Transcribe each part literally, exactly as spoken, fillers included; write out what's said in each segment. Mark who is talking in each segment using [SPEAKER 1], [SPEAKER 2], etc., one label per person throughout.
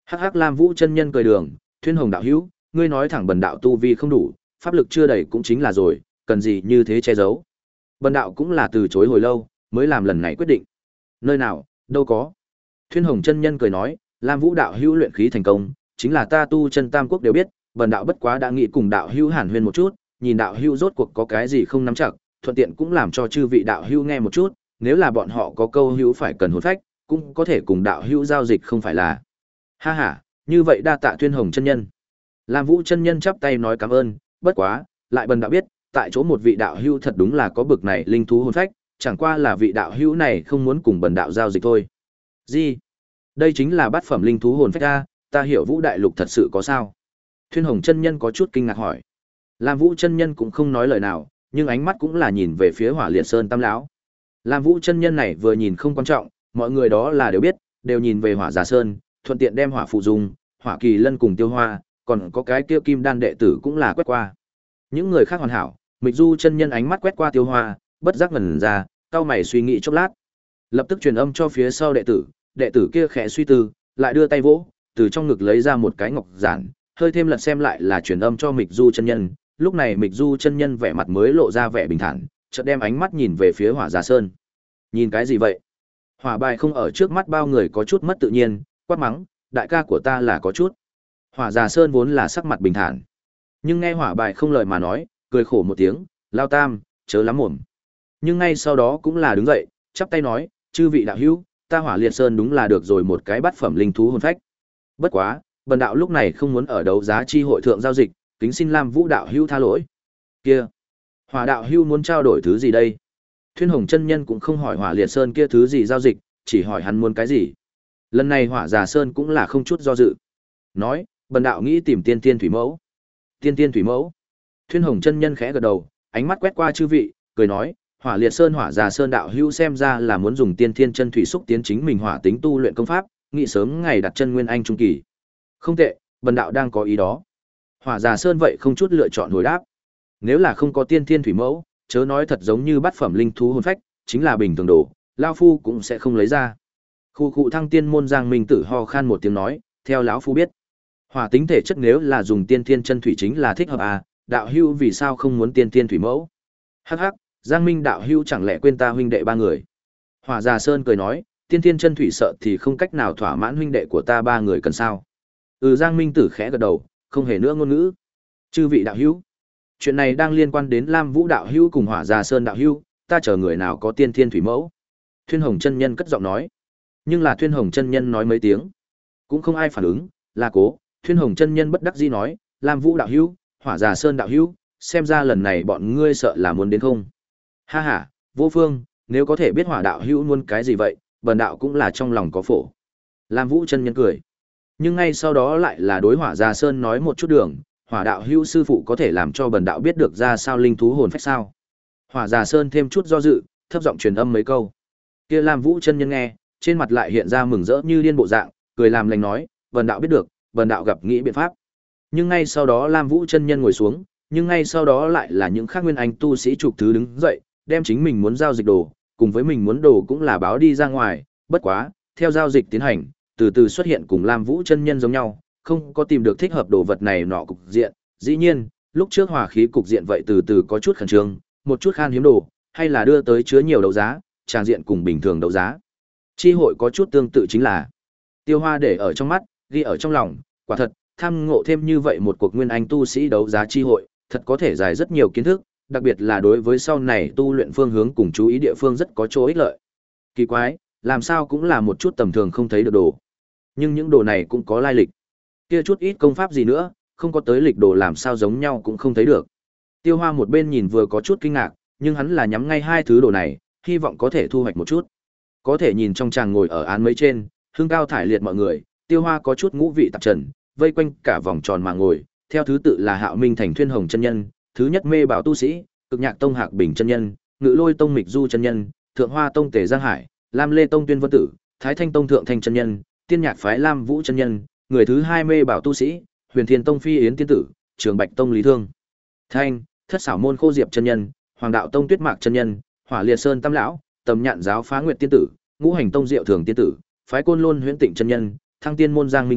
[SPEAKER 1] Hắc Hắc Lam Vũ chân nhân cười đường, Thuyên Hồng đạo hữu, ngươi nói thẳng bần đạo tu vi không đủ, pháp lực chưa đầy cũng chính là rồi, cần gì như thế che giấu. Bần đạo cũng là từ chối hồi lâu, mới làm lần này quyết định. Nơi nào, đâu có. Thuyên Hồng chân nhân cười nói, Lam Vũ đạo hữu luyện khí thành công, chính là ta tu chân tam quốc đều biết, bần đạo bất quá đã nghĩ cùng đạo hữu hàn huyên một chút, nhìn đạo hữu rốt cuộc có cái gì không nắm chặt, thuận tiện cũng làm cho chư vị đạo hữu nghe một chút, nếu là bọn họ có câu hữu phải cần hồn phách, cũng có thể cùng đạo hữu giao dịch không phải là. Ha ha, như vậy đa tạ Thuyên Hồng chân nhân. Lam Vũ chân nhân chắp tay nói cảm ơn, bất quá, lại bần đạo biết, tại chỗ một vị đạo hữu thật đúng là có bực này linh thú hồn phách, chẳng qua là vị đạo hữu này không muốn cùng bần đạo giao dịch thôi. Gì? Đây chính là bát phẩm linh thú hồn phách a, ta hiểu Vũ đại lục thật sự có sao? Thuyên Hồng chân nhân có chút kinh ngạc hỏi. Lam Vũ chân nhân cũng không nói lời nào, nhưng ánh mắt cũng là nhìn về phía Hỏa Liệt Sơn Tam lão. Lam Vũ chân nhân này vừa nhìn không quan trọng, mọi người đó là đều biết, đều nhìn về Hỏa Già Sơn, thuận tiện đem Hỏa Phụ Dung, Hỏa Kỳ Lân cùng Tiêu Hoa, còn có cái kia Kim Đan đệ tử cũng là quét qua. Những người khác hoàn hảo, Mịch Du chân nhân ánh mắt quét qua Tiêu Hoa, bất giác ngẩn ra, cau mày suy nghĩ chốc lát, lập tức truyền âm cho phía sau đệ tử, đệ tử kia khẽ suy tư, lại đưa tay vỗ, từ trong ngực lấy ra một cái ngọc giản, hơi thêm lật xem lại là truyền âm cho Mịch Du chân nhân. Lúc này Mịch Du chân nhân vẻ mặt mới lộ ra vẻ bình thản, chợt đem ánh mắt nhìn về phía Hỏa Già Sơn. Nhìn cái gì vậy? Hỏa bài không ở trước mắt bao người có chút mất tự nhiên, quát mắng, đại ca của ta là có chút. Hỏa Già Sơn vốn là sắc mặt bình thản, nhưng nghe Hỏa bài không lời mà nói, cười khổ một tiếng, lao tam, chớ lắm mồm. Nhưng ngay sau đó cũng là đứng dậy, chắp tay nói, chư vị đạo hữu, ta Hỏa Liệt Sơn đúng là được rồi một cái bát phẩm linh thú hồn phách. Bất quá, bần đạo lúc này không muốn ở đấu giá chi hội thượng giao dịch, kính xin Lam Vũ đạo hữu tha lỗi. Kia, Hỏa đạo hữu muốn trao đổi thứ gì đây? Thuyên Hồng chân nhân cũng không hỏi Hỏa Liệt Sơn kia thứ gì giao dịch, chỉ hỏi hắn muốn cái gì. Lần này Hỏa Già Sơn cũng là không chút do dự. Nói, bần đạo nghĩ tìm tiên tiên thủy mẫu. Tiên tiên thủy mẫu. Thuyên Hồng chân nhân khẽ gật đầu, ánh mắt quét qua chư vị, cười nói, Hỏa Liệt Sơn Hỏa Già Sơn đạo hữu xem ra là muốn dùng tiên thiên chân thủy xúc tiến chính mình hỏa tính tu luyện công pháp, nghĩ sớm ngày đặt chân nguyên anh trung kỳ. Không tệ, bần đạo đang có ý đó. Hỏa Già Sơn vậy không chút lựa chọn hồi đáp. Nếu là không có tiên thiên thủy mẫu, chớ nói thật giống như bát phẩm linh thú hồn phách, chính là bình thường đồ, lão phu cũng sẽ không lấy ra. Khu cụ Thăng Tiên môn Giang Minh Tử ho khan một tiếng nói, theo lão phu biết, hỏa tính thể chất nếu là dùng tiên thiên chân thủy chính là thích hợp à, đạo hữu vì sao không muốn tiên thiên thủy mẫu? Hắc hắc, Giang Minh đạo hữu chẳng lẽ quên ta huynh đệ ba người? Hỏa Già Sơn cười nói, tiên thiên chân thủy sợ thì không cách nào thỏa mãn huynh đệ của ta ba người cần sao? Ừ, Giang Minh Tử khẽ gật đầu, không hề nữa ngôn ngữ. Chư vị đạo hữu, chuyện này đang liên quan đến Lam Vũ đạo hữu cùng Hỏa Già Sơn đạo hữu, ta chờ người nào có tiên thiên thủy mẫu. Thuyên Hồng chân nhân cất giọng nói, nhưng là Thuyên Hồng chân nhân nói mấy tiếng, cũng không ai phản ứng, là cố. Thuyên Hồng chân nhân bất đắc dĩ nói, Lam Vũ đạo hữu, Hỏa Già Sơn đạo hữu, xem ra lần này bọn ngươi sợ là muốn đến không? Ha ha, Vô Phương, nếu có thể biết Hỏa đạo hữu muốn cái gì vậy, bần đạo cũng là trong lòng có phổ. Lam Vũ chân nhân cười, nhưng ngay sau đó lại là đối Hỏa Già Sơn nói một chút đường, Hỏa đạo hữu sư phụ có thể làm cho bần đạo biết được ra sao linh thú hồn phách sao? Hỏa Già Sơn thêm chút do dự, thấp giọng truyền âm mấy câu. Kia Lam Vũ chân nhân nghe, trên mặt lại hiện ra mừng rỡ như điên bộ dạng, cười làm lành nói, bần đạo biết được, bần đạo gặp nghĩ biện pháp. Nhưng ngay sau đó Lam Vũ chân nhân ngồi xuống, nhưng ngay sau đó lại là những khác nguyên anh tu sĩ trục thứ đứng dậy, đem chính mình muốn giao dịch đồ, cùng với mình muốn đồ cũng là báo đi ra ngoài, bất quá, theo giao dịch tiến hành, từ từ xuất hiện cùng Lam Vũ chân nhân giống nhau, không có tìm được thích hợp đồ vật này nọ cục diện, dĩ nhiên, lúc trước hòa khí cục diện vậy từ từ có chút khẩn trương, một chút khan hiếm đồ, hay là đưa tới chứa nhiều đấu giá, tràng diện cùng bình thường đấu giá. Chi hội có chút tương tự chính là Tiêu Hoa để ở trong mắt, ghi ở trong lòng, quả thật, tham ngộ thêm như vậy một cuộc nguyên anh tu sĩ đấu giá chi hội, thật có thể giải rất nhiều kiến thức, đặc biệt là đối với sau này tu luyện phương hướng cùng chú ý địa phương rất có chỗ ích lợi. Kỳ quái, làm sao cũng là một chút tầm thường không thấy được đồ. Nhưng những đồ này cũng có lai lịch. Kia chút ít công pháp gì nữa, không có tới lịch đồ làm sao giống nhau cũng không thấy được. Tiêu Hoa một bên nhìn vừa có chút kinh ngạc, nhưng hắn là nhắm ngay hai thứ đồ này, hy vọng có thể thu hoạch một chút. Có thể nhìn trong chàng ngồi ở án mấy trên, hương cao thải liệt mọi người, Tiêu Hoa có chút ngũ vị tạp trần, vây quanh cả vòng tròn mà ngồi, theo thứ tự là Hạo Minh Thành Thuyên Hồng chân nhân, thứ nhất Mê Bảo tu sĩ, Cực Nhạc Tông Hạc Bình chân nhân, Ngự Lôi Tông Mịch Du chân nhân, Thượng Hoa Tông Tề Giang Hải, Lam Lê Tông Tuyên Vân Tử, Thái Thanh Tông Thượng Thanh chân nhân, Tiên Nhạc phái Lam Vũ chân nhân, người thứ hai Mê Bảo tu sĩ, Huyền Thiên Tông Phi Yến tiên tử, Trường Bạch Tông Lý Thương Thanh, Thất Xảo môn Khô Diệp chân nhân, Hoàng Đạo Tông Tuyết Mạc chân nhân, Hỏa Liệt Sơn Tam lão, Tầm Nhạn giáo Phá Nguyệt tiên tử, Ngũ Hành Tông Diệu Thường tiên tử, phái Côn Lôn Huyễn Tịnh chân nhân, Thăng Tiên môn Giang Minh tử,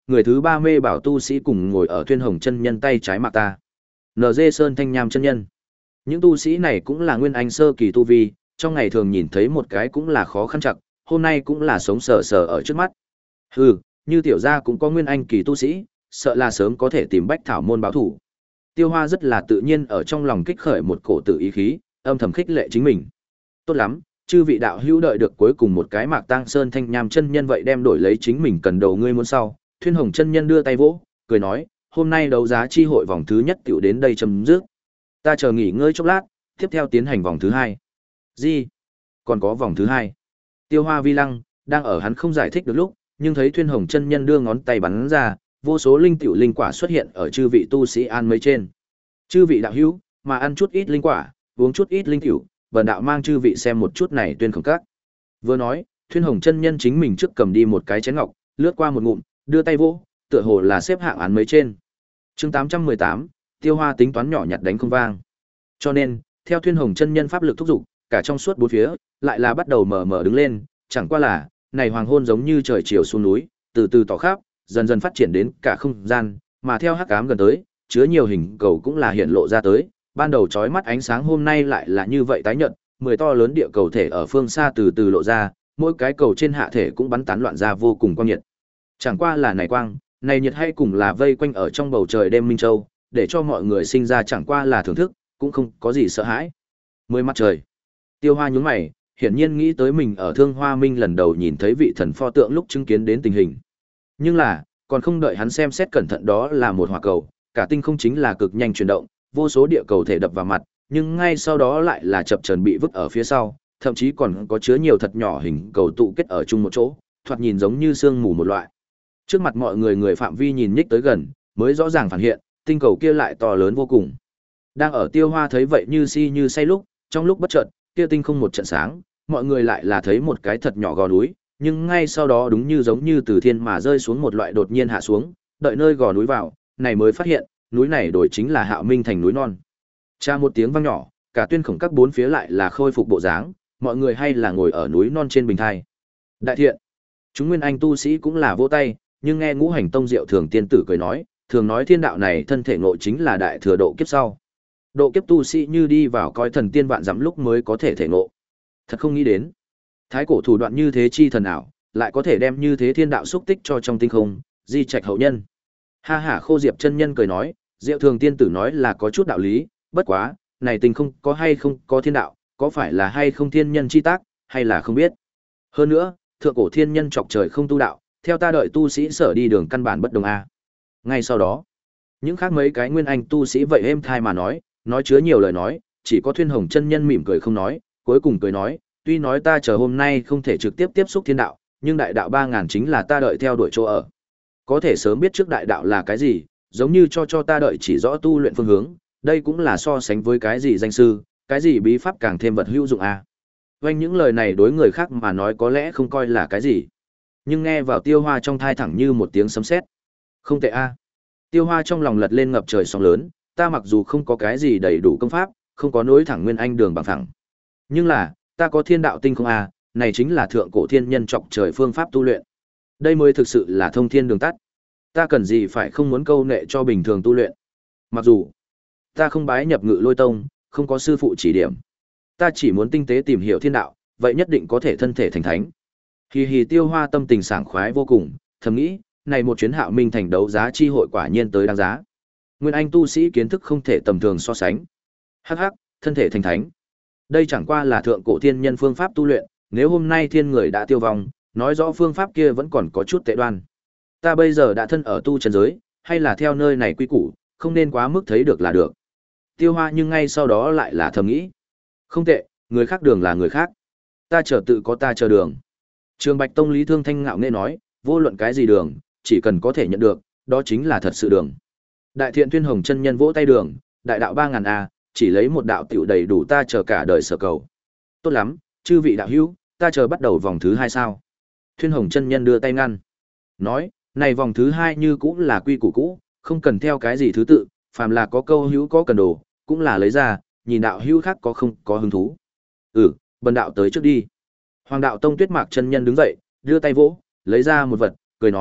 [SPEAKER 1] người thứ ba mê bảo tu sĩ cùng ngồi ở Thuyên Hồng chân nhân tay trái mạc ta. en giê Sơn Thanh Nham chân nhân. Những tu sĩ này cũng là nguyên anh sơ kỳ tu vi, trong ngày thường nhìn thấy một cái cũng là khó khăn chặt, hôm nay cũng là sống sờ sờ ở trước mắt. Hừ, như tiểu gia cũng có nguyên anh kỳ tu sĩ, sợ là sớm có thể tìm Bách Thảo môn báo thủ. Tiêu Hoa rất là tự nhiên ở trong lòng kích khởi một cổ tự ý khí, âm thầm khích lệ chính mình. Tốt lắm, chư vị đạo hữu đợi được cuối cùng một cái Mạc Tang Sơn Thanh Nham chân nhân vậy đem đổi lấy chính mình cần đầu ngươi muốn sau. Thuyên Hồng chân nhân đưa tay vỗ, cười nói, hôm nay đấu giá chi hội vòng thứ nhất tiểu đến đây chấm dứt. Ta chờ nghỉ ngơi chốc lát, tiếp theo tiến hành vòng thứ hai. Gì? Còn có vòng thứ hai? Tiêu Hoa vi lăng, đang ở hắn không giải thích được lúc, nhưng thấy Thuyên Hồng chân nhân đưa ngón tay bắn ra, vô số linh tiểu linh quả xuất hiện ở chư vị tu sĩ an mấy trên. Chư vị đạo hữu, mà ăn chút ít linh quả, uống chút ít linh tiểu, bần đạo mang chư vị xem một chút này tuyên khổng các. Vừa nói, Thuyên Hồng chân nhân chính mình trước cầm đi một cái chén ngọc, lướt qua một ngụm, đưa tay vỗ, tựa hồ là xếp hạng án mấy trên. Chương tám trăm mười tám, Tiêu Hoa tính toán nhỏ nhặt đánh không vang. Cho nên, theo Thuyên Hồng chân nhân pháp lực thúc dục, cả trong suốt bốn phía, lại là bắt đầu mờ mờ đứng lên, chẳng qua là, này hoàng hôn giống như trời chiều xuống núi, từ từ tỏ khắp, dần dần phát triển đến cả không gian, mà theo hắc ám gần tới, chứa nhiều hình cầu cũng là hiện lộ ra tới, ban đầu chói mắt ánh sáng hôm nay lại là như vậy tái nhợt, mười to lớn địa cầu thể ở phương xa từ từ lộ ra, mỗi cái cầu trên hạ thể cũng bắn tán loạn ra vô cùng quang nhiệt. Chẳng qua là này quang, này nhiệt hay cùng là vây quanh ở trong bầu trời đêm minh châu, để cho mọi người sinh ra chẳng qua là thưởng thức, cũng không có gì sợ hãi. Mười mặt trời. Tiêu Hoa nhướng mày, hiển nhiên nghĩ tới mình ở Thương Hoa Minh lần đầu nhìn thấy vị thần pho tượng lúc chứng kiến đến tình hình. Nhưng là, còn không đợi hắn xem xét cẩn thận đó là một hỏa cầu, cả tinh không chính là cực nhanh chuyển động, vô số địa cầu thể đập vào mặt, nhưng ngay sau đó lại là chập chờn bị vứt ở phía sau, thậm chí còn có chứa nhiều thật nhỏ hình cầu tụ kết ở chung một chỗ, thoạt nhìn giống như sương mù một loại. Trước mặt mọi người người phạm vi nhìn nhích tới gần, mới rõ ràng phản hiện, tinh cầu kia lại to lớn vô cùng. Đang ở Tiêu Hoa thấy vậy như si như say lúc, trong lúc bất chợt, kia tinh không một trận sáng, mọi người lại là thấy một cái thật nhỏ gò núi, nhưng ngay sau đó đúng như giống như từ thiên mà rơi xuống một loại đột nhiên hạ xuống, đợi nơi gò núi vào, này mới phát hiện, núi này đổi chính là Hạo Minh thành núi non. Cha một tiếng vang nhỏ, cả tuyên khổng các bốn phía lại là khôi phục bộ dáng, mọi người hay là ngồi ở núi non trên bình thai. Đại thiện, chúng nguyên anh tu sĩ cũng là vỗ tay, nhưng nghe Ngũ Hành Tông Diệu Thường tiên tử cười nói, thường nói thiên đạo này thân thể ngộ chính là đại thừa độ kiếp sau. Độ kiếp tu sĩ như đi vào coi thần tiên vạn dặm lúc mới có thể thể ngộ. Thật không nghĩ đến, thái cổ thủ đoạn như thế chi thần ảo, lại có thể đem như thế thiên đạo xúc tích cho trong tinh không, di trạch hậu nhân. Ha ha, Khô Diệp chân nhân cười nói, Diệu Thường tiên tử nói là có chút đạo lý, bất quá, này tình không có hay không có thiên đạo, có phải là hay không thiên nhân chi tác, hay là không biết. Hơn nữa, thượng cổ thiên nhân chọc trời không tu đạo, theo ta đợi tu sĩ sở đi đường căn bản bất đồng a. Ngay sau đó, những khác mấy cái nguyên anh tu sĩ vậy êm thai mà nói, nói chứa nhiều lời nói, chỉ có Thuyên Hồng chân nhân mỉm cười không nói, cuối cùng cười nói, tuy nói ta chờ hôm nay không thể trực tiếp tiếp xúc thiên đạo, nhưng đại đạo ba ngàn chính là ta đợi theo đuổi chỗ ở. Có thể sớm biết trước đại đạo là cái gì, giống như cho cho ta đợi chỉ rõ tu luyện phương hướng, đây cũng là so sánh với cái gì danh sư, cái gì bí pháp càng thêm vật hữu dụng a. Vâng, những lời này đối người khác mà nói có lẽ không coi là cái gì, nhưng nghe vào Tiêu Hoa trong thai thẳng như một tiếng sấm sét. Không tệ a. Tiêu Hoa trong lòng lật lên ngập trời sóng lớn, ta mặc dù không có cái gì đầy đủ công pháp, không có nối thẳng nguyên anh đường bằng phẳng, nhưng là, ta có thiên đạo tinh không a, này chính là thượng cổ thiên nhân chọc trời phương pháp tu luyện. Đây mới thực sự là thông thiên đường tắt. Ta cần gì phải không muốn câu nệ cho bình thường tu luyện. Mặc dù, ta không bái nhập Ngự Lôi Tông, không có sư phụ chỉ điểm. Ta chỉ muốn tinh tế tìm hiểu thiên đạo, vậy nhất định có thể thân thể thành thánh. Hì hì, Tiêu Hoa tâm tình sảng khoái vô cùng, thầm nghĩ, này một chuyến Hạo Minh thành đấu giá chi hội quả nhiên tới đáng giá. Nguyên anh tu sĩ kiến thức không thể tầm thường so sánh. Hắc hắc, thân thể thành thánh. Đây chẳng qua là thượng cổ thiên nhân phương pháp tu luyện, nếu hôm nay thiên người đã tiêu vong, nói rõ phương pháp kia vẫn còn có chút tệ đoan. Ta bây giờ đã thân ở tu chân giới, hay là theo nơi này quy củ, không nên quá mức thấy được là được. Tiêu Hoa nhưng ngay sau đó lại là thầm nghĩ. Không tệ, người khác đường là người khác. Ta chờ tự có ta chờ đường. Trường Bạch Tông Lý Thương Thanh ngạo nghễ nói, vô luận cái gì đường, chỉ cần có thể nhận được, đó chính là thật sự đường. Đại Thiện Thuyên Hồng chân nhân vỗ tay đường, đại đạo ba ngàn a, chỉ lấy một đạo tiểu đầy đủ ta chờ cả đời sở cầu. Tốt lắm, chư vị đạo hữu, ta chờ bắt đầu vòng thứ hai sao? Thuyên Hồng chân nhân đưa tay ngăn. Nói, này vòng thứ hai như cũng là quy củ cũ, không cần theo cái gì thứ tự, phàm là có câu hữu có cần đồ, cũng là lấy ra, nhìn đạo hữu khác có không có hứng thú. Ừ, bần đạo tới trước đi. Hoàng đạo tông Tuyết Mạc chân nhân đứng dậy, đưa tay vỗ, lấy ra một vật, cười nói,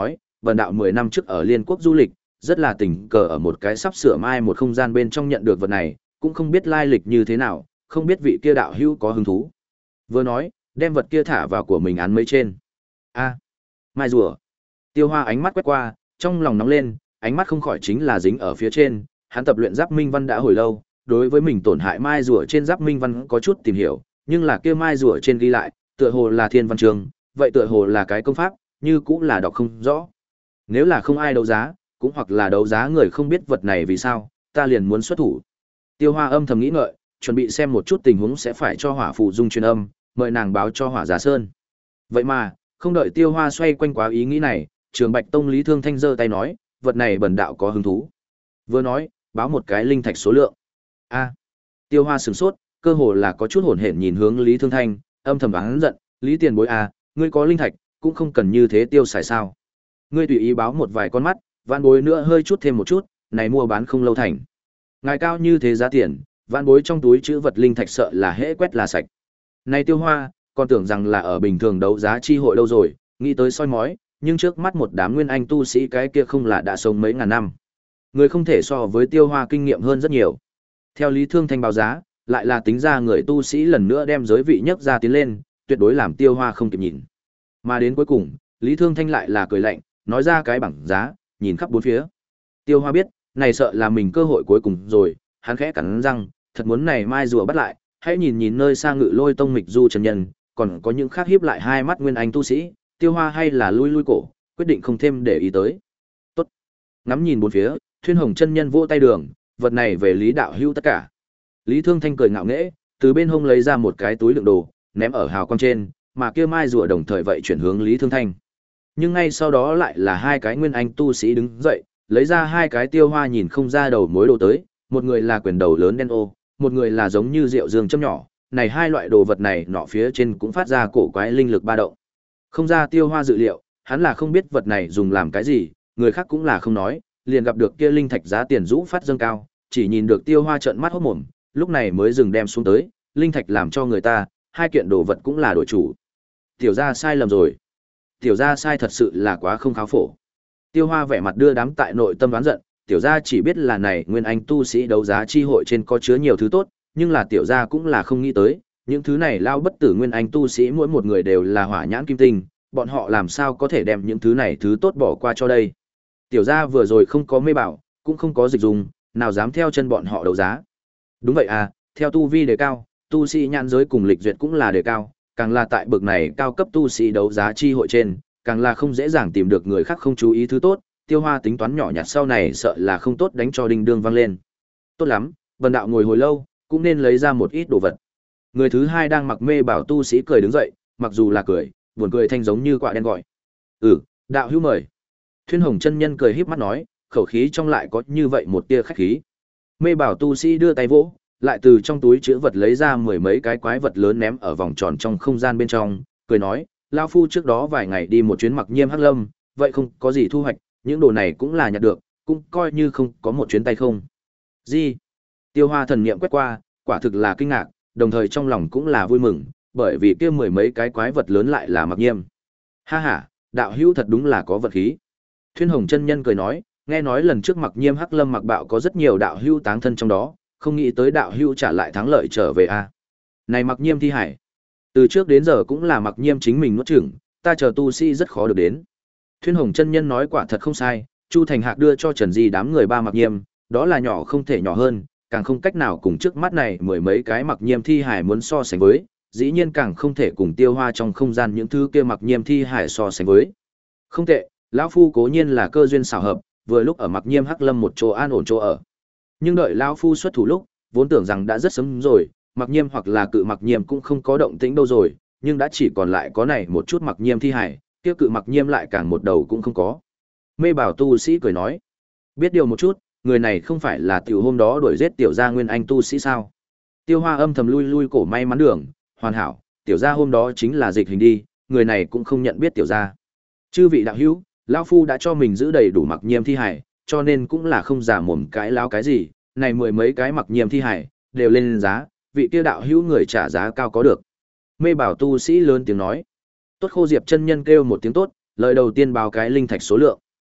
[SPEAKER 1] Vân đạo mười năm trước ở Liên Quốc du lịch, rất là tình cờ ở một cái sắp sửa mai một không gian bên trong nhận được vật này, cũng không biết lai lịch như thế nào, không biết vị kia đạo hữu có hứng thú. Vừa nói, đem vật kia thả vào của mình án mấy trên. A, mai rùa. Tiêu Hoa ánh mắt quét qua, trong lòng nóng lên, ánh mắt không khỏi chính là dính ở phía trên, hắn tập luyện giáp minh văn đã hồi lâu, đối với mình tổn hại mai rùa trên giáp minh văn có chút tìm hiểu, nhưng là kia mai rùa trên ghi lại, tựa hồ là thiên văn trường, vậy tựa hồ là cái công pháp, như cũng là đọc không rõ. Nếu là không ai đấu giá, cũng hoặc là đấu giá người không biết vật này vì sao, ta liền muốn xuất thủ. Tiêu Hoa âm thầm nghĩ ngợi, chuẩn bị xem một chút tình huống sẽ phải cho Hỏa Phù Dung truyền âm, mời nàng báo cho Hỏa Giá Sơn. Vậy mà, không đợi Tiêu Hoa xoay quanh quá ý nghĩ này, Trường Bạch Tông Lý Thương Thanh giơ tay nói, vật này bần đạo có hứng thú. Vừa nói, báo một cái linh thạch số lượng. A. Tiêu Hoa sửng sốt, cơ hồ là có chút hỗn hển nhìn hướng Lý Thương Thanh, âm thầm oán giận, Lý tiền bối a, ngươi có linh thạch, cũng không cần như thế tiêu xài sao? Ngươi tùy ý báo một vài con mắt, vạn bối nữa hơi chút thêm một chút, này mua bán không lâu thành. Ngài cao như thế giá tiền, vạn bối trong túi chữ vật linh thạch sợ là hễ quét là sạch. Này Tiêu Hoa, còn tưởng rằng là ở bình thường đấu giá chi hội đâu rồi, nghĩ tới soi mói, nhưng trước mắt một đám nguyên anh tu sĩ cái kia không là đã sống mấy ngàn năm. Người không thể so với Tiêu Hoa kinh nghiệm hơn rất nhiều. Theo Lý Thương Thanh báo giá, lại là tính ra người tu sĩ lần nữa đem giới vị nhấc ra tiến lên, tuyệt đối làm Tiêu Hoa không kịp nhìn. Mà đến cuối cùng, Lý Thương Thanh lại là cười lạnh, nói ra cái bảng giá, nhìn khắp bốn phía. Tiêu Hoa biết, này sợ là mình cơ hội cuối cùng rồi, hắn khẽ cắn răng, thật muốn này mai rùa bắt lại, hãy nhìn nhìn nơi xa Ngự Lôi Tông Mịch Du chân nhân, còn có những khác hiếp lại hai mắt nguyên anh tu sĩ, Tiêu Hoa hay là lui lui cổ, quyết định không thêm để ý tới. Tốt. Ngắm nhìn bốn phía, Thuyên Hồng chân nhân vỗ tay đường, vật này về Lý đạo hữu tất cả. Lý Thương Thanh cười ngạo nghễ, từ bên hông lấy ra một cái túi đựng đồ, ném ở hào quang trên, mà kia mai rùa đồng thời vậy chuyển hướng Lý Thương Thanh. Nhưng ngay sau đó lại là hai cái nguyên anh tu sĩ đứng dậy, lấy ra hai cái Tiêu Hoa nhìn không ra đầu mối đồ tới, một người là quyền đầu lớn đen ô, một người là giống như rượu dương châm nhỏ, này hai loại đồ vật này nọ phía trên cũng phát ra cổ quái linh lực ba động. Không ra Tiêu Hoa dự liệu, hắn là không biết vật này dùng làm cái gì, người khác cũng là không nói, liền gặp được kia linh thạch giá tiền rũ phát dâng cao, chỉ nhìn được Tiêu Hoa trợn mắt hốt mồm, lúc này mới dừng đem xuống tới, linh thạch làm cho người ta, hai kiện đồ vật cũng là đổi chủ. Tiểu gia sai lầm rồi. Tiểu gia sai thật sự là quá không kháo phổ. Tiêu Hoa vẻ mặt đưa đám tại nội tâm đoán giận, tiểu gia chỉ biết là này nguyên anh tu sĩ đấu giá chi hội trên có chứa nhiều thứ tốt, nhưng là tiểu gia cũng là không nghĩ tới, những thứ này lao bất tử nguyên anh tu sĩ mỗi một người đều là hỏa nhãn kim tinh, bọn họ làm sao có thể đem những thứ này thứ tốt bỏ qua cho đây. Tiểu gia vừa rồi không có mê bảo, cũng không có dịch dùng, nào dám theo chân bọn họ đấu giá. Đúng vậy à, theo tu vi đề cao, tu sĩ nhãn giới cùng lịch duyệt cũng là đề cao, càng là tại bậc này cao cấp tu sĩ đấu giá chi hội trên, càng là không dễ dàng tìm được người khác không chú ý thứ tốt, Tiêu Hoa tính toán nhỏ nhặt sau này sợ là không tốt đánh cho đinh đương vang lên. Tốt lắm, Vân đạo ngồi hồi lâu, cũng nên lấy ra một ít đồ vật. Người thứ hai đang mặc mê bảo tu sĩ cười đứng dậy, mặc dù là cười, buồn cười thanh giống như quạ đen gọi. "Ừ, đạo hữu mời." Thuyên Hồng chân nhân cười híp mắt nói, khẩu khí trong lại có như vậy một tia khách khí. Mê bảo tu sĩ đưa tay vỗ, lại từ trong túi chứa vật lấy ra mười mấy cái quái vật lớn ném ở vòng tròn trong không gian bên trong, cười nói, lão phu trước đó vài ngày đi một chuyến Mặc Nhiêm Hắc Lâm, vậy không có gì thu hoạch, những đồ này cũng là nhặt được, cũng coi như không có một chuyến tay không. Gì? Tiêu Hoa thần niệm quét qua, quả thực là kinh ngạc, đồng thời trong lòng cũng là vui mừng, bởi vì kia mười mấy cái quái vật lớn lại là Mặc Nhiêm. Ha ha, đạo hữu thật đúng là có vật khí. Thuyên Hồng chân nhân cười nói, nghe nói lần trước Mặc Nhiêm Hắc Lâm Mặc Bạo có rất nhiều đạo hữu táng thân trong đó, không nghĩ tới đạo hữu trả lại thắng lợi trở về a. Này Mặc Nhiêm thi hải, từ trước đến giờ cũng là Mặc Nhiêm chính mình nuốt chửng, ta chờ tu sĩ rất khó được đến. Thuyên Hồng chân nhân nói quả thật không sai, Chu Thành Hạc đưa cho Trần Di đám người ba Mặc Nhiêm, đó là nhỏ không thể nhỏ hơn, càng không cách nào cùng trước mắt này mười mấy cái Mặc Nhiêm thi hải muốn so sánh với, dĩ nhiên càng không thể cùng Tiêu Hoa trong không gian những thứ kia Mặc Nhiêm thi hải so sánh với. Không tệ, lão phu cố nhiên là cơ duyên xảo hợp, vừa lúc ở Mặc Nhiêm Hắc Lâm một chỗ an ổn chỗ ở. Nhưng đợi lão phu xuất thủ lúc, vốn tưởng rằng đã rất sớm rồi, Mặc Nhiêm hoặc là cự Mặc Nhiêm cũng không có động tĩnh đâu rồi, nhưng đã chỉ còn lại có này một chút Mặc Nhiêm thi hải, kia cự Mặc Nhiêm lại càng một đầu cũng không có. Mê Bảo tu sĩ cười nói, biết điều một chút, người này không phải là tiểu hôm đó đuổi giết tiểu gia nguyên anh tu sĩ sao? Tiêu Hoa âm thầm lui lui cổ may mắn đường, hoàn hảo, tiểu gia hôm đó chính là dịch hình đi, người này cũng không nhận biết tiểu gia. Chư vị đạo hữu, lão phu đã cho mình giữ đầy đủ Mặc Nhiêm thi hải, cho nên cũng là không giả mồm cái láo cái gì, này mười mấy cái Mặc Nhiêm thi hải đều lên giá, vị kia đạo hữu người trả giá cao có được. Mê Bảo tu sĩ lớn tiếng nói. Tốt Khô Diệp chân nhân kêu một tiếng tốt, lời đầu tiên báo cái linh thạch số lượng.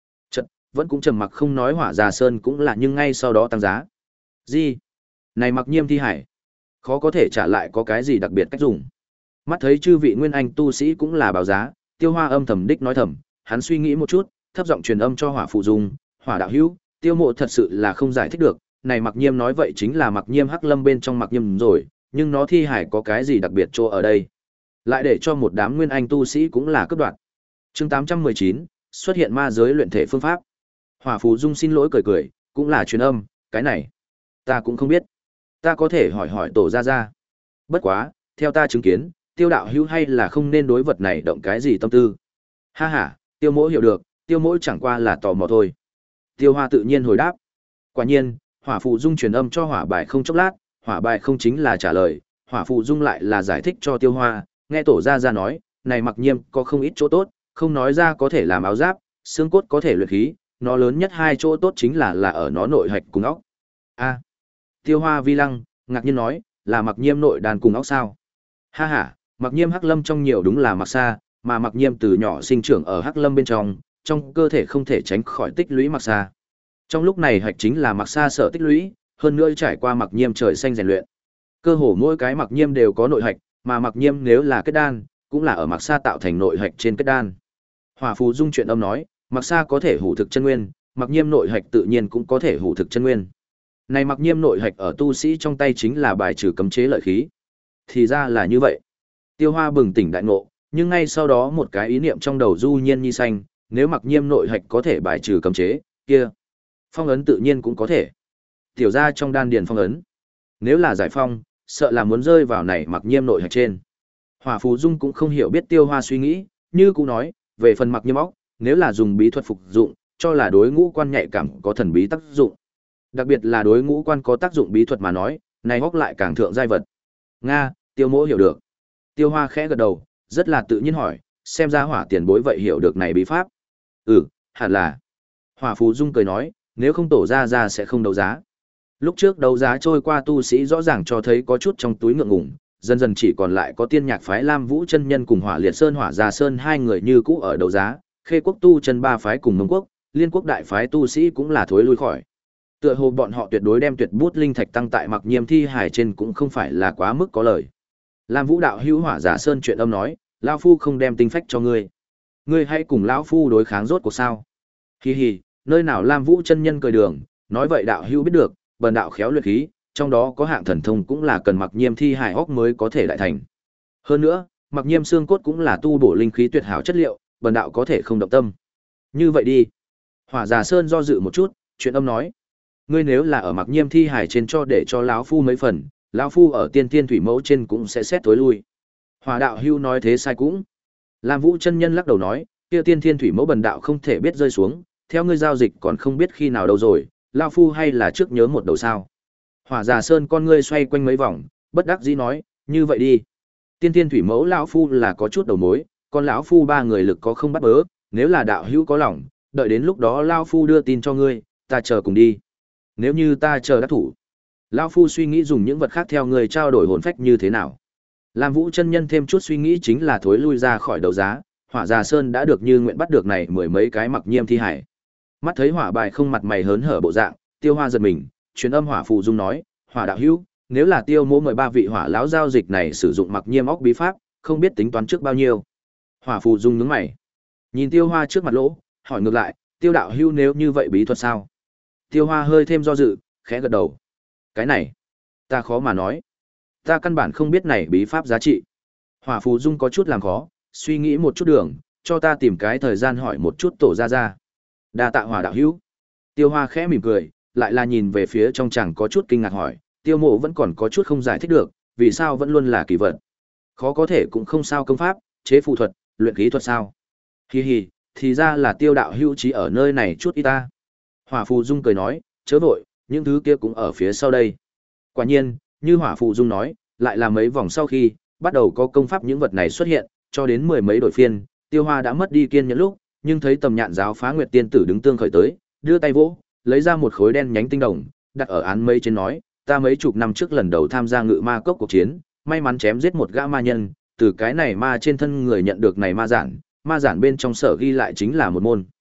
[SPEAKER 1] Vẫn cũng trầm mặc không nói. Hỏa Già Sơn cũng là nhưng ngay sau đó tăng giá. Gì? Này Mặc Nhiêm thi hải, khó có thể trả lại có cái gì đặc biệt cách dùng. Mắt thấy chư vị nguyên anh tu sĩ cũng là báo giá, Tiêu Hoa âm thầm đích nói thầm, hắn suy nghĩ một chút, thấp giọng truyền âm cho Hỏa Phụ Dung, Hỏa đạo hữu, Tiêu Mộ thật sự là không giải thích được, này Mặc Nhiêm nói vậy chính là Mặc Nhiêm Hắc Lâm bên trong Mặc Nhiêm rồi, nhưng nó thi hải có cái gì đặc biệt chỗ ở đây? Lại để cho một đám nguyên anh tu sĩ cũng là cướp đoạt. Chương tám trăm mười chín, xuất hiện ma giới luyện thể phương pháp. Hỏa Phụ Dung xin lỗi cười cười, cũng là truyền âm, cái này ta cũng không biết. Ta có thể hỏi hỏi tổ gia gia. Bất quá, theo ta chứng kiến, Tiêu đạo hữu hay là không nên đối vật này động cái gì tâm tư. Ha ha, Tiêu Mỗ hiểu được, Tiêu Mỗ chẳng qua là tò mò thôi. Tiêu Hoa tự nhiên hồi đáp. Quả nhiên, Hỏa Phụ Dung truyền âm cho Hỏa Bài không chốc lát, Hỏa Bài không chính là trả lời, Hỏa Phụ Dung lại là giải thích cho Tiêu Hoa, nghe tổ gia gia nói, này Mặc Nhiêm có không ít chỗ tốt, không nói ra có thể làm áo giáp, xương cốt có thể luyện khí, nó lớn nhất hai chỗ tốt chính là là ở nó nội hạch cùng óc. A. Tiêu Hoa vi lăng, ngạc nhiên nói, là Mặc Nhiêm nội đàn cùng óc sao? Ha ha, Mặc Nhiêm Hắc Lâm trong nhiều đúng là Mặc Sa, mà Mặc Nhiêm từ nhỏ sinh trưởng ở Hắc Lâm bên trong, trong cơ thể không thể tránh khỏi tích lũy Mặc Sa. Trong lúc này hạch chính là Mặc Sa sở tích lũy, hơn nữa trải qua Mặc Nhiêm trời xanh rèn luyện. Cơ hồ mỗi cái Mặc Nhiêm đều có nội hạch, mà Mặc Nhiêm nếu là kết đan, cũng là ở Mặc Sa tạo thành nội hạch trên kết đan. Hỏa Phù Dung chuyện âm nói, Mặc Sa có thể hủ thực chân nguyên, Mặc Nhiêm nội hạch tự nhiên cũng có thể hủ thực chân nguyên. Này Mặc Nhiêm nội hạch ở tu sĩ trong tay chính là bài trừ cấm chế lợi khí. Thì ra là như vậy. Tiêu Hoa bừng tỉnh đại ngộ, nhưng ngay sau đó một cái ý niệm trong đầu du nhiên nhi xanh, nếu Mặc Nhiêm nội hạch có thể bài trừ cấm chế, kia phong ấn tự nhiên cũng có thể. Tiểu ra trong đan điền phong ấn, nếu là giải phong, sợ là muốn rơi vào này Mặc Nhiêm nội hạch trên. Hỏa Phù Dung cũng không hiểu biết Tiêu Hoa suy nghĩ, như cũng nói, về phần Mặc Nhiêm óc, nếu là dùng bí thuật phục dụng, cho là đối ngũ quan nhạy cảm có thần bí tác dụng. Đặc biệt là đối ngũ quan có tác dụng bí thuật mà nói, này óc lại càng thượng giai vật. Nga, Tiêu Mỗ hiểu được. Tiêu Hoa khẽ gật đầu, rất là tự nhiên hỏi, xem ra Hỏa tiền bối vậy hiểu được này bí pháp. Ừ, hẳn là. Hỏa Phù Dung cười nói, nếu không tổ ra ra sẽ không đấu giá. Lúc trước đấu giá trôi qua tu sĩ rõ ràng cho thấy có chút trong túi ngượng ngùng, dần dần chỉ còn lại có Tiên Nhạc phái Lam Vũ chân nhân cùng Hỏa Liệt Sơn Hỏa Già Sơn hai người như cũ ở đấu giá, Khê Quốc tu chân ba phái cùng Mông Quốc, Liên Quốc đại phái tu sĩ cũng là thối lui khỏi. Tựa hồ bọn họ tuyệt đối đem tuyệt bút linh thạch tăng tại Mặc Nhiêm thi hải trên cũng không phải là quá mức có lời. Lam Vũ đạo hữu Hỏa Giả Sơn chuyện âm nói, lão phu không đem tinh phách cho ngươi, ngươi hãy cùng lão phu đối kháng rốt cuộc sao? Hi hi, nơi nào Lam Vũ chân nhân cười đường, nói vậy đạo hữu biết được, bần đạo khéo luyện khí, trong đó có hạng thần thông cũng là cần Mặc Nhiêm thi hải óc mới có thể đại thành. Hơn nữa, Mặc Nhiêm xương cốt cũng là tu bổ linh khí tuyệt hảo chất liệu, bần đạo có thể không động tâm. Như vậy đi. Hỏa Giả Sơn do dự một chút, chuyện âm nói, ngươi nếu là ở Mặc Nhiêm thi hải trên cho để cho lão phu mấy phần, lão phu ở Tiên Tiên thủy mẫu trên cũng sẽ xét tối lui. Hỏa đạo hưu nói thế sai cũng. Lam Vũ chân nhân lắc đầu nói, kia Tiên Tiên thủy mẫu bần đạo không thể biết rơi xuống, theo ngươi giao dịch còn không biết khi nào đâu rồi, lão phu hay là trước nhớ một đầu sao? Hỏa Giả Sơn con ngươi xoay quanh mấy vòng, bất đắc dĩ nói, như vậy đi. Tiên Tiên thủy mẫu lão phu là có chút đầu mối, còn lão phu ba người lực có không bắt bớ, nếu là đạo hữu có lòng, đợi đến lúc đó lão phu đưa tin cho ngươi, ta chờ cùng đi. Nếu như ta chờ đắc thủ, lão phu suy nghĩ dùng những vật khác theo người trao đổi hồn phách như thế nào. Lam Vũ chân nhân thêm chút suy nghĩ chính là thối lui ra khỏi đấu giá, Hỏa Già Sơn đã được như nguyện bắt được này mười mấy cái Mặc Nhiêm thi hải. Mắt thấy Hỏa Bài không mặt mày hớn hở bộ dạng, Tiêu Hoa giật mình, truyền âm Hỏa Phù Dung nói, Hỏa đạo hữu, nếu là Tiêu Mỗ mời ba vị hỏa lão giao dịch này sử dụng Mặc Nhiêm óc bí pháp, không biết tính toán trước bao nhiêu. Hỏa Phù Dung nhướng mày, nhìn Tiêu Hoa trước mặt lỗ, hỏi ngược lại, Tiêu đạo hữu nếu như vậy bí thuật sao? Tiêu Hoa hơi thêm do dự, khẽ gật đầu. Cái này, ta khó mà nói. Ta căn bản không biết này bí pháp giá trị. Hỏa Phù Dung có chút làm khó, suy nghĩ một chút đường, cho ta tìm cái thời gian hỏi một chút tổ ra ra. Đa tạ Hỏa đạo hữu. Tiêu Hoa khẽ mỉm cười, lại là nhìn về phía trong chàng có chút kinh ngạc hỏi, Tiêu Mộ vẫn còn có chút không giải thích được, vì sao vẫn luôn là kỳ vật. Khó có thể cũng không sao công pháp, chế phù thuật, luyện khí thuật sao? Hi hi, thì ra là Tiêu đạo hữu trí ở nơi này chút ít ta. Hỏa Phù Dung cười nói, chớ vội, những thứ kia cũng ở phía sau đây. Quả nhiên, như Hỏa Phù Dung nói, lại là mấy vòng sau khi, bắt đầu có công pháp những vật này xuất hiện, cho đến mười mấy đổi phiên, Tiêu Hoa đã mất đi kiên nhẫn lúc, nhưng thấy Tầm Nhạn giáo Phá Nguyệt tiên tử đứng tương khởi tới, đưa tay vỗ, lấy ra một khối đen nhánh tinh đồng, đặt ở án mây trên nói, ta mấy chục năm trước lần đầu tham gia ngự ma cốc cuộc chiến, may mắn chém giết một gã ma nhân, từ cái này ma trên thân người nhận được này ma giản, ma giản bên trong sở ghi lại chính là một môn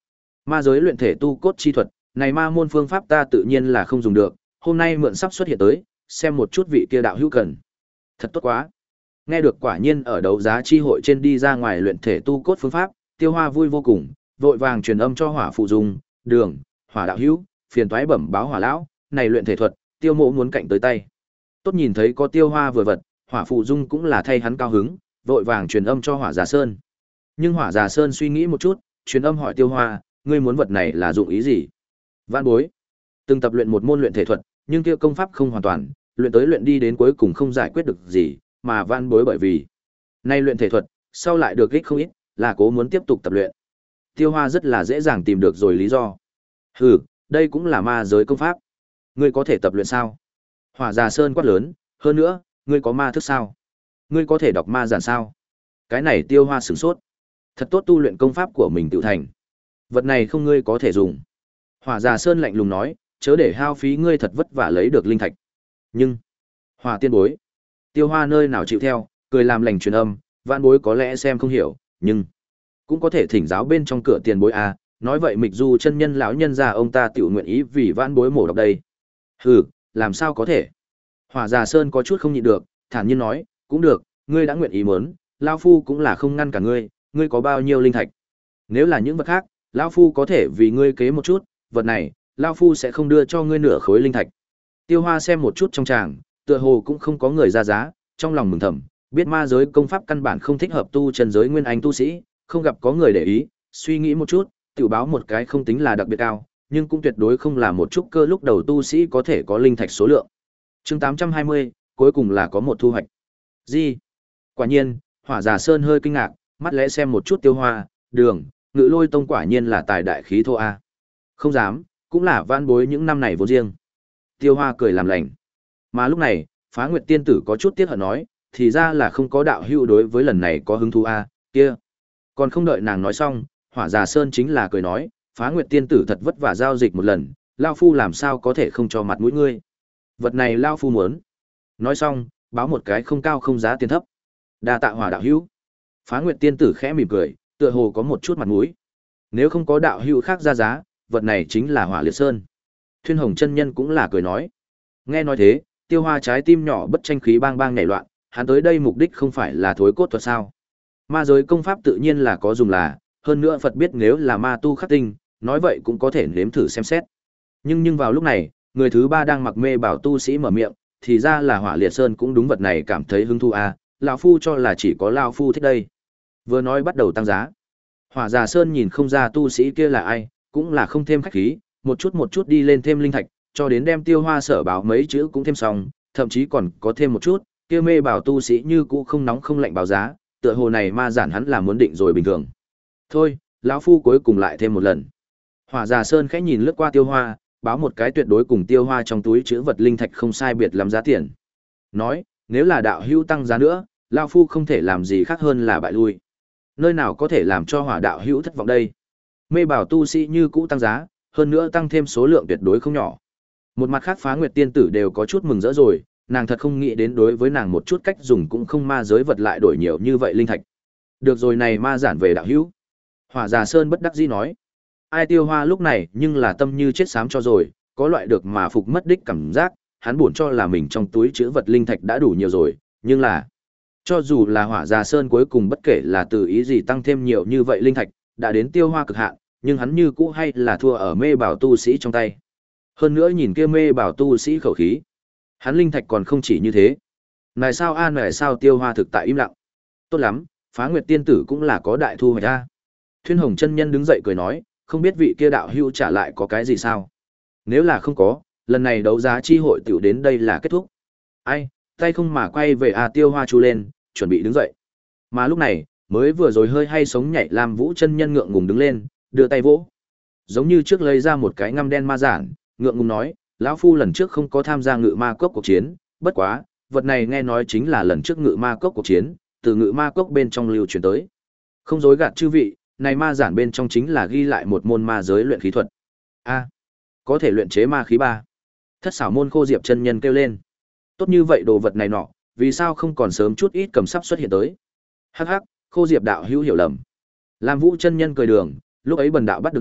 [SPEAKER 1] Ma giới luyện thể tu cốt chi thuật, này ma môn phương pháp ta tự nhiên là không dùng được, hôm nay mượn sắp xuất hiện tới, xem một chút vị kia đạo hữu cần. Thật tốt quá. Nghe được quả nhiên ở đấu giá chi hội trên đi ra ngoài luyện thể tu cốt phương pháp, Tiêu Hoa vui vô cùng, vội vàng truyền âm cho Hỏa phụ dùng, Đường, Hỏa đạo hữu, phiền toái bẩm báo Hỏa lão, này luyện thể thuật, Tiêu Mộ muốn cạnh tới tay. Tốt nhìn thấy có Tiêu Hoa vừa vật, Hỏa phụ dung cũng là thay hắn cao hứng, vội vàng truyền âm cho Hỏa Già Sơn. Nhưng Hỏa Già Sơn suy nghĩ một chút, truyền âm hỏi Tiêu Hoa, ngươi muốn vật này là dụng ý gì? Vãn bối, từng tập luyện một môn luyện thể thuật, nhưng kia công pháp không hoàn toàn, luyện tới luyện đi đến cuối cùng không giải quyết được gì, mà vãn bối bởi vì nay luyện thể thuật, sau lại được ích không ít, là cố muốn tiếp tục tập luyện. Tiêu Hoa rất là dễ dàng tìm được rồi lý do. Hừ, đây cũng là ma giới công pháp. Ngươi có thể tập luyện sao? Hỏa Già Sơn quát lớn, hơn nữa, ngươi có ma thức sao? Ngươi có thể đọc ma giản sao? Cái này Tiêu Hoa sửng sốt. Thật tốt tu luyện công pháp của mình tự thành. Vật này không ngươi có thể dùng. Hỏa Già Sơn lạnh lùng nói, chớ để hao phí ngươi thật vất vả lấy được linh thạch. Nhưng, Hỏa tiên bối, Tiêu Hoa nơi nào chịu theo, cười làm lành truyền âm, vãn bối có lẽ xem không hiểu, nhưng cũng có thể thỉnh giáo bên trong cửa tiền bối à, nói vậy Mịch Du chân nhân lão nhân gia ông ta tiểu nguyện ý vì vãn bối mổ đọc đây. Hừ, làm sao có thể? Hỏa Già Sơn có chút không nhịn được, thản nhiên nói, cũng được, ngươi đã nguyện ý muốn, lão phu cũng là không ngăn cả ngươi, ngươi có bao nhiêu linh thạch? Nếu là những vật khác, lão phu có thể vì ngươi kế một chút, vật này, lão phu sẽ không đưa cho ngươi nửa khối linh thạch. Tiêu Hoa xem một chút trong tràng, tựa hồ cũng không có người ra giá, trong lòng mừng thầm, biết ma giới công pháp căn bản không thích hợp tu chân giới nguyên anh tu sĩ, không gặp có người để ý, suy nghĩ một chút, tiểu báo một cái không tính là đặc biệt cao, nhưng cũng tuyệt đối không là một chút cơ lúc đầu tu sĩ có thể có linh thạch số lượng. Chương tám trăm hai mươi, cuối cùng là có một thu hoạch. Gì? Quả nhiên, Hỏa Già Sơn hơi kinh ngạc, mắt lẽ xem một chút Tiêu Hoa, Đường, Ngự Lôi Tông quả nhiên là tài đại khí thô a. Không dám, cũng là vãn bối những năm này vốn riêng. Tiêu Hoa cười làm lành. Mà lúc này, Phá Nguyệt tiên tử có chút tiếc hận nói, thì ra là không có đạo hữu đối với lần này có hứng thú a, kia. Còn không đợi nàng nói xong, Hỏa Già Sơn chính là cười nói, Phá Nguyệt tiên tử thật vất vả giao dịch một lần, lão phu làm sao có thể không cho mặt mũi ngươi. Vật này lão phu muốn. Nói xong, báo một cái không cao không giá tiền thấp. Đa tạ Hỏa đạo hữu. Phá Nguyệt tiên tử khẽ mỉm cười, tựa hồ có một chút mặt mũi. Nếu không có đạo hữu khác ra giá, vật này chính là Hỏa Liệt Sơn. Thuyên Hồng chân nhân cũng là cười nói. Nghe nói thế, Tiêu Hoa trái tim nhỏ bất tranh khí bang bang nhảy loạn, hắn tới đây mục đích không phải là thối cốt thuật sao? Ma giới công pháp tự nhiên là có dùng là, hơn nữa Phật biết nếu là ma tu khắc tinh, nói vậy cũng có thể nếm thử xem xét. Nhưng nhưng vào lúc này, người thứ ba đang mặc mê bảo tu sĩ mở miệng, thì ra là Hỏa Liệt Sơn cũng đúng vật này cảm thấy hứng thú à, lão phu cho là chỉ có lão phu thích đây. Vừa nói bắt đầu tăng giá. Hỏa Già Sơn nhìn không ra tu sĩ kia là ai, cũng là không thêm khách khí, một chút một chút đi lên thêm linh thạch, cho đến đem Tiêu Hoa sở báo mấy chữ cũng thêm xong, thậm chí còn có thêm một chút, kia mê bảo tu sĩ như cũ không nóng không lạnh báo giá, tựa hồ này ma giản hắn là muốn định rồi bình thường. Thôi, lão phu cuối cùng lại thêm một lần. Hỏa Già Sơn khẽ nhìn lướt qua Tiêu Hoa, báo một cái tuyệt đối cùng Tiêu Hoa trong túi chữ vật linh thạch không sai biệt lắm giá tiền. Nói, nếu là đạo hữu tăng giá nữa, lão phu không thể làm gì khác hơn là bại lui. Nơi nào có thể làm cho Hỏa đạo hữu thất vọng đây? Mê bảo tu sĩ như cũ tăng giá, hơn nữa tăng thêm số lượng tuyệt đối không nhỏ. Một mặt khác Phá Nguyệt tiên tử đều có chút mừng rỡ rồi, nàng thật không nghĩ đến đối với nàng một chút cách dùng cũng không ma giới vật lại đổi nhiều như vậy linh thạch. Được rồi này ma giản về đạo hữu. Hỏa Già Sơn bất đắc dĩ nói. Ai Tiêu Hoa lúc này nhưng là tâm như chết xám cho rồi, có loại được mà phục mất đích cảm giác, hắn buồn cho là mình trong túi chứa vật linh thạch đã đủ nhiều rồi, nhưng là cho dù là Hỏa Già Sơn cuối cùng bất kể là từ ý gì tăng thêm nhiều như vậy linh thạch, đã đến Tiêu Hoa cực hạn, nhưng hắn như cũ hay là thua ở mê bảo tu sĩ trong tay. Hơn nữa nhìn kia mê bảo tu sĩ khẩu khí, hắn linh thạch còn không chỉ như thế. Này sao a này sao Tiêu Hoa thực tại im lặng. Tốt lắm, Phá Nguyệt tiên tử cũng là có đại thu hoạch a. Thuyên Hồng chân nhân đứng dậy cười nói, không biết vị kia đạo hữu trả lại có cái gì sao? Nếu là không có, lần này đấu giá chi hội tiểu đến đây là kết thúc. Ai, tay không mà quay về a Tiêu Hoa chu lên, chuẩn bị đứng dậy. Mà lúc này, mới vừa rồi hơi hay sống nhảy Lam Vũ chân nhân ngượng ngùng đứng lên, đưa tay vỗ. Giống như trước lấy ra một cái ngăm đen ma giản, ngượng ngùng nói, lão phu lần trước không có tham gia ngự ma cốc cuộc chiến, bất quá, vật này nghe nói chính là lần trước ngự ma cốc cuộc chiến, từ ngự ma cốc bên trong lưu truyền tới. Không dối gạt chư vị, này ma giản bên trong chính là ghi lại một môn ma giới luyện khí thuật. A, có thể luyện chế ma khí ba. Thất xảo môn Khô Diệp chân nhân kêu lên. Tốt như vậy đồ vật này nọ, vì sao không còn sớm chút ít cầm sắp xuất hiện tới? Hắc hắc, Khô Diệp đạo hữu hiểu lầm. Lam Vũ chân nhân cười đường, lúc ấy bần đạo bắt được lúc,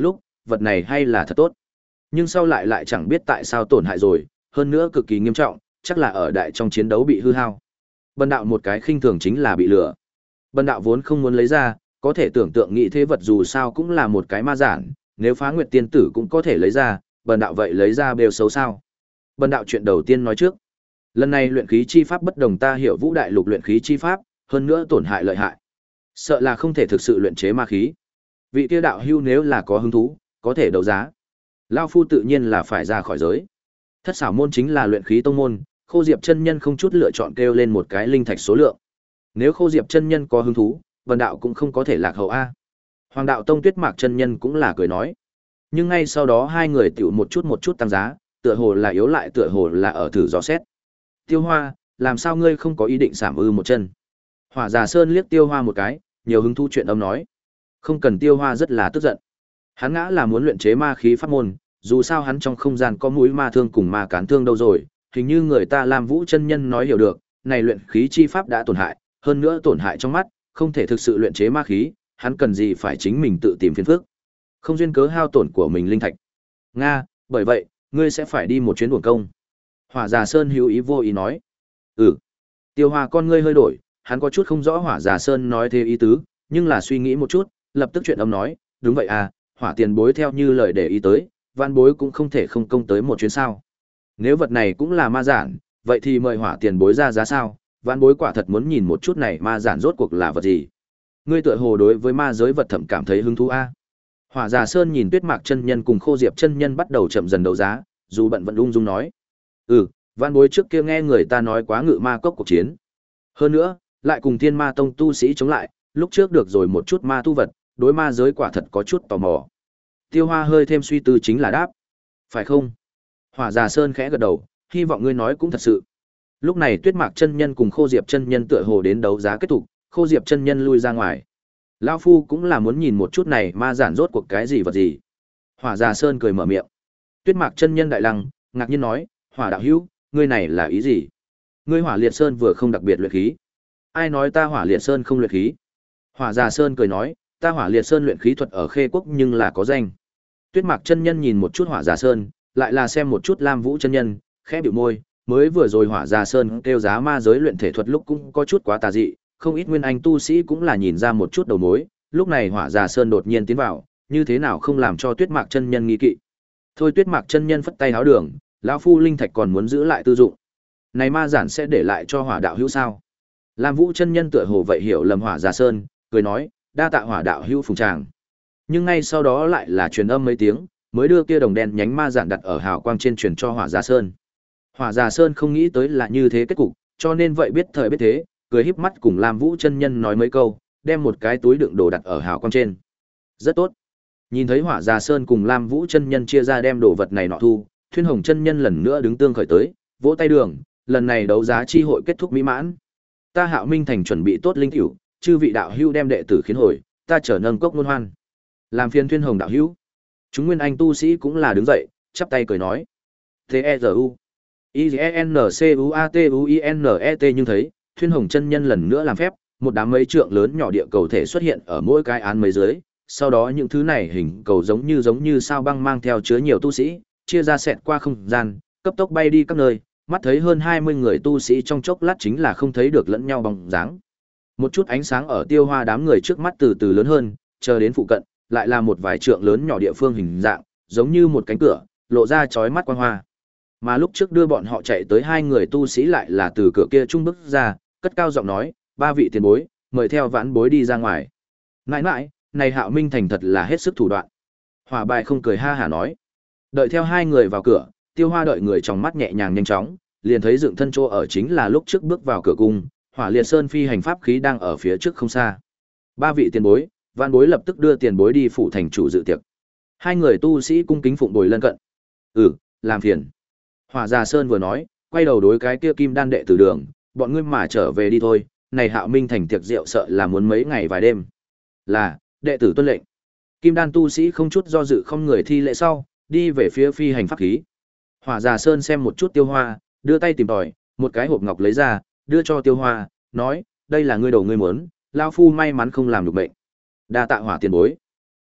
[SPEAKER 1] vật này hay là thật tốt. Nhưng sau lại lại chẳng biết tại sao tổn hại rồi, hơn nữa cực kỳ nghiêm trọng, chắc là ở đại trong chiến đấu bị hư hao. Bần đạo một cái khinh thường chính là bị lừa. Bần đạo vốn không muốn lấy ra, có thể tưởng tượng nghĩ thế vật dù sao cũng là một cái ma giản, nếu Phá Nguyệt tiên tử cũng có thể lấy ra, bần đạo vậy lấy ra bêu xấu sao? Bần đạo chuyện đầu tiên nói trước. Lần này luyện khí chi pháp bất đồng, ta hiểu Vũ Đại Lục luyện khí chi pháp, hơn nữa tổn hại lợi hại. Sợ là không thể thực sự luyện chế ma khí. Vị kia đạo hưu nếu là có hứng thú, có thể đấu giá. Lão phu tự nhiên là phải ra khỏi giới. Thất xảo môn chính là luyện khí tông môn, Khô Diệp chân nhân không chút lựa chọn kêu lên một cái linh thạch số lượng. Nếu Khô Diệp chân nhân có hứng thú, Vân đạo cũng không có thể lạc hậu a. Hoàng đạo tông Tuyết Mạc chân nhân cũng là cười nói. Nhưng ngay sau đó hai người tiểu một chút một chút tăng giá, tựa hồ là yếu lại tựa hồ là ở thử dò xét. Tiêu Hoa, làm sao ngươi không có ý định sảm ư một chân? Hỏa Già Sơn liếc Tiêu Hoa một cái, nhiều hứng thú chuyện âm nói. Không cần. Tiêu Hoa rất là tức giận. Hắn ngã là muốn luyện chế ma khí pháp môn, dù sao hắn trong không gian có mũi ma thương cùng ma cán thương đâu rồi, hình như người ta Lam Vũ chân nhân nói hiểu được, này luyện khí chi pháp đã tổn hại, hơn nữa tổn hại trong mắt, không thể thực sự luyện chế ma khí, hắn cần gì phải chính mình tự tìm phiền phức. Không duyên cớ hao tổn của mình linh thạch. Nga, bởi vậy, ngươi sẽ phải đi một chuyến uổng công. Hỏa Già Sơn hữu ý vô ý nói. Ừ. Tiêu Hoa con ngươi hơi đổi, hắn có chút không rõ Hỏa Già Sơn nói thế ý tứ, nhưng là suy nghĩ một chút, lập tức chuyện âm nói, đúng vậy à, Hỏa tiền bối theo như lời để ý tới, Văn bối cũng không thể không công tới một chuyến sao. Nếu vật này cũng là ma giản, vậy thì mời Hỏa tiền bối ra giá sao, Văn bối quả thật muốn nhìn một chút này ma giản rốt cuộc là vật gì. Ngươi tựa hồ đối với ma giới vật thẩm cảm thấy hứng thú a. Hỏa Già Sơn nhìn Tuyết Mạc chân nhân cùng Khô Diệp chân nhân bắt đầu chậm dần đấu giá, dù bận vẫn ung dung nói. Ừ, Văn bối trước kia nghe người ta nói quá ngự ma cốc cuộc chiến. Hơn nữa, lại cùng Thiên Ma tông tu sĩ chống lại, lúc trước được rồi một chút ma tu vật, đối ma giới quả thật có chút tò mò. Tiêu Hoa hơi thêm suy tư chính là đáp. Phải không? Hỏa Già Sơn khẽ gật đầu, hy vọng ngươi nói cũng thật sự. Lúc này Tuyết Mạc chân nhân cùng Khô Diệp chân nhân tựa hồ đến đấu giá kết thúc, Khô Diệp chân nhân lui ra ngoài. Lão phu cũng là muốn nhìn một chút này ma giản rốt cuộc cái gì vật gì. Hỏa Già Sơn cười mở miệng. Tuyết Mạc chân nhân đại lăng, ngạc nhiên nói, Hỏa đạo hữu, ngươi này là ý gì? Ngươi Hỏa Liệt Sơn vừa không đặc biệt luyện khí. Ai nói ta Hỏa Liệt Sơn không luyện khí? Hỏa Già Sơn cười nói, ta Hỏa Liệt Sơn luyện khí thuật ở Khê Quốc nhưng là có danh. Tuyết Mạc chân nhân nhìn một chút Hỏa Già Sơn, lại là xem một chút Lam Vũ chân nhân, khẽ bĩu môi, mới vừa rồi Hỏa Già Sơn kêu giá ma giới luyện thể thuật lúc cũng có chút quá tà dị, không ít nguyên anh tu sĩ cũng là nhìn ra một chút đầu mối, lúc này Hỏa Già Sơn đột nhiên tiến vào, như thế nào không làm cho Tuyết Mạc chân nhân nghi kỵ. Thôi Tuyết Mạc chân nhân phất tay háo đường, lão phu linh thạch còn muốn giữ lại tư dụng. Này ma giản sẽ để lại cho Hỏa đạo hữu sao? Lam Vũ chân nhân tựa hồ vậy hiểu lầm Hỏa Già Sơn, cười nói, đa tạ Hỏa đạo hữu phùng tràng. Nhưng ngay sau đó lại là truyền âm mấy tiếng, mới đưa kia đồng đen nhánh ma giản đặt ở hào quang trên truyền cho Hỏa Già Sơn. Hỏa Già Sơn không nghĩ tới là như thế kết cục, cho nên vậy biết thời biết thế, cười híp mắt cùng Lam Vũ chân nhân nói mấy câu, đem một cái túi đựng đồ đặt ở hào quang trên. Rất tốt. Nhìn thấy Hỏa Già Sơn cùng Lam Vũ chân nhân chia ra đem đồ vật này nọ thu, Thuyên Hồng chân nhân lần nữa đứng tương khởi tới, vỗ tay đường, lần này đấu giá chi hội kết thúc mỹ mãn. Ta Hạo Minh thành chuẩn bị tốt linh tiểu, chư vị đạo hữu đem đệ tử khiến hồi, ta trở nâng cốc luân hoan. Làm phiền Thuyên Hồng đạo hữu. Chúng nguyên anh tu sĩ cũng là đứng dậy, chắp tay cười nói. T E R U I N C U A T U I N E T nhưng thấy, Thuyên Hồng chân nhân lần nữa làm phép, một đám mấy trượng lớn nhỏ địa cầu thể xuất hiện ở mỗi cái án mấy dưới, sau đó những thứ này hình cầu giống như giống như sao băng mang theo chứa nhiều tu sĩ, chia ra xẹt qua không gian, cấp tốc bay đi các nơi, mắt thấy hơn hai mươi người tu sĩ trong chốc lát chính là không thấy được lẫn nhau bóng dáng. Một chút ánh sáng ở Tiêu Hoa đám người trước mắt từ từ lớn hơn, chờ đến phụ cận, lại là một vài trượng lớn nhỏ địa phương hình dạng, giống như một cánh cửa, lộ ra chói mắt quang hoa. Mà lúc trước đưa bọn họ chạy tới hai người tu sĩ lại là từ cửa kia trung bước ra, cất cao giọng nói, ba vị tiền bối, mời theo vãn bối đi ra ngoài. Nãi nãi, này Hạo Minh thành thật là hết sức thủ đoạn. Hỏa Bài không cười ha hả nói. Đợi theo hai người vào cửa, Tiêu Hoa đợi người trong mắt nhẹ nhàng nhanh chóng, liền thấy dựng thân chỗ ở chính là lúc trước bước vào cửa cung, Hỏa Liệt Sơn phi hành pháp khí đang ở phía trước không xa. Ba vị tiền bối, vãn bối lập tức đưa tiền bối đi phủ thành chủ dự tiệc. Hai người tu sĩ cung kính phụng bồi lân cận. Ừ, làm phiền. Hỏa Già Sơn vừa nói, quay đầu đối cái kia Kim Đan đệ tử đường, bọn ngươi mà trở về đi thôi, này Hạo Minh thành tiệc rượu sợ là muốn mấy ngày vài đêm. Là, đệ tử tuân lệnh. Kim Đan tu sĩ không chút do dự không người thi lễ sau, đi về phía phi hành pháp khí. Hỏa Già Sơn xem một chút Tiêu Hoa, đưa tay tìm tòi, một cái hộp ngọc lấy ra, đưa cho Tiêu Hoa, nói, đây là ngươi đầu ngươi muốn, lão phu may mắn không làm được bệnh. Đa tạ Hỏa tiền bối.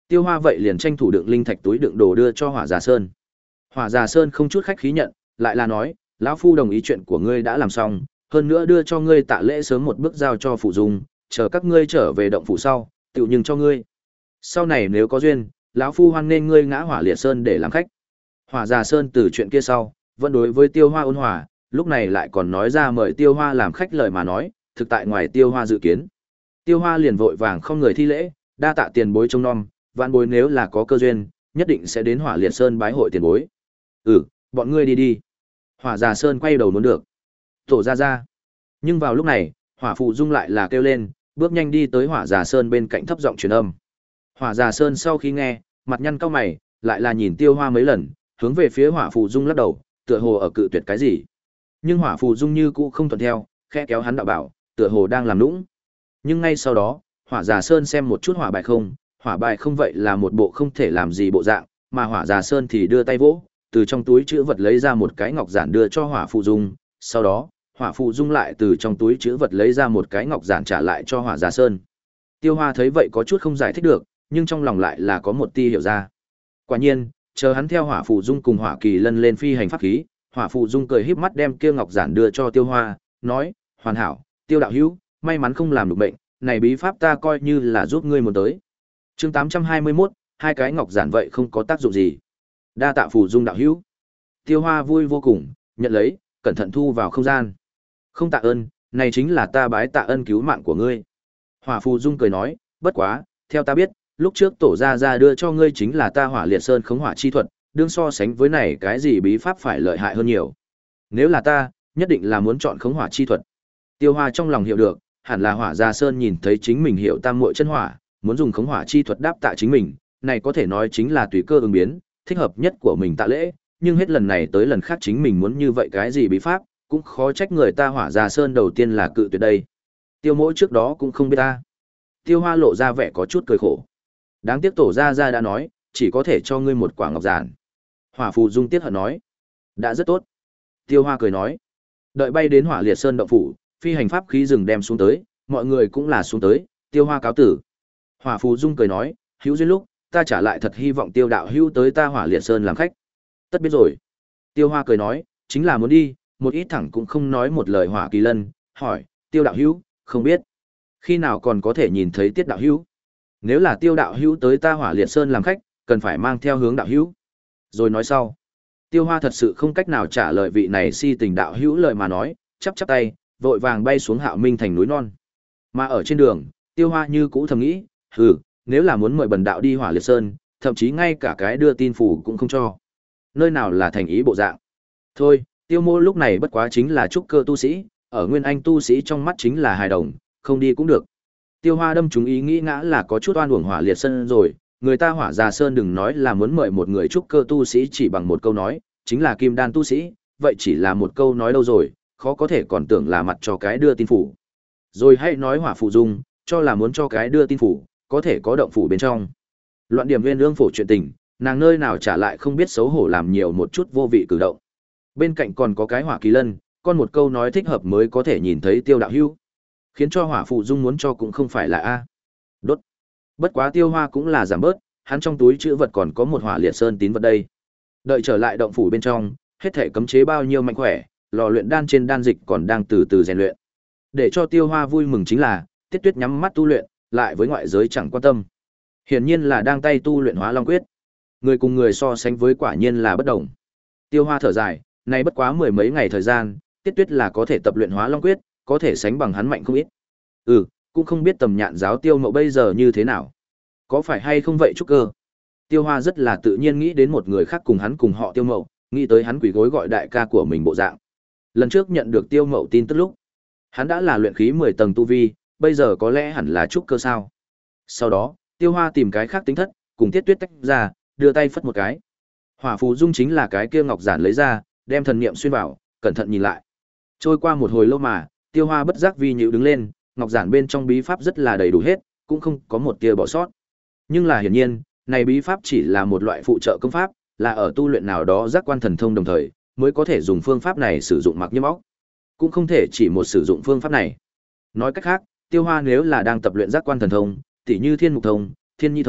[SPEAKER 1] Tiêu Hoa vậy liền tranh thủ đựng linh thạch túi đựng đồ đưa cho Hỏa Già Sơn. Hỏa Già Sơn không chút khách khí nhận, lại là nói, lão phu đồng ý chuyện của ngươi đã làm xong, hơn nữa đưa cho ngươi tạ lễ sớm một bước giao cho phụ dung, chờ các ngươi trở về động phủ sau, tựu nhưng cho ngươi. Sau này nếu có duyên, lão phu hoan nghênh ngươi ngã Hỏa Liệt Sơn để làm khách. Hỏa Già Sơn từ chuyện kia sau, vẫn đối với Tiêu Hoa ôn hòa, lúc này lại còn nói ra mời Tiêu Hoa làm khách lời mà nói, thực tại ngoài Tiêu Hoa dự kiến. Tiêu Hoa liền vội vàng không người thi lễ, đa tạ tiền bối trông nom, vạn bối nếu là có cơ duyên, nhất định sẽ đến Hỏa Liệt Sơn bái hội tiền bối. Ừ, bọn ngươi đi đi. Hỏa Già Sơn quay đầu muốn được. Tổ ra ra. Nhưng vào lúc này, Hỏa Phụ Dung lại là kêu lên, bước nhanh đi tới Hỏa Già Sơn bên cạnh thấp giọng truyền âm. Hỏa Già Sơn sau khi nghe, mặt nhăn cau mày, lại là nhìn Tiêu Hoa mấy lần, hướng về phía Hỏa Phụ Dung lắc đầu, tựa hồ ở cự tuyệt cái gì. Nhưng Hỏa Phụ Dung như cũ không thuận theo, khẽ kéo hắn đạo bảo, tựa hồ đang làm nũng. Nhưng ngay sau đó, Hỏa Già Sơn xem một chút hỏa bài không, hỏa bài không vậy là một bộ không thể làm gì bộ dạng, mà Hỏa Già Sơn thì đưa tay vỗ, từ trong túi trữ vật lấy ra một cái ngọc giản đưa cho Hỏa Phụ Dung, sau đó, Hỏa Phụ Dung lại từ trong túi trữ vật lấy ra một cái ngọc giản trả lại cho Hỏa Già Sơn. Tiêu Hoa thấy vậy có chút không giải thích được, nhưng trong lòng lại là có một tia hiểu ra. Quả nhiên, chờ hắn theo Hỏa Phụ Dung cùng Hỏa Kỳ Lân lên phi hành pháp khí, Hỏa Phụ Dung cười híp mắt đem kia ngọc giản đưa cho Tiêu Hoa, nói: "Hoàn hảo, Tiêu đạo hữu, may mắn không làm được bệnh, này bí pháp ta coi như là giúp ngươi một tới." Chương tám trăm hai mươi mốt, hai cái ngọc giản vậy không có tác dụng gì. Đa tạ Phụ Dung đạo hữu. Tiêu Hoa vui vô cùng, nhận lấy, cẩn thận thu vào không gian. Không tạ ơn, này chính là ta bái tạ ơn cứu mạng của ngươi. Hỏa Phụ Dung cười nói, bất quá, theo ta biết, lúc trước tổ gia gia đưa cho ngươi chính là ta Hỏa Liệt Sơn khống hỏa chi thuật, đương so sánh với này cái gì bí pháp phải lợi hại hơn nhiều. Nếu là ta, nhất định là muốn chọn khống hỏa chi thuật. Tiêu Hoa trong lòng hiểu được, hẳn là Hỏa Già Sơn nhìn thấy chính mình hiểu tam muội chân hỏa, muốn dùng khống hỏa chi thuật đáp tạ chính mình, này có thể nói chính là tùy cơ ứng biến, thích hợp nhất của mình tạ lễ, nhưng hết lần này tới lần khác chính mình muốn như vậy cái gì bí pháp, cũng khó trách người ta Hỏa Già Sơn đầu tiên là cự tuyệt đây. Tiêu Mỗ trước đó cũng không biết ta. Tiêu Hoa lộ ra vẻ có chút cười khổ. Đáng tiếc tổ gia gia đã nói, chỉ có thể cho ngươi một quả ngọc giản. Hỏa Phù Dung tiếc hận nói, đã rất tốt. Tiêu Hoa cười nói, đợi bay đến Hỏa Liệt Sơn động phủ, phi hành pháp khí rừng đem xuống tới, mọi người cũng là xuống tới, Tiêu Hoa cáo tử. Hỏa Phù Dung cười nói, hữu duyên lúc, ta trả lại thật hy vọng Tiêu đạo hữu tới ta Hỏa Liệt Sơn làm khách. Tất biết rồi. Tiêu Hoa cười nói, chính là muốn đi, một ít thẳng cũng không nói một lời. Hỏa Kỳ Lân hỏi, Tiêu đạo hữu, không biết khi nào còn có thể nhìn thấy Tiết đạo hữu? Nếu là Tiêu đạo hữu tới ta Hỏa Liệt Sơn làm khách, cần phải mang theo hướng đạo hữu. Rồi nói sau. Tiêu Hoa thật sự không cách nào trả lời vị này si tình đạo hữu lời mà nói, chắp chắp tay, vội vàng bay xuống Hạo Minh thành núi non. Mà ở trên đường, Tiêu Hoa như cũ thầm nghĩ, hừ, nếu là muốn mời bần đạo đi Hỏa Liệt Sơn, thậm chí ngay cả cái đưa tin phủ cũng không cho. Nơi nào là thành ý bộ dạng. Thôi, Tiêu Mô lúc này bất quá chính là trúc cơ tu sĩ, ở Nguyên Anh tu sĩ trong mắt chính là hài đồng, không đi cũng được. Tiêu Hoa đâm chúng ý nghĩ ngã là có chút oan uổng Hỏa Liệt Sơn rồi, người ta Hỏa Già Sơn đừng nói là muốn mời một người trúc cơ tu sĩ chỉ bằng một câu nói, chính là kim đan tu sĩ, vậy chỉ là một câu nói đâu rồi, khó có thể còn tưởng là mặt cho cái đưa tin phủ. Rồi hãy nói Hỏa Phụ Dung, cho là muốn cho cái đưa tin phủ, có thể có động phủ bên trong. Loạn điểm viên ương phổ chuyện tình, nàng nơi nào trả lại không biết xấu hổ làm nhiều một chút vô vị cử động. Bên cạnh còn có cái Hỏa Kỳ Lân, còn một câu nói thích hợp mới có thể nhìn thấy Tiêu đạo hữu. Khiến cho Hỏa Phụ Dung muốn cho cũng không phải là a. Đốt. Bất quá Tiêu Hoa cũng là giảm bớt, hắn trong túi trữ vật còn có một Hỏa Liệt Sơn tín vật đây. Đợi trở lại động phủ bên trong, hết thể cấm chế bao nhiêu mạnh khỏe, lò luyện đan trên đan dịch còn đang từ từ rèn luyện. Để cho Tiêu Hoa vui mừng chính là, Tiết Tuyết nhắm mắt tu luyện, lại với ngoại giới chẳng quan tâm. Hiển nhiên là đang tay tu luyện Hóa Long Quyết. Người cùng người so sánh với quả nhiên là bất đồng. Tiêu Hoa thở dài, nay bất quá mười mấy ngày thời gian, Tiết Tuyết là có thể tập luyện Hóa Long Quyết, có thể sánh bằng hắn mạnh không ít. Ừ, cũng không biết tầm nhạn giáo Tiêu Mậu bây giờ như thế nào. Có phải hay không vậy trúc cơ? Tiêu Hoa rất là tự nhiên nghĩ đến một người khác cùng hắn cùng họ Tiêu Mậu, nghĩ tới hắn quỳ gối gọi đại ca của mình bộ dạng. Lần trước nhận được Tiêu Mậu tin tức lúc, hắn đã là luyện khí mười tầng tu vi, bây giờ có lẽ hẳn là trúc cơ sao. Sau đó, Tiêu Hoa tìm cái khác tính thất, cùng Tiết Tuyết tách ra, đưa tay phất một cái. Hỏa Phù Dung chính là cái kia ngọc giản lấy ra, đem thần niệm xuyên vào, cẩn thận nhìn lại. Trôi qua một hồi lâu mà, Tiêu Hoa bất giác vi nhíu đứng lên, ngọc giản bên trong bí pháp rất là đầy đủ hết, cũng không có một tia bỏ sót. Nhưng là hiển nhiên, này bí pháp chỉ là một loại phụ trợ công pháp, là ở tu luyện nào đó giác quan thần thông đồng thời, mới có thể dùng phương pháp này sử dụng mặc nhiễm óc. Cũng không thể chỉ một sử dụng phương pháp này. Nói cách khác, Tiêu Hoa nếu là đang tập luyện giác quan thần thông, tỉ như Thiên Mục Thông, Thiên Nhi Thông,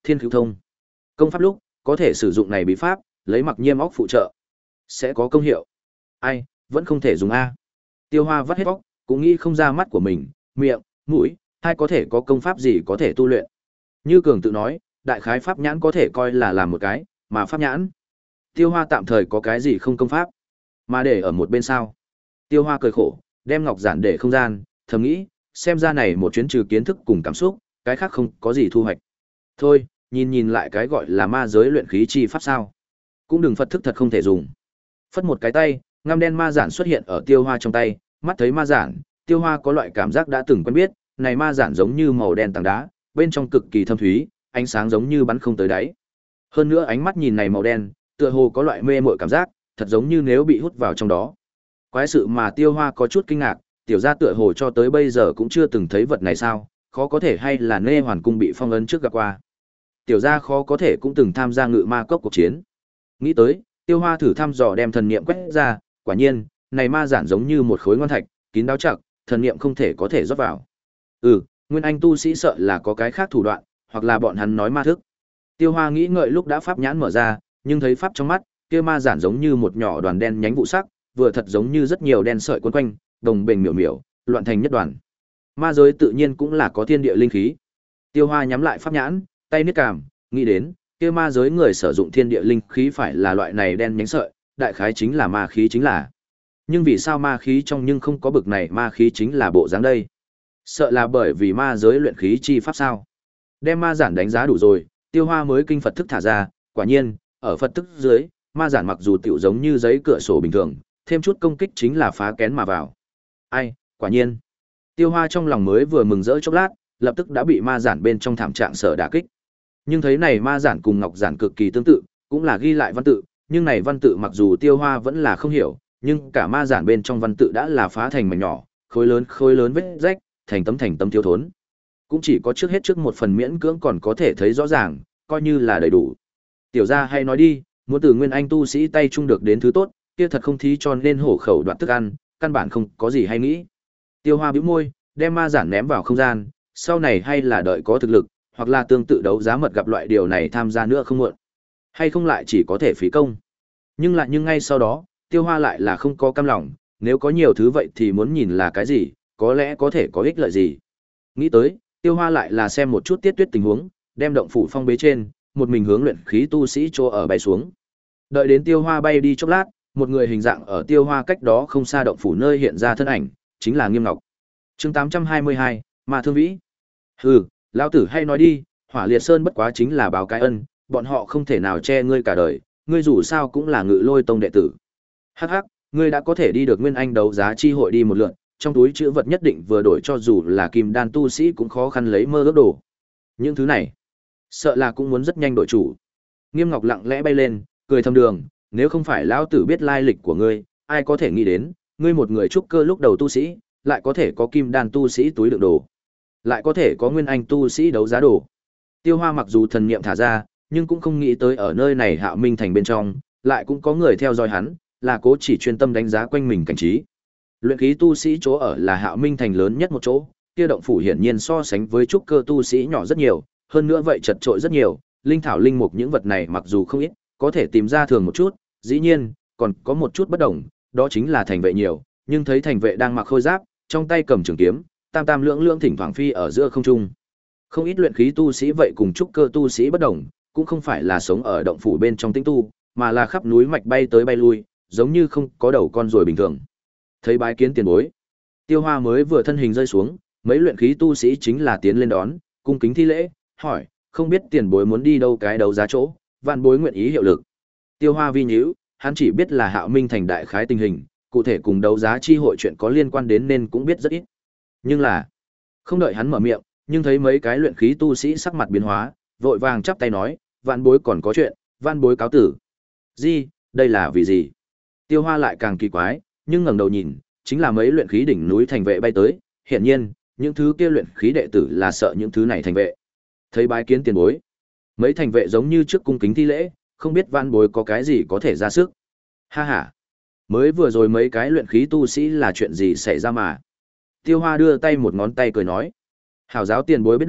[SPEAKER 1] Thiên Cứu Thông. Công pháp lúc, có thể sử dụng này bí pháp, lấy mặc nhiêm óc phụ trợ. Sẽ có công hiệu. Ai, vẫn không thể dùng A. Tiêu Hoa vắt hết óc, cũng nghĩ không ra mắt của mình, miệng, mũi, hay có thể có công pháp gì có thể tu luyện. Như Cường tự nói, đại khái pháp nhãn có thể coi là làm một cái, mà pháp nhãn. Tiêu Hoa tạm thời có cái gì không công pháp, mà để ở một bên sao. Tiêu Hoa cười khổ, đem ngọc giản để không gian, thầm nghĩ, xem ra này một chuyến trừ kiến thức cùng cảm xúc, cái khác không có gì thu hoạch. Thôi, nhìn nhìn lại cái gọi là ma giới luyện khí chi pháp sao. Cũng đừng Phật thức thật không thể dùng. Phất một cái tay, ngăm đen ma giản xuất hiện ở Tiêu Hoa trong tay, mắt thấy ma giản, Tiêu Hoa có loại cảm giác đã từng quen biết, này ma giản giống như màu đen tảng đá, bên trong cực kỳ thâm thúy, ánh sáng giống như bắn không tới đáy. Hơn nữa ánh mắt nhìn này màu đen, tựa hồ có loại mê muội cảm giác, thật giống như nếu bị hút vào trong đó. Quái sự mà Tiêu Hoa có chút kinh ngạc, tiểu gia tựa hồ cho tới bây giờ cũng chưa từng thấy vật này sao, khó có thể hay là Nê Hoàn cung bị phong ấn trước gặp qua. Tiểu gia khó có thể cũng từng tham gia ngự ma cốc cuộc chiến. Nghĩ tới, Tiêu Hoa thử thăm dò đem thần niệm quét ra, quả nhiên, này ma giản giống như một khối ngon thạch, kín đáo chặt, thần niệm không thể có thể rót vào. Ừ, nguyên anh tu sĩ sợ là có cái khác thủ đoạn, hoặc là bọn hắn nói ma thức. Tiêu Hoa nghĩ ngợi lúc đã pháp nhãn mở ra, nhưng thấy pháp trong mắt, kia ma giản giống như một nhỏ đoàn đen nhánh vụ sắc, vừa thật giống như rất nhiều đen sợi quấn quanh, đồng bền miểu miểu, loạn thành nhất đoàn. Ma giới tự nhiên cũng là có thiên địa linh khí. Tiêu Hoa nhắm lại pháp nhãn, tay niết cảm, nghĩ đến, kia ma giới người sử dụng thiên địa linh khí phải là loại này đen nhánh sợi, đại khái chính là ma khí chính là. Nhưng vì sao ma khí trong nhưng không có bực này ma khí chính là bộ dáng đây? Sợ là bởi vì ma giới luyện khí chi pháp sao? Đem ma giản đánh giá đủ rồi, Tiêu Hoa mới kinh Phật thức thả ra, quả nhiên, ở Phật thức dưới, ma giản mặc dù tiểu giống như giấy cửa sổ bình thường, thêm chút công kích chính là phá kén mà vào. Ai, quả nhiên. Tiêu Hoa trong lòng mới vừa mừng rỡ chốc lát, lập tức đã bị ma giản bên trong thảm trạng sở đả kích. Nhưng thấy này ma giản cùng ngọc giản cực kỳ tương tự, cũng là ghi lại văn tự, nhưng này văn tự mặc dù Tiêu Hoa vẫn là không hiểu, nhưng cả ma giản bên trong văn tự đã là phá thành mảnh nhỏ, khối lớn khối lớn vết rách, thành tấm thành tấm thiếu thốn. Cũng chỉ có trước hết trước một phần miễn cưỡng còn có thể thấy rõ ràng, coi như là đầy đủ. Tiểu gia hay nói đi, muốn từ nguyên anh tu sĩ tay trung được đến thứ tốt, kia thật không thí cho nên hổ khẩu đoạn thức ăn, căn bản không có gì hay nghĩ. Tiêu Hoa bĩu môi, đem ma giản ném vào không gian, sau này hay là đợi có thực lực, hoặc là tương tự đấu giá mật gặp loại điều này tham gia nữa không muộn. Hay không lại chỉ có thể phí công. Nhưng lại nhưng ngay sau đó, Tiêu Hoa lại là không có cam lòng, nếu có nhiều thứ vậy thì muốn nhìn là cái gì, có lẽ có thể có ích lợi gì. Nghĩ tới, Tiêu Hoa lại là xem một chút Tiết Tuyết tình huống, đem động phủ phong bế trên, một mình hướng luyện khí tu sĩ chỗ ở bay xuống. Đợi đến Tiêu Hoa bay đi chốc lát, một người hình dạng ở Tiêu Hoa cách đó không xa động phủ nơi hiện ra thân ảnh, chính là Nghiêm Ngọc. Chương tám trăm hai mươi hai, Ma Thương Vĩ. Hừ, lão tử hay nói đi, Hỏa Liệt Sơn bất quá chính là báo cái ân, bọn họ không thể nào che ngươi cả đời, ngươi dù sao cũng là Ngự Lôi tông đệ tử. Hắc hắc, ngươi đã có thể đi được Nguyên Anh đấu giá chi hội đi một lượt, trong túi chữ vật nhất định vừa đổi cho dù là kim đan tu sĩ cũng khó khăn lấy mơ ước đồ. Những thứ này, sợ là cũng muốn rất nhanh đổi chủ. Nghiêm Ngọc lặng lẽ bay lên, cười thầm đường, nếu không phải lão tử biết lai lịch của ngươi, ai có thể nghĩ đến, ngươi một người trúc cơ lúc đầu tu sĩ, lại có thể có kim đan tu sĩ túi đựng đồ, lại có thể có nguyên anh tu sĩ đấu giá đồ. Tiêu Hoa mặc dù thần niệm thả ra, nhưng cũng không nghĩ tới ở nơi này Hạo Minh thành bên trong, lại cũng có người theo dõi hắn, là cố chỉ chuyên tâm đánh giá quanh mình cảnh trí. Luyện khí tu sĩ chỗ ở là Hạo Minh thành lớn nhất một chỗ, kia động phủ hiển nhiên so sánh với trúc cơ tu sĩ nhỏ rất nhiều, hơn nữa vậy chật trội rất nhiều, linh thảo linh mục những vật này mặc dù không ít, có thể tìm ra thường một chút, dĩ nhiên, còn có một chút bất đồng, đó chính là thành vệ nhiều, nhưng thấy thành vệ đang mặc khôi giáp, trong tay cầm trường kiếm, tam tam lưỡng lưỡng thỉnh thoảng phi ở giữa không trung. Không ít luyện khí tu sĩ vậy cùng trúc cơ tu sĩ bất đồng, cũng không phải là sống ở động phủ bên trong tĩnh tu, mà là khắp núi mạch bay tới bay lui, giống như không có đầu con rồi bình thường. Thấy bái kiến tiền bối, Tiêu Hoa mới vừa thân hình rơi xuống, mấy luyện khí tu sĩ chính là tiến lên đón, cung kính thi lễ, hỏi, không biết tiền bối muốn đi đâu cái đấu giá chỗ, vạn bối nguyện ý hiệu lực. Tiêu Hoa vi nhíu, hắn chỉ biết là Hạo Minh thành đại khái tình hình, cụ thể cùng đấu giá chi hội chuyện có liên quan đến nên cũng biết rất ít. Nhưng là, không đợi hắn mở miệng, nhưng thấy mấy cái luyện khí tu sĩ sắc mặt biến hóa, vội vàng chắp tay nói, vạn bối còn có chuyện, vạn bối cáo tử. Gì, đây là vì gì? Tiêu Hoa lại càng kỳ quái, nhưng ngẩng đầu nhìn, chính là mấy luyện khí đỉnh núi thành vệ bay tới, hiển nhiên, những thứ kia luyện khí đệ tử là sợ những thứ này thành vệ. Thấy bái kiến tiền bối, mấy thành vệ giống như trước cung kính thi lễ, không biết vạn bối có cái gì có thể ra sức. Ha ha, mới vừa rồi mấy cái luyện khí tu sĩ là chuyện gì xảy ra mà? Tiêu Hoa đưa tay một ngón tay cười nói, hảo giáo tiền bối biết được,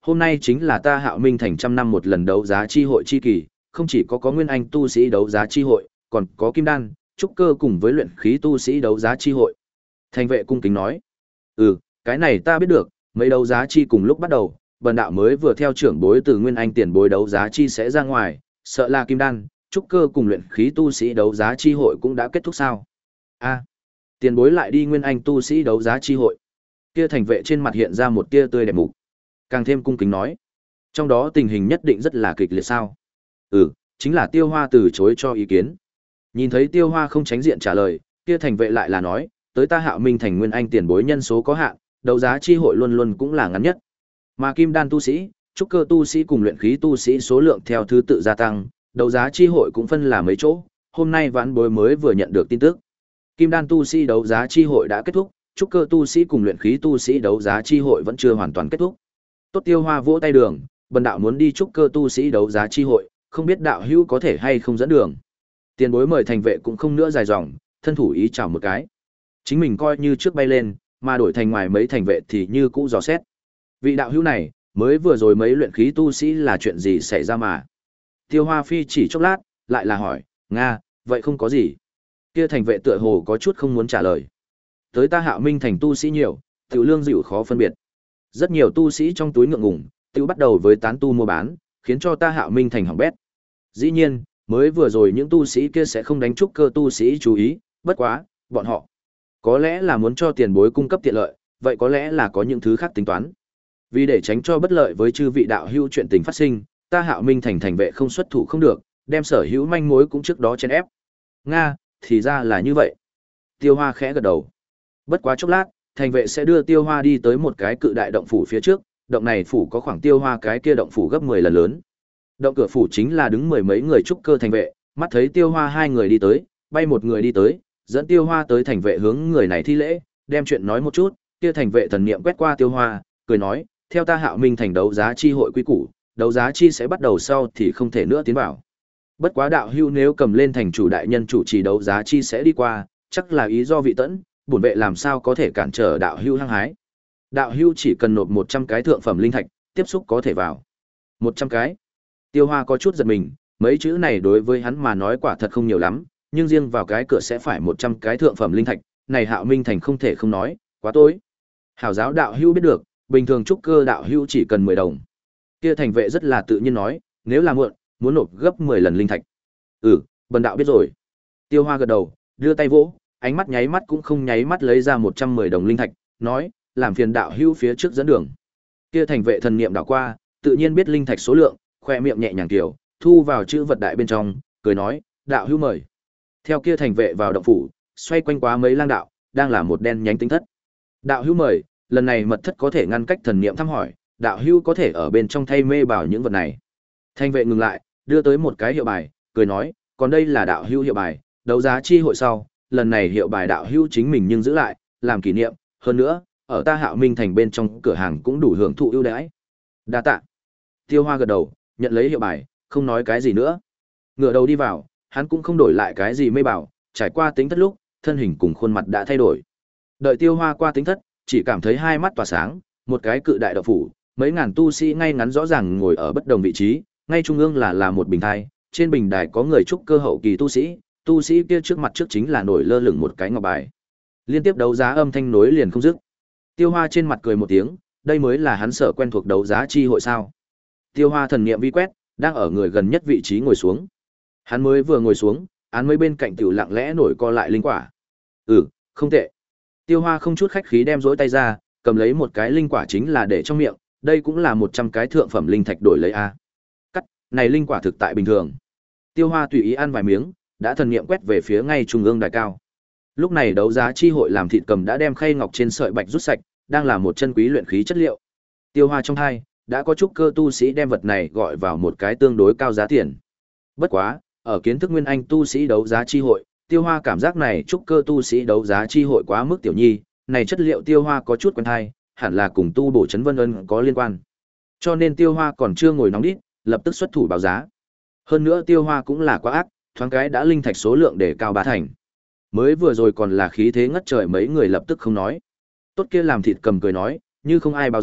[SPEAKER 1] hôm nay chính là ta Hạo Minh thành trăm năm một lần đấu giá chi hội chi kỳ, không chỉ có có nguyên anh tu sĩ đấu giá chi hội, còn có kim đan, trúc cơ cùng với luyện khí tu sĩ đấu giá chi hội. Thành vệ cung kính nói, ừ, cái này ta biết được, mấy đấu giá chi cùng lúc bắt đầu, bần đạo mới vừa theo trưởng bối từ nguyên anh tiền bối đấu giá chi sẽ ra ngoài, sợ là kim đan, trúc cơ cùng luyện khí tu sĩ đấu giá chi hội cũng đã kết thúc sao? A, tiền bối lại đi nguyên anh tu sĩ đấu giá chi hội. Kia thành vệ trên mặt hiện ra một tia tươi đẹp mục, càng thêm cung kính nói, trong đó tình hình nhất định rất là kịch liệt sao? Ừ, chính là Tiêu Hoa từ chối cho ý kiến. Nhìn thấy Tiêu Hoa không tránh diện trả lời, kia thành vệ lại là nói, tới ta Hạo Minh thành nguyên anh tiền bối nhân số có hạn, đấu giá chi hội luôn luôn cũng là ngắn nhất. Mà kim đan tu sĩ, trúc cơ tu sĩ cùng luyện khí tu sĩ số lượng theo thứ tự gia tăng, đấu giá chi hội cũng phân là mấy chỗ, hôm nay vãn bối mới vừa nhận được tin tức. Kim đan tu sĩ đấu giá chi hội đã kết thúc, trúc cơ tu sĩ cùng luyện khí tu sĩ đấu giá chi hội vẫn chưa hoàn toàn kết thúc. Tốt Tiêu Hoa vỗ tay đường, bần đạo muốn đi trúc cơ tu sĩ đấu giá chi hội, không biết đạo hữu có thể hay không dẫn đường. Tiền bối mời thành vệ cũng không nữa dài dòng, thân thủ ý chào một cái. Chính mình coi như trước bay lên, mà đổi thành ngoài mấy thành vệ thì như cũ dò xét. Vị đạo hữu này, mới vừa rồi mấy luyện khí tu sĩ là chuyện gì xảy ra mà? Tiêu Hoa phi chỉ chốc lát, lại là hỏi, Nga, vậy không có gì. Kia thành vệ tựa hồ có chút không muốn trả lời. Tới ta Hạo Minh thành tu sĩ nhiều, tiểu lương dịu khó phân biệt. Rất nhiều tu sĩ trong túi ngượng ngùng, tiểu bắt đầu với tán tu mua bán, khiến cho ta Hạo Minh thành hỏng bét. Dĩ nhiên, mới vừa rồi những tu sĩ kia sẽ không đánh trúc cơ tu sĩ chú ý, bất quá, bọn họ có lẽ là muốn cho tiền bối cung cấp tiện lợi, vậy có lẽ là có những thứ khác tính toán. Vì để tránh cho bất lợi với chư vị đạo hữu chuyện tình phát sinh, ta Hạo Minh thành thành vệ không xuất thủ không được, đem sở hữu manh mối cũng trước đó chen ép. Nga, thì ra là như vậy. Tiêu Hoa khẽ gật đầu. Bất quá chốc lát, thành vệ sẽ đưa Tiêu Hoa đi tới một cái cự đại động phủ phía trước, động này phủ có khoảng Tiêu Hoa cái kia động phủ gấp mười lần lớn. Động cửa phủ chính là đứng mười mấy người trúc cơ thành vệ, mắt thấy Tiêu Hoa hai người đi tới, bay một người đi tới, dẫn Tiêu Hoa tới thành vệ hướng người này thi lễ, đem chuyện nói một chút, kia thành vệ thần niệm quét qua Tiêu Hoa, cười nói, theo ta Hạo Minh thành đấu giá chi hội quy củ, đấu giá chi sẽ bắt đầu sau thì không thể nữa tiến vào. Bất quá đạo hữu nếu cầm lên thành chủ đại nhân chủ trì đấu giá chi sẽ đi qua, chắc là ý do vị tẫn, bổn vệ làm sao có thể cản trở đạo hữu hăng hái. Đạo hữu chỉ cần nộp một trăm cái thượng phẩm linh thạch, tiếp xúc có thể vào. một trăm cái. Tiêu Hoa có chút giật mình, mấy chữ này đối với hắn mà nói quả thật không nhiều lắm, nhưng riêng vào cái cửa sẽ phải một trăm cái thượng phẩm linh thạch, này Hạo Minh thành không thể không nói, quá tối. Hảo giáo đạo hữu biết được, bình thường trúc cơ đạo hữu chỉ cần mười đồng. Kia thành vệ rất là tự nhiên nói, nếu là muộn, muốn nộp gấp mười lần linh thạch. Ừ, bần đạo biết rồi. Tiêu Hoa gật đầu, đưa tay vỗ, ánh mắt nháy mắt cũng không nháy mắt lấy ra một trăm mười đồng linh thạch, nói, làm phiền đạo hữu phía trước dẫn đường. Kia thành vệ thần niệm đảo qua, tự nhiên biết linh thạch số lượng, khoe miệng nhẹ nhàng kiểu, thu vào chữ vật đại bên trong, cười nói, đạo hữu mời. Theo kia thành vệ vào động phủ, xoay quanh quá mấy lang đạo, đang là một đen nhánh tinh thất. Đạo hữu mời, lần này mật thất có thể ngăn cách thần niệm thăm hỏi, đạo hữu có thể ở bên trong thay mê bảo những vật này. Thành vệ ngừng lại, đưa tới một cái hiệu bài, cười nói, còn đây là đạo hữu hiệu bài, đấu giá chi hội sau, lần này hiệu bài đạo hữu chính mình nhưng giữ lại, làm kỷ niệm, hơn nữa, ở ta Hạo Minh thành bên trong cửa hàng cũng đủ hưởng thụ ưu đãi. Đa tạ. Tiêu Hoa gật đầu, nhận lấy hiệu bài, không nói cái gì nữa. Ngửa đầu đi vào, hắn cũng không đổi lại cái gì mê bảo, trải qua tính thất lúc, thân hình cùng khuôn mặt đã thay đổi. Đợi Tiêu Hoa qua tính thất, chỉ cảm thấy hai mắt tỏa sáng, một cái cự đại động phủ, mấy ngàn tu sĩ ngay ngắn rõ ràng ngồi ở bất đồng vị trí, ngay trung ương là là một bình thai, trên bình đài có người trúc cơ hậu kỳ tu sĩ, tu sĩ kia trước mặt trước chính là nổi lơ lửng một cái ngọc bài. Liên tiếp đấu giá âm thanh nối liền không dứt. Tiêu Hoa trên mặt cười một tiếng, đây mới là hắn sở quen thuộc đấu giá chi hội sao? Tiêu Hoa thần niệm vi quét, đang ở người gần nhất vị trí ngồi xuống. Hắn mới vừa ngồi xuống, án mấy bên cạnh tiểu lặng lẽ nổi co lại linh quả. Ừ, không tệ. Tiêu Hoa không chút khách khí đem rỗi tay ra, cầm lấy một cái linh quả chính là để trong miệng, đây cũng là một trăm cái thượng phẩm linh thạch đổi lấy a. Cắt, này linh quả thực tại bình thường. Tiêu Hoa tùy ý ăn vài miếng, đã thần niệm quét về phía ngay trung ương đài cao. Lúc này đấu giá chi hội làm thịt cầm đã đem khay ngọc trên sợi bạch rút sạch, đang là một chân quý luyện khí chất liệu. Tiêu Hoa trong hai, đã có chút cơ tu sĩ đem vật này gọi vào một cái tương đối cao giá tiền. Bất quá, ở kiến thức nguyên anh tu sĩ đấu giá chi hội, Tiêu Hoa cảm giác này trúc cơ tu sĩ đấu giá chi hội quá mức tiểu nhi, này chất liệu Tiêu Hoa có chút quen hay, hẳn là cùng tu bổ trấn vân ân có liên quan. Cho nên Tiêu Hoa còn chưa ngồi nóng đít, lập tức xuất thủ báo giá. Hơn nữa Tiêu Hoa cũng là quá ác, thoáng cái đã linh thạch số lượng để cao ba thành. Mới vừa rồi còn là khí thế ngất trời mấy người lập tức không nói. Tốt kia làm thịt cầm cười nói, như không ai báo giá,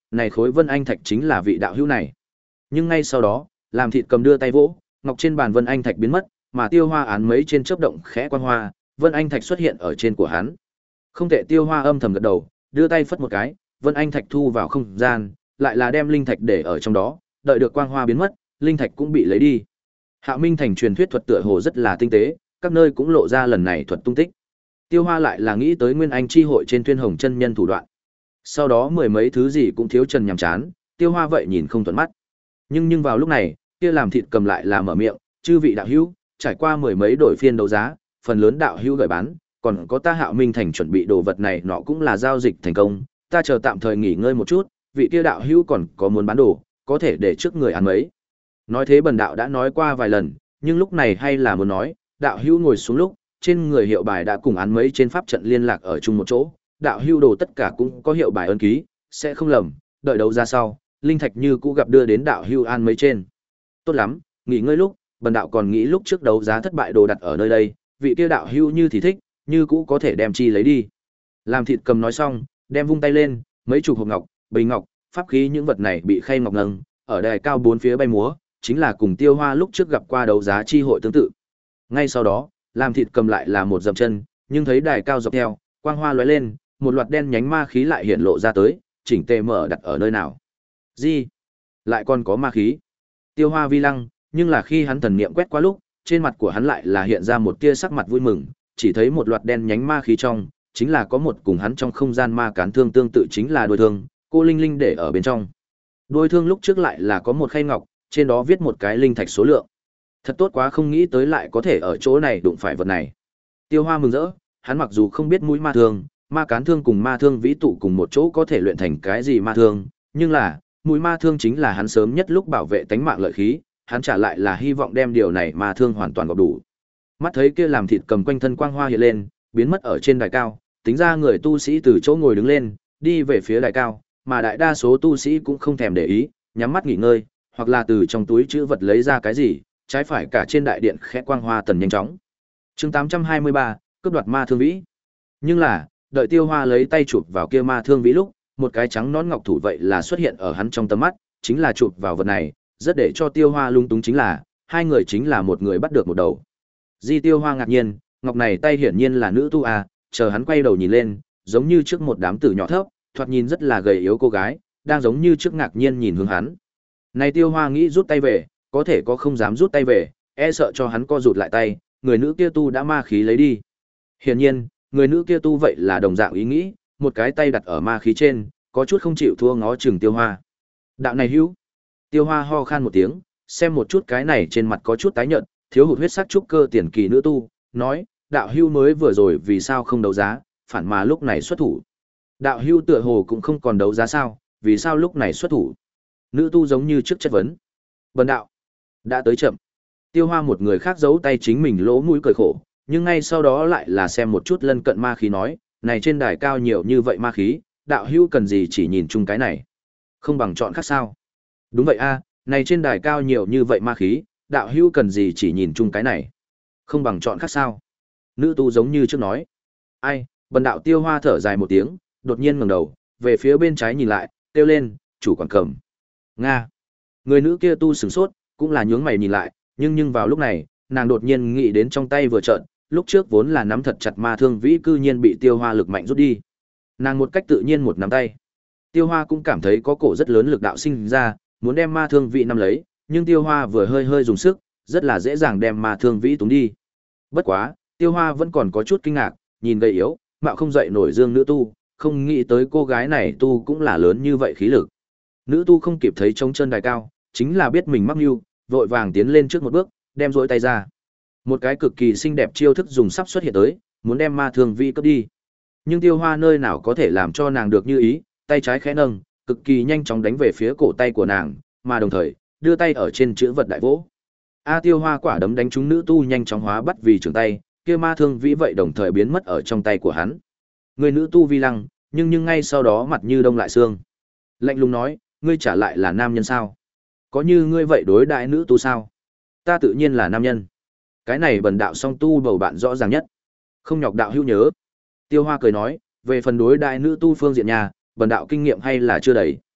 [SPEAKER 1] này khối vân anh thạch chính là vị đạo hữu này. Nhưng ngay sau đó, làm thịt cầm đưa tay vỗ, ngọc trên bàn vân anh thạch biến mất, mà Tiêu Hoa án mấy trên chớp động khẽ quang hoa, vân anh thạch xuất hiện ở trên của hắn. Không tệ, Tiêu Hoa âm thầm gật đầu, đưa tay phất một cái, vân anh thạch thu vào không gian, lại là đem linh thạch để ở trong đó, đợi được quang hoa biến mất, linh thạch cũng bị lấy đi. Hạo Minh Thành truyền thuyết thuật tựa hồ rất là tinh tế, các nơi cũng lộ ra lần này thuật tung tích. Tiêu Hoa lại là nghĩ tới Nguyên Anh chi hội trên Tuyên Hồng chân nhân thủ đoạn. Sau đó mười mấy thứ gì cũng thiếu trần nhàm chán, Tiêu Hoa vậy nhìn không thuận mắt. Nhưng nhưng vào lúc này, kia làm thịt cầm lại là mở miệng, "Chư vị đạo hữu, trải qua mười mấy đổi phiên đấu giá, phần lớn đạo hữu gửi bán, còn có ta Hạo Minh Thành chuẩn bị đồ vật này nọ cũng là giao dịch thành công, ta chờ tạm thời nghỉ ngơi một chút, vị kia đạo hữu còn có muốn bán đồ, có thể để trước người ăn mấy." Nói thế bần đạo đã nói qua vài lần, nhưng lúc này hay là muốn nói, đạo hữu ngồi xuống lúc, trên người hiệu bài đã cùng án mấy trên pháp trận liên lạc ở chung một chỗ, đạo hữu đồ tất cả cũng có hiệu bài ấn ký, sẽ không lầm, đợi đấu ra sau, linh thạch như cũ gặp đưa đến đạo hữu an mấy trên. Tốt lắm, nghỉ ngơi lúc, bần đạo còn nghĩ lúc trước đấu giá thất bại đồ đặt ở nơi đây, vị kia đạo hữu như thì thích, như cũ có thể đem chi lấy đi. Làm thịt cầm nói xong, đem vung tay lên, mấy chục hộp ngọc, bình ngọc, pháp khí những vật này bị khay ngọc nâng, ở đài cao bốn phía bay múa, chính là cùng Tiêu Hoa lúc trước gặp qua đấu giá chi hội tương tự. Ngay sau đó, làm thịt cầm lại là một dậm chân, nhưng thấy đài cao dọc theo, quang hoa lóe lên, một loạt đen nhánh ma khí lại hiện lộ ra tới, chỉnh tề mở đặt ở nơi nào. Gì? Lại còn có ma khí? Tiêu Hoa vi lăng, nhưng là khi hắn thần niệm quét qua lúc, trên mặt của hắn lại là hiện ra một tia sắc mặt vui mừng, chỉ thấy một loạt đen nhánh ma khí trong, chính là có một cùng hắn trong không gian ma cán thương tương tự chính là đôi thương, cô linh linh để ở bên trong. Đôi thương lúc trước lại là có một khay ngọc, trên đó viết một cái linh thạch số lượng. Thật tốt quá, không nghĩ tới lại có thể ở chỗ này đụng phải vật này. Tiêu Hoa mừng rỡ, hắn mặc dù không biết mũi ma thương, ma cán thương cùng ma thương vĩ tụ cùng một chỗ có thể luyện thành cái gì ma thương, nhưng là, mũi ma thương chính là hắn sớm nhất lúc bảo vệ tánh mạng lợi khí, hắn trả lại là hy vọng đem điều này ma thương hoàn toàn gọp đủ. Mắt thấy kia làm thịt cầm quanh thân quang hoa hiện lên, biến mất ở trên đài cao, tính ra người tu sĩ từ chỗ ngồi đứng lên, đi về phía đài cao, mà đại đa số tu sĩ cũng không thèm để ý, nhắm mắt nghỉ ngơi, hoặc là từ trong túi trữ vật lấy ra cái gì, trái phải cả trên đại điện khẽ quang hoa tần nhanh chóng. Chương tám trăm hai mươi ba, cướp đoạt ma thương vĩ. Nhưng là, đợi Tiêu Hoa lấy tay chụp vào kia ma thương vĩ lúc, một cái trắng nón ngọc thủ vậy là xuất hiện ở hắn trong tầm mắt, chính là chụp vào vật này, rất để cho Tiêu Hoa lung túng chính là, hai người chính là một người bắt được một đầu. Di Tiêu Hoa ngạc nhiên, ngọc này tay hiển nhiên là nữ tu à, chờ hắn quay đầu nhìn lên, giống như trước một đám tử nhỏ thấp, thoạt nhìn rất là gầy yếu cô gái, đang giống như trước ngạc nhiên nhìn hướng hắn. Này Tiêu Hoa nghĩ rút tay về, có thể có không dám rút tay về, e sợ cho hắn co rụt lại tay, người nữ kia tu đã ma khí lấy đi. Hiển nhiên, người nữ kia tu vậy là đồng dạng ý nghĩ, một cái tay đặt ở ma khí trên, có chút không chịu thua ngó chừng Tiêu Hoa. Đạo này hữu. Tiêu Hoa ho khan một tiếng, xem một chút cái này trên mặt có chút tái nhợt, thiếu hụt huyết sắc trúc cơ tiền kỳ nữ tu, nói, đạo hữu mới vừa rồi vì sao không đấu giá, phản mà lúc này xuất thủ. Đạo hữu tựa hồ cũng không còn đấu giá sao, vì sao lúc này xuất thủ. Nữ tu giống như trước chất vấn. Bần đạo đã tới chậm. Tiêu Hoa một người khác giấu tay chính mình lỗ mũi cười khổ, nhưng ngay sau đó lại là xem một chút lân cận ma khí nói, này trên đài cao nhiều như vậy ma khí, đạo hữu cần gì chỉ nhìn chung cái này, không bằng chọn khác sao? Đúng vậy a, này trên đài cao nhiều như vậy ma khí, đạo hữu cần gì chỉ nhìn chung cái này, không bằng chọn khác sao? Nữ tu giống như trước nói. Ai? Bần đạo Tiêu Hoa thở dài một tiếng, đột nhiên ngẩng đầu, về phía bên trái nhìn lại, kêu lên, chủ quản cầm. Nga. Người nữ kia tu sửng sốt, cũng là nhướng mày nhìn lại, nhưng nhưng vào lúc này, nàng đột nhiên nghĩ đến trong tay vừa trợn, lúc trước vốn là nắm thật chặt ma thương vĩ cư nhiên bị Tiêu Hoa lực mạnh rút đi. Nàng một cách tự nhiên một nắm tay. Tiêu Hoa cũng cảm thấy có cổ rất lớn lực đạo sinh ra, muốn đem ma thương vĩ nắm lấy, nhưng Tiêu Hoa vừa hơi hơi dùng sức, rất là dễ dàng đem ma thương vĩ túng đi. Bất quá, Tiêu Hoa vẫn còn có chút kinh ngạc, nhìn gầy yếu, mạo không dậy nổi dương nữ tu, không nghĩ tới cô gái này tu cũng là lớn như vậy khí lực. Nữ tu không kịp thấy trống chân đài cao, chính là biết mình mắc mưu, vội vàng tiến lên trước một bước, đem rỗi tay ra. Một cái cực kỳ xinh đẹp chiêu thức dùng sắp xuất hiện tới, muốn đem ma thương vi cướp đi. Nhưng Tiêu Hoa nơi nào có thể làm cho nàng được như ý, tay trái khẽ nâng, cực kỳ nhanh chóng đánh về phía cổ tay của nàng, mà đồng thời, đưa tay ở trên chữ vật đại vỗ. A Tiêu Hoa quả đấm đánh trúng nữ tu nhanh chóng hóa bắt vì trường tay, kia ma thương vĩ vậy đồng thời biến mất ở trong tay của hắn. Người nữ tu vi lăng, nhưng nhưng ngay sau đó mặt như đông lại xương. Lạnh lùng nói, ngươi trả lại là nam nhân sao? Có như ngươi vậy đối đại nữ tu sao? Ta tự nhiên là nam nhân. Cái này bần đạo song tu bầu bạn rõ ràng nhất. Không nhọc đạo hữu nhớ. Tiêu Hoa cười nói, về phần đối đại nữ tu phương diện nhà, bần đạo kinh nghiệm hay là chưa đầy.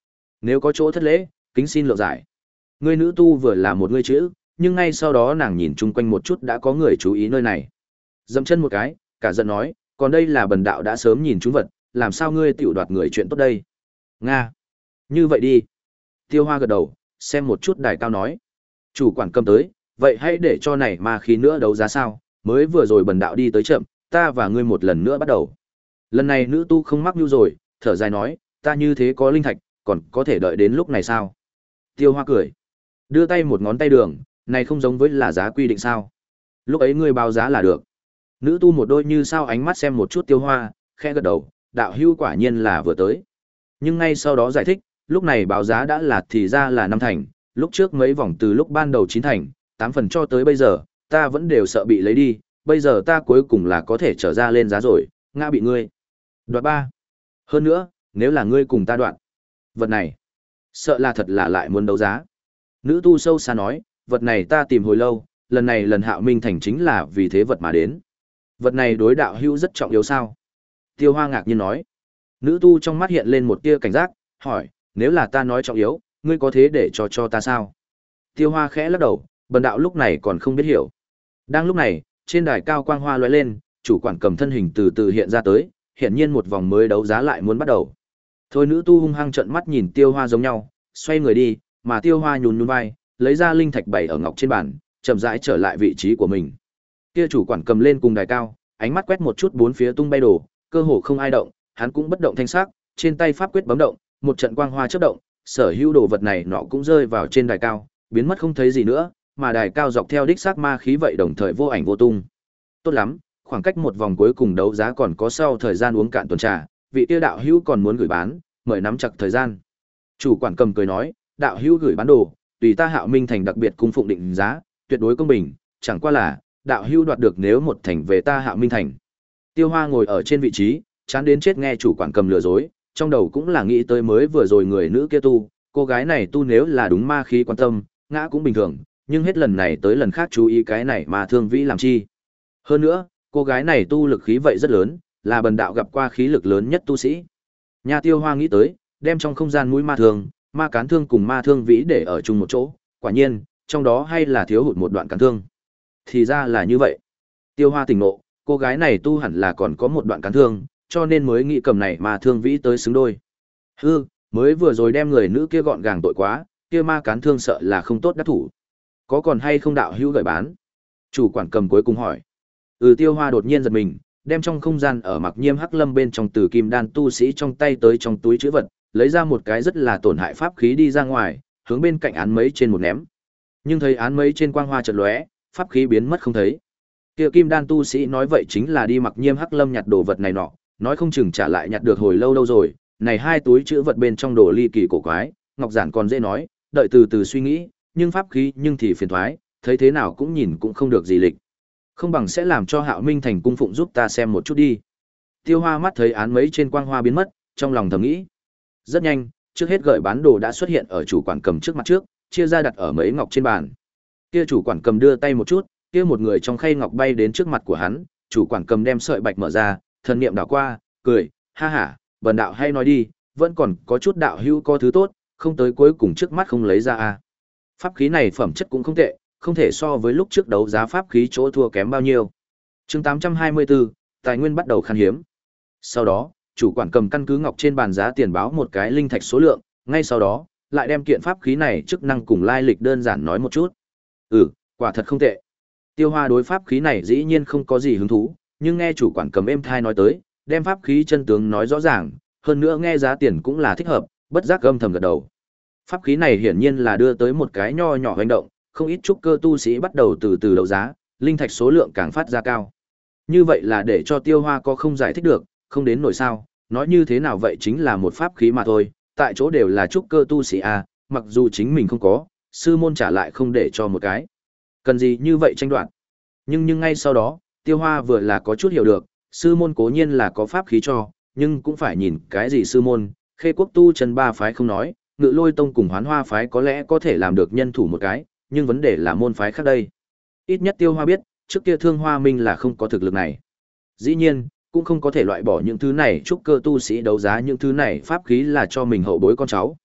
[SPEAKER 1] Nếu có chỗ thất lễ, kính xin lượng giải. Người nữ tu vừa là một người chữ, nhưng ngay sau đó nàng nhìn chung quanh một chút đã có người chú ý nơi này. Dậm chân một cái, cả giận nói, còn đây là bần đạo đã sớm nhìn chúng vật, làm sao ngươi tiểu đoạt người chuyện tốt đây? Nga. Như vậy đi. Tiêu Hoa gật đầu, xem một chút đài cao nói. Chủ quản cầm tới, vậy hãy để cho này ma khí nữa đấu giá sao, mới vừa rồi bần đạo đi tới chậm, ta và ngươi một lần nữa bắt đầu. Lần này nữ tu không mắc mưu rồi, thở dài nói, ta như thế có linh thạch, còn có thể đợi đến lúc này sao? Tiêu Hoa cười, đưa tay một ngón tay đường, này không giống với là giá quy định sao? Lúc ấy ngươi báo giá là được. Nữ tu một đôi như sao ánh mắt xem một chút Tiêu Hoa, khẽ gật đầu, đạo hưu quả nhiên là vừa tới. Nhưng ngay sau đó giải thích, lúc này báo giá đã là thì ra là năm thành, lúc trước mấy vòng từ lúc ban đầu chín thành, tám phần cho tới bây giờ, ta vẫn đều sợ bị lấy đi, bây giờ ta cuối cùng là có thể trở ra lên giá rồi, ngã bị ngươi. Đoạt ba. Hơn nữa, nếu là ngươi cùng ta đoạn, vật này, sợ là thật là lại muốn đấu giá. Nữ tu sâu xa nói, vật này ta tìm hồi lâu, lần này lần Hạo Minh thành chính là vì thế vật mà đến. Vật này đối đạo hữu rất trọng yếu sao? Tiêu Hoa ngạc nhiên nói. Nữ tu trong mắt hiện lên một tia cảnh giác, hỏi, nếu là ta nói trọng yếu, ngươi có thế để cho cho ta sao? Tiêu Hoa khẽ lắc đầu, bần đạo lúc này còn không biết hiểu. Đang lúc này, trên đài cao quang hoa lóe lên, chủ quản cầm thân hình từ từ hiện ra tới, hiện nhiên một vòng mới đấu giá lại muốn bắt đầu. Thôi nữ tu hung hăng trợn mắt nhìn Tiêu Hoa giống nhau, xoay người đi, mà Tiêu Hoa nhún nhún vai, lấy ra linh thạch bảy ở ngọc trên bàn, chậm rãi trở lại vị trí của mình. Kia chủ quản cầm lên cùng đài cao, ánh mắt quét một chút bốn phía tung bay đồ, cơ hồ không ai động, hắn cũng bất động thanh sắc, trên tay pháp quyết bấm động, một trận quang hoa chớp động, sở hữu đồ vật này nọ cũng rơi vào trên đài cao, biến mất không thấy gì nữa, mà đài cao dọc theo đích xác ma khí vậy đồng thời vô ảnh vô tung. Tốt lắm, khoảng cách một vòng cuối cùng đấu giá còn có sau thời gian uống cạn tuần trà, vị tiêu đạo hữu còn muốn gửi bán, mời nắm chặt thời gian. Chủ quản cầm cười nói, đạo hữu gửi bán đồ, tùy ta Hạo Minh thành đặc biệt cung phụng định giá, tuyệt đối công bình, chẳng qua là đạo hữu đoạt được nếu một thành về ta Hạo Minh thành. Tiêu Hoa ngồi ở trên vị trí, chán đến chết nghe chủ quản cầm lừa dối, trong đầu cũng là nghĩ tới mới vừa rồi người nữ kia tu, cô gái này tu nếu là đúng ma khí quan tâm, ngã cũng bình thường, nhưng hết lần này tới lần khác chú ý cái này mà thương vĩ làm chi. Hơn nữa, cô gái này tu lực khí vậy rất lớn, là bần đạo gặp qua khí lực lớn nhất tu sĩ. Nhà Tiêu Hoa nghĩ tới, đem trong không gian mũi ma thương, ma cán thương cùng ma thương vĩ để ở chung một chỗ, quả nhiên, trong đó hay là thiếu hụt một đoạn cán thương. Thì ra là như vậy. Tiêu Hoa tỉnh ngộ, cô gái này tu hẳn là còn có một đoạn cán thương, cho nên mới nghĩ cầm này ma thương vĩ tới xứng đôi. Hư, mới vừa rồi đem người nữ kia gọn gàng tội quá, kia ma cán thương sợ là không tốt đắc thủ. Có còn hay không đạo hữu gửi bán? Chủ quản cầm cuối cùng hỏi. Ừ, Tiêu Hoa đột nhiên giật mình, đem trong không gian ở Mặc Nhiêm Hắc Lâm bên trong Tử Kim Đan tu sĩ trong tay tới trong túi trữ vật, lấy ra một cái rất là tổn hại pháp khí đi ra ngoài, hướng bên cạnh án mấy trên một ném. Nhưng thấy án mấy trên quang hoa chợt lóe, pháp khí biến mất không thấy. Kia Kim Đan tu sĩ nói vậy chính là đi Mặc Nhiêm Hắc Lâm nhặt đồ vật này nọ, nói không chừng trả lại nhặt được hồi lâu lâu rồi, này hai túi trữ vật bên trong đồ ly kỳ cổ quái, Ngọc Giản còn dễ nói, đợi từ từ suy nghĩ, nhưng pháp khí nhưng thì phiền toái, thấy thế nào cũng nhìn cũng không được gì lịch. Không bằng sẽ làm cho Hạo Minh thành cung phụng giúp ta xem một chút đi. Tiêu Hoa mắt thấy án mấy trên quang hoa biến mất, trong lòng thầm nghĩ. Rất nhanh, trước hết gửi bán đồ đã xuất hiện ở chủ quản cầm trước mặt trước, chia ra đặt ở mấy ngọc trên bàn. Kia chủ quản cầm đưa tay một chút, kia một người trong khay ngọc bay đến trước mặt của hắn, chủ quản cầm đem sợi bạch mở ra, thần niệm đảo qua, cười, ha ha, bần đạo hay nói đi, vẫn còn có chút đạo hữu có thứ tốt, không tới cuối cùng trước mắt không lấy ra a. Pháp khí này phẩm chất cũng không tệ, không thể so với lúc trước đấu giá pháp khí chỗ thua kém bao nhiêu. Chương tám trăm hai mươi tư, tài nguyên bắt đầu khan hiếm. Sau đó, chủ quản cầm căn cứ ngọc trên bàn giá tiền báo một cái linh thạch số lượng, ngay sau đó, lại đem kiện pháp khí này chức năng cùng lai lịch đơn giản nói một chút. Ừ, quả thật không tệ. Tiêu Hoa đối pháp khí này dĩ nhiên không có gì hứng thú, nhưng nghe chủ quản cầm êm thai nói tới, đem pháp khí chân tướng nói rõ ràng, hơn nữa nghe giá tiền cũng là thích hợp, bất giác âm thầm gật đầu. Pháp khí này hiển nhiên là đưa tới một cái nho nhỏ hành động, không ít trúc cơ tu sĩ bắt đầu từ từ đấu giá, linh thạch số lượng càng phát ra cao. Như vậy là để cho Tiêu Hoa có không giải thích được, không đến nổi sao, nói như thế nào vậy chính là một pháp khí mà thôi, tại chỗ đều là trúc cơ tu sĩ à, mặc dù chính mình không có, sư môn trả lại không để cho một cái. Cần gì như vậy tranh đoạt. Nhưng nhưng ngay sau đó, Tiêu Hoa vừa là có chút hiểu được, sư môn cố nhiên là có pháp khí cho, nhưng cũng phải nhìn cái gì sư môn, Khê Quốc tu chân ba phái không nói, Ngự Lôi tông cùng Hoán Hoa phái có lẽ có thể làm được nhân thủ một cái, nhưng vấn đề là môn phái khác đây. Ít nhất Tiêu Hoa biết, trước kia Thương Hoa Minh là không có thực lực này. Dĩ nhiên, cũng không có thể loại bỏ những thứ này trúc cơ tu sĩ đấu giá những thứ này pháp khí là cho mình hậu bối con cháu.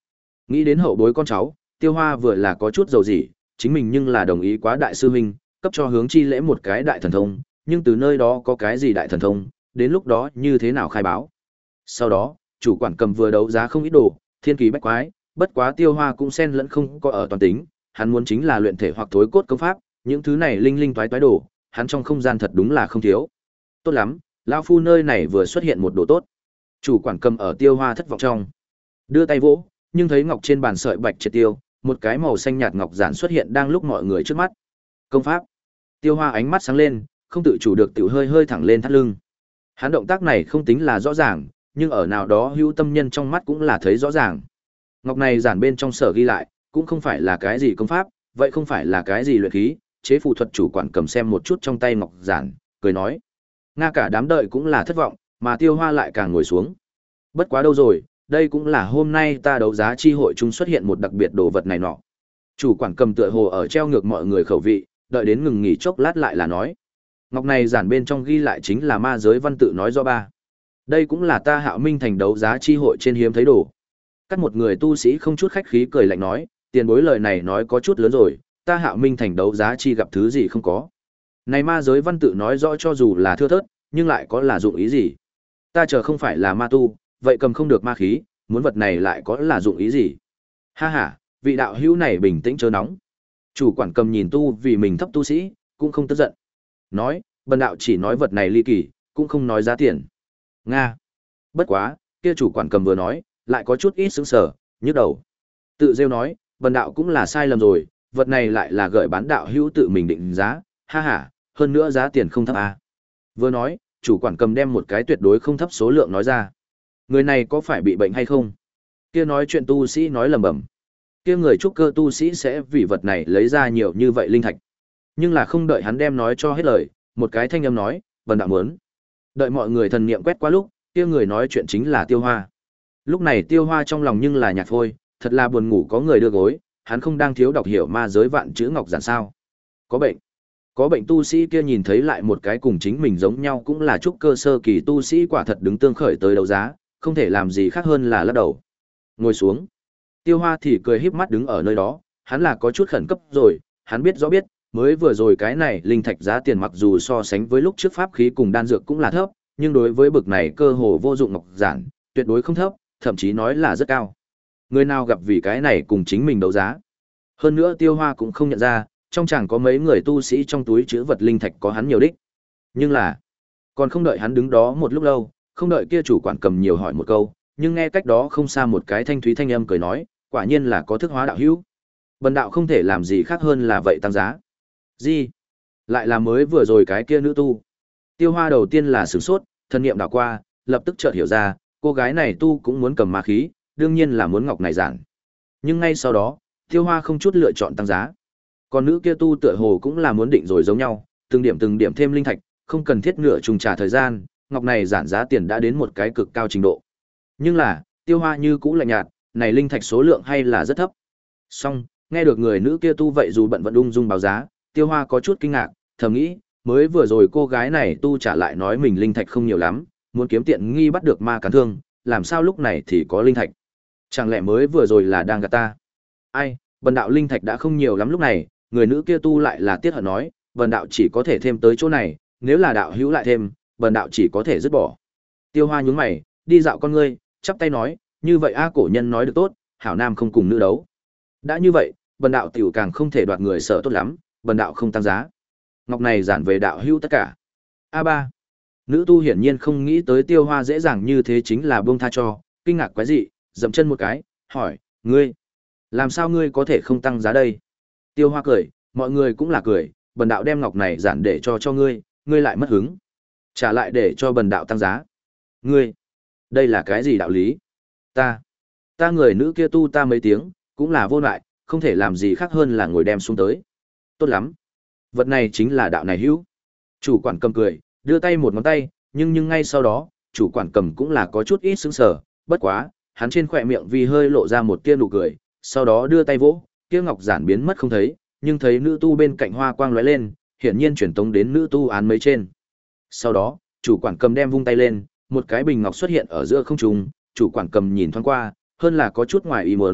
[SPEAKER 1] Nghĩ đến hậu bối con cháu, Tiêu Hoa vừa là có chút dầu dỉ, chính mình nhưng là đồng ý quá đại sư huynh, cấp cho hướng chi lễ một cái đại thần thông, nhưng từ nơi đó có cái gì đại thần thông, đến lúc đó như thế nào khai báo. Sau đó, chủ quản cầm vừa đấu giá không ít đồ, thiên kỳ bách quái, bất quá Tiêu Hoa cũng xen lẫn không có ở toàn tính, hắn muốn chính là luyện thể hoặc thối cốt công pháp, những thứ này linh linh toái toái đồ, hắn trong không gian thật đúng là không thiếu. Tốt lắm, lão phu nơi này vừa xuất hiện một đồ tốt. Chủ quản cầm ở Tiêu Hoa thất vọng trong, đưa tay vỗ, nhưng thấy ngọc trên bàn sợi bạch triệt tiêu, một cái màu xanh nhạt ngọc giản xuất hiện đang lúc mọi người trước mắt. Công pháp. Tiêu Hoa ánh mắt sáng lên, không tự chủ được tiểu hơi hơi thẳng lên thắt lưng. Hắn động tác này không tính là rõ ràng, nhưng ở nào đó hữu tâm nhân trong mắt cũng là thấy rõ ràng. Ngọc này giản bên trong sở ghi lại, cũng không phải là cái gì công pháp, vậy không phải là cái gì luyện khí, chế phù thuật. Chủ quản cầm xem một chút trong tay ngọc giản, cười nói: "Nga cả đám đợi cũng là thất vọng, mà Tiêu Hoa lại càng ngồi xuống. Bất quá đâu rồi, đây cũng là hôm nay ta đấu giá chi hội chúng xuất hiện một đặc biệt đồ vật này nọ." Chủ quản cầm tựa hồ ở treo ngược mọi người khẩu vị, đợi đến ngừng nghỉ chốc lát lại là nói: "Ngọc này giản bên trong ghi lại chính là ma giới văn tự nói do ba. Đây cũng là ta Hạo Minh thành đấu giá chi hội trên hiếm thấy đồ." Cắt một người tu sĩ không chút khách khí cười lạnh nói: "Tiền bối lời này nói có chút lớn rồi, ta Hạo Minh thành đấu giá chi gặp thứ gì không có. Này ma giới văn tự nói rõ cho dù là thưa thớt, nhưng lại có là dụng ý gì? Ta chờ không phải là ma tu, vậy cầm không được ma khí, muốn vật này lại có là dụng ý gì?" Ha ha, vị đạo hữu này bình tĩnh chớ nóng. Chủ quản cầm nhìn tu vì mình thấp tu sĩ, cũng không tức giận. Nói, bần đạo chỉ nói vật này ly kỳ, cũng không nói giá tiền. Nga. Bất quá, kia chủ quản cầm vừa nói, lại có chút ít sững sờ, nhức đầu. Tự rêu nói, bần đạo cũng là sai lầm rồi, vật này lại là gợi bán đạo hữu tự mình định giá, ha ha, hơn nữa giá tiền không thấp à. Vừa nói, chủ quản cầm đem một cái tuyệt đối không thấp số lượng nói ra. Người này có phải bị bệnh hay không? Kia nói chuyện tu sĩ nói lầm bầm. Kia người trúc cơ tu sĩ sẽ vì vật này lấy ra nhiều như vậy linh thạch. Nhưng là không đợi hắn đem nói cho hết lời, một cái thanh âm nói, "Vân đạo muốn." Đợi mọi người thần niệm quét qua lúc, kia người nói chuyện chính là Tiêu Hoa. Lúc này Tiêu Hoa trong lòng nhưng là nhạt phôi, thật là buồn ngủ có người đưa gối, hắn không đang thiếu đọc hiểu ma giới vạn chữ ngọc giản sao? Có bệnh. Có bệnh tu sĩ kia nhìn thấy lại một cái cùng chính mình giống nhau cũng là trúc cơ sơ kỳ tu sĩ quả thật đứng tương khởi tới đấu giá, không thể làm gì khác hơn là lắc đầu. Ngồi xuống. Tiêu Hoa thì cười híp mắt đứng ở nơi đó, hắn là có chút khẩn cấp rồi, hắn biết rõ biết, mới vừa rồi cái này linh thạch giá tiền mặc dù so sánh với lúc trước pháp khí cùng đan dược cũng là thấp, nhưng đối với bực này cơ hồ vô dụng ngọc giản, tuyệt đối không thấp, thậm chí nói là rất cao. Người nào gặp vì cái này cùng chính mình đấu giá. Hơn nữa Tiêu Hoa cũng không nhận ra, trong chẳng có mấy người tu sĩ trong túi chứa vật linh thạch có hắn nhiều đích. Nhưng là, còn không đợi hắn đứng đó một lúc lâu, không đợi kia chủ quản cầm nhiều hỏi một câu, nhưng nghe cách đó không xa một cái thanh thúy thanh âm cười nói, quả nhiên là có thức hóa đạo hữu. Bần đạo không thể làm gì khác hơn là vậy tăng giá. Gì? Lại là mới vừa rồi cái kia nữ tu. Tiêu Hoa đầu tiên là sửng sốt, thân niệm đảo qua, lập tức chợt hiểu ra, cô gái này tu cũng muốn cầm ma khí, đương nhiên là muốn ngọc này giản. Nhưng ngay sau đó, Tiêu Hoa không chút lựa chọn tăng giá. Còn nữ kia tu tựa hồ cũng là muốn định rồi giống nhau, từng điểm từng điểm thêm linh thạch, không cần thiết nửa trùng trả thời gian, ngọc này giản giá tiền đã đến một cái cực cao trình độ. Nhưng là, Tiêu Hoa như cũ lạnh nhạt, này linh thạch số lượng hay là rất thấp. Song, nghe được người nữ kia tu vậy dù bận vận ung dung báo giá, Tiêu Hoa có chút kinh ngạc, thầm nghĩ, mới vừa rồi cô gái này tu trả lại nói mình linh thạch không nhiều lắm, muốn kiếm tiện nghi bắt được ma cắn thương, làm sao lúc này thì có linh thạch? Chẳng lẽ mới vừa rồi là đang gạt ta? Ai, bần đạo linh thạch đã không nhiều lắm lúc này, người nữ kia tu lại là tiết hận nói, bần đạo chỉ có thể thêm tới chỗ này, nếu là đạo hữu lại thêm, bần đạo chỉ có thể dứt bỏ. Tiêu Hoa nhướng mày, đi dạo con ngươi, chắp tay nói, như vậy a cổ nhân nói được tốt, hảo nam không cùng nữ đấu. Đã như vậy, bần đạo tiểu càng không thể đoạt người sợ tốt lắm, bần đạo không tăng giá. Ngọc này giản về đạo hữu tất cả. A ba. Nữ tu hiển nhiên không nghĩ tới Tiêu Hoa dễ dàng như thế chính là buông tha cho, kinh ngạc quái dị, dậm chân một cái, hỏi, ngươi, làm sao ngươi có thể không tăng giá đây? Tiêu Hoa cười, mọi người cũng là cười, bần đạo đem ngọc này giản để cho cho ngươi, ngươi lại mất hứng. Trả lại để cho bần đạo tăng giá. Ngươi, đây là cái gì đạo lý? Ta, ta người nữ kia tu ta mấy tiếng, cũng là vô lại, không thể làm gì khác hơn là ngồi đem xuống tới. Tốt lắm. Vật này chính là đạo này hữu. Chủ quản cầm cười, đưa tay một ngón tay, nhưng nhưng ngay sau đó, chủ quản cầm cũng là có chút ít sững sờ, bất quá, hắn trên khỏe miệng vì hơi lộ ra một tia nụ cười, sau đó đưa tay vỗ, kia ngọc giản biến mất không thấy, nhưng thấy nữ tu bên cạnh hoa quang lóe lên, hiển nhiên chuyển tống đến nữ tu án mấy trên. Sau đó, chủ quản cầm đem vung tay lên, một cái bình ngọc xuất hiện ở giữa không trung, chủ quản cầm nhìn thoáng qua, hơn là có chút ngoài ý muốn,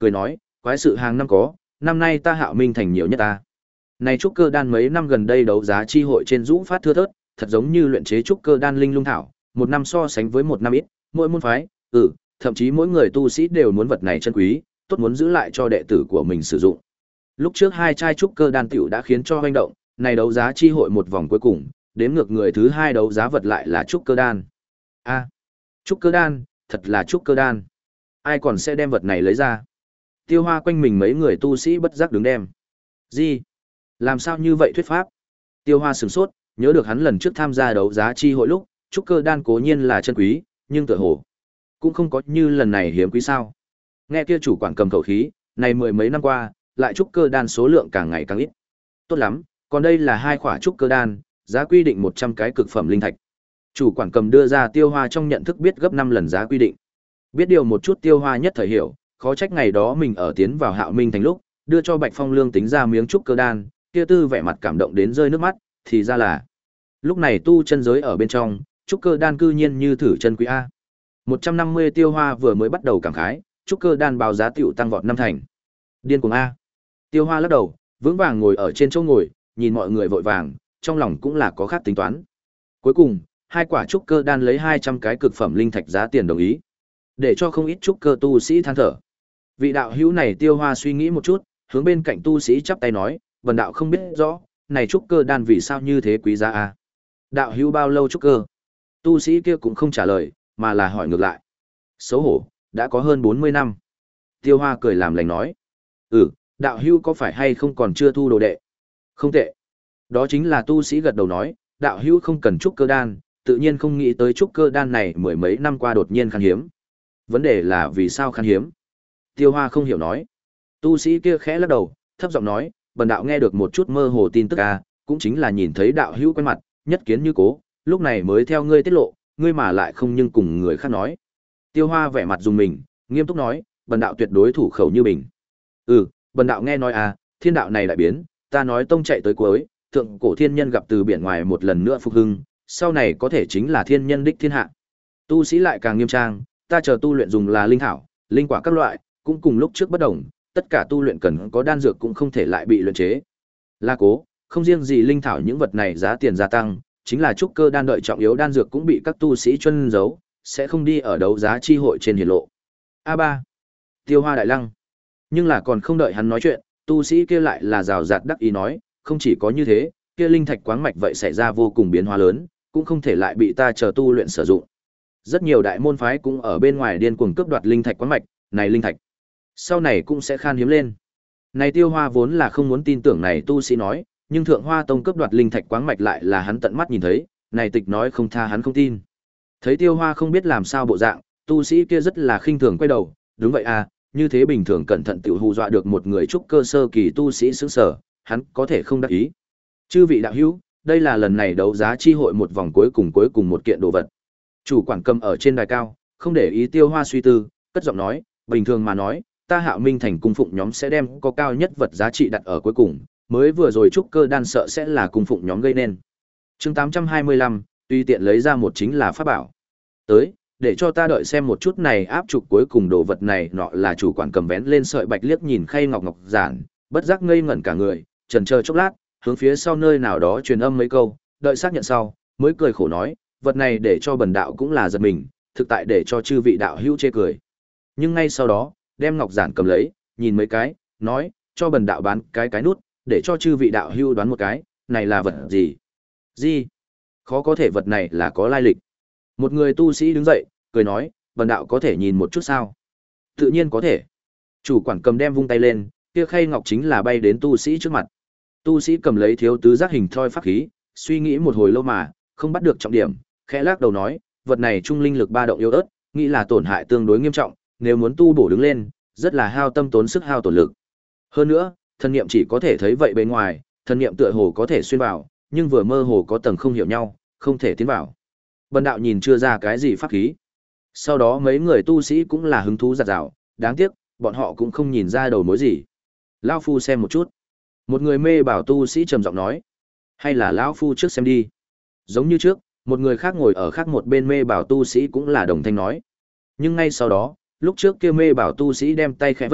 [SPEAKER 1] cười nói, quái sự hàng năm có, năm nay ta Hạo Minh thành nhiều nhất ta. Này trúc cơ đan mấy năm gần đây đấu giá chi hội trên rũ phát thưa thớt, thật giống như luyện chế trúc cơ đan linh lung thảo, một năm so sánh với một năm ít, mỗi môn phái, ừ, thậm chí mỗi người tu sĩ đều muốn vật này chân quý, tốt muốn giữ lại cho đệ tử của mình sử dụng. Lúc trước hai chai trúc cơ đan tiểu đã khiến cho hoành động, này đấu giá chi hội một vòng cuối cùng, đếm ngược người thứ hai đấu giá vật lại là trúc cơ đan. A, trúc cơ đan, thật là trúc cơ đan. Ai còn sẽ đem vật này lấy ra? Tiêu Hoa quanh mình mấy người tu sĩ bất giác đứng đem. Gì? Làm sao như vậy thuyết pháp? Tiêu Hoa sửng sốt, nhớ được hắn lần trước tham gia đấu giá chi hội lúc, trúc cơ đan cố nhiên là chân quý, nhưng tựa hồ cũng không có như lần này hiếm quý sao? Nghe kia chủ quản cầm khẩu khí, này mười mấy năm qua, lại trúc cơ đan số lượng càng ngày càng ít. Tốt lắm, còn đây là hai khỏa trúc cơ đan, giá quy định một trăm cái cực phẩm linh thạch. Chủ quản cầm đưa ra Tiêu Hoa trong nhận thức biết gấp năm lần giá quy định. Biết điều một chút Tiêu Hoa nhất thời hiểu, khó trách ngày đó mình ở tiến vào Hạo Minh thành lúc, đưa cho Bạch Phong Lương tính ra miếng trúc cơ đan, kia tư vẻ mặt cảm động đến rơi nước mắt, thì ra là lúc này tu chân giới ở bên trong, trúc cơ đan cư nhiên như thử chân quý a. một trăm năm mươi Tiêu Hoa vừa mới bắt đầu cảm khái, trúc cơ đan báo giá tiểu tăng vọt năm thành. Điên cuồng a. Tiêu Hoa lắc đầu, vững vàng ngồi ở trên chỗ ngồi, nhìn mọi người vội vàng, trong lòng cũng là có khác tính toán. Cuối cùng, hai quả trúc cơ đan lấy hai trăm cái cực phẩm linh thạch giá tiền đồng ý, để cho không ít trúc cơ tu sĩ than thở. Vị đạo hữu này Tiêu Hoa suy nghĩ một chút, hướng bên cạnh tu sĩ chắp tay nói, "Vân đạo không biết rõ, này trúc cơ đan vì sao như thế quý giá a?" Đạo hữu bao lâu trúc cơ? Tu sĩ kia cũng không trả lời, mà là hỏi ngược lại. Xấu hổ, đã có hơn bốn mươi năm. Tiêu Hoa cười làm lành nói, "Ừ, đạo hữu có phải hay không còn chưa thu đồ đệ?" "Không tệ." Đó chính là tu sĩ gật đầu nói, "Đạo hữu không cần trúc cơ đan, tự nhiên không nghĩ tới trúc cơ đan này mười mấy năm qua đột nhiên khan hiếm." "Vấn đề là vì sao khan hiếm?" Tiêu Hoa không hiểu nói. Tu sĩ kia khẽ lắc đầu, thấp giọng nói, "Bần đạo nghe được một chút mơ hồ tin tức a, cũng chính là nhìn thấy đạo hữu quen mặt, nhất kiến như cố, lúc này mới theo ngươi tiết lộ, ngươi mà lại không nhưng cùng người khác nói." Tiêu Hoa vẻ mặt dùng mình, nghiêm túc nói, "Bần đạo tuyệt đối thủ khẩu như bình." "Ừ, bần đạo nghe nói à, thiên đạo này đại biến, ta nói tông chạy tới cuối, thượng cổ thiên nhân gặp từ biển ngoài một lần nữa phục hưng, sau này có thể chính là thiên nhân đích thiên hạ." Tu sĩ lại càng nghiêm trang, "Ta chờ tu luyện dùng là linh thảo, linh quả các loại, cũng cùng lúc trước bất đồng, tất cả tu luyện cần có đan dược cũng không thể lại bị luyện chế. La cố, không riêng gì linh thảo những vật này giá tiền gia tăng, chính là trúc cơ đan đợi trọng yếu đan dược cũng bị các tu sĩ chuyên giấu, sẽ không đi ở đấu giá chi hội trên hiển lộ." A ba. Tiêu Hoa đại lăng. Nhưng là còn không đợi hắn nói chuyện, tu sĩ kia lại là rào rạt đắc ý nói, "Không chỉ có như thế, kia linh thạch quáng mạch vậy xảy ra vô cùng biến hóa lớn, cũng không thể lại bị ta chờ tu luyện sử dụng." Rất nhiều đại môn phái cũng ở bên ngoài điên cuồng cướp đoạt linh thạch quáng mạch, này linh thạch sau này cũng sẽ khan hiếm lên. Này Tiêu Hoa vốn là không muốn tin tưởng này tu sĩ nói, nhưng Thượng Hoa Tông cướp đoạt linh thạch quáng mạch lại là hắn tận mắt nhìn thấy, này tịch nói không tha hắn không tin. Thấy Tiêu Hoa không biết làm sao bộ dạng, tu sĩ kia rất là khinh thường quay đầu, "Đúng vậy à, như thế bình thường cẩn thận tiểu hù dọa được một người trúc cơ sơ kỳ tu sĩ sững sờ, hắn có thể không đắc ý." "Chư vị đạo hữu, đây là lần này đấu giá chi hội một vòng cuối cùng cuối cùng một kiện đồ vật." Chủ quản cầm ở trên đài cao, không để ý Tiêu Hoa suy tư, cất giọng nói, "Bình thường mà nói, ta Hạo Minh thành cung phụng nhóm sẽ đem có cao nhất vật giá trị đặt ở cuối cùng, mới vừa rồi trúc cơ đan sợ sẽ là cung phụng nhóm gây nên." Chương tám trăm hai mươi lăm, tùy tiện lấy ra một chính là pháp bảo. "Tới, để cho ta đợi xem một chút này áp trục cuối cùng đồ vật này nọ." Là chủ quản cầm vén lên sợi bạch liếc nhìn khay ngọc ngọc giản, bất giác ngây ngẩn cả người, chần chờ chốc lát, hướng phía sau nơi nào đó truyền âm mấy câu, đợi xác nhận sau, mới cười khổ nói, "Vật này để cho bần đạo cũng là giật mình, thực tại để cho chư vị đạo hữu chê cười." Nhưng ngay sau đó, đem ngọc giản cầm lấy, nhìn mấy cái, nói, "Cho bần đạo bán cái cái nút, để cho chư vị đạo hữu đoán một cái, này là vật gì?" "Gì? Khó có thể vật này là có lai lịch." Một người tu sĩ đứng dậy, cười nói, "Bần đạo có thể nhìn một chút sao?" "Tự nhiên có thể." Chủ quản cầm đem vung tay lên, kia khay ngọc chính là bay đến tu sĩ trước mặt. Tu sĩ cầm lấy thiếu tứ giác hình thoi pháp khí, suy nghĩ một hồi lâu mà không bắt được trọng điểm, khẽ lắc đầu nói, "Vật này trung linh lực ba động yếu ớt, nghĩ là tổn hại tương đối nghiêm trọng, nếu muốn tu bổ đứng lên, rất là hao tâm tốn sức hao tổn lực. Hơn nữa, thần niệm chỉ có thể thấy vậy bên ngoài, thần niệm tựa hồ có thể xuyên vào, nhưng vừa mơ hồ có tầng không hiểu nhau, không thể tiến vào." Bần đạo nhìn chưa ra cái gì pháp khí. Sau đó mấy người tu sĩ cũng là hứng thú giặt rào, đáng tiếc, bọn họ cũng không nhìn ra đầu mối gì. "Lão phu xem một chút." Một người mê bảo tu sĩ trầm giọng nói, "Hay là lão phu trước xem đi." Giống như trước, một người khác ngồi ở khác một bên mê bảo tu sĩ cũng là đồng thanh nói. Nhưng ngay sau đó, lúc trước kia mê bảo tu sĩ đem tay khẽ vẫy,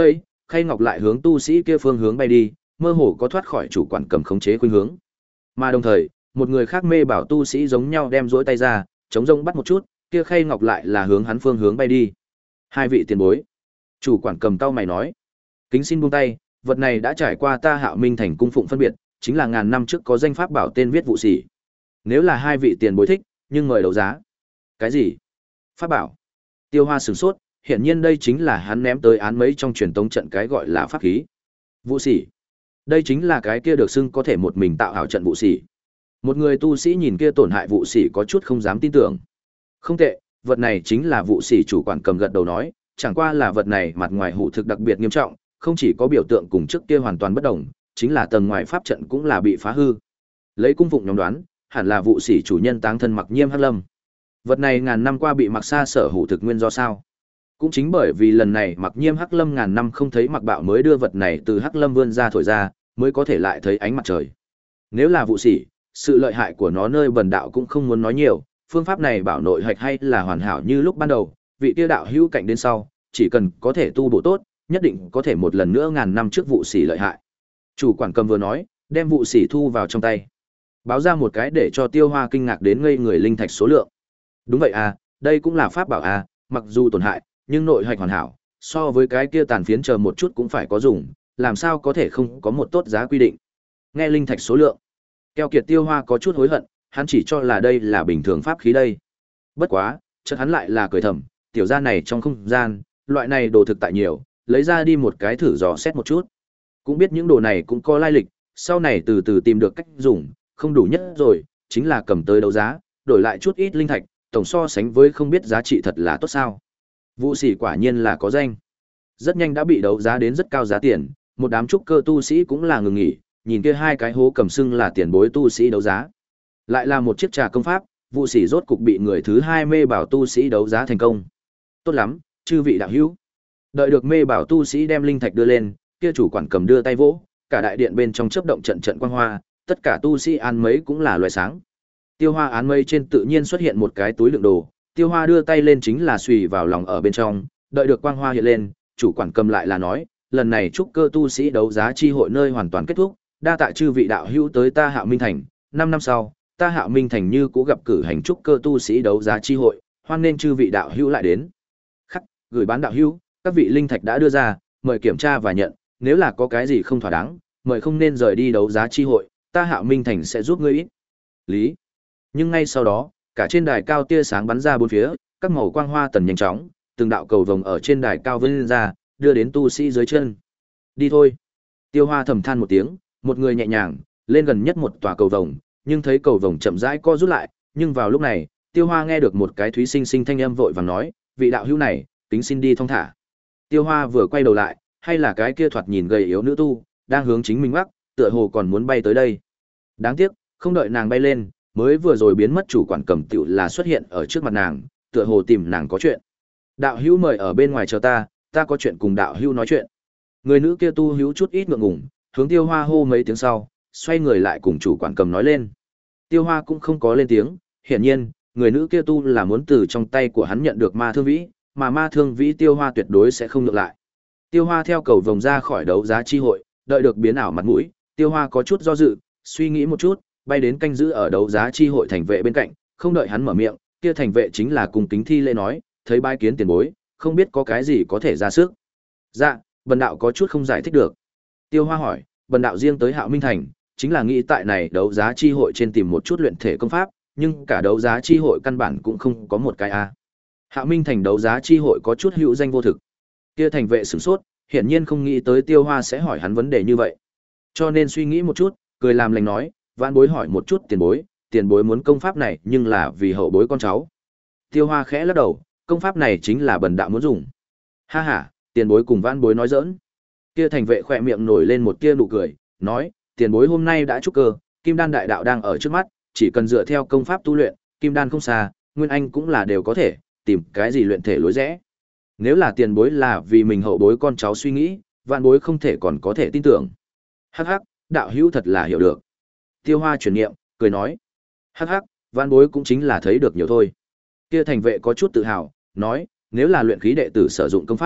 [SPEAKER 1] khay ngọc lại hướng tu sĩ kia phương hướng bay đi, mơ hồ có thoát khỏi chủ quản cầm khống chế khuynh hướng. Mà đồng thời, một người khác mê bảo tu sĩ giống nhau đem duỗi tay ra, chống rông bắt một chút, kia khay ngọc lại là hướng hắn phương hướng bay đi. Hai vị tiền bối, chủ quản cầm tao mày nói, kính xin buông tay, vật này đã trải qua ta Hạo Minh thành cung phụng phân biệt, chính là ngàn năm trước có danh pháp bảo tên viết vụ sĩ. Nếu là hai vị tiền bối thích, nhưng mời đấu giá. Cái gì? Pháp bảo? Tiêu Hoa sửng sốt, hiển nhiên đây chính là hắn ném tới án mấy trong truyền tống trận cái gọi là pháp khí. Vũ sĩ. Đây chính là cái kia được xưng có thể một mình tạo ảo trận vũ sĩ. Một người tu sĩ nhìn kia tổn hại vũ sĩ có chút không dám tin tưởng. Không tệ, vật này chính là vũ sĩ, chủ quản cầm gật đầu nói, chẳng qua là vật này mặt ngoài hủ thực đặc biệt nghiêm trọng, không chỉ có biểu tượng cùng trước kia hoàn toàn bất đồng, chính là tầng ngoài pháp trận cũng là bị phá hư. Lấy cung phụng nhóm đoán, hẳn là vũ sĩ chủ nhân táng thân Mặc Nhiêm Hắc Lâm. Vật này ngàn năm qua bị Mặc Sa sở hủ thực nguyên do sao? Cũng chính bởi vì lần này Mặc Nhiêm Hắc Lâm ngàn năm không thấy Mặc Bạo mới đưa vật này từ Hắc Lâm vươn ra thổi ra, mới có thể lại thấy ánh mặt trời. Nếu là vũ sĩ, sự lợi hại của nó nơi bần đạo cũng không muốn nói nhiều, phương pháp này bảo nội hạch hay là hoàn hảo như lúc ban đầu, vị kia đạo hữu cạnh đến sau, chỉ cần có thể tu bổ tốt, nhất định có thể một lần nữa ngàn năm trước vụ sĩ lợi hại. Chủ quản cầm vừa nói, đem vụ sĩ thu vào trong tay. Báo ra một cái để cho Tiêu Hoa kinh ngạc đến ngây người linh thạch số lượng. Đúng vậy à, đây cũng là pháp bảo à, mặc dù tổn hại, nhưng nội hạch hoàn hảo, so với cái kia tàn phiến chờ một chút cũng phải có dùng, làm sao có thể không có một tốt giá quy định. Nghe linh thạch số lượng, keo kiệt Tiêu Hoa có chút hối hận, hắn chỉ cho là đây là bình thường pháp khí đây. Bất quá, chợt hắn lại là cười thầm, tiểu gia này trong không gian, loại này đồ thực tại nhiều, lấy ra đi một cái thử dò xét một chút. Cũng biết những đồ này cũng có lai lịch, sau này từ từ tìm được cách dùng, không đủ nhất rồi, chính là cầm tới đấu giá, đổi lại chút ít linh thạch, tổng so sánh với không biết giá trị thật là tốt sao. Vũ sĩ quả nhiên là có danh. Rất nhanh đã bị đấu giá đến rất cao giá tiền, một đám trúc cơ tu sĩ cũng là ngừng nghỉ, nhìn kia hai cái hố cầm sưng là tiền bối tu sĩ đấu giá. Lại là một chiếc trà công pháp, Vũ sĩ rốt cục bị người thứ hai mê bảo tu sĩ đấu giá thành công. Tốt lắm, chư vị đạo hữu. Đợi được mê bảo tu sĩ đem linh thạch đưa lên, kia chủ quản cầm đưa tay vỗ, cả đại điện bên trong chớp động trận trận quang hoa, tất cả tu sĩ án mấy cũng là loại sáng. Tiêu Hoa án mây trên tự nhiên xuất hiện một cái túi đựng đồ, Tiêu Hoa đưa tay lên chính là xùy vào lòng ở bên trong, đợi được quang hoa hiện lên, chủ quản cầm lại là nói, lần này trúc cơ tu sĩ đấu giá chi hội nơi hoàn toàn kết thúc, đa tạ chư vị đạo hữu tới ta Hạo Minh thành, năm năm sau, ta Hạo Minh thành như cũ gặp cử hành trúc cơ tu sĩ đấu giá chi hội, hoan nên chư vị đạo hữu lại đến. Khắc, gửi bán đạo hữu, các vị linh thạch đã đưa ra, mời kiểm tra và nhận, nếu là có cái gì không thỏa đáng, mời không nên rời đi đấu giá chi hội, ta Hạo Minh thành sẽ giúp ngươi ít. Lý. Nhưng ngay sau đó, cả trên đài cao tia sáng bắn ra bốn phía, các màu quang hoa tần nhanh chóng, từng đạo cầu vồng ở trên đài cao vươn ra, đưa đến tu sĩ dưới chân. Đi thôi. Tiêu Hoa thầm than một tiếng, một người nhẹ nhàng lên gần nhất một tòa cầu vồng, nhưng thấy cầu vồng chậm rãi co rút lại, nhưng vào lúc này, Tiêu Hoa nghe được một cái thúy sinh sinh thanh âm vội vàng nói, vị đạo hữu này, kính xin đi thong thả. Tiêu Hoa vừa quay đầu lại, hay là cái kia thoạt nhìn gầy yếu nữ tu, đang hướng chính mình mắc, tựa hồ còn muốn bay tới đây. Đáng tiếc, không đợi nàng bay lên, mới vừa rồi biến mất chủ quản cầm tiểu là xuất hiện ở trước mặt nàng, tựa hồ tìm nàng có chuyện. Đạo hữu mời ở bên ngoài chờ ta, ta có chuyện cùng đạo hữu nói chuyện. Người nữ kia tu hữu chút ít ngượng ngùng, hướng Tiêu Hoa hô mấy tiếng sau, xoay người lại cùng chủ quản cầm nói lên. Tiêu Hoa cũng không có lên tiếng, hiển nhiên, người nữ kia tu là muốn từ trong tay của hắn nhận được ma thương vĩ, mà ma thương vĩ Tiêu Hoa tuyệt đối sẽ không nhượng lại. Tiêu Hoa theo cầu vồng ra khỏi đấu giá chi hội, đợi được biến ảo mặt mũi, Tiêu Hoa có chút do dự, suy nghĩ một chút, bay đến canh giữ ở đấu giá chi hội thành vệ bên cạnh, không đợi hắn mở miệng, kia thành vệ chính là cùng kính thi lễ nói, thấy bái kiến tiền bối, không biết có cái gì có thể ra sức. Dạ, bần đạo có chút không giải thích được. Tiêu Hoa hỏi, bần đạo riêng tới Hạo Minh thành, chính là nghĩ tại này đấu giá chi hội trên tìm một chút luyện thể công pháp, nhưng cả đấu giá chi hội căn bản cũng không có một cái a. Hạo Minh thành đấu giá chi hội có chút hữu danh vô thực. Kia thành vệ sửng sốt, hiển nhiên không nghĩ tới Tiêu Hoa sẽ hỏi hắn vấn đề như vậy. Cho nên suy nghĩ một chút, cười làm lành nói, vãn bối hỏi một chút tiền bối, tiền bối muốn công pháp này nhưng là vì hậu bối con cháu. Tiêu Hoa khẽ lắc đầu, công pháp này chính là bần đạo muốn dùng. Ha ha, tiền bối cùng vãn bối nói giỡn. Kia thành vệ khỏe miệng nổi lên một tia nụ cười, nói, tiền bối hôm nay đã trúc cơ, kim đan đại đạo đang ở trước mắt, chỉ cần dựa theo công pháp tu luyện, kim đan không xa, nguyên anh cũng là đều có thể, tìm cái gì luyện thể lối rẽ. Nếu là tiền bối là vì mình hậu bối con cháu suy nghĩ, vạn bối không thể còn có thể tin tưởng. Hắc hắc, đạo hữu thật là hiểu được. Tiêu Hoa chuyển niệm, cười nói. Hắc hắc, vạn bối cũng chính là thấy được nhiều thôi. Kia thành vệ có chút tự hào, nói, nếu là luyện khí đệ tử sử dụng công pháp,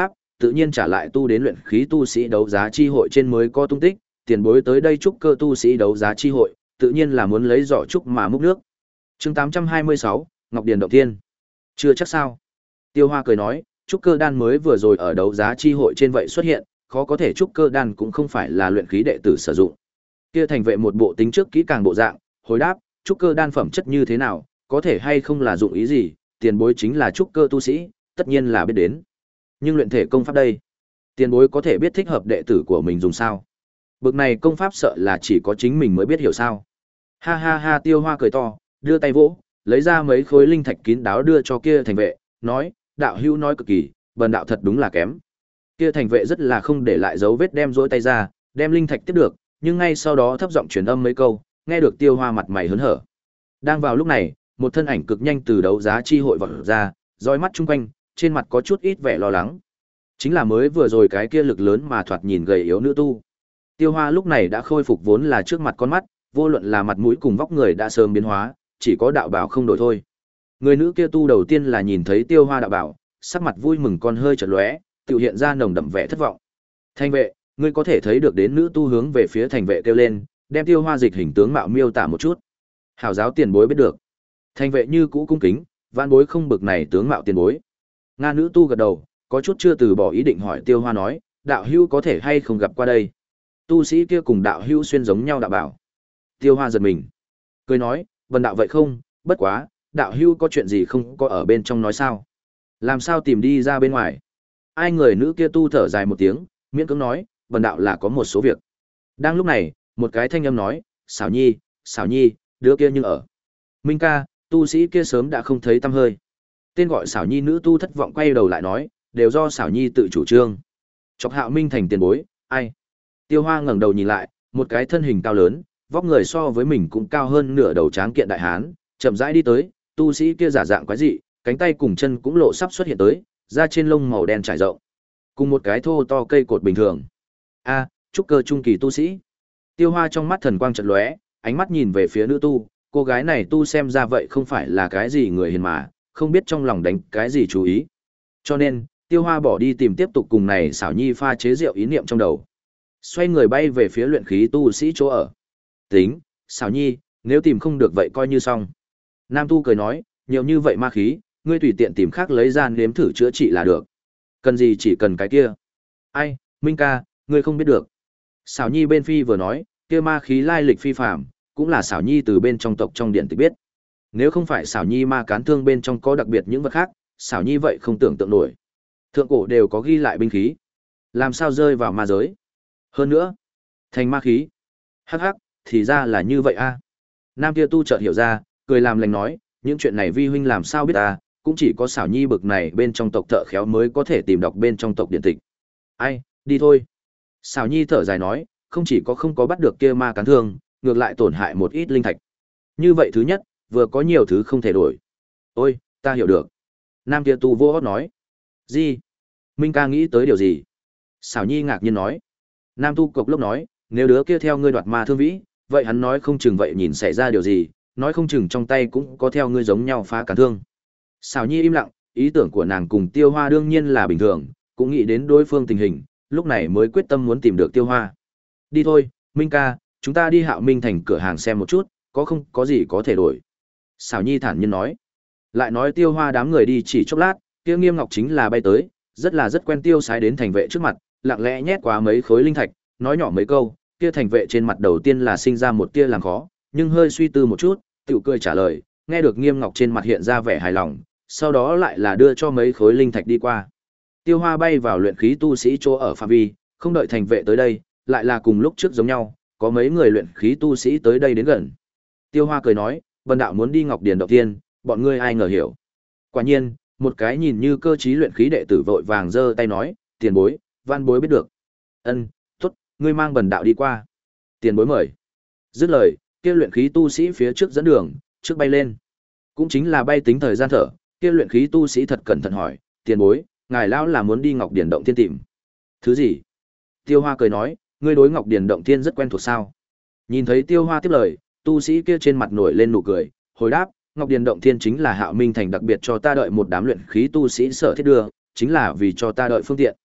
[SPEAKER 1] tự nhiên trả lại tu đến luyện khí tu sĩ đấu giá chi hội trên mới có tung tích, tiền bối tới đây trúc cơ tu sĩ đấu giá chi hội, tự nhiên là muốn lấy giỏ trúc mà múc nước. Chương tám trăm hai mươi sáu, Ngọc Điền động thiên. Chưa chắc sao? Tiêu Hoa cười nói, trúc cơ đan mới vừa rồi ở đấu giá chi hội trên vậy xuất hiện, khó có thể trúc cơ đan cũng không phải là luyện khí đệ tử sử dụng. Kia thành vệ một bộ tính trước kỹ càng bộ dạng, hồi đáp, trúc cơ đan phẩm chất như thế nào, có thể hay không là dụng ý gì, tiền bối chính là trúc cơ tu sĩ, tất nhiên là biết đến. Nhưng luyện thể công pháp đây, tiền bối có thể biết thích hợp đệ tử của mình dùng sao? Bực này công pháp sợ là chỉ có chính mình mới biết hiểu sao. Ha ha ha, Tiêu Hoa cười to, đưa tay vỗ, lấy ra mấy khối linh thạch kín đáo đưa cho kia thành vệ, nói, đạo hữu nói cực kỳ, bần đạo thật đúng là kém. Kia thành vệ rất là không để lại dấu vết đem rỗi tay ra, đem linh thạch tiếp được, nhưng ngay sau đó thấp giọng truyền âm mấy câu, nghe được Tiêu Hoa mặt mày hớn hở. Đang vào lúc này, một thân ảnh cực nhanh từ đấu giá chi hội vọt ra, dõi mắt chung quanh, trên mặt có chút ít vẻ lo lắng. Chính là mới vừa rồi cái kia lực lớn mà thoạt nhìn gầy yếu nữ tu. Tiêu Hoa lúc này đã khôi phục vốn là trước mặt con mắt, vô luận là mặt mũi cùng vóc người đã sớm biến hóa, chỉ có đạo bảo không đổi thôi. Người nữ kia tu đầu tiên là nhìn thấy Tiêu Hoa đạo bảo, sắc mặt vui mừng con hơi chợt lóe, tự hiện ra nồng đậm vẻ thất vọng. Thành vệ, ngươi có thể thấy được đến nữ tu hướng về phía thành vệ kêu lên, đem Tiêu Hoa dịch hình tướng mạo miêu tả một chút. Hảo giáo tiền bối biết được. Thành vệ như cũ cung kính, vạn bối không bực này tướng mạo tiền bối. Nga nữ tu gật đầu, có chút chưa từ bỏ ý định hỏi Tiêu Hoa nói, đạo hữu có thể hay không gặp qua đây. Tu sĩ kia cùng đạo hữu xuyên giống nhau đạo bảo. Tiêu Hoa giật mình, cười nói, vần đạo vậy không, bất quá, đạo hữu có chuyện gì không có ở bên trong nói sao? Làm sao tìm đi ra bên ngoài? Ai người nữ kia tu thở dài một tiếng, miễn cưỡng nói, vần đạo là có một số việc. Đang lúc này, một cái thanh âm nói, xảo nhi, xảo nhi, đứa kia nhưng ở. Minh ca, tu sĩ kia sớm đã không thấy tăm hơi. Tên gọi xảo nhi nữ tu thất vọng quay đầu lại nói, đều do xảo nhi tự chủ trương. Chọc Hạo Minh thành tiền bối, ai? Tiêu Hoa ngẩng đầu nhìn lại, một cái thân hình cao lớn, vóc người so với mình cũng cao hơn nửa đầu tráng kiện đại hán, chậm rãi đi tới, tu sĩ kia giả dạng quái dị, cánh tay cùng chân cũng lộ sắp xuất hiện tới, da trên lông màu đen trải rộng, cùng một cái thô to cây cột bình thường. A, trúc cơ trung kỳ tu sĩ. Tiêu Hoa trong mắt thần quang chợt lóe, ánh mắt nhìn về phía nữ tu, cô gái này tu xem ra vậy không phải là cái gì người hiền mà, không biết trong lòng đánh cái gì chú ý. Cho nên, Tiêu Hoa bỏ đi tìm tiếp tục cùng này xảo nhi pha chế rượu ý niệm trong đầu. Xoay người bay về phía luyện khí tu sĩ chỗ ở. Tính, xảo nhi, nếu tìm không được vậy coi như xong. Nam tu cười nói, nhiều như vậy ma khí, ngươi tùy tiện tìm khác lấy ra nếm thử chữa trị là được. Cần gì chỉ cần cái kia. Ai, Minh ca, ngươi không biết được. Xảo nhi bên phi vừa nói, kia ma khí lai lịch phi phàm, cũng là xảo nhi từ bên trong tộc trong điện tịch biết. Nếu không phải xảo nhi ma cán thương bên trong có đặc biệt những vật khác, xảo nhi vậy không tưởng tượng nổi. Thượng cổ đều có ghi lại binh khí, làm sao rơi vào ma giới. Hơn nữa, thành ma khí. Hắc hắc, thì ra là như vậy a. Nam kia tu chợt hiểu ra, cười làm lành nói, những chuyện này vi huynh làm sao biết ta, cũng chỉ có xảo nhi bực này bên trong tộc thợ khéo mới có thể tìm đọc bên trong tộc điện tịch. Ai, đi thôi. Xảo nhi thở dài nói, không chỉ có không có bắt được kia ma cán thương, ngược lại tổn hại một ít linh thạch. Như vậy thứ nhất, vừa có nhiều thứ không thể đổi. Ôi, ta hiểu được. Nam kia tu vô hót nói. Gì? Minh ca nghĩ tới điều gì? Xảo nhi ngạc nhiên nói. Nam tu cộc lốc nói, nếu đứa kia theo ngươi đoạt ma thương vĩ, vậy hắn nói không chừng vậy nhìn xảy ra điều gì, nói không chừng trong tay cũng có theo ngươi giống nhau phá cán thương. Xảo nhi im lặng, ý tưởng của nàng cùng Tiêu Hoa đương nhiên là bình thường, cũng nghĩ đến đối phương tình hình, lúc này mới quyết tâm muốn tìm được Tiêu Hoa. Đi thôi, Minh ca, chúng ta đi Hạo Minh thành cửa hàng xem một chút, có không có gì có thể đổi. Xảo nhi thản nhiên nói. Lại nói Tiêu Hoa đám người đi chỉ chốc lát, kia Nghiêm Ngọc chính là bay tới, rất là rất quen tiêu sái đến thành vệ trước mặt, lặng lẽ nhét qua mấy khối linh thạch, nói nhỏ mấy câu, kia thành vệ trên mặt đầu tiên là sinh ra một tia làm khó, nhưng hơi suy tư một chút, tiểu cười trả lời, nghe được Nghiêm Ngọc trên mặt hiện ra vẻ hài lòng, sau đó lại là đưa cho mấy khối linh thạch đi qua. Tiêu Hoa bay vào luyện khí tu sĩ chỗ ở phạm vi, không đợi thành vệ tới đây, lại là cùng lúc trước giống nhau, có mấy người luyện khí tu sĩ tới đây đến gần. Tiêu Hoa cười nói, vân đạo muốn đi Ngọc Điền động thiên, bọn ngươi ai ngờ hiểu. Quả nhiên, một cái nhìn như cơ trí luyện khí đệ tử vội vàng giơ tay nói, tiền bối, văn bối biết được. Ân, tốt, ngươi mang bần đạo đi qua. Tiền bối mời. Dứt lời, kia luyện khí tu sĩ phía trước dẫn đường, trước bay lên. Cũng chính là bay tính thời gian thở, kia luyện khí tu sĩ thật cẩn thận hỏi, tiền bối, ngài lão là muốn đi Ngọc Điền động thiên tìm. Thứ gì? Tiêu Hoa cười nói, ngươi đối Ngọc Điền động thiên rất quen thuộc sao? Nhìn thấy Tiêu Hoa tiếp lời, tu sĩ kia trên mặt nổi lên nụ cười, hồi đáp, Ngọc Điền động thiên chính là Hạo Minh thành đặc biệt cho ta đợi một đám luyện khí tu sĩ sở thiết đưa, chính là vì cho ta đợi phương tiện.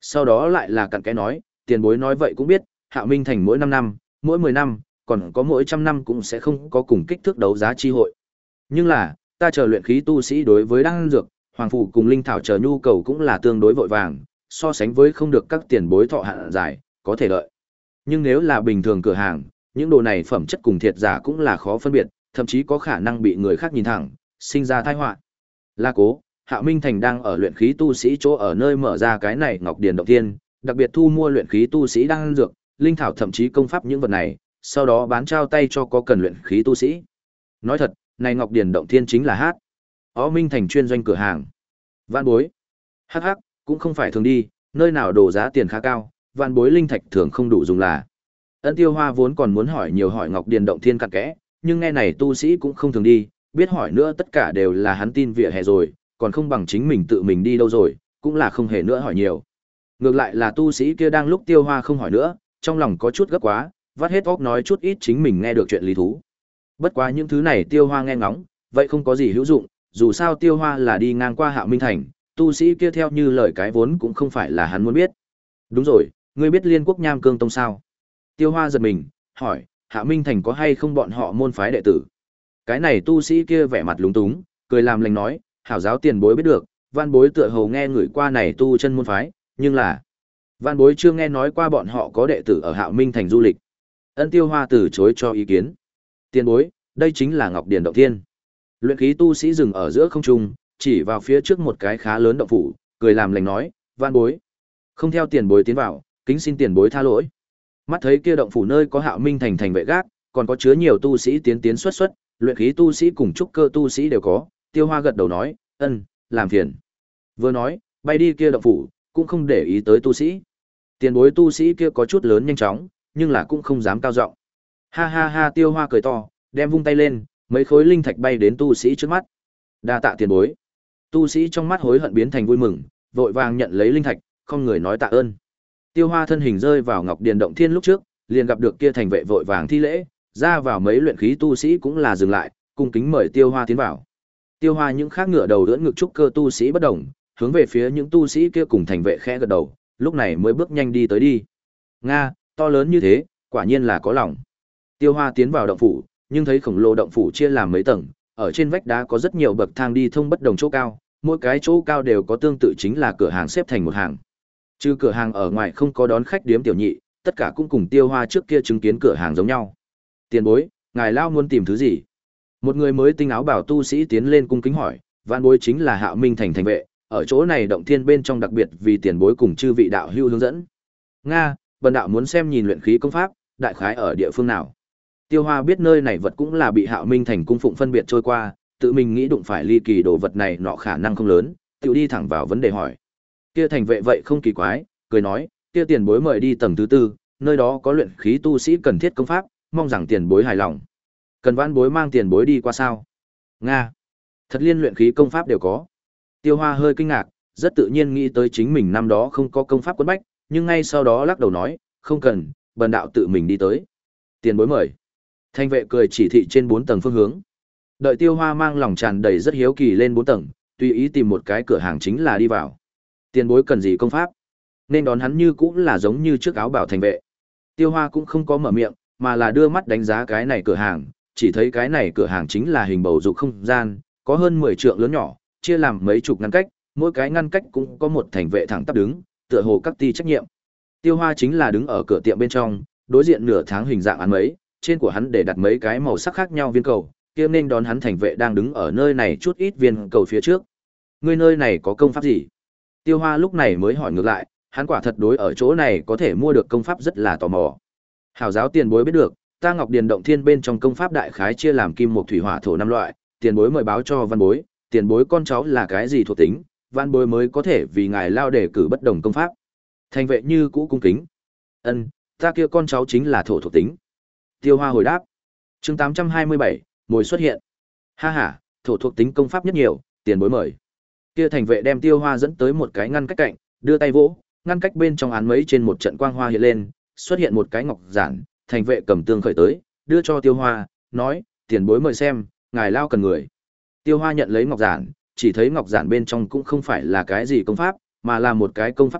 [SPEAKER 1] Sau đó lại là cặn kẽ nói, tiền bối nói vậy cũng biết, Hạo Minh Thành mỗi năm năm, mỗi mười năm, còn có mỗi trăm năm cũng sẽ không có cùng kích thước đấu giá chi hội. Nhưng là, ta chờ luyện khí tu sĩ đối với đan dược, hoàng phủ cùng linh thảo chờ nhu cầu cũng là tương đối vội vàng, so sánh với không được các tiền bối thọ hạn dài, có thể lợi. Nhưng nếu là bình thường cửa hàng, những đồ này phẩm chất cùng thiệt giả cũng là khó phân biệt, thậm chí có khả năng bị người khác nhìn thẳng, sinh ra tai họa. La Cố, Hạo Minh Thành đang ở luyện khí tu sĩ chỗ ở nơi mở ra cái này Ngọc Điền động thiên, đặc biệt thu mua luyện khí tu sĩ đang dược, linh thảo thậm chí công pháp những vật này, sau đó bán trao tay cho có cần luyện khí tu sĩ. Nói thật, này Ngọc Điền động thiên chính là hát. Ó Minh Thành chuyên doanh cửa hàng. Vạn Bối. Hắc hắc, cũng không phải thường đi, nơi nào đồ giá tiền khá cao, Vạn Bối linh thạch thường không đủ dùng là. Ân Tiêu Hoa vốn còn muốn hỏi nhiều hỏi Ngọc Điền động thiên cặn kẽ, nhưng nghe này tu sĩ cũng không thường đi, biết hỏi nữa tất cả đều là hắn tin vỉa hè rồi, còn không bằng chính mình tự mình đi đâu rồi, cũng là không hề nữa hỏi nhiều. Ngược lại là tu sĩ kia đang lúc Tiêu Hoa không hỏi nữa, trong lòng có chút gấp quá, vắt hết óc nói chút ít chính mình nghe được chuyện lý thú. Bất quá những thứ này Tiêu Hoa nghe ngóng, vậy không có gì hữu dụng, dù sao Tiêu Hoa là đi ngang qua Hạo Minh Thành, tu sĩ kia theo như lời cái vốn cũng không phải là hắn muốn biết. Đúng rồi, ngươi biết Liên Quốc Nham Cương Tông sao? Tiêu Hoa giật mình, hỏi, Hạo Minh Thành có hay không bọn họ môn phái đệ tử? Cái này tu sĩ kia vẻ mặt lúng túng, cười làm lành nói, hảo giáo tiền bối biết được, Văn Bối tựa hồ nghe người qua này tu chân môn phái, nhưng là Văn Bối chưa nghe nói qua bọn họ có đệ tử ở Hạo Minh Thành du lịch. Ân Tiêu Hoa từ chối cho ý kiến. Tiền bối, đây chính là Ngọc Điền động thiên. Luyện khí tu sĩ dừng ở giữa không trung, chỉ vào phía trước một cái khá lớn động phủ, cười làm lành nói, Văn Bối, không theo tiền bối tiến vào, kính xin tiền bối tha lỗi. Mắt thấy kia động phủ nơi có Hạo Minh Thành thành vệ gác, còn có chứa nhiều tu sĩ tiến tiến xuất xuất, luyện khí tu sĩ cùng trúc cơ tu sĩ đều có. Tiêu Hoa gật đầu nói, ân, làm phiền. Vừa nói, bay đi kia động phủ, cũng không để ý tới tu sĩ. Tiền bối tu sĩ kia có chút lớn nhanh chóng, nhưng là cũng không dám cao giọng. Ha ha ha, Tiêu Hoa cười to, đem vung tay lên, mấy khối linh thạch bay đến tu sĩ trước mắt. Đa tạ tiền bối. Tu sĩ trong mắt hối hận biến thành vui mừng, vội vàng nhận lấy linh thạch, không người nói tạ ơn. Tiêu Hoa thân hình rơi vào Ngọc Điền động thiên lúc trước, liền gặp được kia thành vệ vội vàng thi lễ, ra vào mấy luyện khí tu sĩ cũng là dừng lại, cung kính mời Tiêu Hoa tiến vào. Tiêu Hoa những khác ngựa đầu đỡ ngực trúc cơ tu sĩ bất động, hướng về phía những tu sĩ kia cùng thành vệ khẽ gật đầu, lúc này mới bước nhanh đi tới đi. Nga, to lớn như thế, quả nhiên là có lòng. Tiêu Hoa tiến vào động phủ, nhưng thấy khổng lồ động phủ chia làm mấy tầng, ở trên vách đá có rất nhiều bậc thang đi thông bất đồng chỗ cao, mỗi cái chỗ cao đều có tương tự chính là cửa hàng xếp thành một hàng. Trừ cửa hàng ở ngoài không có đón khách điếm tiểu nhị, tất cả cũng cùng Tiêu Hoa trước kia chứng kiến cửa hàng giống nhau. Tiền bối, ngài lao muốn tìm thứ gì? Một người mới tinh áo bảo tu sĩ tiến lên cung kính hỏi, Vạn Bối chính là Hạo Minh Thành thành vệ, ở chỗ này động thiên bên trong đặc biệt vì tiền bối cùng chư vị đạo hữu hướng dẫn. Nga, bần đạo muốn xem nhìn luyện khí công pháp, đại khái ở địa phương nào? Tiêu Hoa biết nơi này vật cũng là bị Hạo Minh Thành cung phụng phân biệt trôi qua, tự mình nghĩ đụng phải ly kỳ đồ vật này nọ khả năng không lớn, tự đi thẳng vào vấn đề hỏi. Kia thành vệ vậy không kỳ quái, cười nói, kia tiền bối mời đi tầng thứ tư, nơi đó có luyện khí tu sĩ cần thiết công pháp, mong rằng tiền bối hài lòng. Cần Vãn Bối mang tiền bối đi qua sao? Nga. Thật liên luyện khí công pháp đều có. Tiêu Hoa hơi kinh ngạc, rất tự nhiên nghĩ tới chính mình năm đó không có công pháp quấn bách, nhưng ngay sau đó lắc đầu nói, không cần, bần đạo tự mình đi tới. Tiền bối mời. Thanh vệ cười chỉ thị trên bốn tầng phương hướng. Đợi Tiêu Hoa mang lòng tràn đầy rất hiếu kỳ lên bốn tầng, tùy ý tìm một cái cửa hàng chính là đi vào. Tiền bối cần gì công pháp? Nên đón hắn như cũng là giống như trước áo bảo thành vệ. Tiêu Hoa cũng không có mở miệng, mà là đưa mắt đánh giá cái này cửa hàng, chỉ thấy cái này cửa hàng chính là hình bầu dục không gian, có hơn mười trượng lớn nhỏ, chia làm mấy chục ngăn cách, mỗi cái ngăn cách cũng có một thành vệ thẳng tắp đứng, tựa hồ các ti trách nhiệm. Tiêu Hoa chính là đứng ở cửa tiệm bên trong, đối diện nửa tháng hình dạng án mấy, trên của hắn để đặt mấy cái màu sắc khác nhau viên cầu, kia nên đón hắn thành vệ đang đứng ở nơi này chút ít viên cầu phía trước. Ngươi nơi này có công pháp gì? Tiêu Hoa lúc này mới hỏi ngược lại, hắn quả thật đối ở chỗ này có thể mua được công pháp rất là tò mò. Hảo giáo tiền bối biết được, ta Ngọc Điền động thiên bên trong công pháp đại khái chia làm kim mộc thủy hỏa thổ năm loại, tiền bối mời báo cho Văn Bối, tiền bối con cháu là cái gì thuộc tính, Văn Bối mới có thể vì ngài lao để cử bất đồng công pháp. Thành vệ như cũ cung kính. Ân, ta kia con cháu chính là thổ thuộc tính. Tiêu Hoa hồi đáp. Chương tám trăm hai mươi bảy, mồi xuất hiện. Ha ha, thổ thuộc tính công pháp nhất nhiều, tiền bối mời. Kia thành vệ đem Tiêu Hoa dẫn tới một cái ngăn cách cạnh, đưa tay vỗ, ngăn cách bên trong án mấy trên một trận quang hoa hiện lên, xuất hiện một cái ngọc giản, thành vệ cầm tương khởi tới, đưa cho Tiêu Hoa, nói, tiền bối mời xem, ngài lao cần người. Tiêu Hoa nhận lấy ngọc giản, chỉ thấy ngọc giản bên trong cũng không phải là cái gì công pháp, mà là một cái công pháp tên,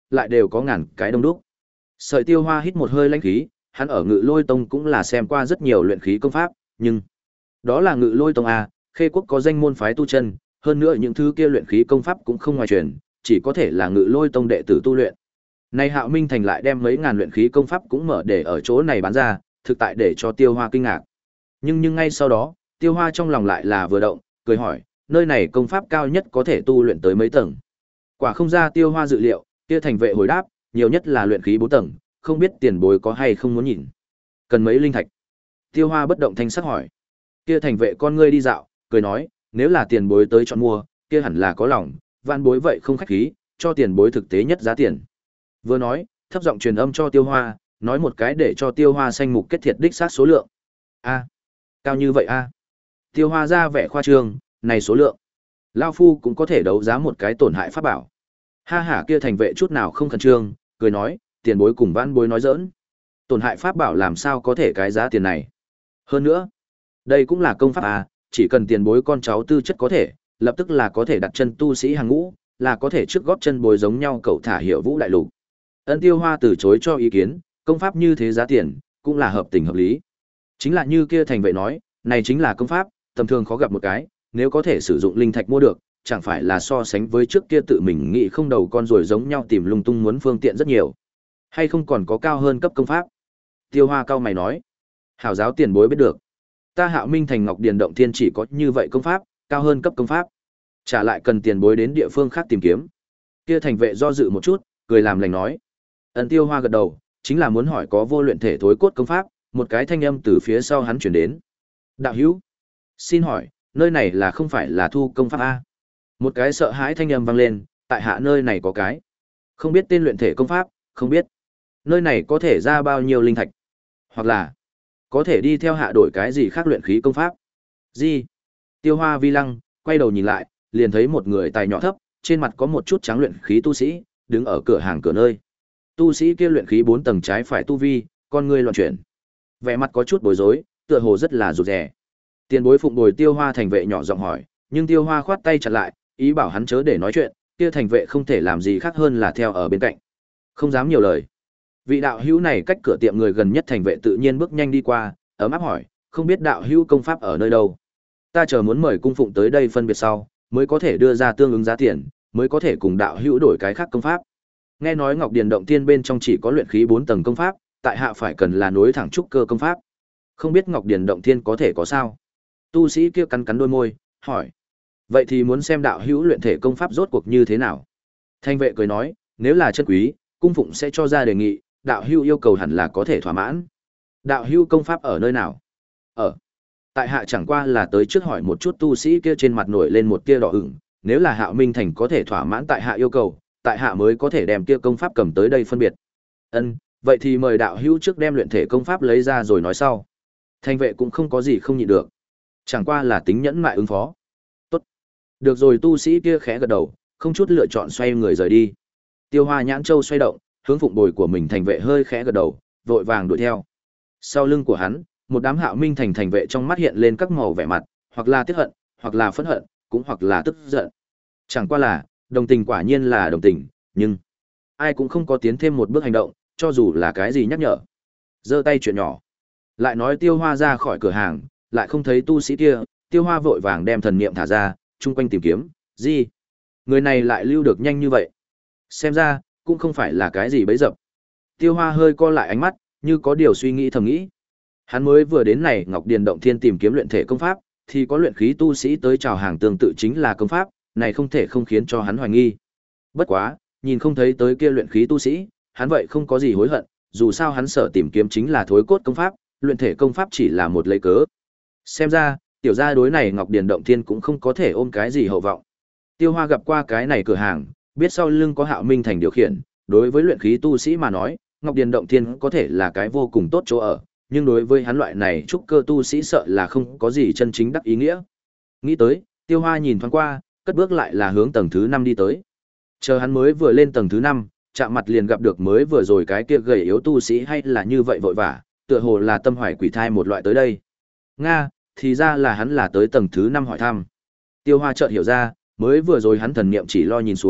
[SPEAKER 1] lại đều có ngàn cái đông đúc. Sợi Tiêu Hoa hít một hơi lãnh khí, hắn ở Ngự Lôi Tông cũng là xem qua rất nhiều luyện khí công pháp, nhưng đó là Ngự Lôi Tông a, Khê Quốc có danh môn phái tu chân, hơn nữa những thứ kia luyện khí công pháp cũng không ngoài truyền, chỉ có thể là Ngự Lôi Tông đệ tử tu luyện. Nay Hạo Minh Thành lại đem mấy ngàn luyện khí công pháp cũng mở để ở chỗ này bán ra, thực tại để cho Tiêu Hoa kinh ngạc. Nhưng nhưng ngay sau đó, Tiêu Hoa trong lòng lại là vừa động, cười hỏi, nơi này công pháp cao nhất có thể tu luyện tới mấy tầng? Quả không ra Tiêu Hoa dự liệu, kia thành vệ hồi đáp, nhiều nhất là luyện khí bốn tầng, không biết tiền bối có hay không muốn nhìn. Cần mấy linh thạch? Tiêu Hoa bất động thanh sắc hỏi. Kia thành vệ con ngươi đi dạo, cười nói, nếu là tiền bối tới chọn mua, kia hẳn là có lòng, vạn bối vậy không khách khí, cho tiền bối thực tế nhất giá tiền. Vừa nói, thấp giọng truyền âm cho Tiêu Hoa, nói một cái để cho Tiêu Hoa xanh mục kết thiệt đích xác số lượng. A, cao như vậy a? Tiêu Hoa ra vẻ khoa trương, này số lượng, lão phu cũng có thể đấu giá một cái tổn hại pháp bảo. Ha ha, kia thành vệ chút nào không khẩn trương, cười nói, tiền bối cùng vãn bối nói giỡn. Tổn hại pháp bảo làm sao có thể cái giá tiền này? Hơn nữa, đây cũng là công pháp à, chỉ cần tiền bối con cháu tư chất có thể, lập tức là có thể đặt chân tu sĩ hàng ngũ, là có thể trước góp chân bối giống nhau cậu thả hiệu vũ đại lục. Ân Tiêu Hoa từ chối cho ý kiến, công pháp như thế giá tiền, cũng là hợp tình hợp lý. Chính là như kia thành vệ nói, này chính là công pháp, tầm thường khó gặp một cái, nếu có thể sử dụng linh thạch mua được, chẳng phải là so sánh với trước kia tự mình nghĩ không đầu con rồi giống nhau tìm lung tung muốn phương tiện rất nhiều. Hay không còn có cao hơn cấp công pháp? Tiêu Hoa cao mày nói. Hảo giáo tiền bối biết được. Ta Hạo Minh Thành Ngọc Điền Động Thiên chỉ có như vậy công pháp, cao hơn cấp công pháp. Trả lại cần tiền bối đến địa phương khác tìm kiếm. Kia thành vệ do dự một chút, cười làm lành nói. Ân Tiêu Hoa gật đầu, chính là muốn hỏi có vô luyện thể thối cốt công pháp, một cái thanh âm từ phía sau hắn chuyển đến. Đạo hữu, xin hỏi, nơi này là không phải là thu công pháp a? Một cái sợ hãi thanh âm vang lên, tại hạ nơi này có cái. Không biết tên luyện thể công pháp, không biết. Nơi này có thể ra bao nhiêu linh thạch? Hoặc là, có thể đi theo hạ đổi cái gì khác luyện khí công pháp? Gì? Tiêu Hoa vi lăng, quay đầu nhìn lại, liền thấy một người tài nhỏ thấp, trên mặt có một chút trắng luyện khí tu sĩ, đứng ở cửa hàng cửa nơi. Tu sĩ kia luyện khí bốn tầng trái phải tu vi, con ngươi loạn chuyển. Vẻ mặt có chút bối rối, tựa hồ rất là rụt rè. Tiền bối phụng bồi Tiêu Hoa thành vệ nhỏ giọng hỏi, nhưng Tiêu Hoa khoát tay chặn lại, ý bảo hắn chớ để nói chuyện, kia thành vệ không thể làm gì khác hơn là theo ở bên cạnh. Không dám nhiều lời. Vị đạo hữu này cách cửa tiệm người gần nhất thành vệ tự nhiên bước nhanh đi qua, ấm áp hỏi, không biết đạo hữu công pháp ở nơi đâu? Ta chờ muốn mời cung phụng tới đây phân biệt sau, mới có thể đưa ra tương ứng giá tiền, mới có thể cùng đạo hữu đổi cái khác công pháp. Nghe nói Ngọc Điền Động Thiên bên trong chỉ có luyện khí bốn tầng công pháp, tại hạ phải cần là nối thẳng trúc cơ công pháp. Không biết Ngọc Điền Động Thiên có thể có sao? Tu sĩ kia cắn cắn đôi môi, hỏi. Vậy thì muốn xem đạo hữu luyện thể công pháp rốt cuộc như thế nào? Thanh vệ cười nói, nếu là chân quý, cung phụng sẽ cho ra đề nghị, đạo hữu yêu cầu hẳn là có thể thỏa mãn. Đạo hữu công pháp ở nơi nào? Ở. Tại hạ chẳng qua là tới trước hỏi một chút tu sĩ kia trên mặt nổi lên một tia đỏ ửng, nếu là Hạo Minh Thành có thể thỏa mãn tại hạ yêu cầu, tại hạ mới có thể đem kia công pháp cầm tới đây phân biệt. Ân, vậy thì mời đạo hữu trước đem luyện thể công pháp lấy ra rồi nói sau. Thanh vệ cũng không có gì không nhịn được, chẳng qua là tính nhẫn mại ứng phó. Tốt. Được rồi, tu sĩ kia khẽ gật đầu, không chút lựa chọn xoay người rời đi. Tiêu Hoa nhãn châu xoay động, hướng phụng bồi của mình thành vệ hơi khẽ gật đầu, vội vàng đuổi theo. Sau lưng của hắn, một đám Hạo Minh Thành thành vệ trong mắt hiện lên các màu vẻ mặt, hoặc là tiếc hận, hoặc là phẫn hận, cũng hoặc là tức giận. Chẳng qua là, đồng tình quả nhiên là đồng tình, nhưng ai cũng không có tiến thêm một bước hành động, cho dù là cái gì nhắc nhở. Giơ tay chuyện nhỏ. Lại nói Tiêu Hoa ra khỏi cửa hàng, lại không thấy tu sĩ kia, Tiêu Hoa vội vàng đem thần niệm thả ra, chung quanh tìm kiếm, gì? Người này lại lưu được nhanh như vậy. Xem ra, cũng không phải là cái gì bấy dập. Tiêu Hoa hơi co lại ánh mắt, như có điều suy nghĩ thầm nghĩ. Hắn mới vừa đến này Ngọc Điền Động Thiên tìm kiếm luyện thể công pháp, thì có luyện khí tu sĩ tới chào hàng tương tự chính là công pháp, này không thể không khiến cho hắn hoài nghi. Bất quá, nhìn không thấy tới kia luyện khí tu sĩ, hắn vậy không có gì hối hận, dù sao hắn sợ tìm kiếm chính là thối cốt công pháp, luyện thể công pháp chỉ là một lấy cớ. Xem ra, tiểu gia đối này Ngọc Điền Động Thiên cũng không có thể ôm cái gì hậu vọng. Tiêu Hoa gặp qua cái này cửa hàng, biết sau lưng có Hạo Minh Thành điều khiển, đối với luyện khí tu sĩ mà nói, Ngọc Điền Động Thiên có thể là cái vô cùng tốt chỗ ở, nhưng đối với hắn loại này trúc cơ tu sĩ sợ là không có gì chân chính đắc ý nghĩa. Nghĩ tới, Tiêu Hoa nhìn thoáng qua, cất bước lại là hướng tầng thứ năm đi tới. Chờ hắn mới vừa lên tầng thứ năm, chạm mặt liền gặp được mới vừa rồi cái kia gầy yếu tu sĩ hay là như vậy vội vã, tựa hồ là tâm hoài quỷ thai một loại tới đây. Nga, thì ra là hắn là tới tầng thứ năm hỏi thăm. Tiêu Hoa chợt hiểu ra, mới vừa rồi hắn thần niệm chỉ lo nhìn xuống,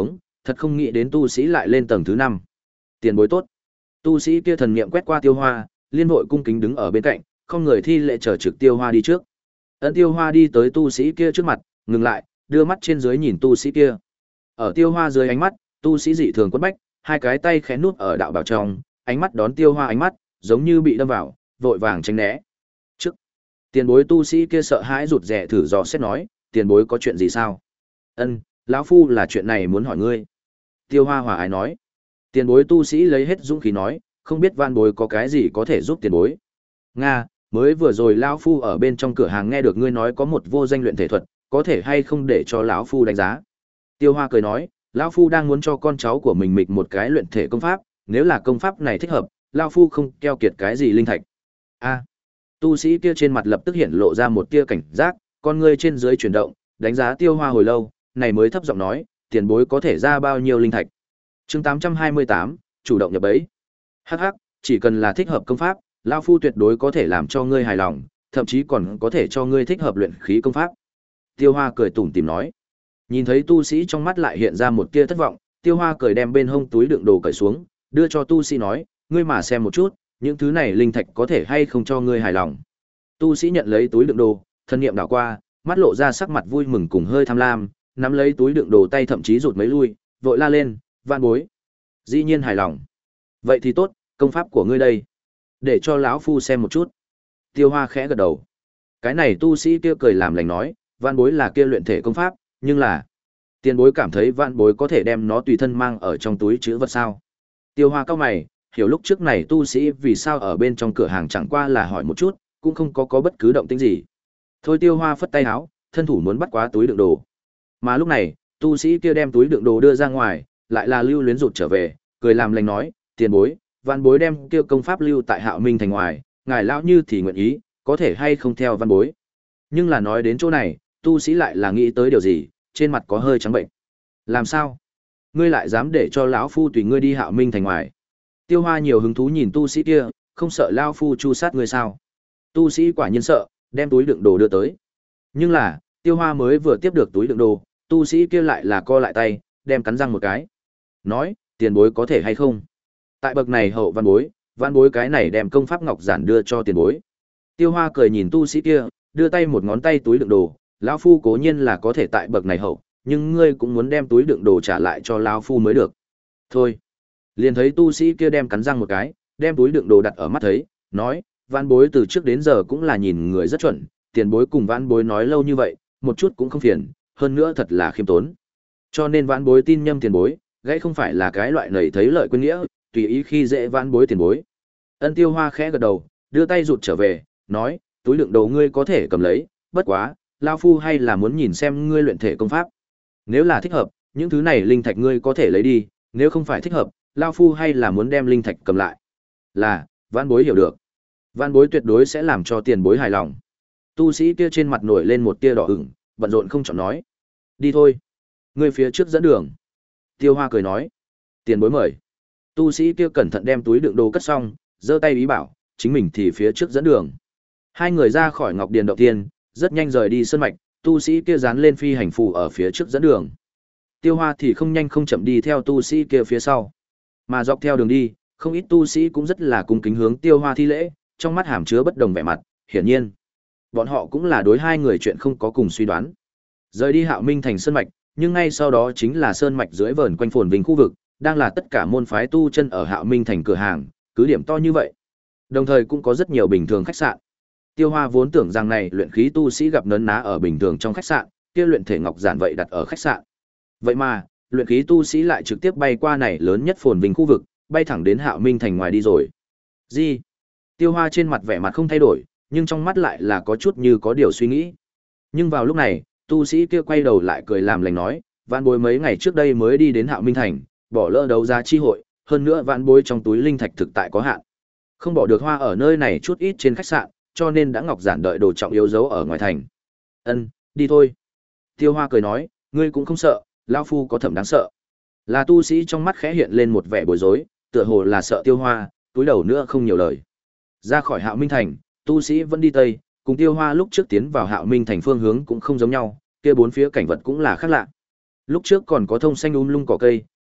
[SPEAKER 1] thật không nghĩ đến tu sĩ lại lên tầng thứ năm. Tiền bối tốt. Tu sĩ kia thần niệm quét qua Tiêu Hoa, liên hội cung kính đứng ở bên cạnh, không người thi lễ chờ trực Tiêu Hoa đi trước. Ân Tiêu Hoa đi tới tu sĩ kia trước mặt, ngừng lại, đưa mắt trên dưới nhìn tu sĩ kia. Ở Tiêu Hoa dưới ánh mắt, tu sĩ dị thường quất bách, hai cái tay khẽ nút ở đạo bảo trong, ánh mắt đón Tiêu Hoa ánh mắt, giống như bị đâm vào, vội vàng tránh né. Trước, tiền bối tu sĩ kia sợ hãi rụt rè thử dò xét nói, tiền bối có chuyện gì sao? Ân, lão phu là chuyện này muốn hỏi ngươi. Tiêu Hoa hòa ái nói. Tiền bối tu sĩ lấy hết dũng khí nói, không biết van bối có cái gì có thể giúp tiền bối. Nga, mới vừa rồi lão phu ở bên trong cửa hàng nghe được ngươi nói có một vô danh luyện thể thuật, có thể hay không để cho lão phu đánh giá. Tiêu Hoa cười nói, lão phu đang muốn cho con cháu của mình mịch một cái luyện thể công pháp, nếu là công pháp này thích hợp, lão phu không keo kiệt cái gì linh thạch. A. Tu sĩ kia trên mặt lập tức hiện lộ ra một tia cảnh giác, con ngươi trên dưới chuyển động, đánh giá Tiêu Hoa hồi lâu, này mới thấp giọng nói, tiền bối có thể ra bao nhiêu linh thạch. Chương tám trăm hai mươi tám, chủ động nhập bẫy. Hắc hắc, chỉ cần là thích hợp công pháp, lão phu tuyệt đối có thể làm cho ngươi hài lòng, thậm chí còn có thể cho ngươi thích hợp luyện khí công pháp. Tiêu Hoa cười tủm tỉm nói. Nhìn thấy tu sĩ trong mắt lại hiện ra một tia thất vọng, Tiêu Hoa cười đem bên hông túi đựng đồ cởi xuống, đưa cho tu sĩ nói, ngươi mà xem một chút, những thứ này linh thạch có thể hay không cho ngươi hài lòng. Tu sĩ nhận lấy túi đựng đồ, thân niệm đảo qua, mắt lộ ra sắc mặt vui mừng cùng hơi tham lam, nắm lấy túi đựng đồ tay thậm chí rụt mấy lui, vội la lên, vạn bối. Dĩ nhiên hài lòng. Vậy thì tốt, công pháp của ngươi đây. Để cho lão phu xem một chút. Tiêu Hoa khẽ gật đầu. Cái này tu sĩ kia cười làm lành nói, vạn bối là kia luyện thể công pháp, nhưng là tiền bối cảm thấy vạn bối có thể đem nó tùy thân mang ở trong túi chữ vật sao. Tiêu Hoa cao mày, hiểu lúc trước này tu sĩ vì sao ở bên trong cửa hàng chẳng qua là hỏi một chút, cũng không có có bất cứ động tĩnh gì. Thôi Tiêu Hoa phất tay áo, thân thủ muốn bắt quá túi đựng đồ. Mà lúc này, tu sĩ kia đem túi đựng đồ đưa ra ngoài, lại là lưu luyến rụt trở về, cười làm lành nói, tiền bối, văn bối đem kia công pháp lưu tại Hạo Minh thành ngoài, ngài lão như thì nguyện ý, có thể hay không theo văn bối. Nhưng là nói đến chỗ này, tu sĩ lại là nghĩ tới điều gì, trên mặt có hơi trắng bệnh. Làm sao? Ngươi lại dám để cho lão phu tùy ngươi đi Hạo Minh thành ngoài? Tiêu Hoa nhiều hứng thú nhìn tu sĩ kia, không sợ lão phu chu sát ngươi sao? Tu sĩ quả nhiên sợ, đem túi đựng đồ đưa tới. Nhưng là, Tiêu Hoa mới vừa tiếp được túi đựng đồ, tu sĩ kia lại là co lại tay, đem cắn răng một cái. Nói, tiền bối có thể hay không? Tại bậc này hậu văn bối, văn bối cái này đem công pháp ngọc giản đưa cho tiền bối. Tiêu Hoa cười nhìn tu sĩ kia, đưa tay một ngón tay túi đựng đồ, lão phu cố nhiên là có thể tại bậc này hậu, nhưng ngươi cũng muốn đem túi đựng đồ trả lại cho lão phu mới được. Thôi. Liền thấy tu sĩ kia đem cắn răng một cái, đem túi đựng đồ đặt ở mắt thấy, nói, văn bối từ trước đến giờ cũng là nhìn người rất chuẩn, tiền bối cùng văn bối nói lâu như vậy, một chút cũng không phiền, hơn nữa thật là khiêm tốn. Cho nên vãn bối tin nhâm tiền bối, gãy không phải là cái loại nầy thấy lợi quên nghĩa, tùy ý khi dễ vãn bối tiền bối. Ân Tiêu Hoa khẽ gật đầu, đưa tay rụt trở về, nói, túi đựng đồ ngươi có thể cầm lấy, bất quá, lão phu hay là muốn nhìn xem ngươi luyện thể công pháp. Nếu là thích hợp, những thứ này linh thạch ngươi có thể lấy đi, nếu không phải thích hợp, lão phu hay là muốn đem linh thạch cầm lại. Là, vãn bối hiểu được. Vãn bối tuyệt đối sẽ làm cho tiền bối hài lòng. Tu sĩ kia trên mặt nổi lên một tia đỏ ửng, bận rộn không chọn nói. Đi thôi. Ngươi phía trước dẫn đường. Tiêu Hoa cười nói. Tiền bối mời. Tu sĩ kia cẩn thận đem túi đựng đồ cất xong, giơ tay ý bảo, chính mình thì phía trước dẫn đường. Hai người ra khỏi Ngọc Điền Động Tiên, rất nhanh rời đi sơn mạch, tu sĩ kia dán lên phi hành phù ở phía trước dẫn đường. Tiêu Hoa thì không nhanh không chậm đi theo tu sĩ kia phía sau. Mà dọc theo đường đi, không ít tu sĩ cũng rất là cung kính hướng Tiêu Hoa thi lễ, trong mắt hàm chứa bất đồng vẻ mặt, hiển nhiên bọn họ cũng là đối hai người chuyện không có cùng suy đoán. Rời đi Hạo Minh thành sơn mạch, nhưng ngay sau đó chính là sơn mạch dưới vờn quanh phồn vinh khu vực, đang là tất cả môn phái tu chân ở Hạo Minh thành cửa hàng, cứ điểm to như vậy. Đồng thời cũng có rất nhiều bình thường khách sạn. Tiêu Hoa vốn tưởng rằng này luyện khí tu sĩ gặp nấn ná ở bình thường trong khách sạn, kia luyện thể ngọc giản vậy đặt ở khách sạn. Vậy mà, luyện khí tu sĩ lại trực tiếp bay qua này lớn nhất phồn vinh khu vực, bay thẳng đến Hạo Minh thành ngoài đi rồi. Gì? Tiêu Hoa trên mặt vẻ mặt không thay đổi, nhưng trong mắt lại là có chút như có điều suy nghĩ. Nhưng vào lúc này, tu sĩ kia quay đầu lại cười làm lành nói, vạn bối mấy ngày trước đây mới đi đến Hạo Minh thành, bỏ lỡ đấu giá chi hội, hơn nữa vạn bối trong túi linh thạch thực tại có hạn. Không bỏ được hoa ở nơi này chút ít trên khách sạn, cho nên đã ngọc giản đợi đồ trọng yếu giấu ở ngoài thành. Ân, đi thôi. Tiêu Hoa cười nói, ngươi cũng không sợ, lão phu có thẩm đáng sợ. Là tu sĩ trong mắt khẽ hiện lên một vẻ bối rối, tựa hồ là sợ Tiêu Hoa, túi đầu nữa không nhiều lời. Ra khỏi Hạo Minh thành, tu sĩ vẫn đi tây, cùng Tiêu Hoa lúc trước tiến vào Hạo Minh thành phương hướng cũng không giống nhau, kia bốn phía cảnh vật cũng là khác lạ. Lúc trước còn có thông xanh um lung cỏ cây,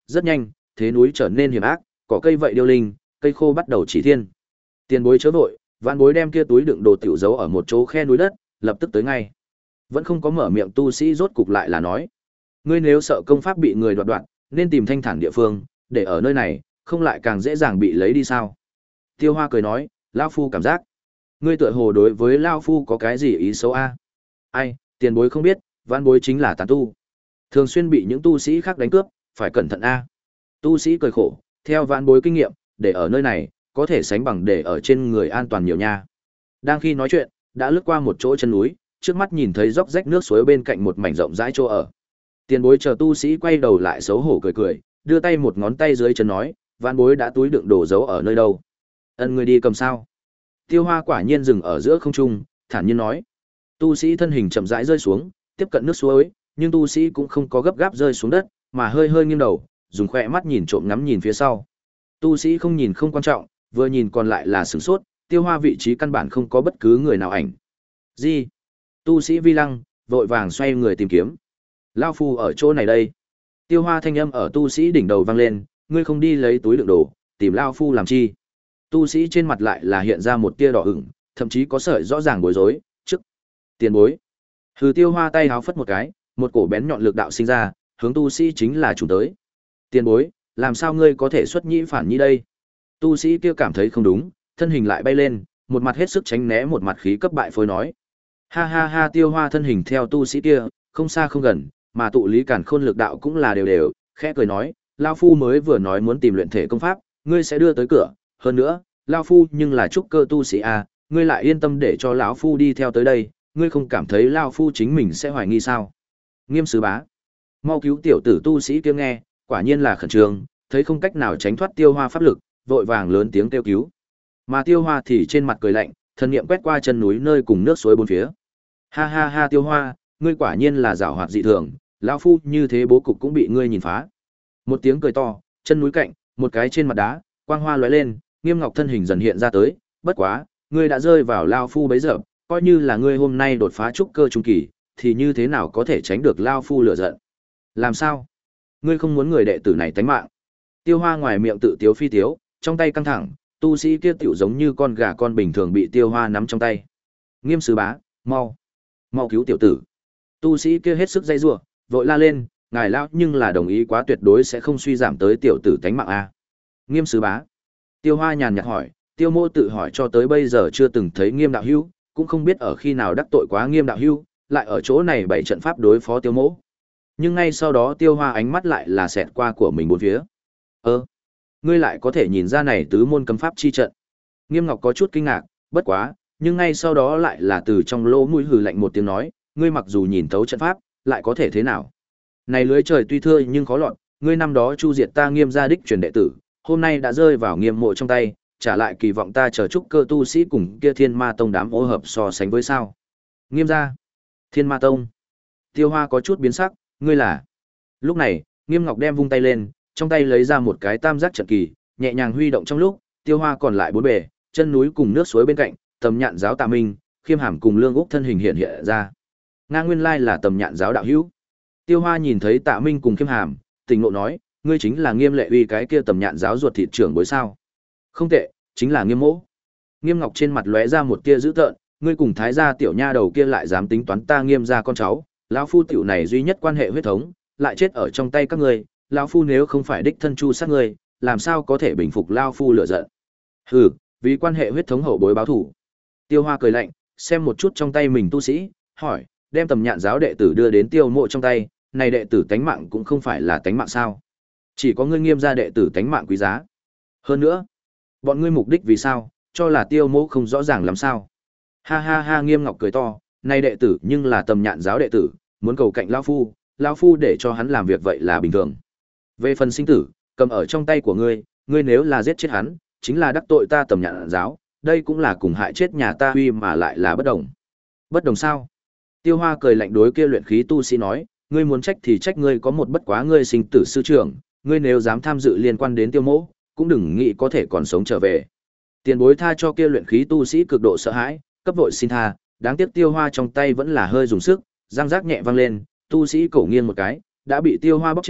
[SPEAKER 1] rất nhanh, thế núi trở nên hiểm ác, cỏ cây vậy điêu linh, cây khô bắt đầu chỉ thiên. Tiền bối chớ vội, vạn bối đem kia túi đựng đồ tiểu giấu ở một chỗ khe núi đất, lập tức tới ngay. Vẫn không có mở miệng tu sĩ rốt cục lại là nói: ngươi nếu sợ công pháp bị người đoạt đoạt, nên tìm thanh thản địa phương, để ở nơi này, không lại càng dễ dàng bị lấy đi sao? Tiêu Hoa cười nói: lão phu cảm giác, ngươi tựa hồ đối với lão phu có cái gì ý xấu a? Ai, tiền bối không biết, vạn bối chính là tán tu, thường xuyên bị những tu sĩ khác đánh cướp, phải cẩn thận a. Tu sĩ cười khổ, theo vạn bối kinh nghiệm, để ở nơi này, có thể sánh bằng để ở trên người an toàn nhiều nha. Đang khi nói chuyện, đã lướt qua một chỗ chân núi, trước mắt nhìn thấy róc rách nước suối bên cạnh một mảnh rộng rãi chỗ ở. Tiền bối chờ tu sĩ quay đầu lại xấu hổ cười cười, đưa tay một ngón tay dưới chân nói: vạn bối đã túi đựng đồ giấu ở nơi đâu? Ân, người đi cầm sao? Tiêu Hoa quả nhiên dừng ở giữa không trung, thản nhiên nói. Tu sĩ thân hình chậm rãi rơi xuống, tiếp cận nước suối, nhưng tu sĩ cũng không có gấp gáp rơi xuống đất, mà hơi hơi nghiêng đầu, dùng khỏe mắt nhìn trộm ngắm nhìn phía sau. Tu sĩ không nhìn không quan trọng, vừa nhìn còn lại là sửng sốt, Tiêu Hoa vị trí căn bản không có bất cứ người nào ảnh. Gì? Tu sĩ vi lăng, vội vàng xoay người tìm kiếm. Lao phu ở chỗ này đây. Tiêu Hoa thanh âm ở tu sĩ đỉnh đầu vang lên, ngươi không đi lấy túi đựng đồ, tìm Lao phu làm chi? Tu sĩ trên mặt lại là hiện ra một tia đỏ ửng, thậm chí có sợi rõ ràng bối rối, trước. Tiền bối. Hừ, Tiêu Hoa tay háo phất một cái, một cổ bén nhọn lực đạo sinh ra, hướng tu sĩ chính là chủ tới. Tiền bối, làm sao ngươi có thể xuất nhĩ phản nhĩ đây? Tu sĩ kia cảm thấy không đúng, thân hình lại bay lên, một mặt hết sức tránh né, một mặt khí cấp bại phôi nói. Ha ha ha, Tiêu Hoa thân hình theo tu sĩ kia, không xa không gần, mà tụ lý cản khôn lực đạo cũng là đều đều, khẽ cười nói, Lao phu mới vừa nói muốn tìm luyện thể công pháp, ngươi sẽ đưa tới cửa, hơn nữa, Lao phu nhưng là trúc cơ tu sĩ a, ngươi lại yên tâm để cho lão phu đi theo tới đây, ngươi không cảm thấy Lao phu chính mình sẽ hoài nghi sao? Nghiêm sứ bá, mau cứu tiểu tử tu sĩ kia nghe, quả nhiên là khẩn trương, thấy không cách nào tránh thoát Tiêu Hoa pháp lực, vội vàng lớn tiếng kêu cứu. Mà Tiêu Hoa thì trên mặt cười lạnh, thần niệm quét qua chân núi nơi cùng nước suối bốn phía. Ha ha ha, Tiêu Hoa, ngươi quả nhiên là giảo hoạt dị thường, lão phu như thế bố cục cũng bị ngươi nhìn phá. Một tiếng cười to, chân núi cạnh, một cái trên mặt đá, quang hoa lóe lên, Nghiêm Ngọc thân hình dần hiện ra tới, bất quá, ngươi đã rơi vào lão phu bấy giờ, coi như là ngươi hôm nay đột phá trúc cơ trung kỳ, thì như thế nào có thể tránh được lão phu lửa giận? Làm sao? Ngươi không muốn người đệ tử này tánh mạng? Tiêu Hoa ngoài miệng tự tiếu phi tiếu, trong tay căng thẳng, tu sĩ kia tiểu giống như con gà con bình thường bị Tiêu Hoa nắm trong tay. Nghiêm sứ bá, mau, mau cứu tiểu tử. Tu sĩ kia hết sức dây rủa, vội la lên, ngài lão nhưng là đồng ý quá tuyệt đối sẽ không suy giảm tới tiểu tử tánh mạng a. Nghiêm sứ bá. Tiêu Hoa nhàn nhạt hỏi, Tiêu Mô tự hỏi cho tới bây giờ chưa từng thấy Nghiêm đạo hữu, cũng không biết ở khi nào đắc tội quá Nghiêm đạo hữu, lại ở chỗ này bày trận pháp đối phó Tiêu Mô. Nhưng ngay sau đó Tiêu Hoa ánh mắt lại là xẹt qua của mình bốn phía. Ơ, ngươi lại có thể nhìn ra này tứ môn cấm pháp chi trận. Nghiêm Ngọc có chút kinh ngạc, bất quá, nhưng ngay sau đó lại là từ trong lỗ mũi hừ lạnh một tiếng nói, ngươi mặc dù nhìn thấu trận pháp, lại có thể thế nào? Này lưới trời tuy thưa nhưng khó lọt, ngươi năm đó chu diệt ta Nghiêm gia đích truyền đệ tử, hôm nay đã rơi vào Nghiêm mộ trong tay, trả lại kỳ vọng ta chờ chúc cơ tu sĩ cùng kia Thiên Ma tông đám ô hợp so sánh với sao? Nghiêm gia, Thiên Ma tông. Tiêu Hoa có chút biến sắc, ngươi là? Lúc này, Nghiêm Ngọc đem vung tay lên, trong tay lấy ra một cái tam giác trận kỳ, nhẹ nhàng huy động trong lúc, Tiêu Hoa còn lại bốn bề, chân núi cùng nước suối bên cạnh, Tầm Nhạn giáo Tạ Minh, Khiêm Hàm cùng Lương Úc thân hình hiện hiện ra. Nga nguyên lai là Tầm Nhạn giáo đạo hữu. Tiêu Hoa nhìn thấy Tạ Minh cùng Khiêm Hàm, tỉnh ngộ nói, ngươi chính là Nghiêm Lệ Uy cái kia Tầm Nhạn giáo ruột thịt trưởng bối sao? Không tệ, chính là Nghiêm Mỗ. Nghiêm Ngọc trên mặt lóe ra một tia dữ tợn, ngươi cùng thái gia tiểu nha đầu kia lại dám tính toán ta Nghiêm gia con cháu, lão phu tiểu này duy nhất quan hệ huyết thống, lại chết ở trong tay các ngươi, lão phu nếu không phải đích thân chu sát ngươi, làm sao có thể bình phục lão phu lửa giận? Hừ, vì quan hệ huyết thống hậu bối báo thù. Tiêu Hoa cười lạnh, xem một chút trong tay mình tu sĩ, hỏi, đem Tầm Nhạn giáo đệ tử đưa đến Tiêu Mộ trong tay, này đệ tử tánh mạng cũng không phải là tánh mạng sao? Chỉ có ngươi Nghiêm gia đệ tử tánh mạng quý giá. Hơn nữa, bọn ngươi mục đích vì sao, cho là Tiêu Mộ không rõ ràng làm sao? Ha ha ha, Nghiêm Ngọc cười to, này đệ tử nhưng là Tầm Nhạn giáo đệ tử, muốn cầu cạnh lão phu, lão phu để cho hắn làm việc vậy là bình thường. Về phần sinh tử, cầm ở trong tay của ngươi, ngươi nếu là giết chết hắn, chính là đắc tội ta Tầm Nhạn giáo, đây cũng là cùng hại chết nhà ta Huy mà lại là bất đồng. Bất đồng sao? Tiêu Hoa cười lạnh đối kia luyện khí tu sĩ nói, ngươi muốn trách thì trách ngươi có một bất quá ngươi sinh tử sư trưởng, ngươi nếu dám tham dự liên quan đến Tiêu Mỗ, cũng đừng nghĩ có thể còn sống trở về. Tiền bối tha cho kia luyện khí tu sĩ cực độ sợ hãi, cấp vội xin tha, đáng tiếc Tiêu Hoa trong tay vẫn là hơi dùng sức, răng rác nhẹ vang lên, tu sĩ cổ nghiêng một cái, đã bị Tiêu Hoa bóp chết,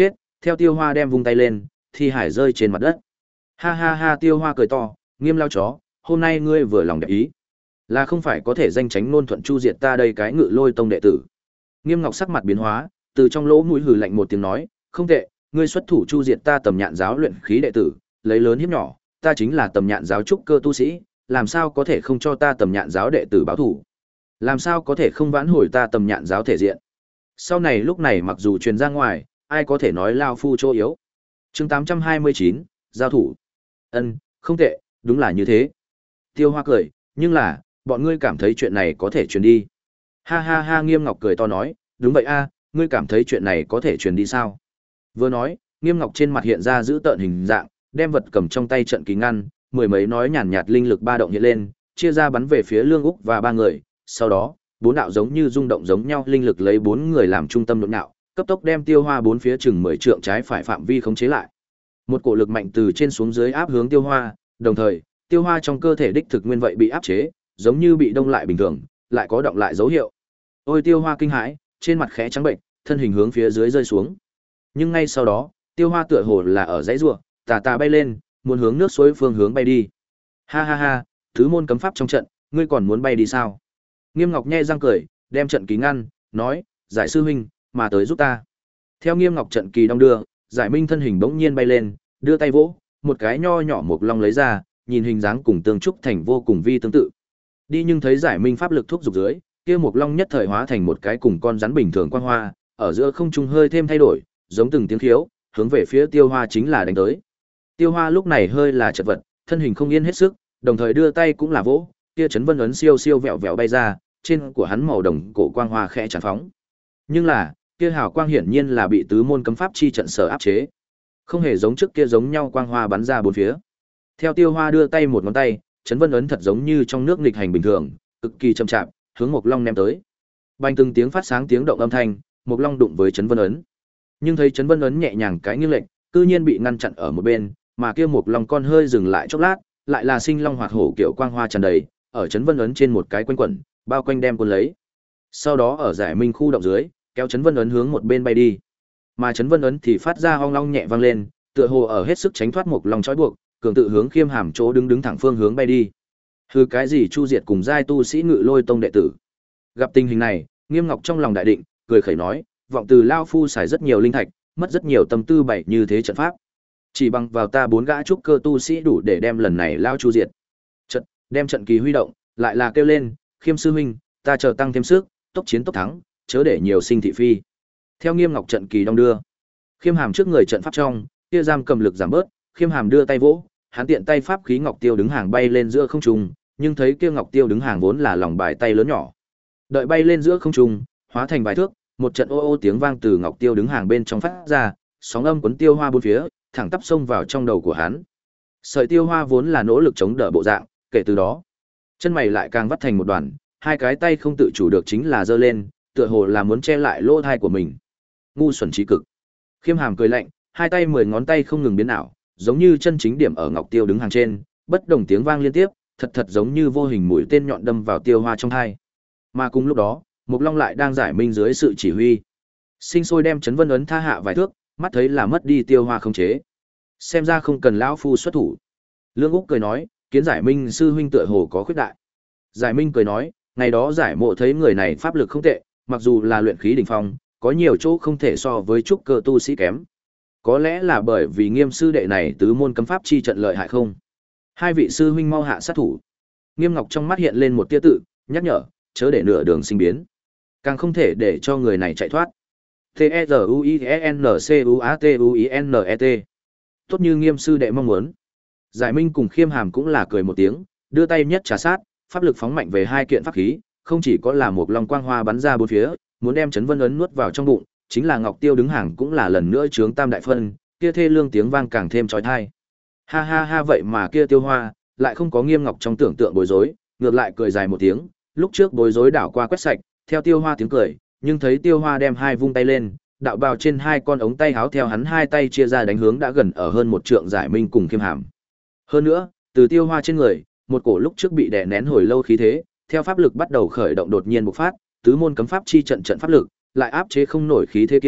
[SPEAKER 1] Theo Tiêu Hoa đem vung tay lên, thi hải rơi trên mặt đất. Ha ha ha, Tiêu Hoa cười to, Nghiêm lao chó, hôm nay ngươi vừa lòng đẹp ý. Là không phải có thể danh tránh ngôn thuận chu diệt ta đây cái Ngự Lôi tông đệ tử. Nghiêm Ngọc sắc mặt biến hóa, từ trong lỗ mũi hừ lạnh một tiếng nói, không tệ, ngươi xuất thủ chu diệt ta Tầm Nhạn giáo luyện khí đệ tử, lấy lớn hiếp nhỏ, ta chính là Tầm Nhạn giáo trúc cơ tu sĩ, làm sao có thể không cho ta Tầm Nhạn giáo đệ tử báo thủ? Làm sao có thể không vãn hồi ta Tầm Nhạn giáo thể diện? Sau này lúc này mặc dù truyền ra ngoài, ai có thể nói lao phu chỗ yếu. Chương tám trăm hai mươi chín, giao thủ. Ân, không tệ, đúng là như thế. Tiêu Hoa cười, nhưng là, bọn ngươi cảm thấy chuyện này có thể truyền đi. Ha ha ha, Nghiêm Ngọc cười to nói, đúng vậy a, ngươi cảm thấy chuyện này có thể truyền đi sao? Vừa nói, Nghiêm Ngọc trên mặt hiện ra giữ tợn hình dạng, đem vật cầm trong tay trận kỳ ngăn, mười mấy nói nhàn nhạt linh lực ba động hiện lên, chia ra bắn về phía Lương Úc và ba người, sau đó, bốn đạo giống như rung động giống nhau linh lực lấy bốn người làm trung tâm nhộn nhạo, cấp tốc đem Tiêu Hoa bốn phía chừng mười trượng trái phải phạm vi khống chế lại. Một cổ lực mạnh từ trên xuống dưới áp hướng Tiêu Hoa, đồng thời, Tiêu Hoa trong cơ thể đích thực nguyên vậy bị áp chế, giống như bị đông lại bình thường, lại có động lại dấu hiệu. Ôi, Tiêu Hoa kinh hãi, trên mặt khẽ trắng bệnh, thân hình hướng phía dưới rơi xuống. Nhưng ngay sau đó, Tiêu Hoa tựa hồ là ở dãy rùa, tà tà bay lên, muốn hướng nước suối phương hướng bay đi. Ha ha ha, thứ môn cấm pháp trong trận, ngươi còn muốn bay đi sao? Nghiêm Ngọc nhe răng cười, đem trận kỳ ngăn, nói, Giải sư huynh, mà tới giúp ta. Theo Nghiêm Ngọc trận kỳ đong đưa, Giải Minh thân hình bỗng nhiên bay lên, đưa tay vỗ, một cái nho nhỏ mộc long lấy ra, nhìn hình dáng cùng tương trúc thành vô cùng vi tương tự. Đi nhưng thấy Giải Minh pháp lực thúc dục dưới, kia mộc long nhất thời hóa thành một cái cùng con rắn bình thường quang hoa, ở giữa không trung hơi thêm thay đổi, giống từng tiếng khiếu, hướng về phía Tiêu Hoa chính là đánh tới. Tiêu Hoa lúc này hơi là chật vật, thân hình không yên hết sức, đồng thời đưa tay cũng là vỗ, kia chấn vân ấn siêu siêu vẹo vẹo bay ra, trên của hắn màu đồng cổ quang hoa khẽ tràn phóng. Nhưng là, kia hào quang hiển nhiên là bị tứ môn cấm pháp chi trận sở áp chế, không hề giống trước kia giống nhau quang hoa bắn ra bốn phía. Theo Tiêu Hoa đưa tay một ngón tay, chấn vân ấn thật giống như trong nước nghịch hành bình thường, cực kỳ chậm chạp, hướng Mộc Long ném tới. Bành từng tiếng phát sáng tiếng động âm thanh, Mộc Long đụng với chấn vân ấn. Nhưng thấy chấn vân ấn nhẹ nhàng cái nghiêng lệch, cư nhiên bị ngăn chặn ở một bên, mà kia Mộc Long con hơi dừng lại chốc lát, lại là sinh long hoạt hổ kiểu quang hoa tràn đầy, ở chấn vân ấn trên một cái quanh quẩn, bao quanh đem cuốn lấy. Sau đó ở Giải Minh khu động dưới, kéo chấn vân ấn hướng một bên bay đi. Mà chấn vân ấn thì phát ra ong long nhẹ vang lên, tựa hồ ở hết sức tránh thoát Mộc Long trói buộc, cường tự hướng Khiêm Hàm chỗ đứng đứng thẳng phương hướng bay đi. Hừ, cái gì chu diệt cùng giai tu sĩ Ngự Lôi tông đệ tử. Gặp tình hình này, Nghiêm Ngọc trong lòng đại định, cười khẩy nói, vọng từ lao phu xài rất nhiều linh thạch, mất rất nhiều tâm tư bày như thế trận pháp. Chỉ bằng vào ta bốn gã trúc cơ tu sĩ đủ để đem lần này lao chu diệt. Trận, đem trận kỳ huy động, lại là kêu lên, Khiêm sư huynh, ta chờ tăng thêm sức, tốc chiến tốc thắng, chớ để nhiều sinh thị phi. Theo Nghiêm Ngọc trận kỳ đong đưa, Khiêm Hàm trước người trận pháp trong, kia giam cầm lực giảm bớt, Khiêm Hàm đưa tay vỗ, hắn tiện tay pháp khí ngọc tiêu đứng hàng bay lên giữa không trung, nhưng thấy kia ngọc tiêu đứng hàng vốn là lòng bài tay lớn nhỏ. Đợi bay lên giữa không trung, hóa thành vài thước, một trận ô ô tiếng vang từ ngọc tiêu đứng hàng bên trong phát ra, sóng âm cuốn Tiêu Hoa bốn phía, thẳng tắp xông vào trong đầu của hắn. Sợi Tiêu Hoa vốn là nỗ lực chống đỡ bộ dạng, kể từ đó, chân mày lại càng vắt thành một đoàn, hai cái tay không tự chủ được chính là giơ lên, tựa hồ là muốn che lại lỗ tai của mình. Ngu xuẩn trí cực. Khiêm Hàm cười lạnh, hai tay mười ngón tay không ngừng biến ảo, giống như chân chính điểm ở ngọc tiêu đứng hàng trên, bất đồng tiếng vang liên tiếp, thật thật giống như vô hình mũi tên nhọn đâm vào Tiêu Hoa trong tai. Mà cùng lúc đó, Mộc Long lại đang giải minh dưới sự chỉ huy, sinh sôi đem chấn vân ấn tha hạ vài thước, mắt thấy là mất đi Tiêu Hoa không chế. Xem ra không cần lão phu xuất thủ. Lương Úc cười nói, kiến Giải Minh sư huynh tựa hồ có khuyết đại. Giải Minh cười nói, ngày đó Giải Mộ thấy người này pháp lực không tệ, mặc dù là luyện khí đỉnh phong, có nhiều chỗ không thể so với trúc cơ tu sĩ kém. Có lẽ là bởi vì Nghiêm sư đệ này tứ môn cấm pháp chi trận lợi hại không? Hai vị sư huynh mau hạ sát thủ. Nghiêm Ngọc trong mắt hiện lên một tia tự, nhắc nhở, chớ để nửa đường sinh biến, càng không thể để cho người này chạy thoát. T E Z U I E N C U A T U I N E T. Tốt như Nghiêm sư đệ mong muốn. Giải Minh cùng Khiêm Hàm cũng là cười một tiếng, đưa tay nhất trà sát, pháp lực phóng mạnh về hai kiện pháp khí, không chỉ có là một long quang hoa bắn ra bốn phía, muốn đem chấn vân ấn nuốt vào trong bụng, chính là ngọc tiêu đứng hàng cũng là lần nữa chướng tam đại phân, kia thê lương tiếng vang càng thêm chói tai. Ha ha ha, vậy mà kia Tiêu Hoa lại không có Nghiêm Ngọc trong tưởng tượng bối rối, ngược lại cười dài một tiếng, lúc trước bối rối đảo qua quét sạch, theo Tiêu Hoa tiếng cười, nhưng thấy Tiêu Hoa đem hai vung tay lên, đạo bào trên hai con ống tay háo theo hắn hai tay chia ra đánh hướng đã gần ở hơn một trượng Giải Minh cùng Khiêm Hàm. Hơn nữa, từ Tiêu Hoa trên người, một cổ lúc trước bị đè nén hồi lâu khí thế, theo pháp lực bắt đầu khởi động đột nhiên bộc phát, tứ môn cấm pháp chi trận trận pháp lực, lại áp chế không nổi khí thế kia,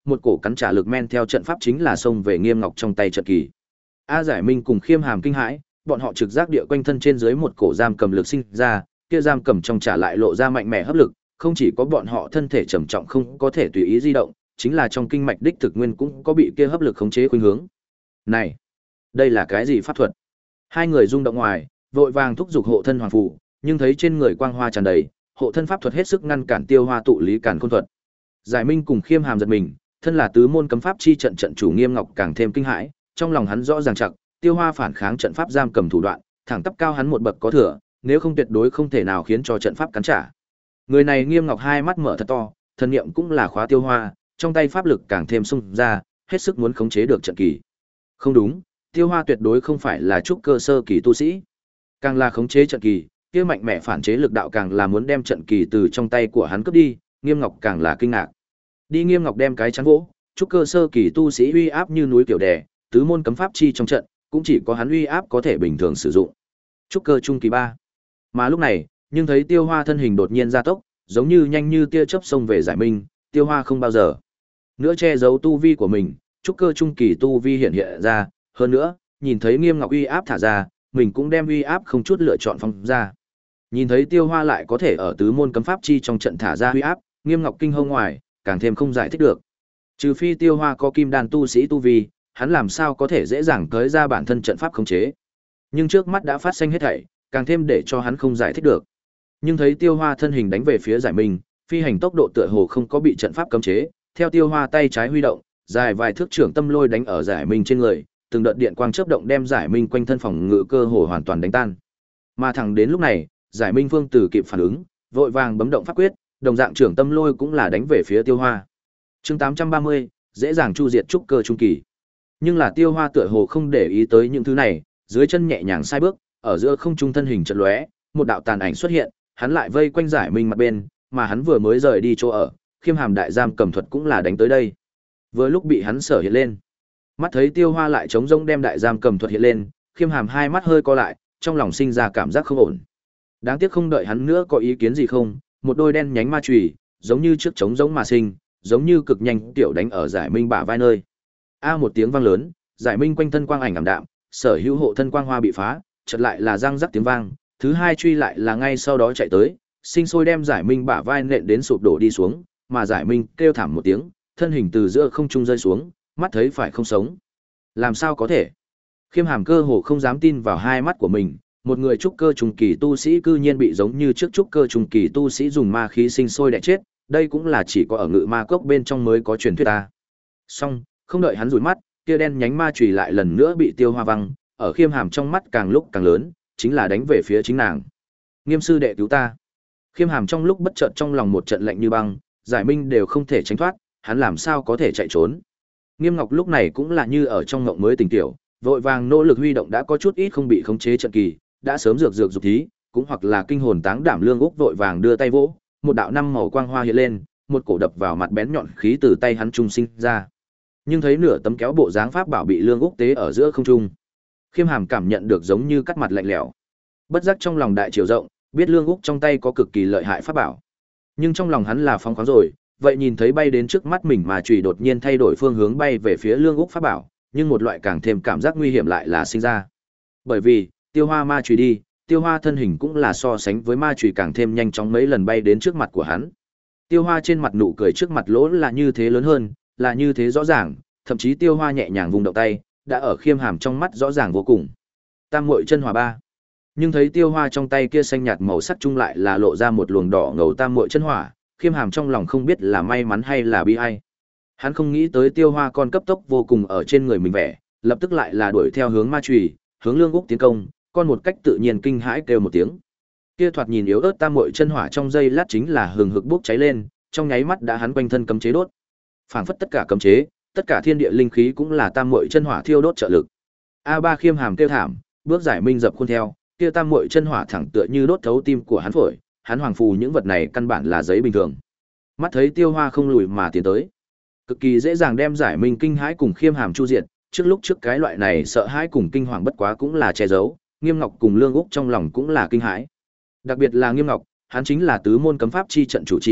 [SPEAKER 1] một cổ cắn trả lực men theo trận pháp chính là xông về Nghiêm Ngọc trong tay trận kỳ. A Giải Minh cùng Khiêm Hàm kinh hãi, bọn họ trực giác địa quanh thân trên dưới một cổ giam cầm lực sinh ra, kia giam cầm trong trả lại lộ ra mạnh mẽ hấp lực, không chỉ có bọn họ thân thể trầm trọng không có thể tùy ý di động, chính là trong kinh mạch đích thực nguyên cũng có bị kia hấp lực khống chế khuynh hướng. Này, đây là cái gì pháp thuật? Hai người rung động ngoài, vội vàng thúc giục hộ thân hoàng phù, nhưng thấy trên người quang hoa tràn đầy, hộ thân pháp thuật hết sức ngăn cản tiêu hoa tụ lý cản khôn thuật. Giải Minh cùng Khiêm Hàm giật mình, thân là tứ môn cấm pháp chi trận trận chủ Nghiêm Ngọc càng thêm kinh hãi, trong lòng hắn rõ ràng chặt, tiêu hoa phản kháng trận pháp giam cầm thủ đoạn, thẳng tắp cao hắn một bậc có thừa, nếu không tuyệt đối không thể nào khiến cho trận pháp cắn trả. Người này Nghiêm Ngọc hai mắt mở thật to, thần niệm cũng là khóa tiêu hoa, trong tay pháp lực càng thêm xung ra, hết sức muốn khống chế được trận kỳ. Không đúng, tiêu hoa tuyệt đối không phải là trúc cơ sơ kỳ tu sĩ, càng là khống chế trận kỳ, kia mạnh mẽ phản chế lực đạo càng là muốn đem trận kỳ từ trong tay của hắn cướp đi, Nghiêm Ngọc càng là kinh ngạc. Đi Nghiêm Ngọc đem cái chắn vỗ, trúc cơ sơ kỳ tu sĩ uy áp như núi kiểu đè, tứ môn cấm pháp chi trong trận, cũng chỉ có hắn uy áp có thể bình thường sử dụng. Trúc cơ trung kỳ ba. Mà lúc này, nhưng thấy Tiêu Hoa thân hình đột nhiên gia tốc, giống như nhanh như tia chớp xông về Giải Minh, Tiêu Hoa không bao giờ nữa che giấu tu vi của mình, trúc cơ trung kỳ tu vi hiện hiện ra, hơn nữa, nhìn thấy Nghiêm Ngọc uy áp thả ra, mình cũng đem uy áp không chút lựa chọn phóng ra. Nhìn thấy Tiêu Hoa lại có thể ở tứ môn cấm pháp chi trong trận thả ra uy áp, Nghiêm Ngọc kinh hông ngoài, càng thêm không giải thích được. Trừ phi Tiêu Hoa có kim đan tu sĩ tu vi, hắn làm sao có thể dễ dàng tới ra bản thân trận pháp khống chế. Nhưng trước mắt đã phát sinh hết thảy, càng thêm để cho hắn không giải thích được. Nhưng thấy Tiêu Hoa thân hình đánh về phía Giải Minh, phi hành tốc độ tựa hồ không có bị trận pháp cấm chế, theo Tiêu Hoa tay trái huy động, dài vài thước trưởng tâm lôi đánh ở Giải Minh trên người, từng đợt điện quang chớp động đem Giải Minh quanh thân phòng ngự cơ hồ hoàn toàn đánh tan. Mà thẳng đến lúc này, Giải Minh Phương Tử kịp phản ứng, vội vàng bấm động pháp quyết, đồng dạng trưởng tâm lôi cũng là đánh về phía Tiêu Hoa. Chương tám trăm ba mươi, dễ dàng chu diệt trúc cơ trung kỳ. Nhưng là Tiêu Hoa tựa hồ không để ý tới những thứ này, dưới chân nhẹ nhàng sai bước, ở giữa không trung thân hình chợt lóe, một đạo tàn ảnh xuất hiện, hắn lại vây quanh Giải Minh mặt bên, mà hắn vừa mới rời đi chỗ ở, Khiêm Hàm đại giam cầm thuật cũng là đánh tới đây. Vừa lúc bị hắn sở hiện lên. Mắt thấy Tiêu Hoa lại chống rông đem đại giam cầm thuật hiện lên, Khiêm Hàm hai mắt hơi co lại, trong lòng sinh ra cảm giác không ổn. Đáng tiếc không đợi hắn nữa có ý kiến gì không, một đôi đen nhánh ma chùy, giống như trước chống giống mà sinh, giống như cực nhanh tiểu đánh ở Giải Minh bả vai nơi. A một tiếng vang lớn, Giải Minh quanh thân quang ảnh ảm đạm, sở hữu hộ thân quang hoa bị phá, chợt lại là răng rắc tiếng vang, thứ hai truy lại là ngay sau đó chạy tới, sinh sôi đem Giải Minh bả vai nện đến sụp đổ đi xuống, mà Giải Minh kêu thảm một tiếng, thân hình từ giữa không trung rơi xuống, mắt thấy phải không sống. Làm sao có thể? Khiêm Hàm cơ hồ không dám tin vào hai mắt của mình, một người trúc cơ trung kỳ tu sĩ cư nhiên bị giống như trước trúc cơ trung kỳ tu sĩ dùng ma khí sinh sôi đẻ chết, đây cũng là chỉ có ở Ngự Ma Cốc bên trong mới có truyền thuyết ta. Song, không đợi hắn rủi mắt, kia đen nhánh ma chùy lại lần nữa bị Tiêu Hoa văng, ở Khiêm Hàm trong mắt càng lúc càng lớn, chính là đánh về phía chính nàng. Nghiêm sư đệ cứu ta. Khiêm Hàm trong lúc bất chợt trong lòng một trận lạnh như băng, Giải Minh đều không thể tránh thoát, hắn làm sao có thể chạy trốn. Nghiêm Ngọc lúc này cũng là như ở trong ngộng mới tỉnh tiểu, vội vàng nỗ lực huy động đã có chút ít không bị khống chế trận kỳ, đã sớm dược dược dục thí, cũng hoặc là kinh hồn táng đảm Lương Úc vội vàng đưa tay vỗ, một đạo năm màu quang hoa hiện lên, một cổ đập vào mặt bén nhọn khí từ tay hắn trung sinh ra. Nhưng thấy nửa tấm kéo bộ dáng pháp bảo bị Lương Úc tế ở giữa không trung. Khiêm Hàm cảm nhận được giống như cắt mặt lạnh lẽo. Bất giác trong lòng đại triều rộng, biết Lương Úc trong tay có cực kỳ lợi hại pháp bảo. Nhưng trong lòng hắn là phóng khoáng rồi, vậy nhìn thấy bay đến trước mắt mình mà chùy đột nhiên thay đổi phương hướng bay về phía Lương Úc pháp bảo, nhưng một loại càng thêm cảm giác nguy hiểm lại là sinh ra. Bởi vì, Tiêu Hoa ma chùy đi, Tiêu Hoa thân hình cũng là so sánh với ma chùy càng thêm nhanh chóng mấy lần bay đến trước mặt của hắn. Tiêu Hoa trên mặt nụ cười trước mặt lỗ là như thế lớn hơn, là như thế rõ ràng, thậm chí Tiêu Hoa nhẹ nhàng vùng động tay, đã ở Khiêm Hàm trong mắt rõ ràng vô cùng. Tam muội chân hỏa ba. Nhưng thấy Tiêu Hoa trong tay kia xanh nhạt màu sắc chung lại là lộ ra một luồng đỏ ngầu tam muội chân hỏa, Khiêm Hàm trong lòng không biết là may mắn hay là bi ai. Hắn không nghĩ tới Tiêu Hoa con cấp tốc vô cùng ở trên người mình vẻ, lập tức lại là đuổi theo hướng ma chùy, hướng Lương Úc tiến công, con một cách tự nhiên kinh hãi kêu một tiếng. Kia thoạt nhìn yếu ớt tam muội chân hỏa trong giây lát chính là hừng hực bốc cháy lên, trong nháy mắt đã hắn quanh thân cấm chế đốt. Phảng phất tất cả cấm chế, tất cả thiên địa linh khí cũng là tam muội chân hỏa thiêu đốt trợ lực. A Ba Khiêm Hàm kêu thảm, bước Giải Minh dập khuôn theo, kia tam muội chân hỏa thẳng tựa như đốt thấu tim của hắn phổi, hắn hoàng phù những vật này căn bản là giấy bình thường. Mắt thấy Tiêu Hoa không lùi mà tiến tới, cực kỳ dễ dàng đem Giải Minh kinh hãi cùng Khiêm Hàm chu diệt, trước lúc trước cái loại này sợ hãi cùng kinh hoàng bất quá cũng là che giấu, Nghiêm Ngọc cùng Lương Úc trong lòng cũng là kinh hãi. Đặc biệt là Nghiêm Ngọc, hắn chính là tứ môn cấm pháp chi trận chủ trì,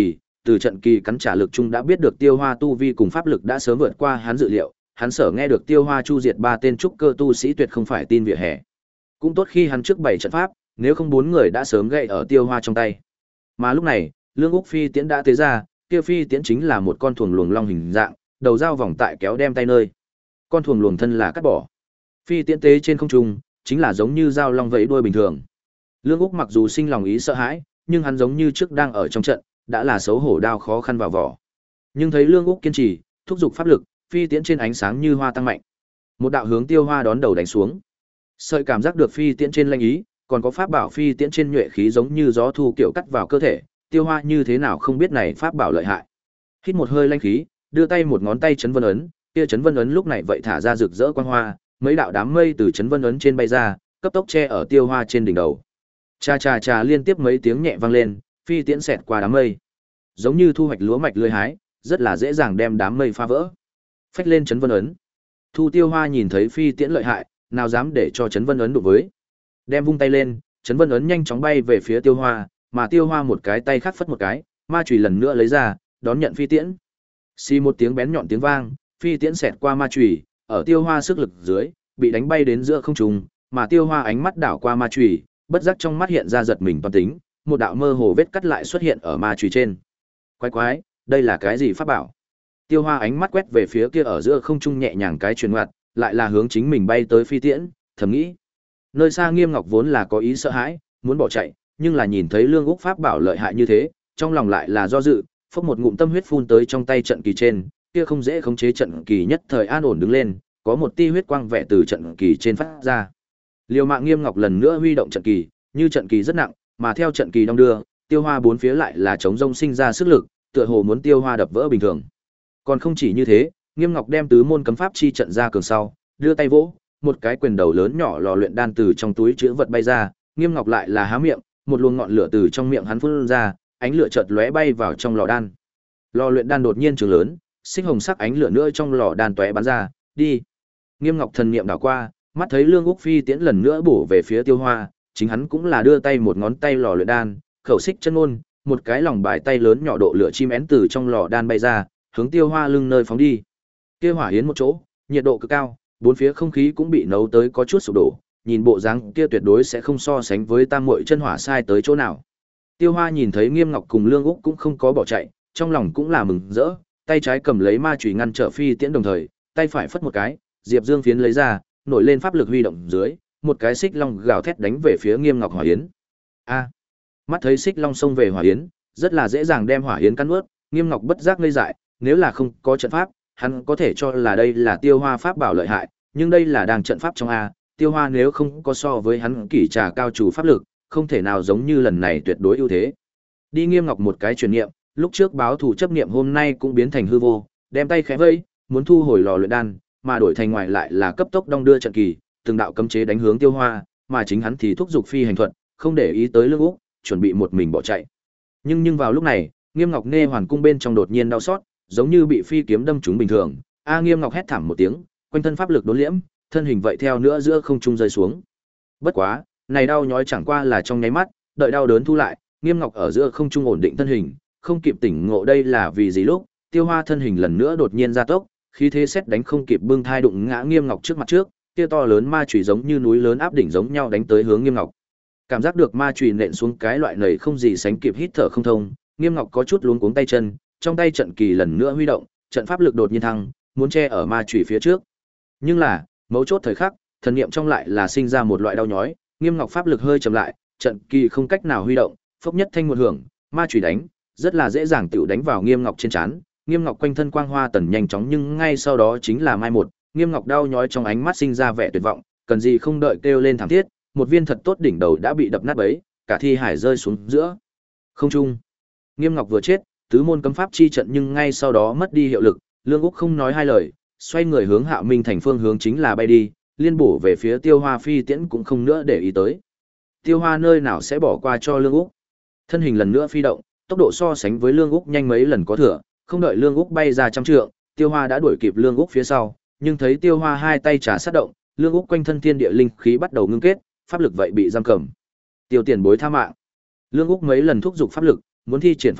[SPEAKER 1] từ trận kỳ cắn trả lực chung đã biết được Tiêu Hoa tu vi cùng pháp lực đã sớm vượt qua hắn dự liệu, hắn sở nghe được Tiêu Hoa chu diệt ba tên trúc cơ tu sĩ tuyệt không phải tin vỉa hè. Cũng tốt khi hắn trước bảy trận pháp, nếu không bốn người đã sớm gậy ở Tiêu Hoa trong tay. Mà lúc này, Lương Úc phi tiễn đã tế ra, kia phi tiễn chính là một con thuồng luồng long hình dạng, đầu dao vòng tại kéo đem tay nơi. Con thuồng luồng thân là cắt bỏ. Phi tiễn tế trên không trung, chính là giống như dao long vẫy đuôi bình thường. Lương Úc mặc dù sinh lòng ý sợ hãi, nhưng hắn giống như trước đang ở trong trận, đã là xấu hổ đao khó khăn vào vỏ. Nhưng thấy Lương Úc kiên trì, thúc giục pháp lực, phi tiễn trên ánh sáng như hoa tăng mạnh. Một đạo hướng Tiêu Hoa đón đầu đánh xuống. Sợi cảm giác được phi tiễn trên lanh ý, còn có pháp bảo phi tiễn trên nhuệ khí giống như gió thu kiểu cắt vào cơ thể, Tiêu Hoa như thế nào không biết này pháp bảo lợi hại. Hít một hơi lanh khí, đưa tay một ngón tay chấn vân ấn, kia chấn vân ấn lúc này vậy thả ra rực rỡ quang hoa, mấy đạo đám mây từ chấn vân ấn trên bay ra, cấp tốc che ở Tiêu Hoa trên đỉnh đầu. Cha cha cha liên tiếp mấy tiếng nhẹ vang lên, phi tiễn xẹt qua đám mây. Giống như thu hoạch lúa mạch lưới hái, rất là dễ dàng đem đám mây phá vỡ. Phách lên chấn vân ấn. Thu Tiêu Hoa nhìn thấy phi tiễn lợi hại, nào dám để cho chấn vân ấn đụng với. Đem vung tay lên, chấn vân ấn nhanh chóng bay về phía Tiêu Hoa, mà Tiêu Hoa một cái tay khác phất một cái, ma chùy lần nữa lấy ra, đón nhận phi tiễn. Xì một tiếng bén nhọn tiếng vang, phi tiễn xẹt qua ma chùy, ở Tiêu Hoa sức lực dưới, bị đánh bay đến giữa không trung, mà Tiêu Hoa ánh mắt đảo qua ma chùy, bất giác trong mắt hiện ra giật mình toàn tính, một đạo mơ hồ vết cắt lại xuất hiện ở ma chùy trên. Quái quái, đây là cái gì pháp bảo? Tiêu Hoa ánh mắt quét về phía kia ở giữa không trung nhẹ nhàng cái truyền ngoặt, lại là hướng chính mình bay tới phi tiễn, thầm nghĩ. Nơi xa Nghiêm Ngọc vốn là có ý sợ hãi, muốn bỏ chạy, nhưng là nhìn thấy Lương Úc pháp bảo lợi hại như thế, trong lòng lại là do dự, phốc một ngụm tâm huyết phun tới trong tay trận kỳ trên, kia không dễ khống chế trận kỳ nhất thời an ổn đứng lên, có một tia huyết quang vẽ từ trận kỳ trên phát ra. Liều mạng Nghiêm Ngọc lần nữa huy động trận kỳ, như trận kỳ rất nặng, mà theo trận kỳ đong đưa, Tiêu Hoa bốn phía lại là chống rông sinh ra sức lực, tựa hồ muốn Tiêu Hoa đập vỡ bình thường. Còn không chỉ như thế, Nghiêm Ngọc đem tứ môn cấm pháp chi trận ra cường sau, đưa tay vỗ, một cái quyền đầu lớn nhỏ lò luyện đan từ trong túi chứa vật bay ra, Nghiêm Ngọc lại là há miệng, một luồng ngọn lửa từ trong miệng hắn phun ra, ánh lửa chợt lóe bay vào trong lò đan. Lò luyện đan đột nhiên trường lớn, xích hồng sắc ánh lửa nữa trong lò đan tóe bắn ra, đi. Nghiêm Ngọc thần niệm đảo qua, mắt thấy Lương Úc phi tiễn lần nữa bổ về phía Tiêu Hoa, chính hắn cũng là đưa tay một ngón tay lò luyện đan, khẩu xích chân ngôn, một cái lòng bài tay lớn nhỏ độ lửa chim én từ trong lò đan bay ra, hướng Tiêu Hoa lưng nơi phóng đi. Kia hỏa yến một chỗ, nhiệt độ cực cao, bốn phía không khí cũng bị nấu tới có chút sụp đổ, nhìn bộ dáng kia tuyệt đối sẽ không so sánh với tam muội chân hỏa sai tới chỗ nào. Tiêu Hoa nhìn thấy Nghiêm Ngọc cùng Lương Úc cũng không có bỏ chạy, trong lòng cũng là mừng rỡ, tay trái cầm lấy ma chùy ngăn trở phi tiễn đồng thời, tay phải phất một cái, Diệp Dương phiến lấy ra, nổi lên pháp lực huy động dưới, một cái xích long gào thét đánh về phía Nghiêm Ngọc hỏa yến. A! Mắt thấy xích long xông về hỏa yến, rất là dễ dàng đem hỏa yến cắn nuốt, Nghiêm Ngọc bất giác ngây dại, nếu là không có trận pháp, hắn có thể cho là đây là Tiêu Hoa pháp bảo lợi hại, nhưng đây là đang trận pháp trong a, Tiêu Hoa nếu không có so với hắn kỷ trà cao chủ pháp lực, không thể nào giống như lần này tuyệt đối ưu thế. Đi Nghiêm Ngọc một cái truyền niệm, lúc trước báo thù chấp niệm hôm nay cũng biến thành hư vô, đem tay khẽ vây, muốn thu hồi lò luyện đan, mà đổi thành ngoài lại là cấp tốc đong đưa trận kỳ, từng đạo cấm chế đánh hướng Tiêu Hoa, mà chính hắn thì thúc giục phi hành thuật, không để ý tới Lương Úc, chuẩn bị một mình bỏ chạy. Nhưng nhưng vào lúc này, Nghiêm Ngọc Nê hoàn cung bên trong đột nhiên đau xót, giống như bị phi kiếm đâm trúng bình thường. A Nghiêm Ngọc hét thảm một tiếng, quanh thân pháp lực đốn liễm, thân hình vậy theo nữa giữa không trung rơi xuống. Bất quá, này đau nhói chẳng qua là trong nháy mắt, đợi đau đớn thu lại, Nghiêm Ngọc ở giữa không trung ổn định thân hình, không kịp tỉnh ngộ đây là vì gì lúc, Tiêu Hoa thân hình lần nữa đột nhiên gia tốc, khí thế xét đánh không kịp bưng thai đụng ngã Nghiêm Ngọc trước mặt trước, kia to lớn ma chùy giống như núi lớn áp đỉnh giống nhau đánh tới hướng Nghiêm Ngọc. Cảm giác được ma chùy nện xuống cái loại nảy không gì sánh kịp hít thở không thông, Nghiêm Ngọc có chút luống cuống tay chân, trong tay trận kỳ lần nữa huy động, trận pháp lực đột nhiên thăng, muốn che ở ma chùy phía trước. Nhưng là, mấu chốt thời khắc, thần niệm trong lại là sinh ra một loại đau nhói, Nghiêm Ngọc pháp lực hơi chậm lại, trận kỳ không cách nào huy động, phốc nhất thanh một hưởng, ma chùy đánh, rất là dễ dàng tiểu đánh vào Nghiêm Ngọc trên trán. Nghiêm Ngọc quanh thân quang hoa tần nhanh chóng nhưng ngay sau đó chính là mai một, Nghiêm Ngọc đau nhói trong ánh mắt sinh ra vẻ tuyệt vọng, cần gì không đợi kêu lên thảm thiết, một viên thật tốt đỉnh đầu đã bị đập nát bấy, cả thi hải rơi xuống giữa không trung. Nghiêm Ngọc vừa chết, tứ môn cấm pháp chi trận nhưng ngay sau đó mất đi hiệu lực, Lương Úc không nói hai lời, xoay người hướng Hạo Minh thành phương hướng chính là bay đi, liên bổ về phía Tiêu Hoa phi tiễn cũng không nữa để ý tới. Tiêu Hoa nơi nào sẽ bỏ qua cho Lương Úc. Thân hình lần nữa phi động, tốc độ so sánh với Lương Úc nhanh mấy lần có thừa, không đợi Lương Úc bay ra trăm trượng, Tiêu Hoa đã đuổi kịp Lương Úc phía sau, nhưng thấy Tiêu Hoa hai tay trả sát động, Lương Úc quanh thân thiên địa linh khí bắt đầu ngưng kết, pháp lực vậy bị giam cầm. Tiêu tiền bối tha mạng. Lương Úc mấy lần thúc giục pháp lực, muốn thi triển pháp thuật,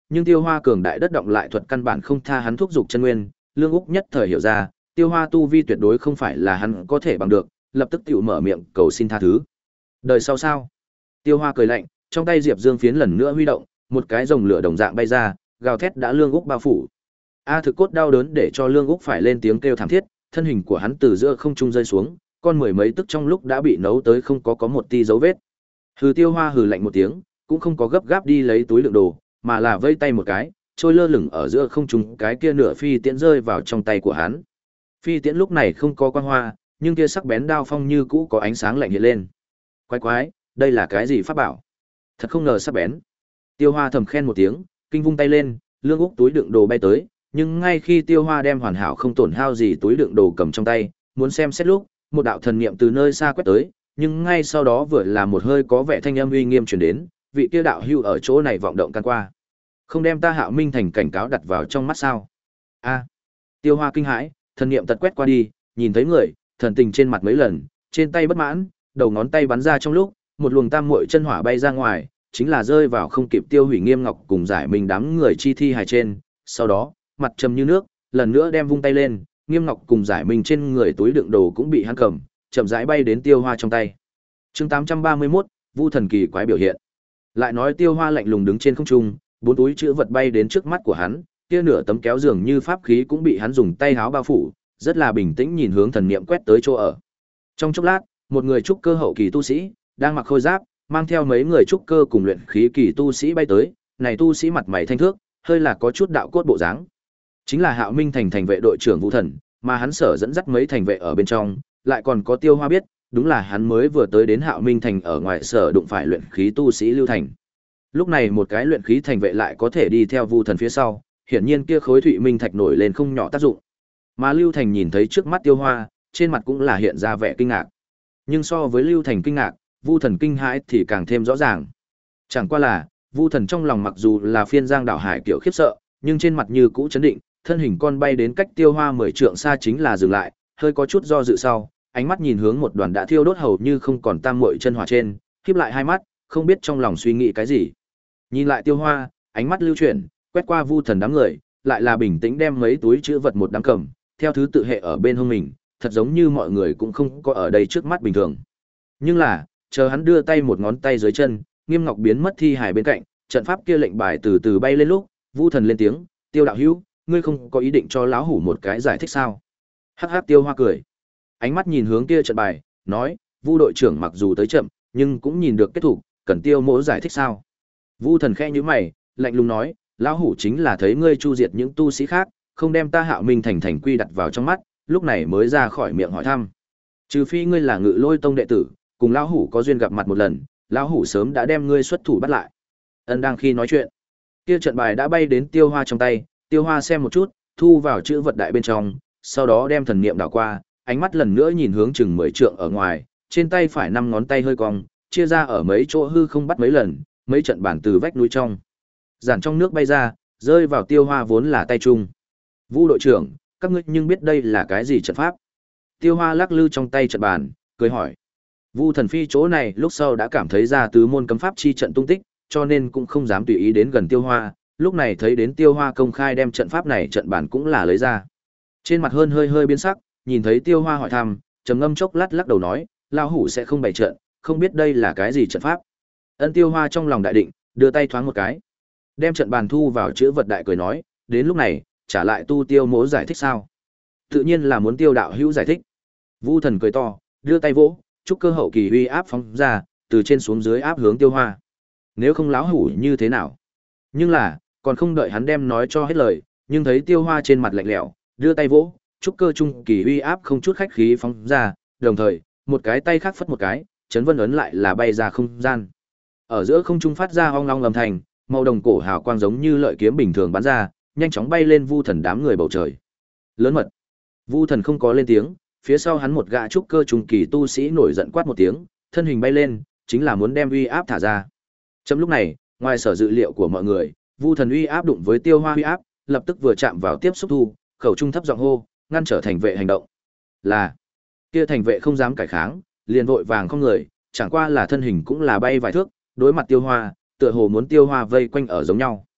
[SPEAKER 1] nhưng Tiêu Hoa cường đại đất động lại thuật căn bản không tha hắn thúc dục chân nguyên, Lương Úc nhất thời hiểu ra, Tiêu Hoa tu vi tuyệt đối không phải là hắn có thể bằng được, lập tức tiểu mở miệng cầu xin tha thứ. Đời sau sao? Tiêu Hoa cười lạnh, trong tay Diệp Dương phiến lần nữa huy động, một cái rồng lửa đồng dạng bay ra, gào thét đã Lương Úc bao phủ. A thực cốt đau đớn để cho Lương Úc phải lên tiếng kêu thảm thiết, thân hình của hắn từ giữa không trung rơi xuống, con mười mấy tức trong lúc đã bị nấu tới không có có một ti dấu vết. Hừ Tiêu Hoa hừ lạnh một tiếng, cũng không có gấp gáp đi lấy túi đựng đồ, mà là vây tay một cái, trôi lơ lửng ở giữa không trung, cái kia nửa phi tiễn rơi vào trong tay của hắn. Phi tiễn lúc này không có quang hoa, nhưng kia sắc bén đao phong như cũ có ánh sáng lạnh hiện lên. Quái quái, đây là cái gì pháp bảo? Thật không ngờ sắc bén. Tiêu Hoa thầm khen một tiếng, kinh vung tay lên, Lương Úc túi đựng đồ bay tới, nhưng ngay khi Tiêu Hoa đem hoàn hảo không tổn hao gì túi đựng đồ cầm trong tay, muốn xem xét lúc, một đạo thần niệm từ nơi xa quét tới, nhưng ngay sau đó vừa là một hơi có vẻ thanh âm uy nghiêm truyền đến, vị kia đạo hưu ở chỗ này vọng động can qua. Không đem ta Hạo Minh Thành cảnh cáo đặt vào trong mắt sao? A. Tiêu Hoa kinh hãi, thần niệm tật quét qua đi, nhìn thấy người, thần tình trên mặt mấy lần, trên tay bất mãn, đầu ngón tay bắn ra trong lúc, một luồng tam muội chân hỏa bay ra ngoài, chính là rơi vào không kịp tiêu hủy Nghiêm Ngọc cùng giải mình đám người chi thi hài trên, sau đó, mặt trầm như nước, lần nữa đem vung tay lên, Nghiêm Ngọc cùng giải mình trên người túi đựng đồ cũng bị hắn cầm, chậm rãi bay đến Tiêu Hoa trong tay. Chương tám trăm ba mươi mốt, Vu thần kỳ quái biểu hiện. Lại nói Tiêu Hoa lạnh lùng đứng trên không trung, bốn túi chữ vật bay đến trước mắt của hắn, kia nửa tấm kéo dường như pháp khí cũng bị hắn dùng tay háo bao phủ, rất là bình tĩnh nhìn hướng thần niệm quét tới chỗ ở. Trong chốc lát, một người trúc cơ hậu kỳ tu sĩ, đang mặc khôi giáp, mang theo mấy người trúc cơ cùng luyện khí kỳ tu sĩ bay tới, này tu sĩ mặt mày thanh thước, hơi là có chút đạo cốt bộ dáng. Chính là Hạo Minh thành thành vệ đội trưởng Vũ Thần, mà hắn sở dẫn dắt mấy thành vệ ở bên trong, lại còn có Tiêu Hoa biết, đúng là hắn mới vừa tới đến Hạo Minh thành ở ngoài sở đụng phải luyện khí tu sĩ Lưu Thành. Lúc này một cái luyện khí thành vệ lại có thể đi theo Vu Thần phía sau, hiển nhiên kia khối thụy minh thạch nổi lên không nhỏ tác dụng. Mà Lưu Thành nhìn thấy trước mắt Tiêu Hoa, trên mặt cũng là hiện ra vẻ kinh ngạc. Nhưng so với Lưu Thành kinh ngạc, Vu Thần kinh hãi thì càng thêm rõ ràng. Chẳng qua là, Vu Thần trong lòng mặc dù là phiên giang đảo hải kiểu khiếp sợ, nhưng trên mặt như cũ chấn định, thân hình con bay đến cách Tiêu Hoa mười trượng xa chính là dừng lại, hơi có chút do dự sau, ánh mắt nhìn hướng một đoàn đã thiêu đốt hầu như không còn tam muội chân hỏa trên, khép lại hai mắt, không biết trong lòng suy nghĩ cái gì. Nhìn lại Tiêu Hoa, ánh mắt lưu chuyển, quét qua Vu Thần đám người, lại là bình tĩnh đem mấy túi trữ vật một đám cầm, theo thứ tự hệ ở bên hông mình, thật giống như mọi người cũng không có ở đây trước mắt bình thường. Nhưng là, chờ hắn đưa tay một ngón tay dưới chân, Nghiêm Ngọc biến mất thi hài bên cạnh, trận pháp kia lệnh bài từ từ bay lên lúc, Vu Thần lên tiếng, "Tiêu đạo hữu, ngươi không có ý định cho lão hủ một cái giải thích sao?" Hắc hắc Tiêu Hoa cười. Ánh mắt nhìn hướng kia trận bài, nói, "Vu đội trưởng mặc dù tới chậm, nhưng cũng nhìn được kết thủ, cần Tiêu mỗ giải thích sao?" Vu Thần khẽ nhíu mày, lạnh lùng nói, "Lão hủ chính là thấy ngươi chu diệt những tu sĩ khác, không đem ta Hạo Minh thành thành quy đặt vào trong mắt, lúc này mới ra khỏi miệng hỏi thăm. Trừ phi ngươi là Ngự Lôi tông đệ tử, cùng lão hủ có duyên gặp mặt một lần, lão hủ sớm đã đem ngươi xuất thủ bắt lại." Ân đang khi nói chuyện, kia trận bài đã bay đến Tiêu Hoa trong tay, Tiêu Hoa xem một chút, thu vào chữ vật đại bên trong, sau đó đem thần niệm đảo qua, ánh mắt lần nữa nhìn hướng chừng mười trượng ở ngoài, trên tay phải năm ngón tay hơi cong, chia ra ở mấy chỗ hư không bắt mấy lần, mấy trận bản từ vách núi trong giản trong nước bay ra, rơi vào Tiêu Hoa vốn là tay trung. "Vu đội trưởng, các ngươi nhưng biết đây là cái gì trận pháp?" Tiêu Hoa lắc lư trong tay trận bàn, cười hỏi. Vu Thần phi chỗ này lúc sau đã cảm thấy ra tứ môn cấm pháp chi trận tung tích, cho nên cũng không dám tùy ý đến gần Tiêu Hoa, lúc này thấy đến Tiêu Hoa công khai đem trận pháp này trận bản cũng là lấy ra. Trên mặt hơn hơi hơi biến sắc, nhìn thấy Tiêu Hoa hỏi thăm, trầm ngâm chốc lát lắc đầu nói, "Lão hủ sẽ không bày trận, không biết đây là cái gì trận pháp." Ân Tiêu Hoa trong lòng đại định, đưa tay thoáng một cái, đem trận bàn thu vào chữ vật đại, cười nói, "Đến lúc này, trả lại tu Tiêu mỗ giải thích sao?" Tự nhiên là muốn Tiêu đạo hữu giải thích. Vu Thần cười to, đưa tay vỗ, chúc cơ hậu kỳ uy áp phóng ra, từ trên xuống dưới áp hướng Tiêu Hoa. Nếu không lão hủ như thế nào? Nhưng là, còn không đợi hắn đem nói cho hết lời, nhưng thấy Tiêu Hoa trên mặt lạnh lẽo, đưa tay vỗ, chúc cơ trung kỳ uy áp không chút khách khí phóng ra, đồng thời, một cái tay khác phất một cái, chấn vân ấn lại là bay ra không gian. Ở giữa không trung phát ra ong long lầm thành, màu đồng cổ hào quang giống như lợi kiếm bình thường bắn ra, nhanh chóng bay lên Vu Thần đám người bầu trời. Lớn mật. Vu Thần không có lên tiếng, phía sau hắn một gã trúc cơ trung kỳ tu sĩ nổi giận quát một tiếng, thân hình bay lên, chính là muốn đem uy áp thả ra. Trong lúc này, ngoài sở dự liệu của mọi người, Vu Thần uy áp đụng với Tiêu Hoa uy áp, lập tức vừa chạm vào tiếp xúc thu, khẩu trung thấp giọng hô, ngăn trở thành vệ hành động. Là kia thành vệ không dám cải kháng, liền vội vàng không người, chẳng qua là thân hình cũng là bay vài thước, đối mặt Tiêu Hoa, tựa hồ muốn Tiêu Hoa vây quanh ở giống nhau.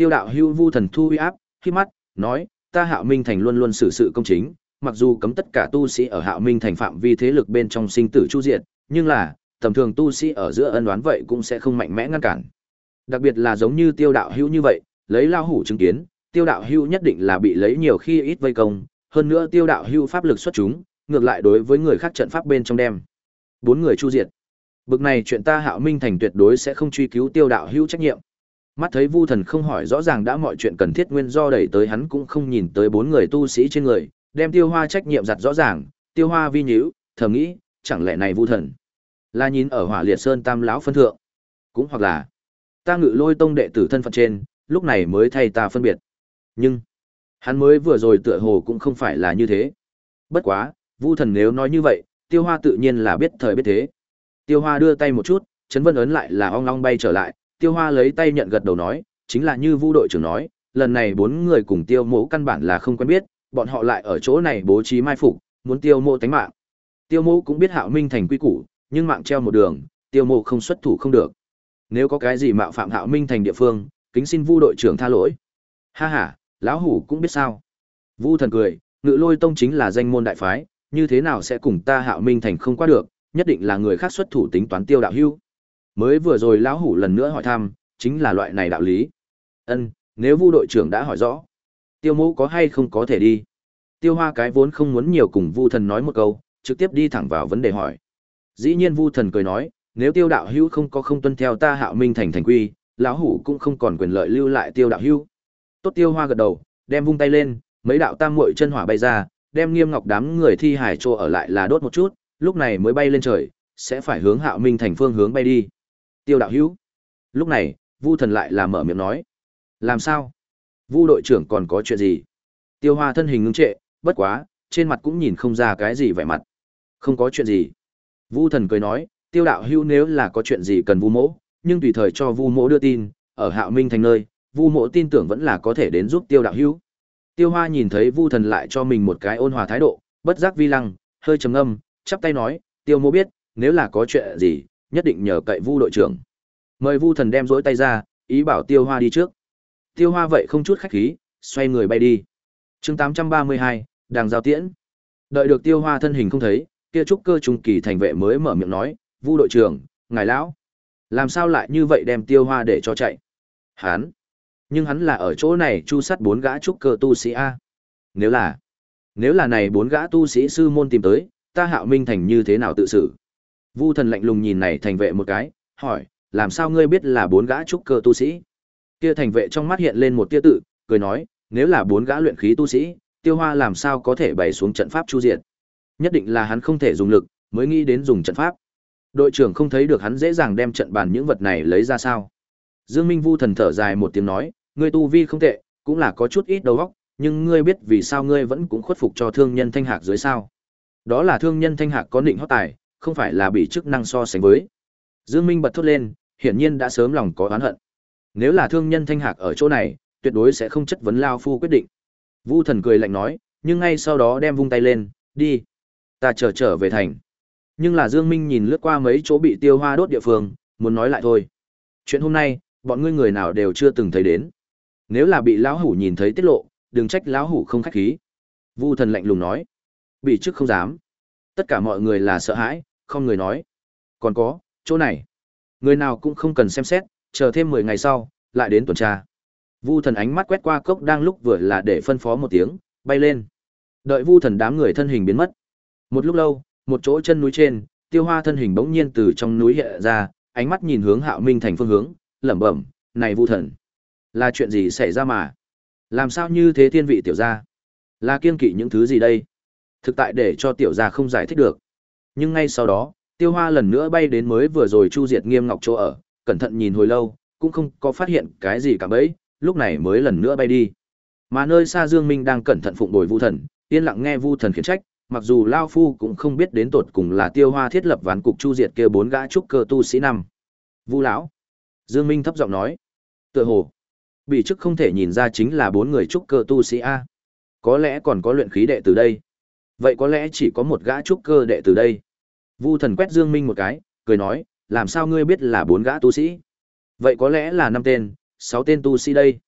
[SPEAKER 1] Tiêu đạo hưu Vu Thần thu uy áp, khi mắt, nói, ta Hạo Minh Thành luôn luôn xử sự công chính, mặc dù cấm tất cả tu sĩ ở Hạo Minh Thành phạm vi thế lực bên trong sinh tử chu diệt, nhưng là, tầm thường tu sĩ ở giữa ân oán vậy cũng sẽ không mạnh mẽ ngăn cản. Đặc biệt là giống như Tiêu đạo hưu như vậy, lấy lao hủ chứng kiến, Tiêu đạo hưu nhất định là bị lấy nhiều khi ít vây công, hơn nữa Tiêu đạo hưu pháp lực xuất chúng, ngược lại đối với người khác trận pháp bên trong đem bốn người chu diệt. Bực này chuyện ta Hạo Minh Thành tuyệt đối sẽ không truy cứu Tiêu đạo hưu trách nhiệm. Mắt thấy Vu Thần không hỏi rõ ràng đã mọi chuyện cần thiết nguyên do đẩy tới hắn cũng không nhìn tới bốn người tu sĩ trên người, đem Tiêu Hoa trách nhiệm giặt rõ ràng, Tiêu Hoa vi nhíu, thầm nghĩ, chẳng lẽ này Vu Thần là nhìn ở Hỏa Liệt Sơn Tam lão phân thượng, cũng hoặc là ta Ngự Lôi Tông đệ tử thân phận trên, lúc này mới thay ta phân biệt. Nhưng hắn mới vừa rồi tựa hồ cũng không phải là như thế. Bất quá, Vu Thần nếu nói như vậy, Tiêu Hoa tự nhiên là biết thời biết thế. Tiêu Hoa đưa tay một chút, chấn vân ấn lại là ong long bay trở lại, Tiêu Hoa lấy tay nhận gật đầu nói, chính là như Vu đội trưởng nói, lần này bốn người cùng Tiêu Mộ căn bản là không quen biết, bọn họ lại ở chỗ này bố trí mai phục, muốn Tiêu Mộ tánh mạng. Tiêu Mộ cũng biết Hạo Minh Thành quy củ, nhưng mạng treo một đường, Tiêu Mộ không xuất thủ không được. Nếu có cái gì mạo phạm Hạo Minh Thành địa phương, kính xin Vu đội trưởng tha lỗi. Ha ha, lão hủ cũng biết sao. Vu Thần cười, Ngự Lôi Tông chính là danh môn đại phái, như thế nào sẽ cùng ta Hạo Minh Thành không qua được, nhất định là người khác xuất thủ tính toán Tiêu đạo hưu. Mới vừa rồi lão hủ lần nữa hỏi thăm, chính là loại này đạo lý. Ân, nếu Vu đội trưởng đã hỏi rõ, Tiêu Mộ có hay không có thể đi. Tiêu Hoa cái vốn không muốn nhiều cùng Vu Thần nói một câu, trực tiếp đi thẳng vào vấn đề hỏi. Dĩ nhiên Vu Thần cười nói, nếu Tiêu đạo hữu không có không tuân theo ta Hạo Minh Thành thành quy, lão hủ cũng không còn quyền lợi lưu lại Tiêu đạo hữu. Tốt. Tiêu Hoa gật đầu, đem vung tay lên, mấy đạo tam muội chân hỏa bay ra, đem Nghiêm Ngọc đám người thi hải trô ở lại là đốt một chút, lúc này mới bay lên trời, sẽ phải hướng Hạo Minh Thành phương hướng bay đi. Tiêu đạo hữu. Lúc này, Vu Thần lại là mở miệng nói. Làm sao? Vu đội trưởng còn có chuyện gì? Tiêu Hoa thân hình ngưng trệ, bất quá, trên mặt cũng nhìn không ra cái gì vẻ mặt. Không có chuyện gì. Vu Thần cười nói, Tiêu đạo hữu nếu là có chuyện gì cần Vu mỗ, nhưng tùy thời cho Vu mỗ đưa tin, ở Hạo Minh Thành nơi, Vu mỗ tin tưởng vẫn là có thể đến giúp Tiêu đạo hữu. Tiêu Hoa nhìn thấy Vu Thần lại cho mình một cái ôn hòa thái độ, bất giác vi lăng, hơi trầm ngâm, chắp tay nói, Tiêu mỗ biết, nếu là có chuyện gì, nhất định nhờ cậy Vu đội trưởng. Mời Vu Thần đem rỗi tay ra, ý bảo Tiêu Hoa đi trước. Tiêu Hoa vậy không chút khách khí, xoay người bay đi. Chương tám trăm ba mươi hai, Đàng Giao Tiễn. Đợi được Tiêu Hoa thân hình không thấy, kia trúc cơ trung kỳ thành vệ mới mở miệng nói, Vu đội trưởng, ngài lão, làm sao lại như vậy đem Tiêu Hoa để cho chạy? Hắn, nhưng hắn là ở chỗ này chu sát bốn gã trúc cơ tu sĩ a. Nếu là, nếu là này bốn gã tu sĩ sư môn tìm tới, ta Hạo Minh Thành như thế nào tự xử? Vu Thần lạnh lùng nhìn này thành vệ một cái, hỏi, làm sao ngươi biết là bốn gã trúc cơ tu sĩ? Kia thành vệ trong mắt hiện lên một tia tự, cười nói, nếu là bốn gã luyện khí tu sĩ, Tiêu Hoa làm sao có thể bày xuống trận pháp chu diệt? Nhất định là hắn không thể dùng lực, mới nghĩ đến dùng trận pháp. Đội trưởng không thấy được hắn dễ dàng đem trận bàn những vật này lấy ra sao? Dương Minh Vu Thần thở dài một tiếng nói, ngươi tu vi không tệ, cũng là có chút ít đầu óc, nhưng ngươi biết vì sao ngươi vẫn cũng khuất phục cho thương nhân Thanh Hạc dưới sao? Đó là thương nhân Thanh Hạc có định hót tài, không phải là bị chức năng so sánh với. Dương Minh bật thốt lên, hiển nhiên đã sớm lòng có oán hận. Nếu là thương nhân Thanh Hạc ở chỗ này, tuyệt đối sẽ không chất vấn lao phu quyết định. Vu Thần cười lạnh nói, nhưng ngay sau đó đem vung tay lên, đi, ta chờ trở, trở về thành. Nhưng là Dương Minh nhìn lướt qua mấy chỗ bị Tiêu Hoa đốt địa phương, muốn nói lại thôi. Chuyện hôm nay, bọn ngươi người nào đều chưa từng thấy đến. Nếu là bị lão hủ nhìn thấy tiết lộ, đừng trách lão hủ không khách khí. Vu Thần lạnh lùng nói, bị trước không dám. Tất cả mọi người là sợ hãi, không người nói. Còn có, chỗ này, người nào cũng không cần xem xét, chờ thêm mười ngày sau, lại đến tuần tra. Vu Thần ánh mắt quét qua cốc đang lúc vừa là để phân phó một tiếng, bay lên. Đợi Vu Thần đám người thân hình biến mất. Một lúc lâu, một chỗ chân núi trên, Tiêu Hoa thân hình bỗng nhiên từ trong núi hiện ra, ánh mắt nhìn hướng Hạo Minh Thành phương hướng, lẩm bẩm, này Vu Thần, là chuyện gì xảy ra mà? Làm sao như thế thiên vị tiểu gia? Là kiêng kỵ những thứ gì đây? Thực tại để cho tiểu gia không giải thích được. Nhưng ngay sau đó, Tiêu Hoa lần nữa bay đến mới vừa rồi chu diệt Nghiêm Ngọc chỗ ở, cẩn thận nhìn hồi lâu, cũng không có phát hiện cái gì cả bấy, lúc này mới lần nữa bay đi. Mà nơi xa Dương Minh đang cẩn thận phụng bồi Vu Thần, yên lặng nghe Vu Thần khiển trách, mặc dù lao phu cũng không biết đến tột cùng là Tiêu Hoa thiết lập ván cục chu diệt kia bốn gã trúc cơ tu sĩ năm. Vu lão, Dương Minh thấp giọng nói, tựa hồ bị chức không thể nhìn ra chính là bốn người trúc cơ tu sĩ a. Có lẽ còn có luyện khí đệ từ đây. Vậy có lẽ chỉ có một gã trúc cơ đệ từ đây. Vu Thần quét Dương Minh một cái, cười nói, làm sao ngươi biết là bốn gã tu sĩ? Vậy có lẽ là năm tên, sáu tên tu sĩ đây.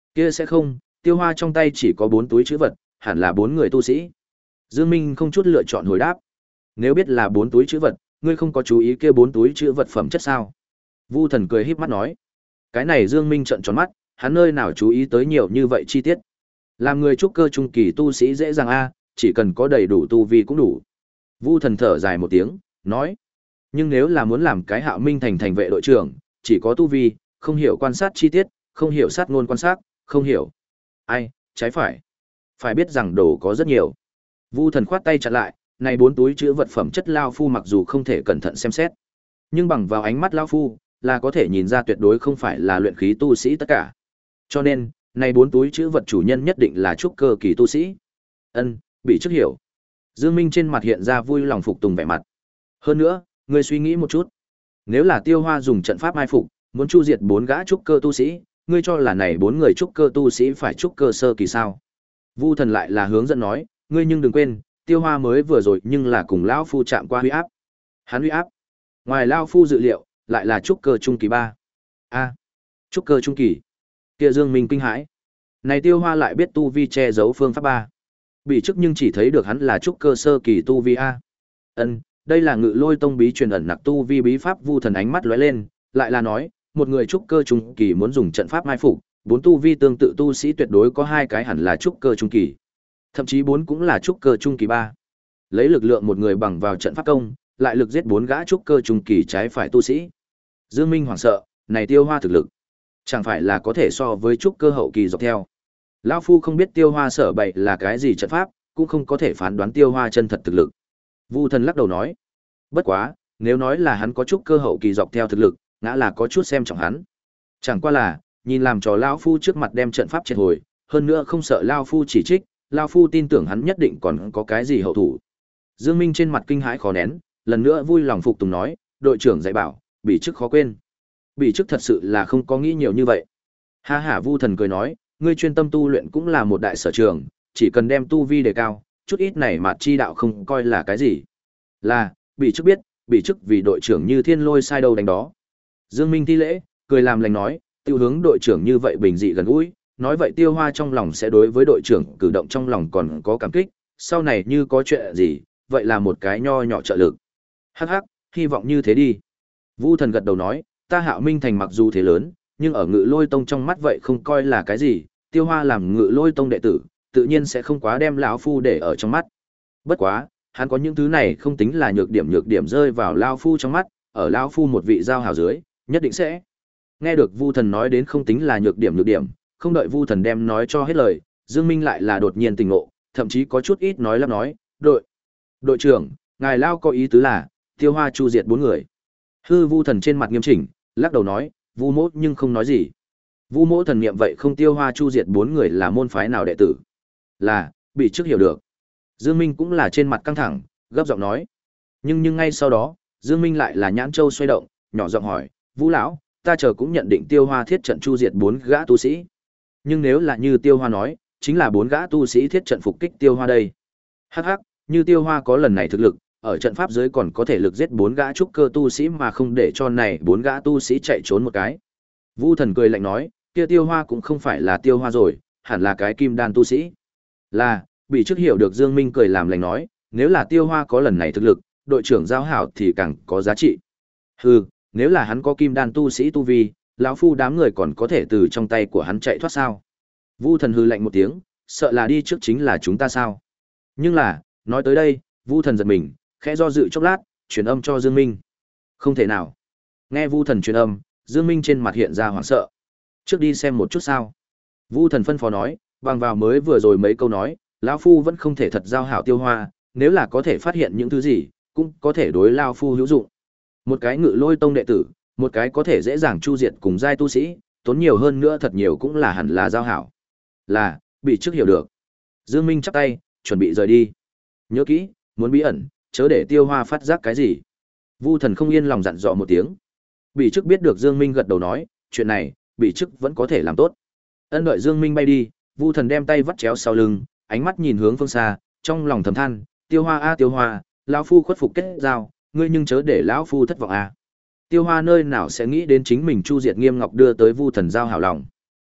[SPEAKER 1] Kia sẽ không, Tiêu Hoa trong tay chỉ có bốn túi trữ vật, hẳn là bốn người tu sĩ. Dương Minh không chút lựa chọn hồi đáp. Nếu biết là bốn túi trữ vật, ngươi không có chú ý kia bốn túi trữ vật phẩm chất sao? Vu Thần cười híp mắt nói. Cái này Dương Minh trợn tròn mắt, hắn nơi nào chú ý tới nhiều như vậy chi tiết. Làm người trúc cơ trung kỳ tu sĩ dễ dàng a, chỉ cần có đầy đủ tu vi cũng đủ. Vu Thần thở dài một tiếng, nói. Nhưng nếu là muốn làm cái Hạo Minh thành thành vệ đội trưởng, chỉ có tu vi, không hiểu quan sát chi tiết, không hiểu sát ngôn quan sát, không hiểu. Ai, trái phải. Phải biết rằng đồ có rất nhiều. Vu Thần khoát tay chặn lại, này bốn túi chứa vật phẩm chất lao phu mặc dù không thể cẩn thận xem xét, nhưng bằng vào ánh mắt lao phu, là có thể nhìn ra tuyệt đối không phải là luyện khí tu sĩ tất cả. Cho nên, này bốn túi chứa vật chủ nhân nhất định là trúc cơ kỳ tu sĩ. Ân, bị trước hiểu. Dương Minh trên mặt hiện ra vui lòng phục tùng vẻ mặt. Hơn nữa, ngươi suy nghĩ một chút, nếu là Tiêu Hoa dùng trận pháp mai phục, muốn chu diệt bốn gã trúc cơ tu sĩ, ngươi cho là này bốn người trúc cơ tu sĩ phải trúc cơ sơ kỳ sao? Vu Thần lại là hướng dẫn nói, ngươi nhưng đừng quên, Tiêu Hoa mới vừa rồi nhưng là cùng lão phu chạm qua huy áp. Hắn huy áp, ngoài lão phu dự liệu, lại là trúc cơ trung kỳ ba. A, trúc cơ trung kỳ. Kia Dương Minh kinh hãi. Này Tiêu Hoa lại biết tu vi che giấu phương pháp ba. Bị trước nhưng chỉ thấy được hắn là trúc cơ sơ kỳ tu vi a. Ân, đây là Ngự Lôi Tông bí truyền ẩn nặc tu vi bí pháp. Vu Thần ánh mắt lóe lên, lại là nói, một người trúc cơ trung kỳ muốn dùng trận pháp mai phục, bốn tu vi tương tự tu sĩ tuyệt đối có hai cái hẳn là trúc cơ trung kỳ. Thậm chí bốn cũng là trúc cơ trung kỳ ba. Lấy lực lượng một người bằng vào trận pháp công, lại lực giết bốn gã trúc cơ trung kỳ trái phải tu sĩ. Dương Minh hoảng sợ, này Tiêu Hoa thực lực, chẳng phải là có thể so với trúc cơ hậu kỳ dọc theo. Lão phu không biết Tiêu Hoa sở bày là cái gì trận pháp, cũng không có thể phán đoán Tiêu Hoa chân thật thực lực. Vu Thần lắc đầu nói, bất quá, nếu nói là hắn có trúc cơ hậu kỳ dọc theo thực lực, ngã là có chút xem trọng hắn. Chẳng qua là, nhìn làm trò lão phu trước mặt đem trận pháp triệt hồi, hơn nữa không sợ lão phu chỉ trích, lão phu tin tưởng hắn nhất định còn có cái gì hậu thủ. Dương Minh trên mặt kinh hãi khó nén, lần nữa vui lòng phục tùng nói, đội trưởng dạy bảo, bị chức khó quên. Bị chức thật sự là không có nghĩ nhiều như vậy. Ha ha, Vu Thần cười nói, ngươi chuyên tâm tu luyện cũng là một đại sở trường, chỉ cần đem tu vi đề cao, chút ít này mà chi đạo không coi là cái gì. Là, bị chức biết, bị chức vì đội trưởng như thiên lôi sai đâu đánh đó. Dương Minh thi lễ, cười làm lành nói, tiêu hướng đội trưởng như vậy bình dị gần gũi, nói vậy Tiêu Hoa trong lòng sẽ đối với đội trưởng cử động trong lòng còn có cảm kích, sau này như có chuyện gì, vậy là một cái nho nhỏ trợ lực. Hắc hắc, hy vọng như thế đi. Vu Thần gật đầu nói, ta Hạo Minh thành mặc dù thế lớn, nhưng ở Ngự Lôi Tông trong mắt vậy không coi là cái gì, Tiêu Hoa làm Ngự Lôi Tông đệ tử, tự nhiên sẽ không quá đem lão phu để ở trong mắt. Bất quá, hắn có những thứ này không tính là nhược điểm nhược điểm rơi vào lão phu trong mắt, ở lão phu một vị giao hảo dưới, nhất định sẽ. Nghe được Vu Thần nói đến không tính là nhược điểm nhược điểm, không đợi Vu Thần đem nói cho hết lời, Dương Minh lại là đột nhiên tỉnh ngộ, thậm chí có chút ít nói lắp nói, "Đội, đội trưởng, ngài lao có ý tứ là Tiêu Hoa chu diệt bốn người." Hư Vu Thần trên mặt nghiêm chỉnh, lắc đầu nói, "Vu Mỗ nhưng không nói gì." Vu Mỗ thần niệm vậy không Tiêu Hoa chu diệt bốn người là môn phái nào đệ tử? Là, bị trước hiểu được. Dương Minh cũng là trên mặt căng thẳng, gấp giọng nói. Nhưng nhưng ngay sau đó, Dương Minh lại là nhãn châu xoay động, nhỏ giọng hỏi, "Vũ lão, ta chờ cũng nhận định Tiêu Hoa thiết trận chu diệt bốn gã tu sĩ. Nhưng nếu là như Tiêu Hoa nói, chính là bốn gã tu sĩ thiết trận phục kích Tiêu Hoa đây." Hắc hắc, như Tiêu Hoa có lần này thực lực, ở trận pháp dưới còn có thể lực giết bốn gã trúc cơ tu sĩ mà không để cho này bốn gã tu sĩ chạy trốn một cái. Vu Thần cười lạnh nói, kia Tiêu Hoa cũng không phải là Tiêu Hoa rồi, hẳn là cái kim đan tu sĩ. Là, bị trước hiểu được Dương Minh cười làm lành nói, nếu là Tiêu Hoa có lần này thực lực, đội trưởng giao hảo thì càng có giá trị. Hừ, nếu là hắn có kim đan tu sĩ tu vi, lão phu đám người còn có thể từ trong tay của hắn chạy thoát sao? Vu Thần hừ lạnh một tiếng, sợ là đi trước chính là chúng ta sao? Nhưng là, nói tới đây, Vu Thần giật mình, khẽ do dự chốc lát, truyền âm cho Dương Minh. Không thể nào. Nghe Vu Thần truyền âm, Dương Minh trên mặt hiện ra hoảng sợ. Trước đi xem một chút sao? Vu Thần phân phó nói, bằng vào mới vừa rồi mấy câu nói, lão phu vẫn không thể thật giao hảo Tiêu Hoa, nếu là có thể phát hiện những thứ gì, cũng có thể đối lão phu hữu dụng. Một cái Ngự Lôi Tông đệ tử, một cái có thể dễ dàng chu diệt cùng giai tu sĩ, tốn nhiều hơn nữa thật nhiều cũng là hẳn là giao hảo. Là, bị trước hiểu được. Dương Minh chắp tay, chuẩn bị rời đi. Nhớ kỹ, muốn bí ẩn, chớ để Tiêu Hoa phát giác cái gì. Vu Thần không yên lòng dặn dò một tiếng. Bị trước biết được Dương Minh gật đầu nói, chuyện này, bị trước vẫn có thể làm tốt. Ân đợi Dương Minh bay đi, Vu Thần đem tay vắt chéo sau lưng, ánh mắt nhìn hướng phương xa, trong lòng thầm than, Tiêu Hoa a Tiêu Hoa, lão phu khuất phục kết giao, ngươi nhưng chớ để lão phu thất vọng a. Tiêu Hoa nơi nào sẽ nghĩ đến chính mình chu diệt Nghiêm Ngọc đưa tới Vu Thần giao hảo lòng.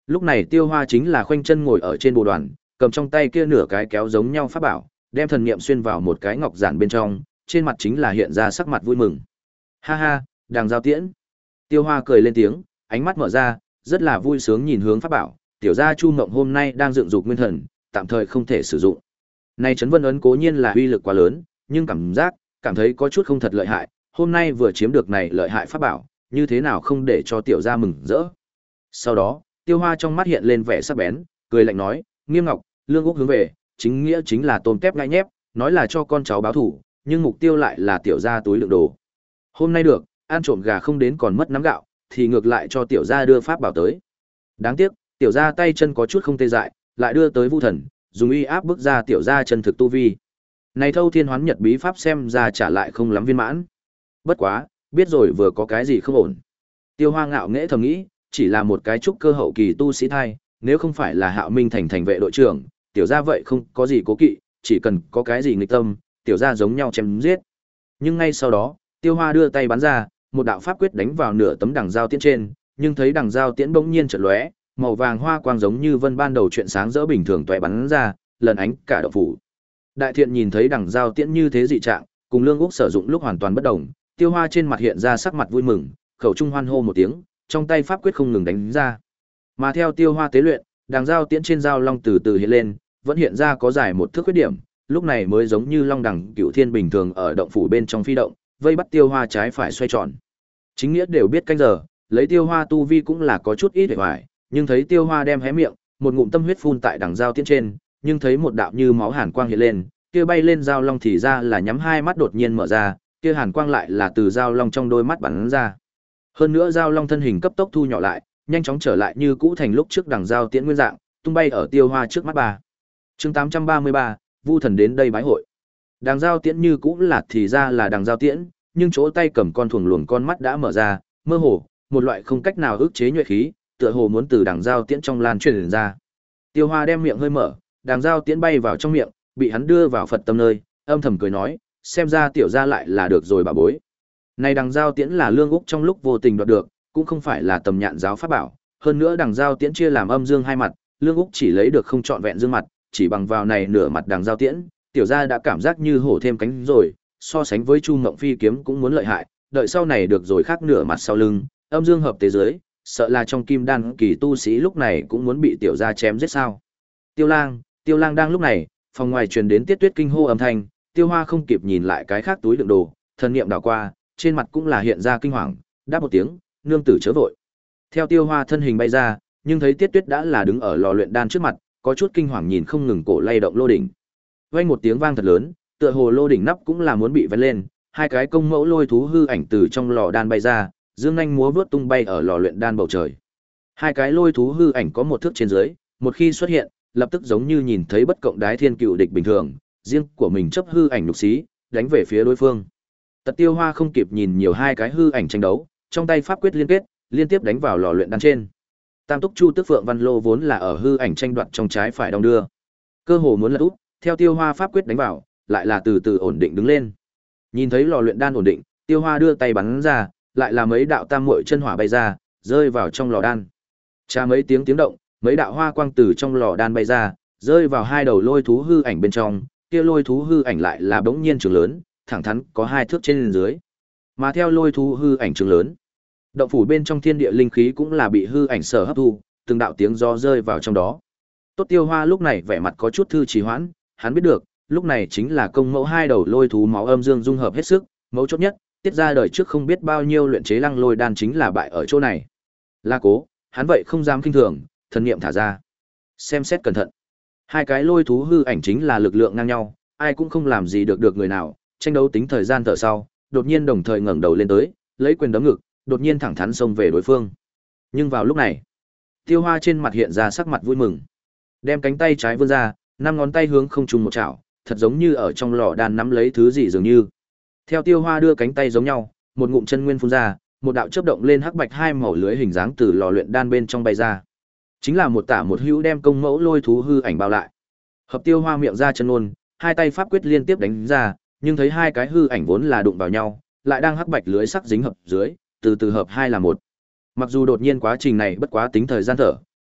[SPEAKER 1] Lúc này Tiêu Hoa chính là khoanh chân ngồi ở trên bồ đoàn, cầm trong tay kia nửa cái kéo giống nhau pháp bảo, đem thần niệm xuyên vào một cái ngọc giản bên trong, trên mặt chính là hiện ra sắc mặt vui mừng. Ha ha, Đằng Giao Tiễn. Tiêu Hoa cười lên tiếng, ánh mắt mở ra, rất là vui sướng nhìn hướng pháp bảo, tiểu gia Chu Mộng hôm nay đang dựng dục nguyên thần, tạm thời không thể sử dụng. Này Trấn Vân ấn cố nhiên là uy lực quá lớn, nhưng cảm giác, cảm thấy có chút không thật lợi hại, hôm nay vừa chiếm được này lợi hại pháp bảo, như thế nào không để cho tiểu gia mừng rỡ. Sau đó, Tiêu Hoa trong mắt hiện lên vẻ sắc bén, cười lạnh nói, Nghiêm Ngọc, Lương Úc hướng về, chính nghĩa chính là tôm tép ngai nhép, nói là cho con cháu báo thù, nhưng mục tiêu lại là tiểu gia túi lượng đồ. Hôm nay được, ăn trộm gà không đến còn mất nắm gạo, thì ngược lại cho tiểu gia đưa pháp bảo tới. Đáng tiếc, tiểu gia tay chân có chút không tê dại, lại đưa tới Vu Thần, dùng uy áp bức ra tiểu gia chân thực tu vi. Này Thâu Thiên Hoán Nhật bí pháp xem ra trả lại không lắm viên mãn. Bất quá, biết rồi vừa có cái gì không ổn. Tiêu Hoa ngạo nghễ thầm nghĩ, chỉ là một cái trúc cơ hậu kỳ tu sĩ thai, nếu không phải là Hạo Minh thành thành vệ đội trưởng, tiểu gia vậy không có gì cố kỵ, chỉ cần có cái gì nghịch tâm, tiểu gia giống nhau chém giết. Nhưng ngay sau đó, Tiêu Hoa đưa tay bắn ra, một đạo pháp quyết đánh vào nửa tấm đằng giao tiễn trên, nhưng thấy đằng giao tiễn bỗng nhiên chợt lóe, màu vàng hoa quang giống như vân ban đầu chuyện sáng rỡ bình thường toé bắn ra, lần ánh cả động phủ. Đại Thiện nhìn thấy đằng giao tiễn như thế dị trạng, cùng Lương Úc sử dụng lúc hoàn toàn bất đồng, Tiêu Hoa trên mặt hiện ra sắc mặt vui mừng, khẩu trung hoan hô một tiếng, trong tay pháp quyết không ngừng đánh ra. Mà theo Tiêu Hoa tế luyện, đằng giao tiễn trên giao long từ từ hiện lên, vẫn hiện ra có dài một thước khuyết điểm, lúc này mới giống như long đằng cựu thiên bình thường ở động phủ bên trong phi động, vây bắt Tiêu Hoa trái phải xoay tròn. Chính nghĩa đều biết canh giờ, lấy Tiêu Hoa tu vi cũng là có chút ít để hoài, nhưng thấy Tiêu Hoa đem hé miệng, một ngụm tâm huyết phun tại đằng giao tiễn trên, nhưng thấy một đạo như máu hàn quang hiện lên, kia bay lên giao long thì ra là nhắm hai mắt đột nhiên mở ra, kia hàn quang lại là từ giao long trong đôi mắt bắn ra. Hơn nữa giao long thân hình cấp tốc thu nhỏ lại, nhanh chóng trở lại như cũ thành lúc trước đằng giao tiễn nguyên dạng, tung bay ở Tiêu Hoa trước mắt bà. Chương tám trăm ba mươi ba, Vu Thần đến đây bái hội. Đằng giao tiễn như cũ là thì ra là đằng giao tiễn, nhưng chỗ tay cầm con thuồng luồng con mắt đã mở ra, mơ hồ, một loại không cách nào ức chế nhuệ khí, tựa hồ muốn từ đằng giao tiễn trong lan truyền ra. Tiêu Hoa đem miệng hơi mở, đằng giao tiễn bay vào trong miệng, bị hắn đưa vào Phật tâm nơi, âm thầm cười nói, xem ra tiểu gia lại là được rồi bà bối. Này đằng giao tiễn là Lương Úc trong lúc vô tình đoạt được, cũng không phải là tầm nhạn giáo pháp bảo, hơn nữa đằng giao tiễn chia làm âm dương hai mặt, Lương Úc chỉ lấy được không trọn vẹn dương mặt, chỉ bằng vào này nửa mặt đằng giao tiễn, tiểu gia đã cảm giác như hổ thêm cánh rồi, so sánh với Chu Mộng Phi kiếm cũng muốn lợi hại, đợi sau này được rồi khác nửa mặt sau lưng, âm dương hợp tế dưới, sợ là trong kim đan kỳ tu sĩ lúc này cũng muốn bị tiểu gia chém giết sao. Tiêu Lang, Tiêu Lang đang lúc này, phòng ngoài truyền đến Tiết Tuyết kinh hô âm thanh, Tiêu Hoa không kịp nhìn lại cái khác túi đựng đồ, thần niệm đảo qua, trên mặt cũng là hiện ra kinh hoàng, đáp một tiếng, nương tử chớ vội. Theo Tiêu Hoa thân hình bay ra, nhưng thấy Tiết Tuyết đã là đứng ở lò luyện đan trước mặt, có chút kinh hoàng nhìn không ngừng cổ lay động lô đỉnh. Vang một tiếng vang thật lớn, tựa hồ lô đỉnh nắp cũng là muốn bị vén lên, hai cái công mẫu lôi thú hư ảnh từ trong lò đan bay ra, dương nhanh múa vớt tung bay ở lò luyện đan bầu trời. Hai cái lôi thú hư ảnh có một thước trên dưới, một khi xuất hiện, lập tức giống như nhìn thấy bất cộng đái thiên cựu địch bình thường, riêng của mình chấp hư ảnh lục xí, đánh về phía đối phương. Tật Tiêu Hoa không kịp nhìn nhiều hai cái hư ảnh tranh đấu, trong tay pháp quyết liên kết, liên tiếp đánh vào lò luyện đan trên. Tam Túc Chu Tức Phượng Văn Lô vốn là ở hư ảnh tranh đoạt trong trái phải đong đưa, cơ hồ muốn lật úp, theo Tiêu Hoa pháp quyết đánh vào, lại là từ từ ổn định đứng lên. Nhìn thấy lò luyện đan ổn định, Tiêu Hoa đưa tay bắn ra, lại là mấy đạo tam muội chân hỏa bay ra, rơi vào trong lò đan. Cha mấy tiếng tiếng động, mấy đạo hoa quang từ trong lò đan bay ra, rơi vào hai đầu lôi thú hư ảnh bên trong, kia lôi thú hư ảnh lại là bỗng nhiên trường lớn, thẳng thắn có hai thước trên dưới. Mà theo lôi thú hư ảnh trường lớn, động phủ bên trong thiên địa linh khí cũng là bị hư ảnh sở hấp thu, từng đạo tiếng gió rơi vào trong đó. Tốt Tiêu Hoa lúc này vẻ mặt có chút thư trì hoãn, hắn biết được, lúc này chính là công mẫu hai đầu lôi thú máu âm dương dung hợp hết sức, mẫu chốt nhất, tiết ra đời trước không biết bao nhiêu luyện chế lăng lôi đan chính là bại ở chỗ này. La Cố, hắn vậy không dám kinh thường, thần niệm thả ra. Xem xét cẩn thận. Hai cái lôi thú hư ảnh chính là lực lượng ngang nhau, ai cũng không làm gì được được người nào, tranh đấu tính thời gian thở sau, đột nhiên đồng thời ngẩng đầu lên tới, lấy quyền đấm ngực, đột nhiên thẳng thắn xông về đối phương. Nhưng vào lúc này, Tiêu Hoa trên mặt hiện ra sắc mặt vui mừng, đem cánh tay trái vươn ra, năm ngón tay hướng không trung một chảo, thật giống như ở trong lò đan nắm lấy thứ gì dường như. Theo Tiêu Hoa đưa cánh tay giống nhau, một ngụm chân nguyên phun ra, một đạo chớp động lên hắc bạch hai màu lưới hình dáng từ lò luyện đan bên trong bay ra. Chính là một tả một hữu đem công mẫu lôi thú hư ảnh bao lại. Hợp Tiêu Hoa miệng ra chân ngôn, hai tay pháp quyết liên tiếp đánh ra, nhưng thấy hai cái hư ảnh vốn là đụng vào nhau, lại đang hắc bạch lưới sắc dính hợp dưới, từ từ hợp hai là một. Mặc dù đột nhiên quá trình này bất quá tính thời gian thở,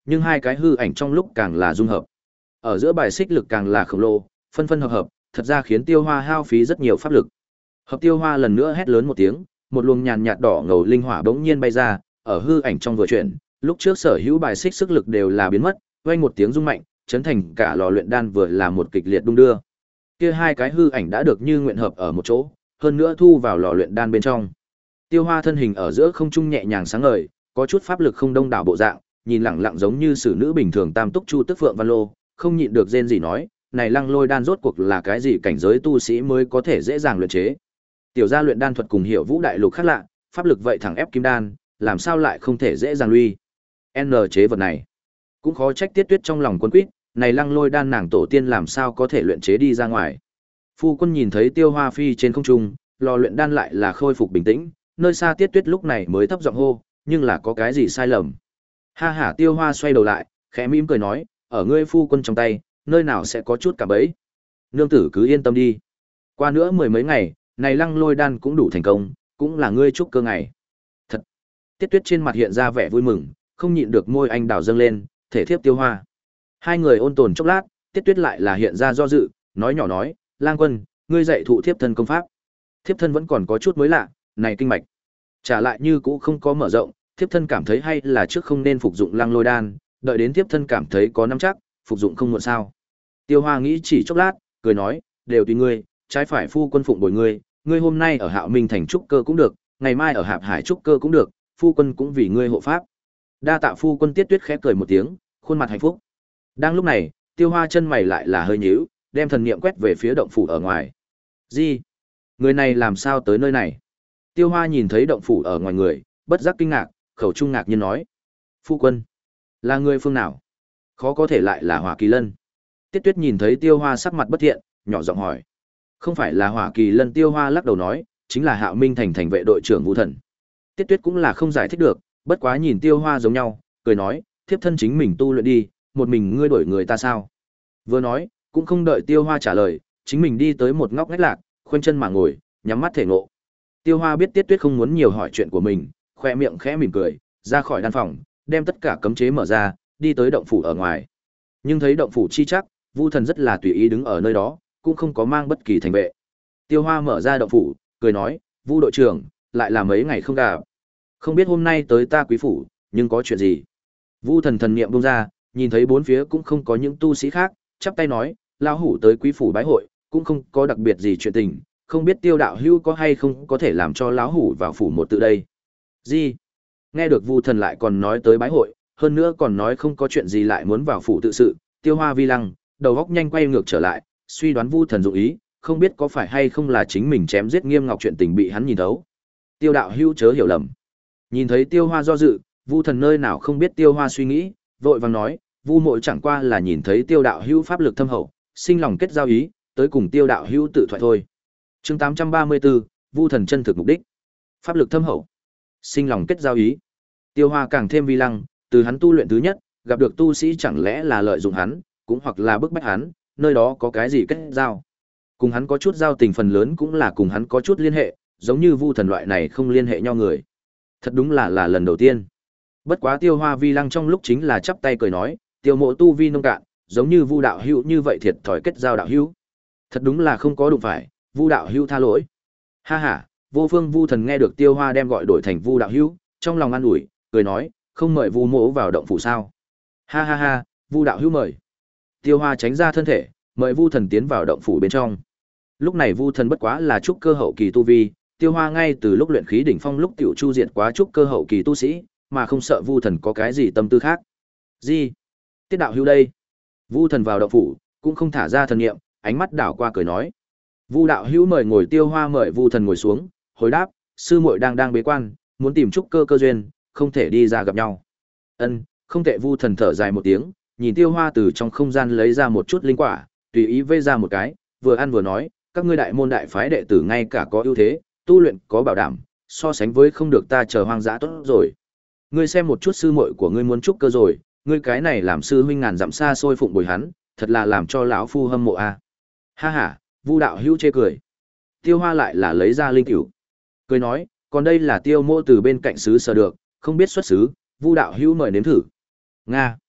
[SPEAKER 1] nhưng hai cái hư ảnh trong lúc càng là dung hợp. Ở giữa bài xích lực càng là khổng lồ, phân phân hợp hợp, thật ra khiến Tiêu Hoa hao phí rất nhiều pháp lực. Hợp Tiêu Hoa lần nữa hét lớn một tiếng, một luồng nhàn nhạt đỏ ngầu linh hỏa bỗng nhiên bay ra, ở hư ảnh trong vừa chuyển, lúc trước sở hữu bài xích sức lực đều là biến mất, vang một tiếng rung mạnh, chấn thành cả lò luyện đan vừa là một kịch liệt đung đưa. Kia hai cái hư ảnh đã được như nguyện hợp ở một chỗ, hơn nữa thu vào lò luyện đan bên trong. Tiêu Hoa thân hình ở giữa không trung nhẹ nhàng sáng ngời, có chút pháp lực không đông đảo bộ dạng, nhìn lẳng lặng giống như sử nữ bình thường tam túc chu tức phượng văn lô, không nhịn được rên gì nói, này lăng lôi đan rốt cuộc là cái gì cảnh giới tu sĩ mới có thể dễ dàng luyện chế. Tiểu gia luyện đan thuật cùng hiểu vũ đại lục khác lạ, pháp lực vậy thẳng ép kim đan, làm sao lại không thể dễ dàng lui. N chế vật này, cũng khó trách Tiết Tuyết trong lòng quân quýt, này lăng lôi đan nàng tổ tiên làm sao có thể luyện chế đi ra ngoài. Phu quân nhìn thấy Tiêu Hoa phi trên không trung, lò luyện đan lại là khôi phục bình tĩnh, nơi xa Tiết Tuyết lúc này mới thấp giọng hô, nhưng là có cái gì sai lầm. Ha ha, Tiêu Hoa xoay đầu lại, khẽ mỉm cười nói, ở ngươi phu quân trong tay, nơi nào sẽ có chút cả bấy. Nương tử cứ yên tâm đi. Qua nữa mười mấy ngày, này lăng lôi đan cũng đủ thành công, cũng là ngươi chúc cơ ngày. Thật. Tiết Tuyết trên mặt hiện ra vẻ vui mừng, không nhịn được môi anh đào dâng lên, thể thiếp Tiêu Hoa. Hai người ôn tồn chốc lát, Tiết Tuyết lại là hiện ra do dự, nói nhỏ nói, Lang Quân, ngươi dạy thụ thiếp thân công pháp. Thiếp thân vẫn còn có chút mới lạ, này kinh mạch. Trả lại như cũ không có mở rộng, thiếp thân cảm thấy hay là trước không nên phục dụng lăng lôi đan, đợi đến thiếp thân cảm thấy có nắm chắc, phục dụng không muộn sao. Tiêu Hoa nghĩ chỉ chốc lát, cười nói, đều tùy ngươi, trái phải phu quân phụng bồi ngươi, ngươi hôm nay ở Hạo Minh thành trúc cơ cũng được, ngày mai ở Hạp Hải trúc cơ cũng được, phu quân cũng vì ngươi hộ pháp. Đa tạ phu quân. Tiết Tuyết khẽ cười một tiếng, khuôn mặt hạnh phúc. Đang lúc này, Tiêu Hoa chân mày lại là hơi nhíu, đem thần niệm quét về phía động phủ ở ngoài. Gì? Người này làm sao tới nơi này? Tiêu Hoa nhìn thấy động phủ ở ngoài người, bất giác kinh ngạc, khẩu trung ngạc nhiên nói: "Phu quân, là người phương nào? Khó có thể lại là Hỏa Kỳ Lân." Tiết Tuyết nhìn thấy Tiêu Hoa sắc mặt bất thiện, nhỏ giọng hỏi: "Không phải là Hỏa Kỳ Lân?" Tiêu Hoa lắc đầu nói: "Chính là Hạo Minh thành thành vệ đội trưởng Vũ Thần." Tiết Tuyết cũng là không giải thích được, bất quá nhìn Tiêu Hoa giống nhau, cười nói: "Thiếp thân chính mình tu luyện đi, một mình ngươi đổi người ta sao?" Vừa nói, cũng không đợi Tiêu Hoa trả lời, chính mình đi tới một ngóc ngách lạc, khoanh chân mà ngồi, nhắm mắt thể ngộ. Tiêu Hoa biết Tiết Tuyết không muốn nhiều hỏi chuyện của mình, khoe miệng khẽ mỉm cười, ra khỏi đan phòng, đem tất cả cấm chế mở ra, đi tới động phủ ở ngoài. Nhưng thấy động phủ chi chắc, Vu Thần rất là tùy ý đứng ở nơi đó, cũng không có mang bất kỳ thành vệ. Tiêu Hoa mở ra động phủ, cười nói: "Vu đội trưởng, lại là mấy ngày không gặp. Không biết hôm nay tới ta quý phủ, nhưng có chuyện gì?" Vu Thần thần niệm bung ra, nhìn thấy bốn phía cũng không có những tu sĩ khác, chắp tay nói: "Lão hủ tới quý phủ bái hội, cũng không có đặc biệt gì chuyện tình, không biết Tiêu đạo hữu có hay không có thể làm cho lão hủ vào phủ một tự đây." Gì? Nghe được Vu Thần lại còn nói tới bái hội, hơn nữa còn nói không có chuyện gì lại muốn vào phủ tự sự, Tiêu Hoa vi lăng, đầu óc nhanh quay ngược trở lại, suy đoán Vu Thần dụng ý, không biết có phải hay không là chính mình chém giết Nghiêm Ngọc chuyện tình bị hắn nhìn thấu. Tiêu đạo hữu chớ hiểu lầm. Nhìn thấy Tiêu Hoa do dự, Vu Thần nơi nào không biết Tiêu Hoa suy nghĩ, vội vàng nói: "Vu muội chẳng qua là nhìn thấy Tiêu đạo hữu pháp lực thâm hậu, sinh lòng kết giao ý, tới cùng Tiêu đạo hữu tự thoại thôi." Chương tám trăm ba mươi tư, Vu Thần chân thực mục đích. Pháp lực thâm hậu, sinh lòng kết giao ý. Tiêu Hoa càng thêm vi lăng, từ hắn tu luyện thứ nhất, gặp được tu sĩ chẳng lẽ là lợi dụng hắn, cũng hoặc là bức bách hắn, nơi đó có cái gì kết giao. Cùng hắn có chút giao tình phần lớn cũng là cùng hắn có chút liên hệ, giống như Vu Thần loại này không liên hệ nhau người. Thật đúng là là lần đầu tiên. Bất quá Tiêu Hoa vi lăng trong lúc chính là chắp tay cười nói: "Tiêu mộ tu vi nông cạn, giống như Vu đạo hữu như vậy thiệt thòi kết giao đạo hữu. Thật đúng là không có đụng phải, Vu đạo hữu tha lỗi." Ha ha, Vô Phương Vu Thần nghe được Tiêu Hoa đem gọi đổi thành Vu đạo hữu, trong lòng an ủi, cười nói: "Không mời Vu mộ vào động phủ sao?" Ha ha ha, Vu đạo hữu mời. Tiêu Hoa tránh ra thân thể, mời Vu Thần tiến vào động phủ bên trong. Lúc này Vu Thần bất quá là trúc cơ hậu kỳ tu vi, Tiêu Hoa ngay từ lúc luyện khí đỉnh phong lúc tiểu chu diệt quá trúc cơ hậu kỳ tu sĩ, mà không sợ Vu Thần có cái gì tâm tư khác. Gì? Tiết đạo hữu đây? Vu Thần vào động phủ, cũng không thả ra thần niệm, ánh mắt đảo qua cười nói: "Vu đạo hữu mời ngồi." Tiêu Hoa mời Vu Thần ngồi xuống, hồi đáp: "Sư muội đang đang bế quan, muốn tìm trúc cơ cơ duyên, không thể đi ra gặp nhau." Ân, không tệ. Vu Thần thở dài một tiếng, nhìn Tiêu Hoa từ trong không gian lấy ra một chút linh quả, tùy ý vây ra một cái, vừa ăn vừa nói: "Các ngươi đại môn đại phái đệ tử ngay cả có ưu thế, tu luyện có bảo đảm, so sánh với không được ta chờ hoang dã tốt rồi. Ngươi xem một chút sư muội của ngươi muốn trúc cơ rồi, ngươi cái này làm sư huynh ngàn dặm xa xôi phụng bồi hắn, thật là làm cho lão phu hâm mộ a." À. Ha ha, Vu đạo hữu chê cười. Tiêu Hoa lại là lấy ra linh cửu, cười nói: "Còn đây là Tiêu mô từ bên cạnh xứ sở được, không biết xuất xứ, Vu đạo hữu mời nếm thử." Nga.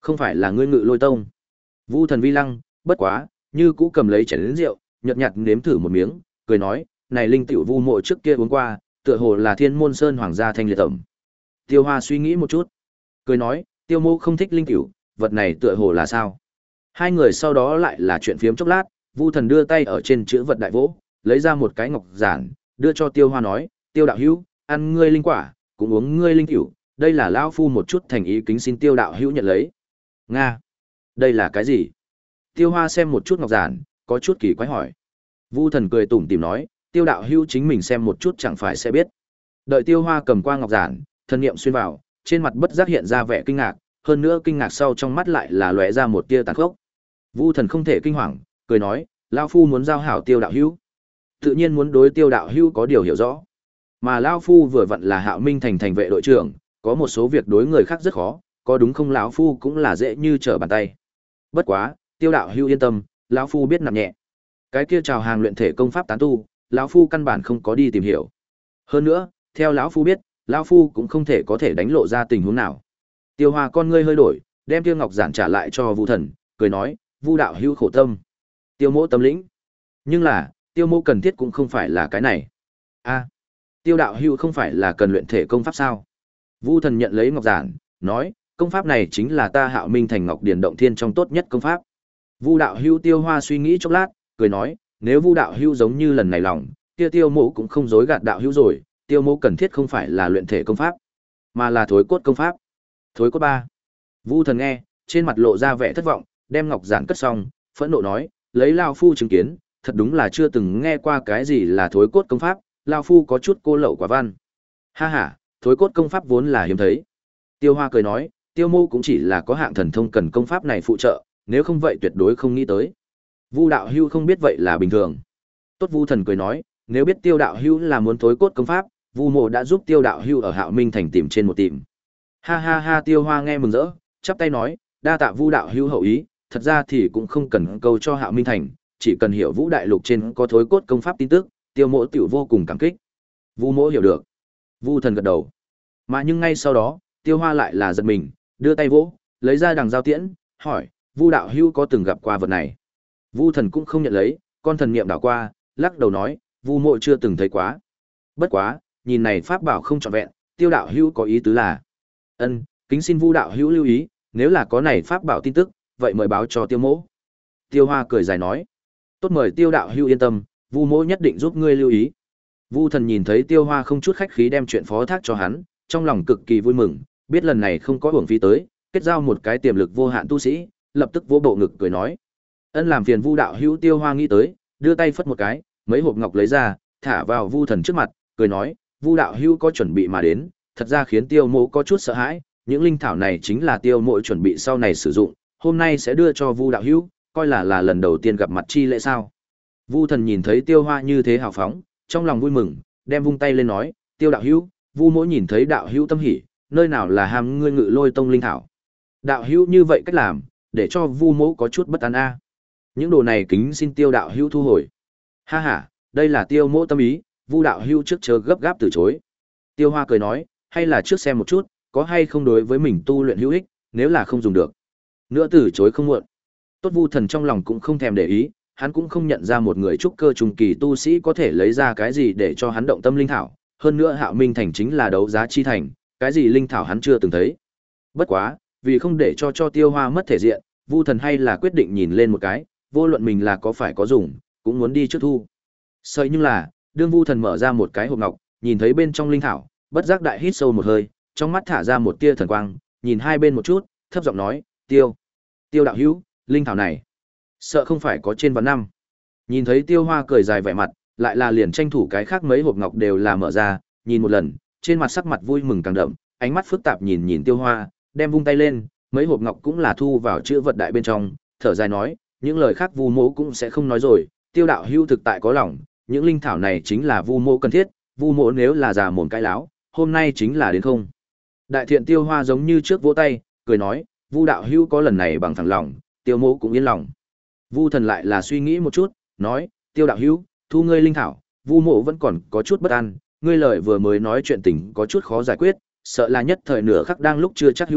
[SPEAKER 1] Không phải là ngươi Ngự Lôi Tông. Vu Thần vi lăng, bất quá, như cũ cầm lấy chén lớn rượu, nhợt nhạt nếm thử một miếng, cười nói, này linh tiểu Vu Mộ trước kia uống qua, tựa hồ là Thiên Môn Sơn hoàng gia thanh liệt tẩm. Tiêu Hoa suy nghĩ một chút, cười nói, Tiêu Mộ không thích linh tiểu, vật này tựa hồ là sao? Hai người sau đó lại là chuyện phiếm chốc lát, Vu Thần đưa tay ở trên chữ vật đại vỗ, lấy ra một cái ngọc giản, đưa cho Tiêu Hoa nói, Tiêu đạo hữu, ăn ngươi linh quả, cũng uống ngươi linh tiểu, đây là lão phu một chút thành ý kính xin Tiêu đạo hữu nhận lấy. Nga, đây là cái gì? Tiêu Hoa xem một chút ngọc giản, có chút kỳ quái hỏi. Vu Thần cười tủm tỉm nói, Tiêu đạo hữu chính mình xem một chút chẳng phải sẽ biết. Đợi Tiêu Hoa cầm qua ngọc giản, thần niệm xuyên vào, trên mặt bất giác hiện ra vẻ kinh ngạc, hơn nữa kinh ngạc sau trong mắt lại là lóe ra một tia tàn khốc. Vu Thần không thể kinh hoàng, cười nói, lão phu muốn giao hảo Tiêu đạo hữu, tự nhiên muốn đối Tiêu đạo hữu có điều hiểu rõ. Mà lão phu vừa vặn là Hạo Minh thành thành vệ đội trưởng, có một số việc đối người khác rất khó, có đúng không lão phu cũng là dễ như trở bàn tay. Bất quá, Tiêu đạo hữu yên tâm, lão phu biết nặng nhẹ. Cái kia chào hàng luyện thể công pháp tán tu, lão phu căn bản không có đi tìm hiểu. Hơn nữa, theo lão phu biết, lão phu cũng không thể có thể đánh lộ ra tình huống nào. Tiêu Hoa con ngươi hơi đổi, đem Tiêu Ngọc giản trả lại cho Vu Thần, cười nói, Vu đạo hữu khổ tâm. Tiêu Mỗ tâm lĩnh. Nhưng là, Tiêu Mỗ cần thiết cũng không phải là cái này. A, Tiêu đạo hữu không phải là cần luyện thể công pháp sao? Vu Thần nhận lấy ngọc giản, nói, công pháp này chính là ta Hạo Minh thành Ngọc Điền động thiên trong tốt nhất công pháp. Vu đạo hữu Tiêu Hoa suy nghĩ chốc lát, cười nói, nếu Vu đạo hữu giống như lần này lòng, kia Tiêu Mỗ cũng không dối gạt đạo hữu rồi, Tiêu Mỗ cần thiết không phải là luyện thể công pháp, mà là thối cốt công pháp. Thối cốt ba. Vu Thần nghe, trên mặt lộ ra vẻ thất vọng, đem ngọc giản cất xong, phẫn nộ nói, lấy lão phu chứng kiến, thật đúng là chưa từng nghe qua cái gì là thối cốt công pháp, lão phu có chút cô lậu quả văn. Ha ha, thối cốt công pháp vốn là hiếm thấy. Tiêu Hoa cười nói, Tiêu Mô cũng chỉ là có hạng thần thông cần công pháp này phụ trợ, nếu không vậy tuyệt đối không nghĩ tới. Vu đạo hữu không biết vậy là bình thường. Tốt, Vu Thần cười nói, nếu biết Tiêu đạo hữu là muốn thối cốt công pháp, Vu Mộ đã giúp Tiêu đạo hữu ở Hạo Minh thành tìm trên một tìm. Ha ha ha, Tiêu Hoa nghe mừng rỡ, chắp tay nói, đa tạ Vu đạo hữu hậu ý, thật ra thì cũng không cần câu cho Hạo Minh thành, chỉ cần hiểu Vũ đại lục trên có thối cốt công pháp tin tức, Tiêu Mộ tiểu vô cùng cảm kích. Vu Mộ hiểu được. Vu Thần gật đầu. Mà nhưng ngay sau đó, Tiêu Hoa lại là giật mình, đưa tay vỗ, lấy ra đằng giao tiễn, hỏi, Vu đạo hữu có từng gặp qua vật này? Vu Thần cũng không nhận lấy, con thần niệm đảo qua, lắc đầu nói, Vu Mộ chưa từng thấy quá. Bất quá, nhìn này pháp bảo không trọn vẹn, Tiêu đạo hữu có ý tứ là, ân, kính xin Vu đạo hữu lưu ý, nếu là có này pháp bảo tin tức, vậy mời báo cho Tiêu Mỗ. Tiêu Hoa cười dài nói, tốt, mời Tiêu đạo hữu yên tâm, Vu Mỗ nhất định giúp ngươi lưu ý. Vu Thần nhìn thấy Tiêu Hoa không chút khách khí đem chuyện phó thác cho hắn, trong lòng cực kỳ vui mừng, biết lần này không có uổng phí tới, kết giao một cái tiềm lực vô hạn tu sĩ, lập tức vỗ bộ ngực cười nói, ân, làm phiền Vu đạo hữu. Tiêu Hoa nghĩ tới, đưa tay phất một cái, mấy hộp ngọc lấy ra, thả vào Vu Thần trước mặt, cười nói, Vu đạo hữu có chuẩn bị mà đến, thật ra khiến Tiêu Mỗ có chút sợ hãi, những linh thảo này chính là Tiêu Mỗ chuẩn bị sau này sử dụng, hôm nay sẽ đưa cho Vu đạo hữu, coi là là lần đầu tiên gặp mặt chi lễ sao? Vu Thần nhìn thấy Tiêu Hoa như thế hào phóng, trong lòng vui mừng, đem vung tay lên nói, Tiêu đạo hữu, Vu Mỗ nhìn thấy đạo hữu tâm hỉ, nơi nào là ham ngươi Ngự Lôi tông linh thảo. Đạo hữu như vậy cách làm, để cho Vu Mỗ có chút bất an a. Những đồ này kính xin Tiêu đạo hữu thu hồi. Ha ha, đây là Tiêu Mỗ tâm ý, Vu đạo hữu trước chờ gấp gáp từ chối. Tiêu Hoa cười nói, hay là trước xem một chút, có hay không đối với mình tu luyện hữu ích, nếu là không dùng được, nữa từ chối không muộn. Tốt, Vu Thần trong lòng cũng không thèm để ý, hắn cũng không nhận ra một người trúc cơ trung kỳ tu sĩ có thể lấy ra cái gì để cho hắn động tâm linh thảo, hơn nữa Hạo Minh thành chính là đấu giá chi thành, cái gì linh thảo hắn chưa từng thấy. Bất quá, vì không để cho cho Tiêu Hoa mất thể diện, Vu Thần hay là quyết định nhìn lên một cái, vô luận mình là có phải có dùng, cũng muốn đi trước thu. Sợi nhưng là, đương Vu Thần mở ra một cái hộp ngọc, nhìn thấy bên trong linh thảo, bất giác đại hít sâu một hơi, trong mắt thả ra một tia thần quang, nhìn hai bên một chút, thấp giọng nói, Tiêu, Tiêu đạo hữu, linh thảo này, sợ không phải có trên vạn năm. Nhìn thấy Tiêu Hoa cười dài vẻ mặt, lại là liền tranh thủ cái khác mấy hộp ngọc đều là mở ra, nhìn một lần, trên mặt sắc mặt vui mừng càng đậm, ánh mắt phức tạp nhìn nhìn Tiêu Hoa, đem vung tay lên, mấy hộp ngọc cũng là thu vào chữ vật đại bên trong, thở dài nói, những lời khác Vu Mỗ cũng sẽ không nói rồi, Tiêu đạo hữu thực tại có lòng, những linh thảo này chính là Vu Mỗ cần thiết, Vu Mỗ nếu là già mồm cái láo, hôm nay chính là đến không. Đại thiện Tiêu Hoa giống như trước vỗ tay, cười nói, Vu đạo hữu có lần này bằng thẳng lòng, Tiêu Mỗ cũng yên lòng. Vu Thần lại là suy nghĩ một chút, nói, Tiêu đạo hữu, thu ngươi linh thảo, Vu Mỗ vẫn còn có chút bất an, ngươi lời vừa mới nói chuyện tình có chút khó giải quyết, sợ là nhất thời nửa khắc đang lúc chưa chắc hữu hiệu,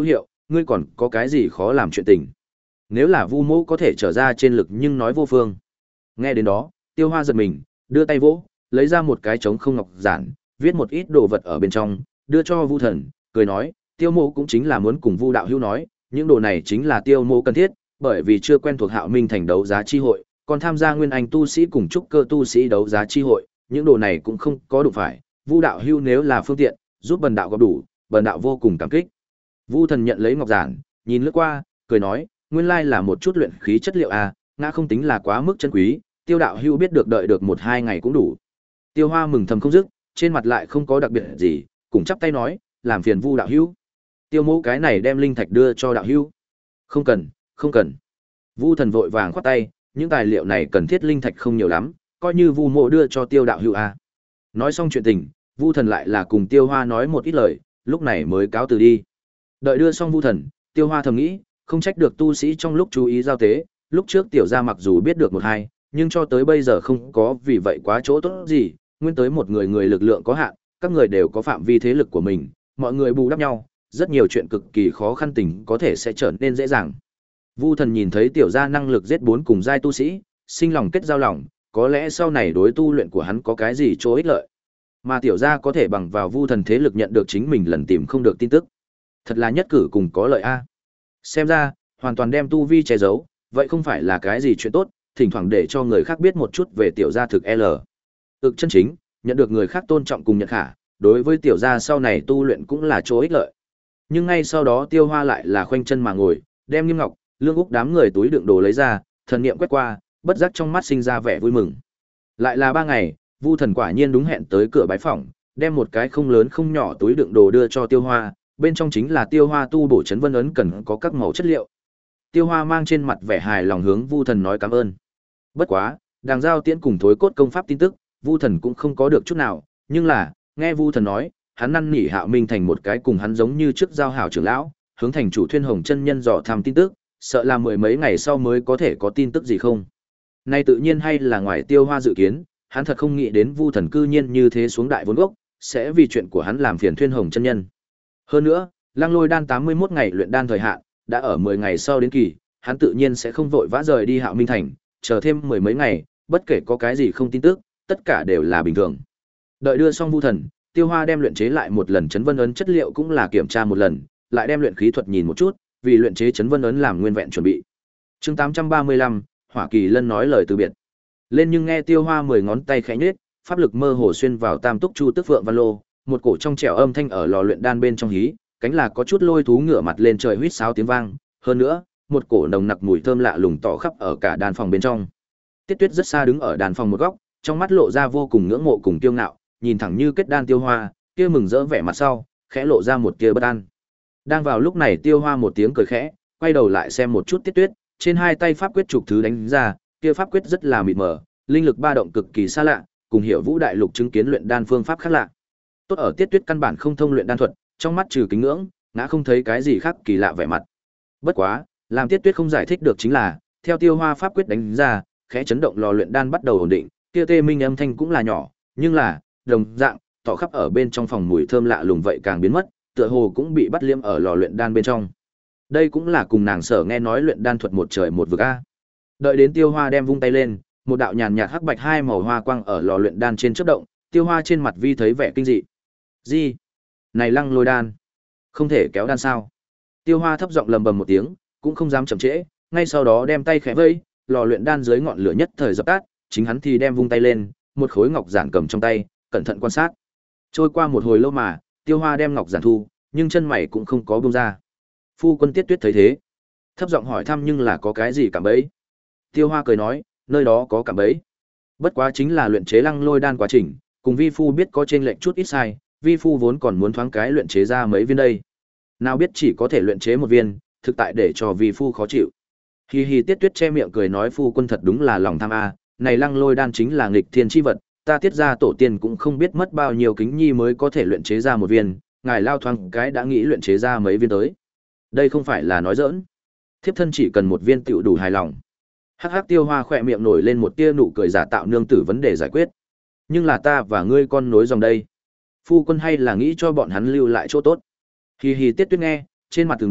[SPEAKER 1] ngươi còn có cái gì khó làm chuyện tình. Nếu là Vu Mỗ có thể trở ra trên lực nhưng nói vô phương. Nghe đến đó, Tiêu Hoa giật mình, đưa tay vỗ, lấy ra một cái trống không ngọc giản, viết một ít đồ vật ở bên trong, đưa cho Vu Thần, cười nói, Tiêu Mỗ cũng chính là muốn cùng Vu đạo hữu nói, những đồ này chính là Tiêu Mỗ cần thiết, bởi vì chưa quen thuộc Hạo Minh thành đấu giá chi hội, còn tham gia nguyên anh tu sĩ cùng trúc cơ tu sĩ đấu giá chi hội, những đồ này cũng không có đủ phải, Vu đạo hữu nếu là phương tiện, giúp bần đạo góp đủ, bần đạo vô cùng cảm kích. Vu Thần nhận lấy ngọc giản, nhìn lướt qua, cười nói, nguyên lai là một chút luyện khí chất liệu à, ngã không tính là quá mức chân quý, Tiêu đạo hữu biết được đợi được một hai ngày cũng đủ. Tiêu Hoa mừng thầm không dứt, trên mặt lại không có đặc biệt gì, cùng chắp tay nói, làm phiền Vu đạo hữu. Tiêu Mỗ cái này đem linh thạch đưa cho đạo hữu. Không cần, không cần. Vu Thần vội vàng khoát tay, những tài liệu này cần thiết linh thạch không nhiều lắm, coi như Vu Mỗ đưa cho Tiêu đạo hữu à. Nói xong chuyện tình, Vu Thần lại là cùng Tiêu Hoa nói một ít lời, lúc này mới cáo từ đi. Đợi đưa xong Vu Thần, Tiêu Hoa thầm nghĩ, không trách được tu sĩ trong lúc chú ý giao tế, lúc trước tiểu gia mặc dù biết được một hai, nhưng cho tới bây giờ không có vì vậy quá chỗ tốt gì, nguyên tới một người người lực lượng có hạn, các người đều có phạm vi thế lực của mình, mọi người bù đắp nhau, rất nhiều chuyện cực kỳ khó khăn tình có thể sẽ trở nên dễ dàng. Vu Thần nhìn thấy tiểu gia năng lực giết bốn cùng giai tu sĩ, sinh lòng kết giao lòng, có lẽ sau này đối tu luyện của hắn có cái gì chỗ ích lợi. Mà tiểu gia có thể bằng vào Vu Thần thế lực nhận được chính mình lần tìm không được tin tức. Thật là nhất cử cùng có lợi a. Xem ra, hoàn toàn đem tu vi che giấu, vậy không phải là cái gì chuyện tốt, thỉnh thoảng để cho người khác biết một chút về tiểu gia thực L. Ực chân chính, nhận được người khác tôn trọng cùng nhận khả, đối với tiểu gia sau này tu luyện cũng là chỗ ích lợi. Nhưng ngay sau đó Tiêu Hoa lại là khoanh chân mà ngồi, đem Nghiêm Ngọc, Lương Úc đám người túi đựng đồ lấy ra, thần niệm quét qua, bất giác trong mắt sinh ra vẻ vui mừng. Lại là ba ngày, Vu Thần quả nhiên đúng hẹn tới cửa bái phỏng, đem một cái không lớn không nhỏ túi đựng đồ đưa cho Tiêu Hoa, bên trong chính là Tiêu Hoa tu bổ chấn vân ấn cần có các màu chất liệu. Tiêu Hoa mang trên mặt vẻ hài lòng hướng Vu Thần nói cảm ơn. Bất quá, đàng giao tiễn cùng thối cốt công pháp tin tức, Vu Thần cũng không có được chút nào, nhưng là, nghe Vu Thần nói, hắn năn nỉ Hạo Minh thành một cái cùng hắn giống như trước giao hảo trưởng lão, hướng thành chủ Thuyên Hồng chân nhân dò thăm tin tức, sợ là mười mấy ngày sau mới có thể có tin tức gì không. Nay tự nhiên hay là ngoài Tiêu Hoa dự kiến, hắn thật không nghĩ đến Vu Thần cư nhiên như thế xuống đại vốn gốc, sẽ vì chuyện của hắn làm phiền Thuyên Hồng chân nhân. Hơn nữa, Lăng Lôi đan tám mươi mốt ngày luyện đan thời hạn, đã ở mười ngày sau đến kỳ, hắn tự nhiên sẽ không vội vã rời đi Hạo Minh thành, chờ thêm mười mấy ngày, bất kể có cái gì không tin tức, tất cả đều là bình thường. Đợi đưa xong Vu Thần, Tiêu Hoa đem luyện chế lại một lần chấn vân ấn chất liệu cũng là kiểm tra một lần, lại đem luyện khí thuật nhìn một chút, vì luyện chế chấn vân ấn làm nguyên vẹn chuẩn bị. Chương tám trăm ba mươi lăm, Hỏa Kỳ Lân nói lời từ biệt. Lên nhưng nghe Tiêu Hoa mười ngón tay khẽ nhếch, pháp lực mơ hồ xuyên vào Tam Túc Chu Tức Phượng Văn Lô, một cổ trong trẻo âm thanh ở lò luyện đan bên trong hí, cánh là có chút lôi thú ngửa mặt lên trời huýt sáo tiếng vang, hơn nữa, một cổ nồng nặc mùi thơm lạ lùng tỏ khắp ở cả đan phòng bên trong. Tiết Tuyết rất xa đứng ở đan phòng một góc, trong mắt lộ ra vô cùng ngưỡng mộ cùng kiêu ngạo, nhìn thẳng như kết đan Tiêu Hoa, kia mừng rỡ vẻ mặt sau, khẽ lộ ra một tia bất an. Đang vào lúc này Tiêu Hoa một tiếng cười khẽ, quay đầu lại xem một chút Tiết Tuyết, trên hai tay pháp quyết trục thứ đánh ra, kia pháp quyết rất là mịt mờ, linh lực ba động cực kỳ xa lạ, cùng Hiểu Vũ đại lục chứng kiến luyện đan phương pháp khác lạ. Tốt ở Tiết Tuyết căn bản không thông luyện đan thuật, trong mắt trừ kính ngưỡng, ngã không thấy cái gì khác kỳ lạ vẻ mặt. Bất quá, làm Tiết Tuyết không giải thích được chính là, theo Tiêu Hoa pháp quyết đánh ra, khẽ chấn động lò luyện đan bắt đầu ổn định, kia tê minh âm thanh cũng là nhỏ, nhưng là, đồng dạng, tỏ khắp ở bên trong phòng mùi thơm lạ lùng vậy càng biến mất, tựa hồ cũng bị bắt liêm ở lò luyện đan bên trong. Đây cũng là cùng nàng sở nghe nói luyện đan thuật một trời một vực a. Đợi đến Tiêu Hoa đem vung tay lên, một đạo nhàn nhạt hắc bạch hai màu hoa quang ở lò luyện đan trên chớp động, Tiêu Hoa trên mặt vi thấy vẻ kinh dị. Gì? Này Lăng Lôi đan, không thể kéo đan sao? Tiêu Hoa thấp giọng lầm bầm một tiếng, cũng không dám chậm trễ, ngay sau đó đem tay khẽ vẫy, lò luyện đan dưới ngọn lửa nhất thời dập tắt, chính hắn thì đem vung tay lên, một khối ngọc giản cầm trong tay, cẩn thận quan sát. Trôi qua một hồi lâu mà, Tiêu Hoa đem ngọc giản thu, nhưng chân mày cũng không có buông ra. Phu quân Tiết Tuyết thấy thế, thấp giọng hỏi thăm nhưng là có cái gì cảm bẫy. Tiêu Hoa cười nói, nơi đó có cảm bẫy. Bất quá chính là luyện chế Lăng Lôi đan quá trình, cùng vi phu biết có trên lệnh chút ít sai, vi phu vốn còn muốn thoáng cái luyện chế ra mấy viên đây. Nào biết chỉ có thể luyện chế một viên, thực tại để cho vi phu khó chịu. Hi hi, Tiết Tuyết che miệng cười nói, phu quân thật đúng là lòng tham a, này Lăng Lôi đan chính là nghịch thiên chi vật, ta Tiết gia tổ tiên cũng không biết mất bao nhiêu kính nhi mới có thể luyện chế ra một viên, ngài lao thoáng cái đã nghĩ luyện chế ra mấy viên tới. Đây không phải là nói giỡn. Thiếp thân chỉ cần một viên tựu đủ hài lòng. Hắc hắc, Tiêu Hoa khỏe miệng nổi lên một tia nụ cười giả tạo nương tử vấn đề giải quyết. Nhưng là ta và ngươi con nối dòng đây. Phu quân hay là nghĩ cho bọn hắn lưu lại chỗ tốt. Hi hi, Tiết Tuyết nghe, trên mặt tường đỏ,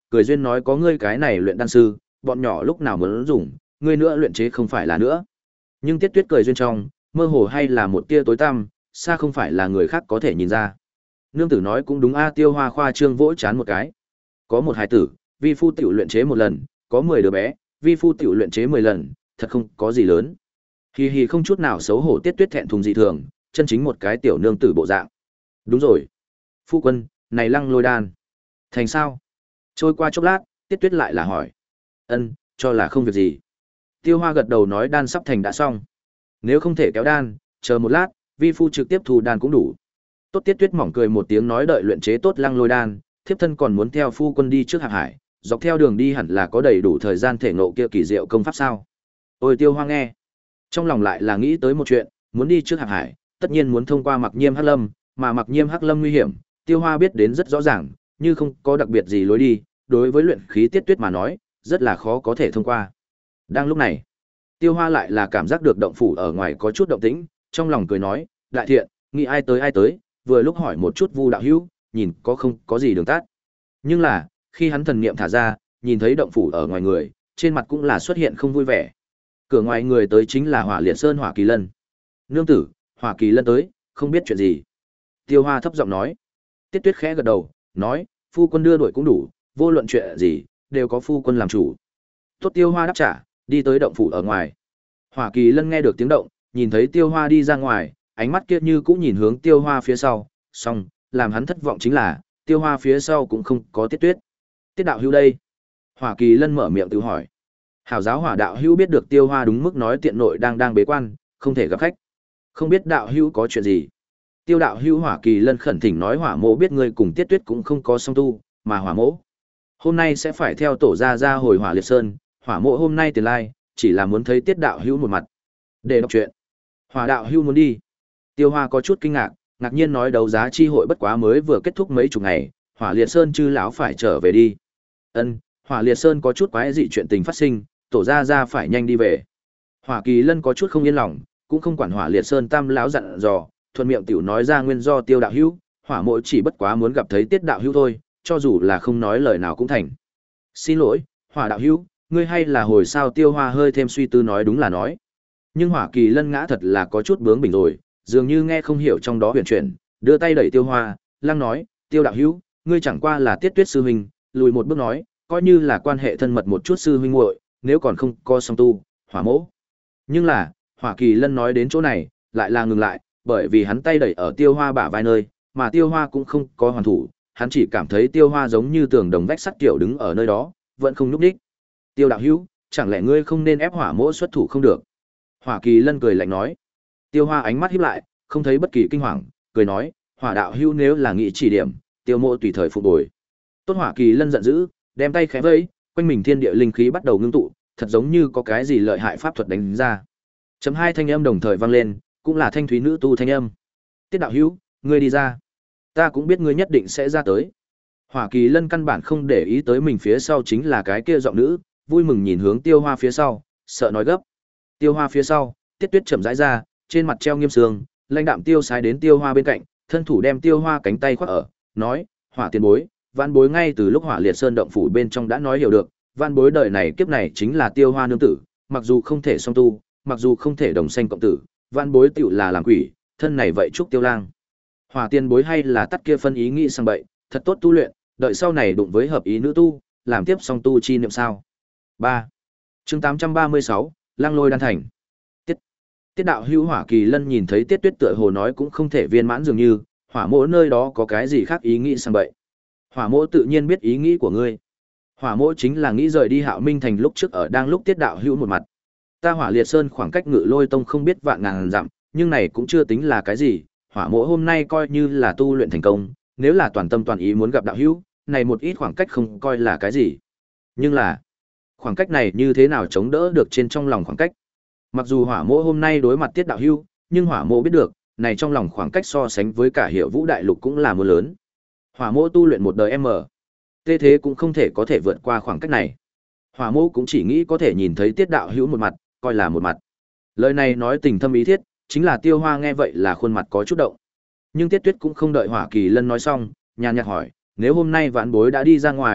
[SPEAKER 1] cười duyên nói có ngươi cái này luyện đan sư, bọn nhỏ lúc nào muốn dùng, ngươi nữa luyện chế không phải là nữa. Nhưng Tiết Tuyết cười duyên trong, mơ hồ hay là một tia tối tăm, xa không phải là người khác có thể nhìn ra. Nương tử nói cũng đúng a. Tiêu Hoa khoa trương vỗ chán một cái. Có một hài tử, vi phu tiểu luyện chế một lần, có mười đứa bé, vi phu tiểu luyện chế mười lần, thật không có gì lớn. Hì hì không chút nào xấu hổ Tiết Tuyết thẹn thùng dị thường, chân chính một cái tiểu nương tử bộ dạng. Đúng rồi. Phu quân, này lăng lôi đan. Thành sao? Trôi qua chốc lát, Tiết Tuyết lại là hỏi. Ân, cho là không việc gì. Tiêu Hoa gật đầu nói đan sắp thành đã xong. Nếu không thể kéo đan, chờ một lát, vi phu trực tiếp thu đan cũng đủ. Tốt. Tiết Tuyết mỏng cười một tiếng nói đợi luyện chế tốt lăng lôi đan, thiếp thân còn muốn theo phu quân đi trước Hạc Hải, dọc theo đường đi hẳn là có đầy đủ thời gian thể ngộ kia kỳ diệu công pháp sao? Ôi Tiêu Hoa nghe, trong lòng lại là nghĩ tới một chuyện, muốn đi trước Hạc Hải, tất nhiên muốn thông qua Mặc Nhiêm Hắc Lâm, mà Mặc Nhiêm Hắc Lâm nguy hiểm, Tiêu Hoa biết đến rất rõ ràng, như không có đặc biệt gì lối đi, đối với luyện khí Tiết Tuyết mà nói, rất là khó có thể thông qua. Đang lúc này, Tiêu Hoa lại là cảm giác được động phủ ở ngoài có chút động tĩnh, trong lòng cười nói, đại thiện, nghĩ ai tới ai tới, vừa lúc hỏi một chút Vu đạo hữu, nhìn có không có gì đường tắt. Nhưng là, khi hắn thần niệm thả ra, nhìn thấy động phủ ở ngoài người, trên mặt cũng là xuất hiện không vui vẻ. Cửa ngoài người tới chính là Hỏa Liệt Sơn Hỏa Kỳ Lân. Nương tử, Hỏa Kỳ Lân tới, không biết chuyện gì. Tiêu Hoa thấp giọng nói. Tiết Tuyết khẽ gật đầu, nói, phu quân đưa đuổi cũng đủ, vô luận chuyện gì, đều có phu quân làm chủ. Tốt. Tiêu Hoa đáp trả, đi tới động phủ ở ngoài. Hỏa Kỳ Lân nghe được tiếng động, nhìn thấy Tiêu Hoa đi ra ngoài, ánh mắt kia như cũng nhìn hướng Tiêu Hoa phía sau, song, làm hắn thất vọng chính là, Tiêu Hoa phía sau cũng không có Tiết Tuyết. Tiết đạo hữu đây? Hỏa Kỳ Lân mở miệng tự hỏi. Hảo giáo Hỏa đạo hữu biết được Tiêu Hoa đúng mức nói tiện nội đang đang bế quan, không thể gặp khách. Không biết đạo hữu có chuyện gì? Tiêu đạo hữu Hỏa Kỳ Lân khẩn thỉnh nói Hỏa mỗ biết ngươi cùng Tiết Tuyết cũng không có song tu, mà Hỏa mỗ hôm nay sẽ phải theo tổ gia ra hồi Hỏa Liệt Sơn, Hỏa mỗ hôm nay tiền lai, chỉ là muốn thấy Tiết đạo hữu một mặt, để đọc chuyện. Hỏa đạo hữu muốn đi? Tiêu Hoa có chút kinh ngạc, ngạc nhiên nói đấu giá chi hội bất quá mới vừa kết thúc mấy chục ngày, Hỏa Liệt Sơn chư lão phải trở về đi. Ân, Hỏa Liệt Sơn có chút quái dị chuyện tình phát sinh, tổ gia ra phải nhanh đi về. Hỏa Kỳ Lân có chút không yên lòng, cũng không quản Hỏa Liệt Sơn tam lão dặn dò, thuận miệng tiểu nói ra nguyên do. Tiêu đạo hữu, Hỏa mỗ chỉ bất quá muốn gặp thấy Tiết đạo hữu thôi, cho dù là không nói lời nào cũng thành. Xin lỗi, Hỏa đạo hữu, ngươi hay là hồi sao? Tiêu Hoa hơi thêm suy tư nói đúng là nói. Nhưng Hỏa Kỳ Lân ngã thật là có chút bướng bỉnh rồi, dường như nghe không hiểu trong đó huyền chuyển, đưa tay đẩy Tiêu Hoa, lăng nói, Tiêu đạo hữu, ngươi chẳng qua là Tiết Tuyết sư huynh, lùi một bước nói, coi như là quan hệ thân mật một chút sư huynh muội, nếu còn không co song tu, Hỏa mỗ. Nhưng là, Hỏa Kỳ Lân nói đến chỗ này, lại là ngừng lại, bởi vì hắn tay đẩy ở Tiêu Hoa bả vai nơi, mà Tiêu Hoa cũng không có hoàn thủ, hắn chỉ cảm thấy Tiêu Hoa giống như tường đồng vách sắt kiểu đứng ở nơi đó, vẫn không nhúc nhích. Tiêu đạo hữu, chẳng lẽ ngươi không nên ép Hỏa mỗ xuất thủ không được? Hỏa Kỳ Lân cười lạnh nói. Tiêu Hoa ánh mắt híp lại, không thấy bất kỳ kinh hoàng, cười nói, Hỏa đạo hữu nếu là nghị chỉ điểm, Tiêu mộ tùy thời phục bồi. Tốt. Hỏa Kỳ Lân giận dữ, đem tay khẽ vẫy, quanh mình thiên địa linh khí bắt đầu ngưng tụ, thật giống như có cái gì lợi hại pháp thuật đánh ra. Chấm hai thanh âm đồng thời vang lên, cũng là thanh thúy nữ tu thanh âm. Tiết đạo hữu, ngươi đi ra. Ta cũng biết ngươi nhất định sẽ ra tới. Hỏa Kỳ Lân căn bản không để ý tới mình phía sau chính là cái kia giọng nữ, vui mừng nhìn hướng Tiêu Hoa phía sau, sợ nói gấp. Tiêu Hoa phía sau, Tiết Tuyết chậm rãi ra, trên mặt treo nghiêm sương, lãnh đạm tiêu sái đến Tiêu Hoa bên cạnh, thân thủ đem Tiêu Hoa cánh tay khoác ở, nói, Hỏa tiền bối, Vạn bối ngay từ lúc Hỏa Liệt Sơn động phủ bên trong đã nói hiểu được, Vạn bối đời này kiếp này chính là Tiêu Hoa nương tử, mặc dù không thể song tu, mặc dù không thể đồng sanh cộng tử, Vạn bối tựu là làm quỷ, thân này vậy chúc Tiêu lang. Hỏa tiền bối hay là tắt kia phân ý nghĩ sang bậy, thật tốt tu luyện, đợi sau này đụng với hợp ý nữ tu, làm tiếp song tu chi niệm sao. ba. Chương tám trăm ba mươi sáu, Lăng Lôi đan thành. Tiết Tiết đạo hữu. Hỏa Kỳ Lân nhìn thấy Tiết Tuyết tựa hồ nói cũng không thể viên mãn dường như, Hỏa mỗ nơi đó có cái gì khác ý nghĩ sang bậy. Hỏa mỗ tự nhiên biết ý nghĩ của ngươi. Hỏa mỗ chính là nghĩ rời đi Hạo Minh thành lúc trước ở đang lúc Tiết đạo hữu một mặt. Ta Hỏa Liệt Sơn khoảng cách Ngự Lôi tông không biết vạn ngàn dặm, nhưng này cũng chưa tính là cái gì, Hỏa mỗ hôm nay coi như là tu luyện thành công, nếu là toàn tâm toàn ý muốn gặp đạo hữu, này một ít khoảng cách không coi là cái gì. Nhưng là, khoảng cách này như thế nào chống đỡ được trên trong lòng khoảng cách? Mặc dù Hỏa mỗ hôm nay đối mặt Tiết đạo hữu, nhưng Hỏa mỗ biết được, này trong lòng khoảng cách so sánh với cả Hiểu Vũ đại lục cũng là mưa lớn. Hỏa mỗ tu luyện một đời M, tê thế cũng không thể có thể vượt qua khoảng cách này. Hỏa mỗ cũng chỉ nghĩ có thể nhìn thấy Tiết đạo hữu một mặt, coi là một mặt. Lời này nói tình thâm ý thiết, chính là Tiêu Hoa nghe vậy là khuôn mặt có chút động. Nhưng Tiết Tuyết cũng không đợi Hỏa Kỳ Lân nói xong, nhàn nhạt hỏi, nếu hôm nay Vãn bối đã đi ra ngoài,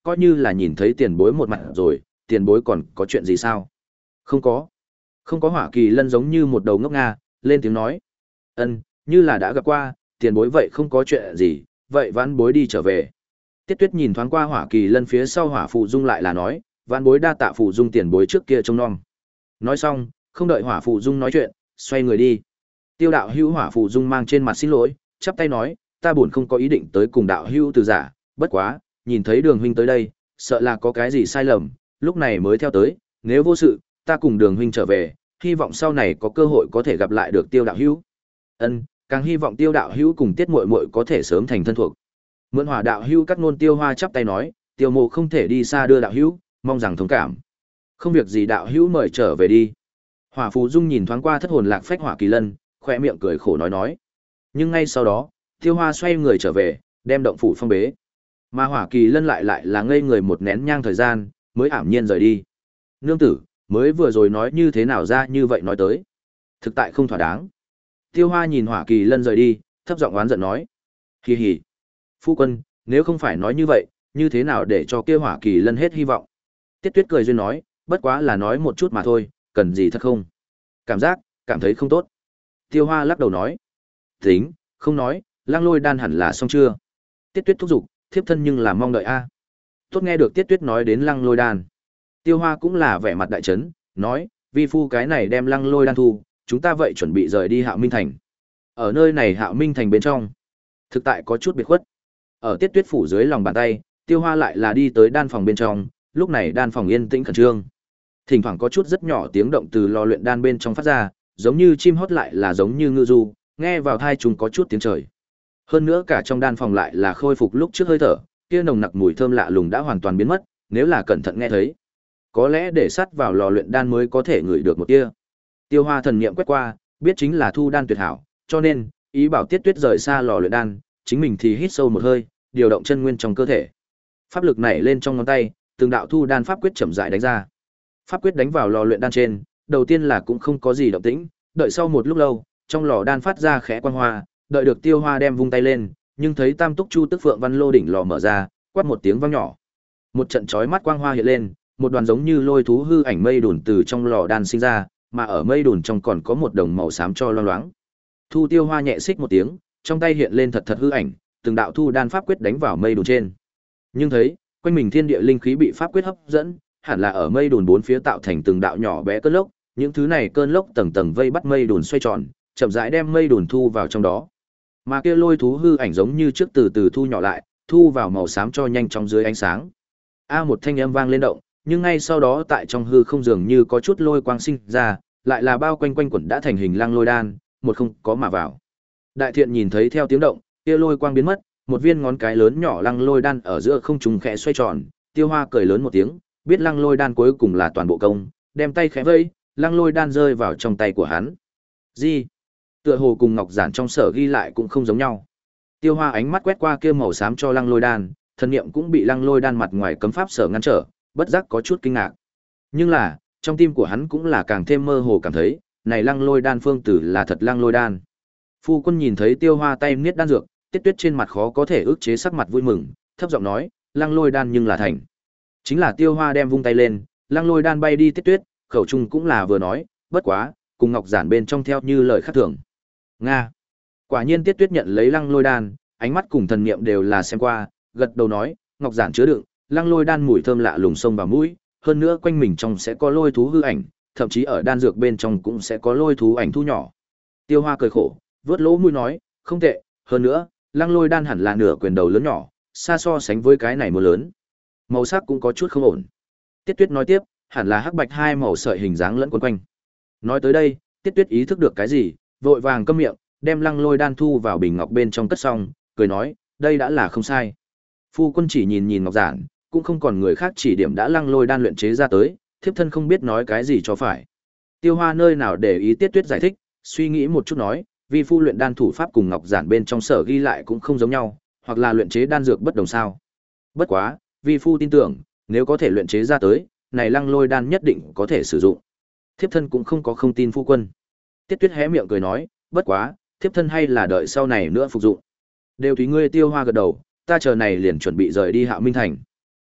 [SPEAKER 1] coi như là nhìn thấy tiền bối một mặt rồi, tiền bối còn có chuyện gì sao? Không có. Không có. Hỏa Kỳ Lân giống như một đầu ngốc nga, lên tiếng nói. Ân, như là đã gặp qua, tiền bối vậy không có chuyện gì, vậy vãn bối đi trở về. Tiết Tuyết nhìn thoáng qua Hỏa Kỳ Lân phía sau Hỏa Phù Dung lại là nói, vãn bối đa tạ Phù Dung tiền bối trước kia trông nom. Nói xong, không đợi Hỏa Phù Dung nói chuyện, xoay người đi. Tiêu đạo hữu Hỏa Phù Dung mang trên mặt xin lỗi, chắp tay nói, ta buồn không có ý định tới cùng đạo hữu từ giả, bất quá, nhìn thấy Đường huynh tới đây, sợ là có cái gì sai lầm, lúc này mới theo tới, nếu vô sự, ta cùng Đường huynh trở về, hy vọng sau này có cơ hội có thể gặp lại được Tiêu đạo hữu. Ân, càng hy vọng Tiêu đạo hữu cùng Tiết muội muội có thể sớm thành thân thuộc. Mượn Hỏa đạo hữu cắt ngôn Tiêu Hoa chắp tay nói, Tiêu mộ không thể đi xa đưa đạo hữu, mong rằng thông cảm. Không việc gì đạo hữu mời trở về đi. Hỏa Phù Dung nhìn thoáng qua thất hồn lạc phách Hỏa Kỳ Lân, khỏe miệng cười khổ nói nói. Nhưng ngay sau đó, Tiêu Hoa xoay người trở về, đem động phủ phong bế. Mà Hỏa Kỳ Lân lại lại là ngây người một nén nhang thời gian, mới ảm nhiên rời đi. Nương tử, mới vừa rồi nói như thế nào ra như vậy nói tới. Thực tại không thỏa đáng. Tiêu Hoa nhìn Hỏa Kỳ Lân rời đi, thấp giọng oán giận nói. Hì hì. Phu quân, nếu không phải nói như vậy, như thế nào để cho kia Hỏa Kỳ Lân hết hy vọng. Tiết Tuyết cười duyên nói, bất quá là nói một chút mà thôi, cần gì thật không? Cảm giác, cảm thấy không tốt. Tiêu Hoa lắc đầu nói. Tính, không nói, Lăng Lôi đan hẳn là xong chưa? Tiết Tuyết thúc giục, thiếp thân nhưng là mong đợi a. Tốt nghe được Tiết Tuyết nói đến Lăng Lôi đan. Tiêu Hoa cũng là vẻ mặt đại chấn, nói, vi phu cái này đem Lăng Lôi đan thu, chúng ta vậy chuẩn bị rời đi Hạo Minh thành. Ở nơi này Hạo Minh thành bên trong, thực tại có chút biệt khuất. Ở Tiết Tuyết phủ dưới lòng bàn tay, Tiêu Hoa lại là đi tới đan phòng bên trong, lúc này đan phòng yên tĩnh khẩn trương. Thỉnh thoảng có chút rất nhỏ tiếng động từ lò luyện đan bên trong phát ra, giống như chim hót lại là giống như ngư du, nghe vào tai chúng có chút tiếng trời. Hơn nữa cả trong đan phòng lại là khôi phục lúc trước hơi thở, kia nồng nặc mùi thơm lạ lùng đã hoàn toàn biến mất, nếu là cẩn thận nghe thấy, có lẽ để sát vào lò luyện đan mới có thể ngửi được một tia. Tiêu Hoa thần niệm quét qua, biết chính là thu đan tuyệt hảo, cho nên ý bảo Tiết Tuyết rời xa lò luyện đan, chính mình thì hít sâu một hơi, điều động chân nguyên trong cơ thể. Pháp lực nảy lên trong ngón tay, từng đạo thu đan pháp quyết chậm rãi đánh ra. Pháp quyết đánh vào lò luyện đan trên, đầu tiên là cũng không có gì động tĩnh, đợi sau một lúc lâu, trong lò đan phát ra khẽ quang hoa, đợi được Tiêu Hoa đem vung tay lên, nhưng thấy Tam Túc Chu Tức Phượng Văn Lô đỉnh lò mở ra, quát một tiếng vang nhỏ. Một trận chói mắt quang hoa hiện lên, một đoàn giống như lôi thú hư ảnh mây đùn từ trong lò đan sinh ra, mà ở mây đùn trong còn có một đồng màu xám cho loang loáng. Thu Tiêu Hoa nhẹ xích một tiếng, trong tay hiện lên thật thật hư ảnh, từng đạo thu đan pháp quyết đánh vào mây đùn trên. Nhưng thấy, quanh mình thiên địa linh khí bị pháp quyết hấp dẫn, hẳn là ở mây đùn bốn phía tạo thành từng đạo nhỏ bé cơn lốc, những thứ này cơn lốc tầng tầng vây bắt mây đùn xoay tròn, chậm rãi đem mây đùn thu vào trong đó. Mà kia lôi thú hư ảnh giống như trước từ từ thu nhỏ lại, thu vào màu xám cho nhanh trong dưới ánh sáng. A một thanh âm vang lên động, nhưng ngay sau đó tại trong hư không dường như có chút lôi quang sinh ra, lại là bao quanh quanh quẩn đã thành hình lăng lôi đan, một không có mà vào. Đại thiện nhìn thấy theo tiếng động, kia lôi quang biến mất, một viên ngón cái lớn nhỏ lăng lôi đan ở giữa không trung khẽ xoay tròn, Tiêu Hoa cười lớn một tiếng, biết lăng lôi đan cuối cùng là toàn bộ công, đem tay khẽ vẫy, lăng lôi đan rơi vào trong tay của hắn. Gì? Tựa hồ cùng ngọc giản trong sở ghi lại cũng không giống nhau. Tiêu Hoa ánh mắt quét qua kia màu xám cho lăng lôi đan, thân niệm cũng bị lăng lôi đan mặt ngoài cấm pháp sở ngăn trở, bất giác có chút kinh ngạc. Nhưng là, trong tim của hắn cũng là càng thêm mơ hồ cảm thấy, này lăng lôi đan phương tử là thật lăng lôi đan. Phu quân nhìn thấy Tiêu Hoa tay niết đan dược, Tiết Tuyết trên mặt khó có thể ức chế sắc mặt vui mừng, thấp giọng nói, lăng lôi đan nhưng là thành. Chính là Tiêu Hoa đem vung tay lên, lăng lôi đan bay đi Tiết Tuyết, khẩu trung cũng là vừa nói, bất quá, cùng ngọc giản bên trong theo như lời khác thường. Nga. Quả nhiên Tiết Tuyết nhận lấy lăng lôi đan, ánh mắt cùng thần niệm đều là xem qua, gật đầu nói, ngọc giản chứa đựng, lăng lôi đan mùi thơm lạ lùng xông vào mũi, hơn nữa quanh mình trong sẽ có lôi thú hư ảnh, thậm chí ở đan dược bên trong cũng sẽ có lôi thú ảnh thu nhỏ. Tiêu Hoa cười khổ, vớt lỗ mũi nói, không tệ, hơn nữa, lăng lôi đan hẳn là nửa quyền đầu lớn nhỏ, xa so sánh với cái này mưa lớn. Màu sắc cũng có chút không ổn. Tiết Tuyết nói tiếp, hẳn là hắc bạch hai màu sợi hình dáng lẫn quấn quanh. Nói tới đây, Tiết Tuyết ý thức được cái gì, vội vàng câm miệng, đem lăng lôi đan thu vào bình ngọc bên trong cất xong, cười nói, đây đã là không sai. Phu quân chỉ nhìn nhìn ngọc giản, cũng không còn người khác chỉ điểm đã lăng lôi đan luyện chế ra tới, thiếp thân không biết nói cái gì cho phải. Tiêu Hoa nơi nào để ý Tiết Tuyết giải thích, suy nghĩ một chút nói, vì phu luyện đan thủ pháp cùng ngọc giản bên trong sở ghi lại cũng không giống nhau, hoặc là luyện chế đan dược bất đồng sao. Bất quá, vi phu tin tưởng, nếu có thể luyện chế ra tới, này lăng lôi đan nhất định có thể sử dụng. Thiếp thân cũng không có không tin phu quân. Tiết Tuyết hé miệng cười nói, bất quá, thiếp thân hay là đợi sau này nữa phục dụng. Đều tùy ngươi. Tiêu Hoa gật đầu, ta chờ này liền chuẩn bị rời đi Hạo Minh thành.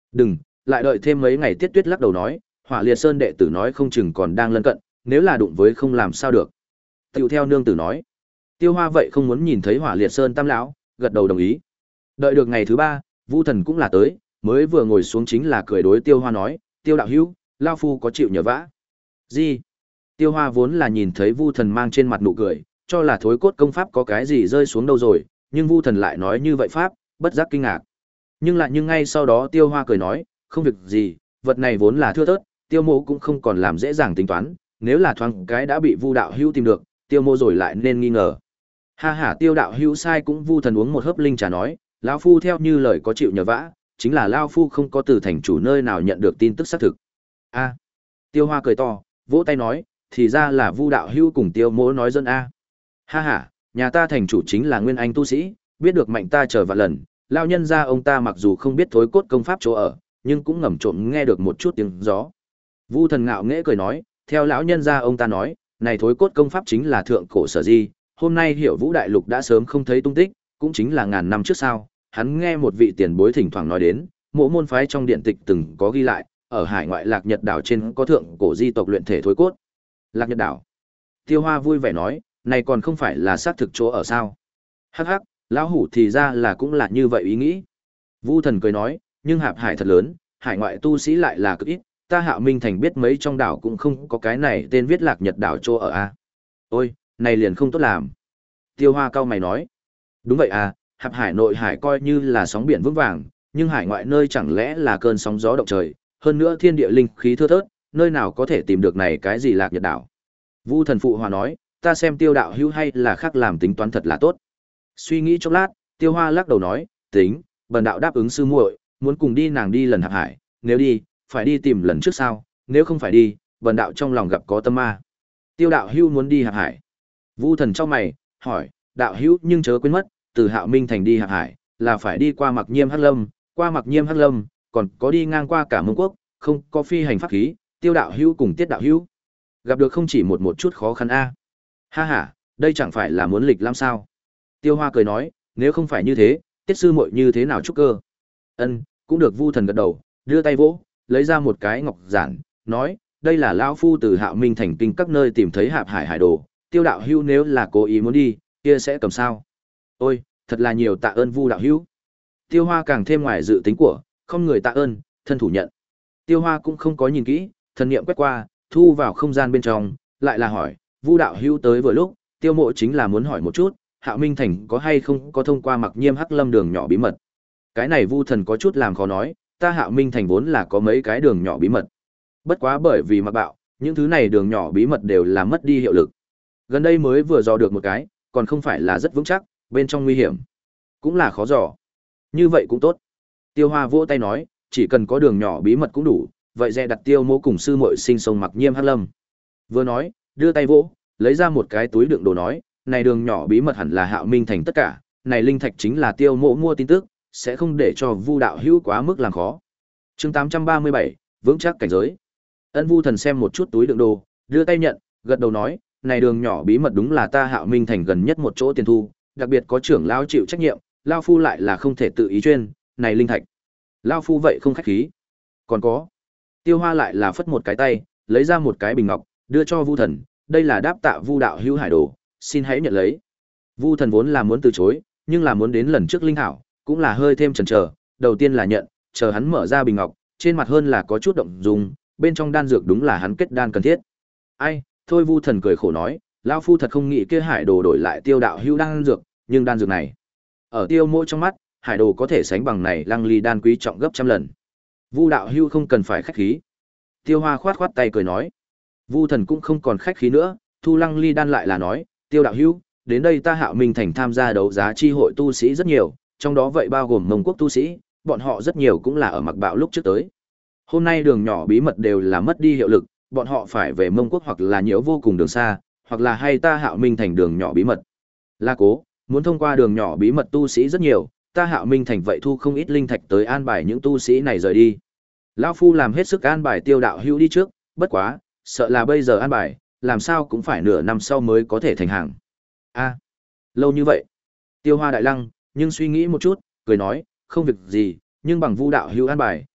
[SPEAKER 1] Đừng, lại đợi thêm mấy ngày. Tiết Tuyết lắc đầu nói, Hỏa Liệt Sơn đệ tử nói không chừng còn đang lân cận, nếu là đụng với không làm sao được. Tiểu theo nương tử nói. Tiêu Hoa vậy không muốn nhìn thấy Hỏa Liệt Sơn tam lão, gật đầu đồng ý. Đợi được ngày thứ ba, Vu Thần cũng là tới, mới vừa ngồi xuống chính là cười đối Tiêu Hoa nói, Tiêu đạo hữu, lao phu có chịu nhờ vả. Gì? Tiêu Hoa vốn là nhìn thấy Vu Thần mang trên mặt nụ cười, cho là thối cốt công pháp có cái gì rơi xuống đâu rồi, nhưng Vu Thần lại nói như vậy pháp, bất giác kinh ngạc. Nhưng lại nhưng ngay sau đó Tiêu Hoa cười nói, không việc gì, vật này vốn là thưa thớt, Tiêu Mộ cũng không còn làm dễ dàng tính toán, nếu là thoáng cái đã bị Vu đạo hữu tìm được, Tiêu Mộ rồi lại nên nghi ngờ. Ha ha, Tiêu đạo hữu sai cũng. Vu Thần uống một hớp linh trà nói, lão phu theo như lời có chịu nhờ vả, chính là lão phu không có từ thành chủ nơi nào nhận được tin tức xác thực. A. Tiêu Hoa cười to, vỗ tay nói, thì ra là Vu đạo hữu cùng Tiêu Mộ nói dân a. Ha ha, nhà ta thành chủ chính là nguyên anh tu sĩ, biết được mạnh ta chờ vạn lần, lão nhân gia ông ta mặc dù không biết thối cốt công pháp chỗ ở, nhưng cũng ngầm trộm nghe được một chút tiếng gió. Vu Thần ngạo nghễ cười nói, theo lão nhân gia ông ta nói, này thối cốt công pháp chính là thượng cổ sở di, hôm nay Hiểu Vũ đại lục đã sớm không thấy tung tích, cũng chính là ngàn năm trước sao, hắn nghe một vị tiền bối thỉnh thoảng nói đến, mỗi môn phái trong điện tịch từng có ghi lại, ở hải ngoại Lạc Nhật đảo trên có thượng cổ di tộc luyện thể thối cốt. Lạc Nhật đảo. Tiêu Hoa vui vẻ nói, này còn không phải là xác thực chỗ ở sao? Hắc hắc, lão hủ thì ra là cũng là như vậy ý nghĩ. Vu Thần cười nói, nhưng hạp hải thật lớn, hải ngoại tu sĩ lại là cực ít, ta Hạo Minh thành biết mấy trong đảo cũng không có cái này tên viết Lạc Nhật đảo chỗ ở a. Ôi, này liền không tốt làm. Tiêu Hoa cao mày nói, đúng vậy à, hạp hải nội hải coi như là sóng biển vững vàng, nhưng hải ngoại nơi chẳng lẽ là cơn sóng gió động trời, hơn nữa thiên địa linh khí thưa thớt, nơi nào có thể tìm được này cái gì Lạc Nhật đảo. Vu Thần phụ hòa nói, ta xem Tiêu đạo hữu hay là khác làm tính toán thật là tốt. Suy nghĩ chốc lát, Tiêu Hoa lắc đầu nói, tính, bần đạo đáp ứng sư muội, muốn cùng đi nàng đi lần hạp hải, nếu đi, phải đi tìm lần trước sao, nếu không phải đi, bần đạo trong lòng gặp có tâm ma. Tiêu đạo hữu muốn đi hạp hải. Vu Thần trong mày, hỏi, đạo hữu nhưng chớ quên mất, từ Hạo Minh thành đi hạp hải, là phải đi qua Mặc Nhiêm Hắc Lâm, qua Mặc Nhiêm Hắc Lâm, còn có đi ngang qua cả Mông Quốc, không có phi hành pháp khí, Tiêu đạo hữu cùng Tiết đạo hữu. Gặp được không chỉ một một chút khó khăn a. Ha ha, đây chẳng phải là muốn lịch lắm sao? Tiêu Hoa cười nói, nếu không phải như thế, Tiết sư muội như thế nào chúc cơ? Ân, cũng được. Vu Thần gật đầu, đưa tay vỗ, lấy ra một cái ngọc giản, nói, đây là lão phu từ Hạo Minh thành kinh các nơi tìm thấy hạp hải hải đồ, Tiêu đạo hữu nếu là cố ý muốn đi, kia sẽ cầm sao? Ôi, thật là nhiều tạ ơn Vu đạo hữu. Tiêu Hoa càng thêm ngoài dự tính của, không người tạ ơn, thân thủ nhận. Tiêu Hoa cũng không có nhìn kỹ, thần niệm quét qua, thu vào không gian bên trong, lại là hỏi, Vu đạo hữu tới vừa lúc, Tiêu Mộ chính là muốn hỏi một chút, Hạo Minh thành có hay không có thông qua Mặc Nhiêm Hắc Lâm đường nhỏ bí mật. Cái này Vu Thần có chút làm khó nói, ta Hạo Minh thành vốn là có mấy cái đường nhỏ bí mật. Bất quá bởi vì Mặc Bạo, những thứ này đường nhỏ bí mật đều là mất đi hiệu lực. Gần đây mới vừa dò được một cái, còn không phải là rất vững chắc, bên trong nguy hiểm, cũng là khó dò. Như vậy cũng tốt. Tiêu Hoa vỗ tay nói, chỉ cần có đường nhỏ bí mật cũng đủ, vậy dè đặt Tiêu Mộ cùng sư muội sinh sông Mặc Nhiêm Hắc Lâm. Vừa nói, đưa tay vỗ, lấy ra một cái túi đựng đồ nói, này đường nhỏ bí mật hẳn là Hạo Minh thành tất cả, này linh thạch chính là Tiêu Mộ mua tin tức, sẽ không để cho Vu đạo hữu quá mức làm khó. Chương tám trăm ba mươi bảy, vững chắc cảnh giới. Ân. Vu Thần xem một chút túi đựng đồ, đưa tay nhận, gật đầu nói, này đường nhỏ bí mật đúng là ta Hạo Minh thành gần nhất một chỗ tiền thu, đặc biệt có trưởng lão chịu trách nhiệm, lão phu lại là không thể tự ý chuyên, này linh thạch. Lão phu vậy không khách khí. Còn có. Tiêu Hoa lại là phất một cái tay, lấy ra một cái bình ngọc, đưa cho Vu Thần, đây là đáp tạ Vu đạo hữu hải đồ, xin hãy nhận lấy. Vu Thần vốn là muốn từ chối, nhưng là muốn đến lần trước linh hảo, cũng là hơi thêm chần chờ, đầu tiên là nhận, chờ hắn mở ra bình ngọc, trên mặt hơn là có chút động dung, bên trong đan dược đúng là hắn kết đan cần thiết. Ai, thôi. Vu Thần cười khổ nói, lão phu thật không nghĩ kia hải đồ đổi lại Tiêu đạo hữu đan dược, nhưng đan dược này, ở Tiêu Mộ trong mắt, hải đồ có thể sánh bằng này Lăng Ly đan quý trọng gấp trăm lần. Vu đạo hữu không cần phải khách khí. Tiêu Hoa khoát khoát tay cười nói. Vu Thần cũng không còn khách khí nữa, thu Lăng Ly đan lại là nói, Tiêu đạo hữu, đến đây ta Hạo Minh thành tham gia đấu giá chi hội tu sĩ rất nhiều, trong đó vậy bao gồm Mông Quốc tu sĩ, bọn họ rất nhiều cũng là ở Mặc Bạo lúc trước tới. Hôm nay đường nhỏ bí mật đều là mất đi hiệu lực, bọn họ phải về Mông Quốc hoặc là nhiễu vô cùng đường xa, hoặc là hay ta Hạo Minh thành đường nhỏ bí mật. La cố, muốn thông qua đường nhỏ bí mật tu sĩ rất nhiều, ta Hạo Minh thành vậy thu không ít linh thạch tới an bài những tu sĩ này rời đi. Lão phu làm hết sức an bài Tiêu đạo hữu đi trước, bất quá, sợ là bây giờ an bài, làm sao cũng phải nửa năm sau mới có thể thành hàng. A, lâu như vậy. Tiêu Hoa đại lăng, nhưng suy nghĩ một chút, cười nói, không việc gì, nhưng bằng Vu đạo hữu an bài,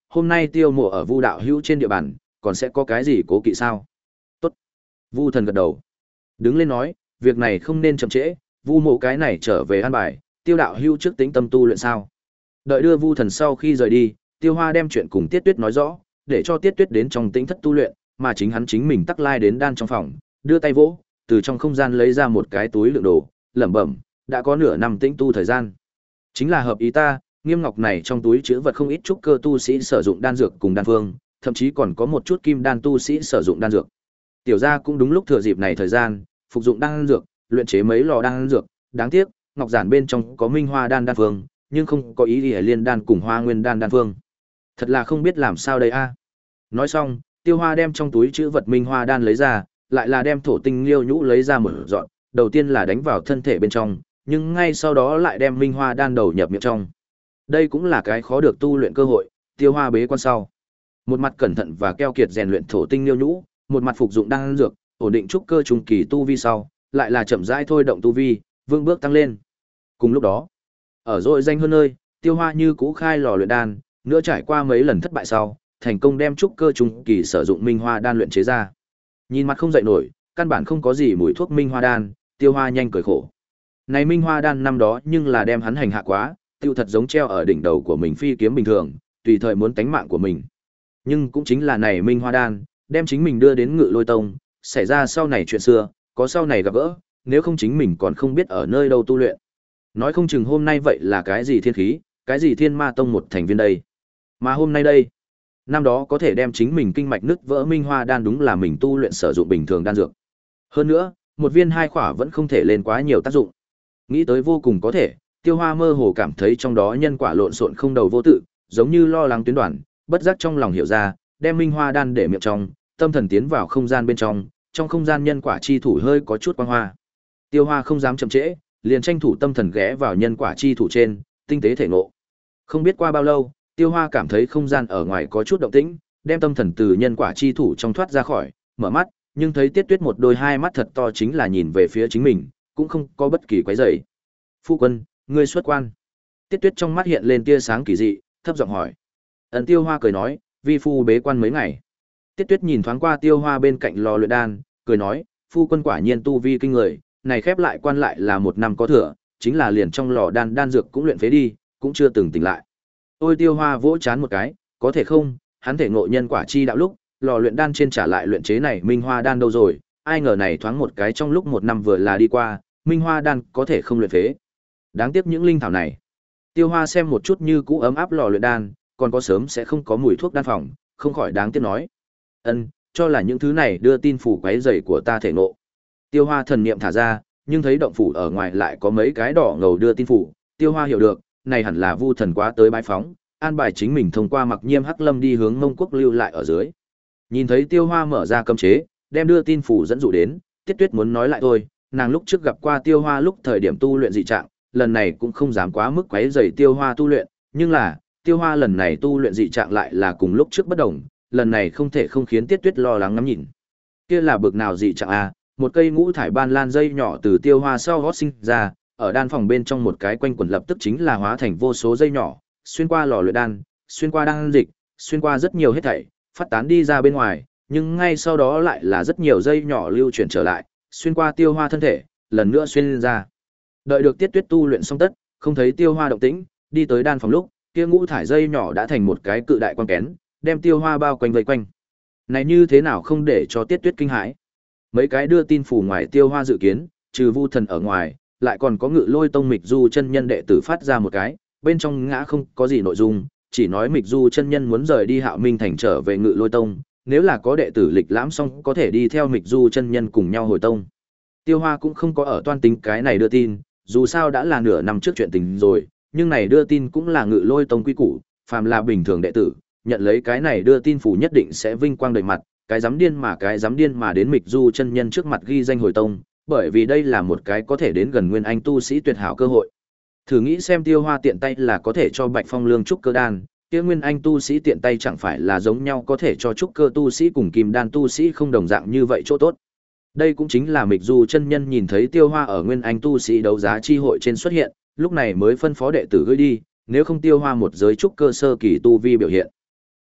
[SPEAKER 1] hôm nay tiêu mộ ở Vu đạo hữu trên địa bàn, còn sẽ có cái gì cố kỵ sao? Tốt. Vu thần gật đầu. Đứng lên nói, việc này không nên chậm trễ, Vu mộ cái này trở về an bài, tiêu đạo hữu trước tính tâm tu luyện sao. Đợi đưa Vu thần sau khi rời đi, Tiêu Hoa đem chuyện cùng Tiết Tuyết nói rõ, để cho Tiết Tuyết đến trong tĩnh thất tu luyện, mà chính hắn chính mình tắc lai đến đan trong phòng, đưa tay vỗ, từ trong không gian lấy ra một cái túi đựng đồ, lẩm bẩm, đã có nửa năm tĩnh tu thời gian. Chính là hợp ý ta, Nghiêm ngọc này trong túi chứa vật không ít trúc cơ tu sĩ sử dụng đan dược cùng đan phương, thậm chí còn có một chút kim đan tu sĩ sử dụng đan dược. Tiểu gia cũng đúng lúc thừa dịp này thời gian, phục dụng đan dược, luyện chế mấy lò đan dược, đáng tiếc, ngọc giản bên trong có Minh Hoa đan đan phương, nhưng không có ý nghĩa liên đan cùng Hoa Nguyên đan đan phương. Thật là không biết làm sao đây a. Nói xong, Tiêu Hoa đem trong túi chữ vật Minh Hoa đan lấy ra, lại là đem thổ tinh liêu nhũ lấy ra một dọn, đầu tiên là đánh vào thân thể bên trong, nhưng ngay sau đó lại đem Minh Hoa đan đầu nhập miệng trong. Đây cũng là cái khó được tu luyện cơ hội, Tiêu Hoa bế quan sau. Một mặt cẩn thận và keo kiệt rèn luyện thổ tinh liêu nhũ, một mặt phục dụng đan dược, ổn định trúc cơ trung kỳ tu vi sau, lại là chậm rãi thôi động tu vi, vương bước tăng lên. Cùng lúc đó, ở dội danh hơn nơi, Tiêu Hoa như cũ khai lò luyện đan, nữa trải qua mấy lần thất bại sau, thành công đem trúc cơ trung kỳ sử dụng Minh Hoa đan luyện chế ra. Nhìn mặt không dậy nổi, căn bản không có gì mùi thuốc Minh Hoa đan, Tiêu Hoa nhanh cười khổ. Này Minh Hoa đan năm đó nhưng là đem hắn hành hạ quá, tiêu thật giống treo ở đỉnh đầu của mình phi kiếm bình thường, tùy thời muốn tánh mạng của mình. Nhưng cũng chính là này Minh Hoa đan, đem chính mình đưa đến Ngự Lôi Tông, xảy ra sau này chuyện xưa, có sau này gặp gỡ, nếu không chính mình còn không biết ở nơi đâu tu luyện. Nói không chừng hôm nay vậy là cái gì thiên khí, cái gì Thiên Ma Tông một thành viên đây. Mà hôm nay đây, năm đó có thể đem chính mình kinh mạch nứt vỡ Minh Hoa đan đúng là mình tu luyện sử dụng bình thường đan dược. Hơn nữa, một viên hai khỏa vẫn không thể lên quá nhiều tác dụng. Nghĩ tới vô cùng có thể, Tiêu Hoa mơ hồ cảm thấy trong đó nhân quả lộn xộn không đầu vô tự, giống như lo lắng tuyến đoạn, bất giác trong lòng hiểu ra, đem Minh Hoa đan để miệng trong, tâm thần tiến vào không gian bên trong, trong không gian nhân quả chi thủ hơi có chút quang hoa. Tiêu Hoa không dám chậm trễ, liền tranh thủ tâm thần ghé vào nhân quả chi thủ trên, tinh tế thể ngộ. Không biết qua bao lâu, Tiêu Hoa cảm thấy không gian ở ngoài có chút động tĩnh, đem tâm thần từ nhân quả chi thủ trong thoát ra khỏi, mở mắt, nhưng thấy Tiết Tuyết một đôi hai mắt thật to chính là nhìn về phía chính mình, cũng không có bất kỳ quấy rầy. "Phu quân, ngươi xuất quan." Tiết Tuyết trong mắt hiện lên tia sáng kỳ dị, thấp giọng hỏi. Ẩn Tiêu Hoa cười nói, "Vi phu bế quan mấy ngày." Tiết Tuyết nhìn thoáng qua Tiêu Hoa bên cạnh lò luyện đan, cười nói, "Phu quân quả nhiên tu vi kinh người, này khép lại quan lại là một năm có thừa, chính là liền trong lò đan đan dược cũng luyện phế đi, cũng chưa từng tỉnh lại." Ôi Tiêu Hoa vỗ chán một cái, có thể không, hắn thể ngộ nhân quả chi đạo lúc, lò luyện đan trên trả lại luyện chế này Minh Hoa đan đâu rồi, ai ngờ này thoáng một cái trong lúc một năm vừa là đi qua, Minh Hoa đan có thể không luyện phế. Đáng tiếc những linh thảo này. Tiêu Hoa xem một chút như cũ ấm áp lò luyện đan, còn có sớm sẽ không có mùi thuốc đan phòng, không khỏi đáng tiếc nói. Ân, cho là những thứ này đưa tin phủ quấy rầy của ta thể ngộ. Tiêu Hoa thần niệm thả ra, nhưng thấy động phủ ở ngoài lại có mấy cái đỏ ngầu đưa tin phủ, Tiêu Hoa hiểu được, này hẳn là Vu thần quá tới bái phóng, an bài chính mình thông qua Mặc Nhiêm Hắc Lâm đi hướng Mông Quốc lưu lại ở dưới. Nhìn thấy Tiêu Hoa mở ra cấm chế, đem đưa tin phủ dẫn dụ đến, Tiết Tuyết muốn nói lại thôi, nàng lúc trước gặp qua Tiêu Hoa lúc thời điểm tu luyện dị trạng, lần này cũng không dám quá mức quấy rầy Tiêu Hoa tu luyện, nhưng là, Tiêu Hoa lần này tu luyện dị trạng lại là cùng lúc trước bất đồng, lần này không thể không khiến Tiết Tuyết lo lắng ngắm nhìn. Kia là bực nào dị trạng a? Một cây ngũ thải ban lan dây nhỏ từ Tiêu Hoa sau gót sinh ra, ở đan phòng bên trong một cái quanh quẩn lập tức chính là hóa thành vô số dây nhỏ, xuyên qua lò luyện đan, xuyên qua đan dịch, xuyên qua rất nhiều hết thảy, phát tán đi ra bên ngoài, nhưng ngay sau đó lại là rất nhiều dây nhỏ lưu chuyển trở lại, xuyên qua Tiêu Hoa thân thể, lần nữa xuyên ra. Đợi được Tiết Tuyết tu luyện xong tất, không thấy Tiêu Hoa động tĩnh, đi tới đan phòng lúc, kia ngũ thải dây nhỏ đã thành một cái cự đại quang kén, đem Tiêu Hoa bao quanh vây quanh. Này như thế nào không để cho Tiết Tuyết kinh hãi? Mấy cái đưa tin phủ ngoài Tiêu Hoa dự kiến, trừ Vu thần ở ngoài, lại còn có Ngự Lôi Tông Mịch Du chân nhân đệ tử phát ra một cái, bên trong ngã không có gì nội dung, chỉ nói Mịch Du chân nhân muốn rời đi Hạo Minh thành trở về Ngự Lôi Tông, nếu là có đệ tử lịch lãm xong có thể đi theo Mịch Du chân nhân cùng nhau hồi tông. Tiêu Hoa cũng không có ở toan tính cái này đưa tin, dù sao đã là nửa năm trước chuyện tình rồi, nhưng này đưa tin cũng là Ngự Lôi Tông quy củ, phàm là bình thường đệ tử, nhận lấy cái này đưa tin phủ nhất định sẽ vinh quang đầy mặt, cái dám điên mà cái dám điên mà đến Mịch Du chân nhân trước mặt ghi danh hồi tông, bởi vì đây là một cái có thể đến gần nguyên anh tu sĩ tuyệt hảo cơ hội. Thử nghĩ xem Tiêu Hoa tiện tay là có thể cho Bạch Phong Lương trúc cơ đan, kia nguyên anh tu sĩ tiện tay chẳng phải là giống nhau có thể cho trúc cơ tu sĩ cùng kim đan tu sĩ không đồng dạng như vậy chỗ tốt. Đây cũng chính là Mịch Du chân nhân nhìn thấy Tiêu Hoa ở nguyên anh tu sĩ đấu giá chi hội trên xuất hiện, lúc này mới phân phó đệ tử gửi đi, nếu không Tiêu Hoa một giới trúc cơ sơ kỳ tu vi biểu hiện.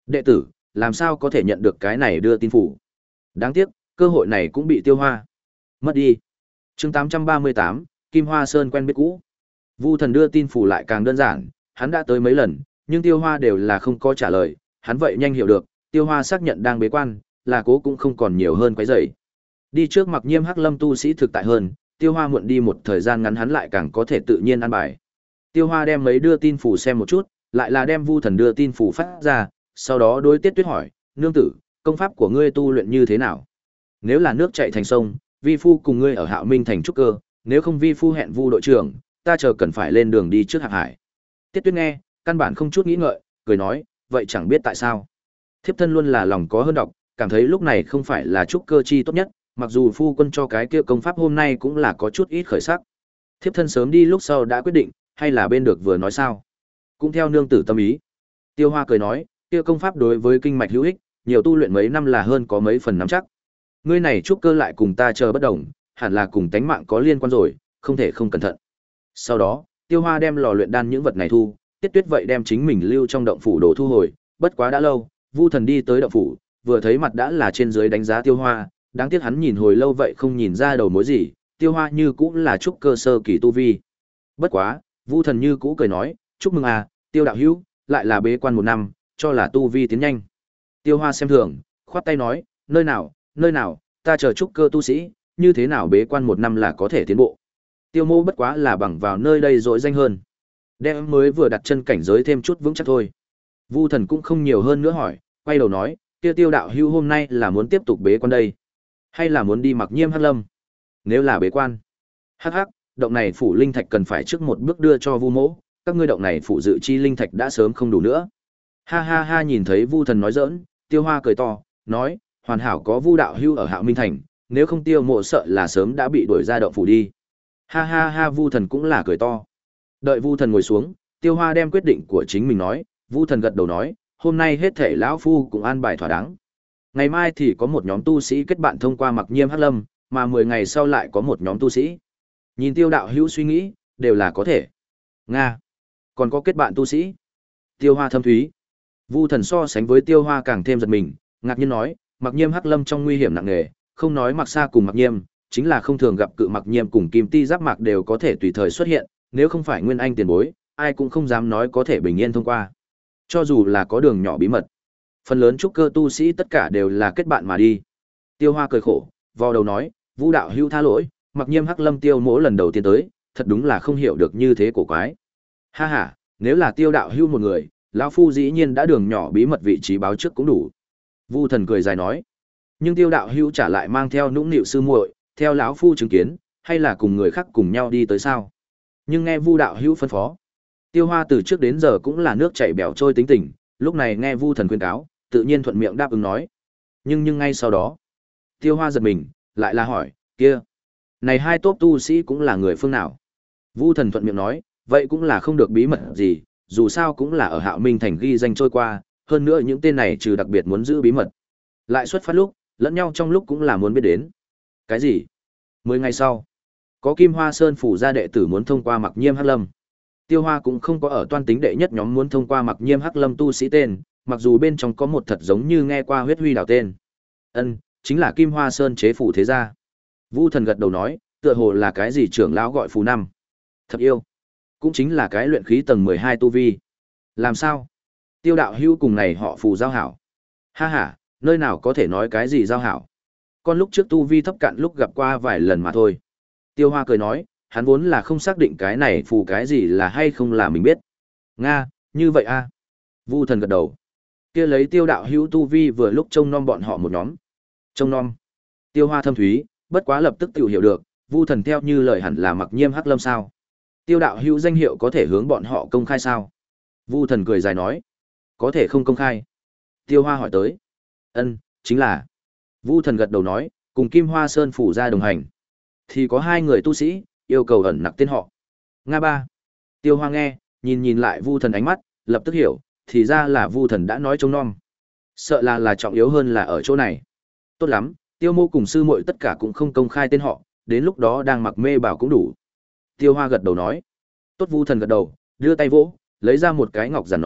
[SPEAKER 1] Đệ tử, làm sao có thể nhận được cái này đưa tin phủ? Đáng tiếc, cơ hội này cũng bị Tiêu Hoa mất đi. Chương tám trăm ba mươi tám, Kim Hoa Sơn quen biết cũ. Vu Thần đưa tin phủ lại càng đơn giản, hắn đã tới mấy lần, nhưng Tiêu Hoa đều là không có trả lời, hắn vậy nhanh hiểu được, Tiêu Hoa xác nhận đang bế quan, là cố cũng không còn nhiều hơn quấy rầy. Đi trước Mặc Nhiêm Hắc Lâm tu sĩ thực tại hơn, Tiêu Hoa muộn đi một thời gian ngắn hắn lại càng có thể tự nhiên ăn bài. Tiêu Hoa đem mấy đưa tin phủ xem một chút, lại là đem Vu Thần đưa tin phủ phát ra, sau đó đối Tiết Tuyết hỏi, "Nương tử, công pháp của ngươi tu luyện như thế nào? Nếu là nước chảy thành sông, vi phu cùng ngươi ở Hạo Minh thành trúc cơ, nếu không vi phu hẹn Vu đội trưởng, ta chờ cần phải lên đường đi trước Hạc Hải." Tiết Tuyết nghe, căn bản không chút nghĩ ngợi, cười nói, "Vậy chẳng biết tại sao? Thiếp thân luôn là lòng có hơn độc, cảm thấy lúc này không phải là trúc cơ chi tốt nhất, mặc dù phu quân cho cái kia công pháp hôm nay cũng là có chút ít khởi sắc. Thiếp thân sớm đi lúc sau đã quyết định, hay là bên được vừa nói sao? Cũng theo nương tử tâm ý." Tiêu Hoa cười nói, "Kia công pháp đối với kinh mạch hữu ích, nhiều tu luyện mấy năm là hơn có mấy phần nắm chắc. Ngươi này trúc cơ lại cùng ta chờ bất đồng, hẳn là cùng tánh mạng có liên quan rồi, không thể không cẩn thận." Sau đó, Tiêu Hoa đem lò luyện đan những vật này thu, Tiết Tuyết vậy đem chính mình lưu trong động phủ đồ thu hồi, bất quá đã lâu, Vu Thần đi tới động phủ, vừa thấy mặt đã là trên dưới đánh giá Tiêu Hoa, đáng tiếc hắn nhìn hồi lâu vậy không nhìn ra đầu mối gì, Tiêu Hoa như cũng là trúc cơ sơ kỳ tu vi. Bất quá, Vu Thần như cũ cười nói, "Chúc mừng à, Tiêu đạo hữu, lại là bế quan một năm, cho là tu vi tiến nhanh." Tiêu Hoa xem thường, khoát tay nói, "Nơi nào, nơi nào, ta chờ trúc cơ tu sĩ, như thế nào bế quan một năm là có thể tiến bộ. Tiêu mô bất quá là bằng vào nơi đây dội danh hơn. Đem mới vừa đặt chân cảnh giới thêm chút vững chắc thôi." Vu Thần cũng không nhiều hơn nữa hỏi, quay đầu nói, "Tiêu Tiêu đạo hữu hôm nay là muốn tiếp tục bế quan đây, hay là muốn đi Mặc Nhiêm Hắc Lâm? Nếu là bế quan, hắc hắc, động này phủ linh thạch cần phải trước một bước đưa cho Vu mỗ, các ngươi động này phủ dự chi linh thạch đã sớm không đủ nữa." Ha ha ha, nhìn thấy Vu Thần nói giỡn, Tiêu Hoa cười to, nói, "Hoàn hảo có Vu đạo hữu ở Hạo Minh thành, nếu không Tiêu mộ sợ là sớm đã bị đuổi ra động phủ đi." Ha ha ha, Vu Thần cũng là cười to. Đợi Vu Thần ngồi xuống, Tiêu Hoa đem quyết định của chính mình nói, Vu Thần gật đầu nói, "Hôm nay hết thể lão phu cũng an bài thỏa đáng. Ngày mai thì có một nhóm tu sĩ kết bạn thông qua Mặc Nhiêm Hắc Lâm, mà mười ngày sau lại có một nhóm tu sĩ." Nhìn Tiêu đạo hữu suy nghĩ, đều là có thể. Nga, còn có kết bạn tu sĩ. Tiêu Hoa thâm thúy. Vu Thần so sánh với Tiêu Hoa càng thêm giật mình, ngạc nhiên nói, Mặc Nhiêm Hắc Lâm trong nguy hiểm nặng nề, không nói Mặc Sa cùng Mặc Nhiêm, chính là không thường gặp cự Mặc Nhiêm cùng Kim Ti Giáp Mạc đều có thể tùy thời xuất hiện, nếu không phải Nguyên Anh tiền bối, ai cũng không dám nói có thể bình yên thông qua. Cho dù là có đường nhỏ bí mật, phần lớn trúc cơ tu sĩ tất cả đều là kết bạn mà đi. Tiêu Hoa cười khổ, vò đầu nói, "Vu đạo hữu tha lỗi, Mặc Nhiêm Hắc Lâm Tiêu mỗ lần đầu tiên tới, thật đúng là không hiểu được như thế cổ quái." Ha ha, nếu là Tiêu đạo hữu một người, lão phu dĩ nhiên đã đường nhỏ bí mật vị trí báo trước cũng đủ. Vu Thần cười dài nói, nhưng Tiêu đạo hữu trả lại mang theo nũng nịu sư muội, theo lão phu chứng kiến, hay là cùng người khác cùng nhau đi tới sao? Nhưng nghe Vu đạo hữu phân phó, Tiêu Hoa từ trước đến giờ cũng là nước chảy bèo trôi tính tình, lúc này nghe Vu Thần khuyên cáo, tự nhiên thuận miệng đáp ứng nói. Nhưng nhưng ngay sau đó, Tiêu Hoa giật mình, lại là hỏi, "Kia, này hai tốp tu sĩ cũng là người phương nào?" Vu Thần thuận miệng nói, "Vậy cũng là không được bí mật gì, dù sao cũng là ở Hạo Minh thành ghi danh trôi qua, hơn nữa những tên này trừ đặc biệt muốn giữ bí mật, lại xuất phát lúc, lẫn nhau trong lúc cũng là muốn biết đến." Cái gì? Mười ngày sau, có Kim Hoa Sơn phủ gia đệ tử muốn thông qua Mặc Nhiêm Hắc Lâm. Tiêu Hoa cũng không có ở toan tính đệ nhất nhóm muốn thông qua Mặc Nhiêm Hắc Lâm tu sĩ tên, mặc dù bên trong có một thật giống như nghe qua huyết huy đảo tên. Ân, chính là Kim Hoa Sơn chế phủ thế gia. Vu Thần gật đầu nói, tựa hồ là cái gì trưởng lão gọi phù năm. Thật yêu. Cũng chính là cái luyện khí tầng mười hai tu vi. Làm sao? Tiêu đạo hữu cùng này họ phù giao hảo. Ha ha, nơi nào có thể nói cái gì giao hảo. Con lúc trước tu vi thấp cạn lúc gặp qua vài lần mà thôi. Tiêu Hoa cười nói, hắn vốn là không xác định cái này phù cái gì là hay không là mình biết. Nga, như vậy a. Vu Thần gật đầu. Kia lấy Tiêu đạo hữu tu vi vừa lúc trông nom bọn họ một nhóm. Trông nom. Tiêu Hoa thâm thúy, bất quá lập tức tự hiểu được, Vu Thần theo như lời hẳn là Mặc Nhiêm Hắc Lâm sao? Tiêu đạo hữu danh hiệu có thể hướng bọn họ công khai sao? Vu Thần cười dài nói, có thể không công khai. Tiêu Hoa hỏi tới. Ân, chính là. Vu Thần gật đầu nói, cùng Kim Hoa Sơn phủ ra đồng hành. Thì có hai người tu sĩ, yêu cầu ẩn nặc tên họ. Nga ba. Tiêu Hoa nghe, nhìn nhìn lại Vu Thần ánh mắt, lập tức hiểu, thì ra là Vu Thần đã nói trông nom. Sợ là là trọng yếu hơn là ở chỗ này. Tốt lắm, Tiêu mô cùng sư muội tất cả cũng không công khai tên họ, đến lúc đó đang mặc mê bảo cũng đủ. Tiêu Hoa gật đầu nói. Tốt, Vu Thần gật đầu, đưa tay vỗ, lấy ra một cái ngọc giản nói,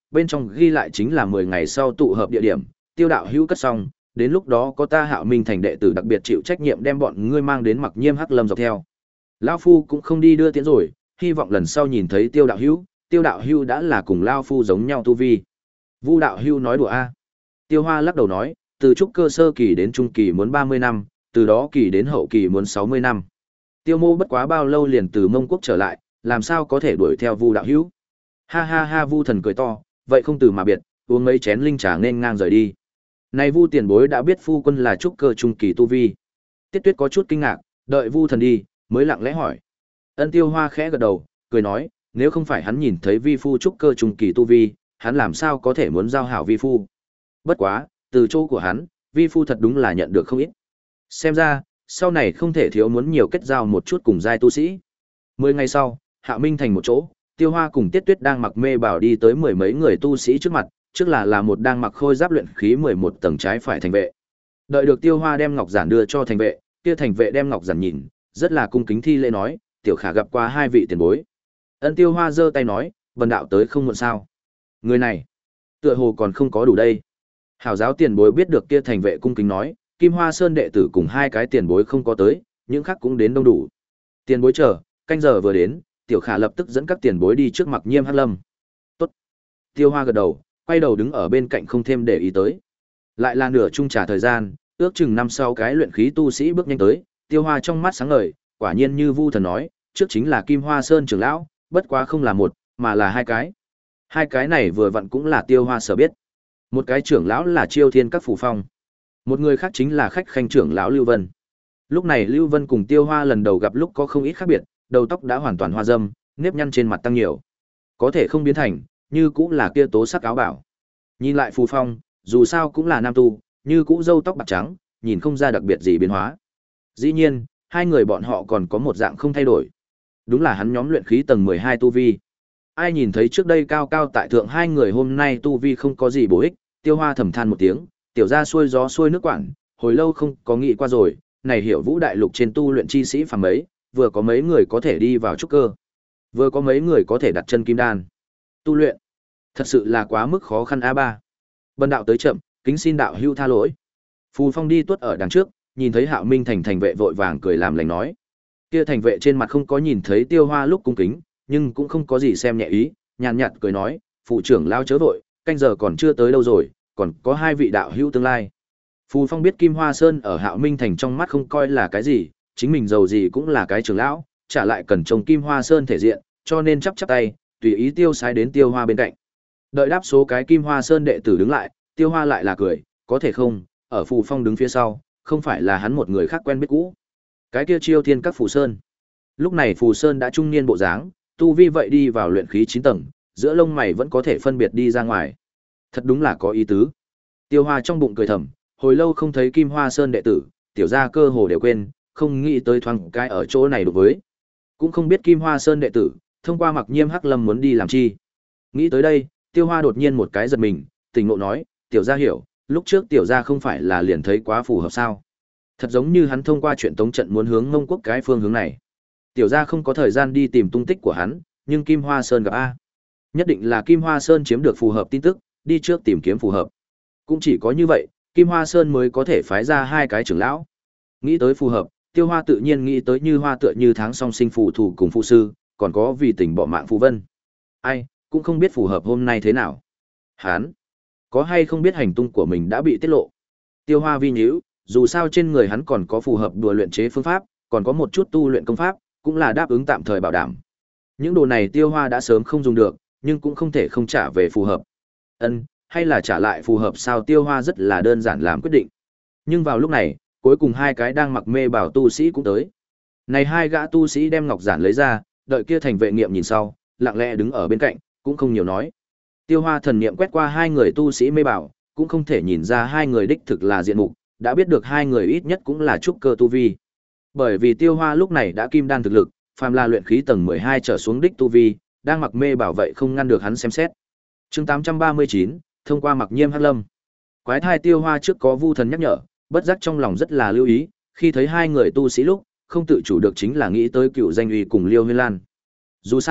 [SPEAKER 1] bên trong ghi lại chính là mười ngày sau tụ hợp địa điểm, Tiêu đạo hữu cất xong, đến lúc đó có ta Hạo Minh thành đệ tử đặc biệt chịu trách nhiệm đem bọn ngươi mang đến Mặc Nhiêm Hắc Lâm dọc theo. Lão phu cũng không đi đưa tiễn rồi, hy vọng lần sau nhìn thấy Tiêu đạo hữu, Tiêu đạo hữu đã là cùng lão phu giống nhau tu vi. Vu đạo hữu nói đùa a. Tiêu Hoa lắc đầu nói, từ trúc cơ sơ kỳ đến trung kỳ muốn ba mươi năm, từ đó kỳ đến hậu kỳ muốn sáu mươi năm. Tiêu Mô bất quá bao lâu liền từ Mông Quốc trở lại, làm sao có thể đuổi theo Vu đạo hữu? Ha ha ha, Vu thần cười to, vậy không từ mà biệt, uống mấy chén linh trà nên ngang rời đi. Này Vu tiền bối đã biết phu quân là trúc cơ trung kỳ tu vi. Tiết Tuyết có chút kinh ngạc, đợi Vu thần đi, mới lặng lẽ hỏi. Ân Tiêu Hoa khẽ gật đầu, cười nói, nếu không phải hắn nhìn thấy vi phu trúc cơ trung kỳ tu vi, hắn làm sao có thể muốn giao hảo vi phu? Bất quá, từ chỗ của hắn, vi phu thật đúng là nhận được không ít. Xem ra, sau này không thể thiếu muốn nhiều kết giao một chút cùng giai tu sĩ. Mười ngày sau, Hạo Minh thành một chỗ, Tiêu Hoa cùng Tiết Tuyết đang mặc mê bảo đi tới mười mấy người tu sĩ trước mặt, trước là là một đang mặc khôi giáp luyện khí mười một tầng trái phải thành vệ. Đợi được Tiêu Hoa đem ngọc giản đưa cho thành vệ, kia thành vệ đem ngọc giản nhìn, rất là cung kính thi lễ nói, tiểu khả gặp qua hai vị tiền bối. Ân Tiêu Hoa giơ tay nói, Vân đạo tới không muộn sao? Người này, tựa hồ còn không có đủ đây. Hảo giáo tiền bối biết được kia thành vệ cung kính nói, Kim Hoa Sơn đệ tử cùng hai cái tiền bối không có tới, những khác cũng đến đông đủ. Tiền bối chờ, canh giờ vừa đến, tiểu khả lập tức dẫn các tiền bối đi trước Mặc Nhiêm Hắc Lâm. Tốt. Tiêu Hoa gật đầu, quay đầu đứng ở bên cạnh không thêm để ý tới. Lại là nửa chung trà thời gian, ước chừng năm sau cái luyện khí tu sĩ bước nhanh tới, Tiêu Hoa trong mắt sáng ngời, quả nhiên như Vu thần nói, trước chính là Kim Hoa Sơn trưởng lão, bất quá không là một, mà là hai cái. Hai cái này vừa vặn cũng là Tiêu Hoa sở biết. Một cái trưởng lão là Chiêu Thiên Các Phù Phong, một người khác chính là khách khanh trưởng lão Lưu Vân. Lúc này Lưu Vân cùng Tiêu Hoa lần đầu gặp lúc có không ít khác biệt, đầu tóc đã hoàn toàn hoa râm, nếp nhăn trên mặt tăng nhiều. Có thể không biến thành, như cũng là kia tố sắc áo bảo. Nhìn lại Phù Phong, dù sao cũng là nam tu, như cũ râu tóc bạc trắng, nhìn không ra đặc biệt gì biến hóa. Dĩ nhiên, hai người bọn họ còn có một dạng không thay đổi. Đúng là hắn nhóm luyện khí tầng mười hai tu vi. Ai nhìn thấy trước đây cao cao tại thượng hai người hôm nay tu vi không có gì bổ ích, Tiêu Hoa thầm than một tiếng, tiểu ra xuôi gió xuôi nước quản, hồi lâu không có nghĩ qua rồi, này hiểu vũ đại lục trên tu luyện chi sĩ phàm mấy, vừa có mấy người có thể đi vào trúc cơ, vừa có mấy người có thể đặt chân kim đan. Tu luyện, thật sự là quá mức khó khăn a ba. Bần đạo tới chậm, kính xin đạo hữu tha lỗi. Phù Phong đi tuốt ở đằng trước, nhìn thấy Hạo Minh thành thành vệ vội vàng cười làm lành nói. Kia thành vệ trên mặt không có nhìn thấy Tiêu Hoa lúc cung kính, nhưng cũng không có gì xem nhẹ ý, nhàn nhạt cười nói, phụ trưởng lao chớ vội, canh giờ còn chưa tới đâu rồi, còn có hai vị đạo hữu tương lai. Phù Phong biết Kim Hoa Sơn ở Hạo Minh thành trong mắt không coi là cái gì, chính mình giàu gì cũng là cái trưởng lão, trả lại cần trông Kim Hoa Sơn thể diện, cho nên chắp chắp tay, tùy ý tiêu sái đến Tiêu Hoa bên cạnh. Đợi đáp số cái Kim Hoa Sơn đệ tử đứng lại, Tiêu Hoa lại là cười, có thể không, ở Phù Phong đứng phía sau, không phải là hắn một người khác quen biết cũ. Cái kia Chiêu Thiên Các Phù Sơn. Lúc này Phù Sơn đã trung niên bộ dáng, tu vi vậy đi vào luyện khí chín tầng, giữa lông mày vẫn có thể phân biệt đi ra ngoài. Thật đúng là có ý tứ. Tiêu Hoa trong bụng cười thầm, hồi lâu không thấy Kim Hoa Sơn đệ tử, tiểu gia cơ hồ đều quên, không nghĩ tới thoáng cái ở chỗ này đối với. Cũng không biết Kim Hoa Sơn đệ tử, thông qua Mặc Nhiêm Hắc Lâm muốn đi làm chi. Nghĩ tới đây, Tiêu Hoa đột nhiên một cái giật mình, tỉnh ngộ nói, tiểu gia hiểu, lúc trước tiểu gia không phải là liền thấy quá phù hợp sao? Thật giống như hắn thông qua chuyện tống trận muốn hướng Mông Quốc cái phương hướng này. Tiểu gia không có thời gian đi tìm tung tích của hắn, nhưng Kim Hoa Sơn gặp a. Nhất định là Kim Hoa Sơn chiếm được phù hợp tin tức, đi trước tìm kiếm phù hợp. Cũng chỉ có như vậy, Kim Hoa Sơn mới có thể phái ra hai cái trưởng lão. Nghĩ tới phù hợp, Tiêu Hoa tự nhiên nghĩ tới như hoa tựa như tháng song sinh phù thủ cùng phụ sư, còn có vì tình bỏ mạng phù vân. Ai, cũng không biết phù hợp hôm nay thế nào. Hán, có hay không biết hành tung của mình đã bị tiết lộ. Tiêu Hoa vi nhíu, dù sao trên người hắn còn có phù hợp đùa luyện chế phương pháp, còn có một chút tu luyện công pháp, cũng là đáp ứng tạm thời bảo đảm. Những đồ này Tiêu Hoa đã sớm không dùng được, nhưng cũng không thể không trả về phù hợp. Ân, hay là trả lại phù hợp sao? Tiêu Hoa rất là đơn giản làm quyết định. Nhưng vào lúc này, cuối cùng hai cái đang mặc mê bảo tu sĩ cũng tới. Này hai gã tu sĩ đem ngọc giản lấy ra, đợi kia thành vệ nghiệm nhìn sau, lặng lẽ đứng ở bên cạnh, cũng không nhiều nói. Tiêu Hoa thần niệm quét qua hai người tu sĩ mê bảo, cũng không thể nhìn ra hai người đích thực là diện mục, đã biết được hai người ít nhất cũng là trúc cơ tu vi. Bởi vì Tiêu Hoa lúc này đã kim đan thực lực, phàm là luyện khí tầng mười hai trở xuống đích tu vi, đang mặc mê bảo vậy không ngăn được hắn xem xét. Chương tám trăm ba mươi chín, thông qua Mặc Nhiêm Hắc Lâm. Quái thai Tiêu Hoa trước có Vu thần nhắc nhở, bất giác trong lòng rất là lưu ý, khi thấy hai người tu sĩ lúc, không tự chủ được chính là nghĩ tới cựu danh uy cùng Liêu Huyên Lan. Dù sao,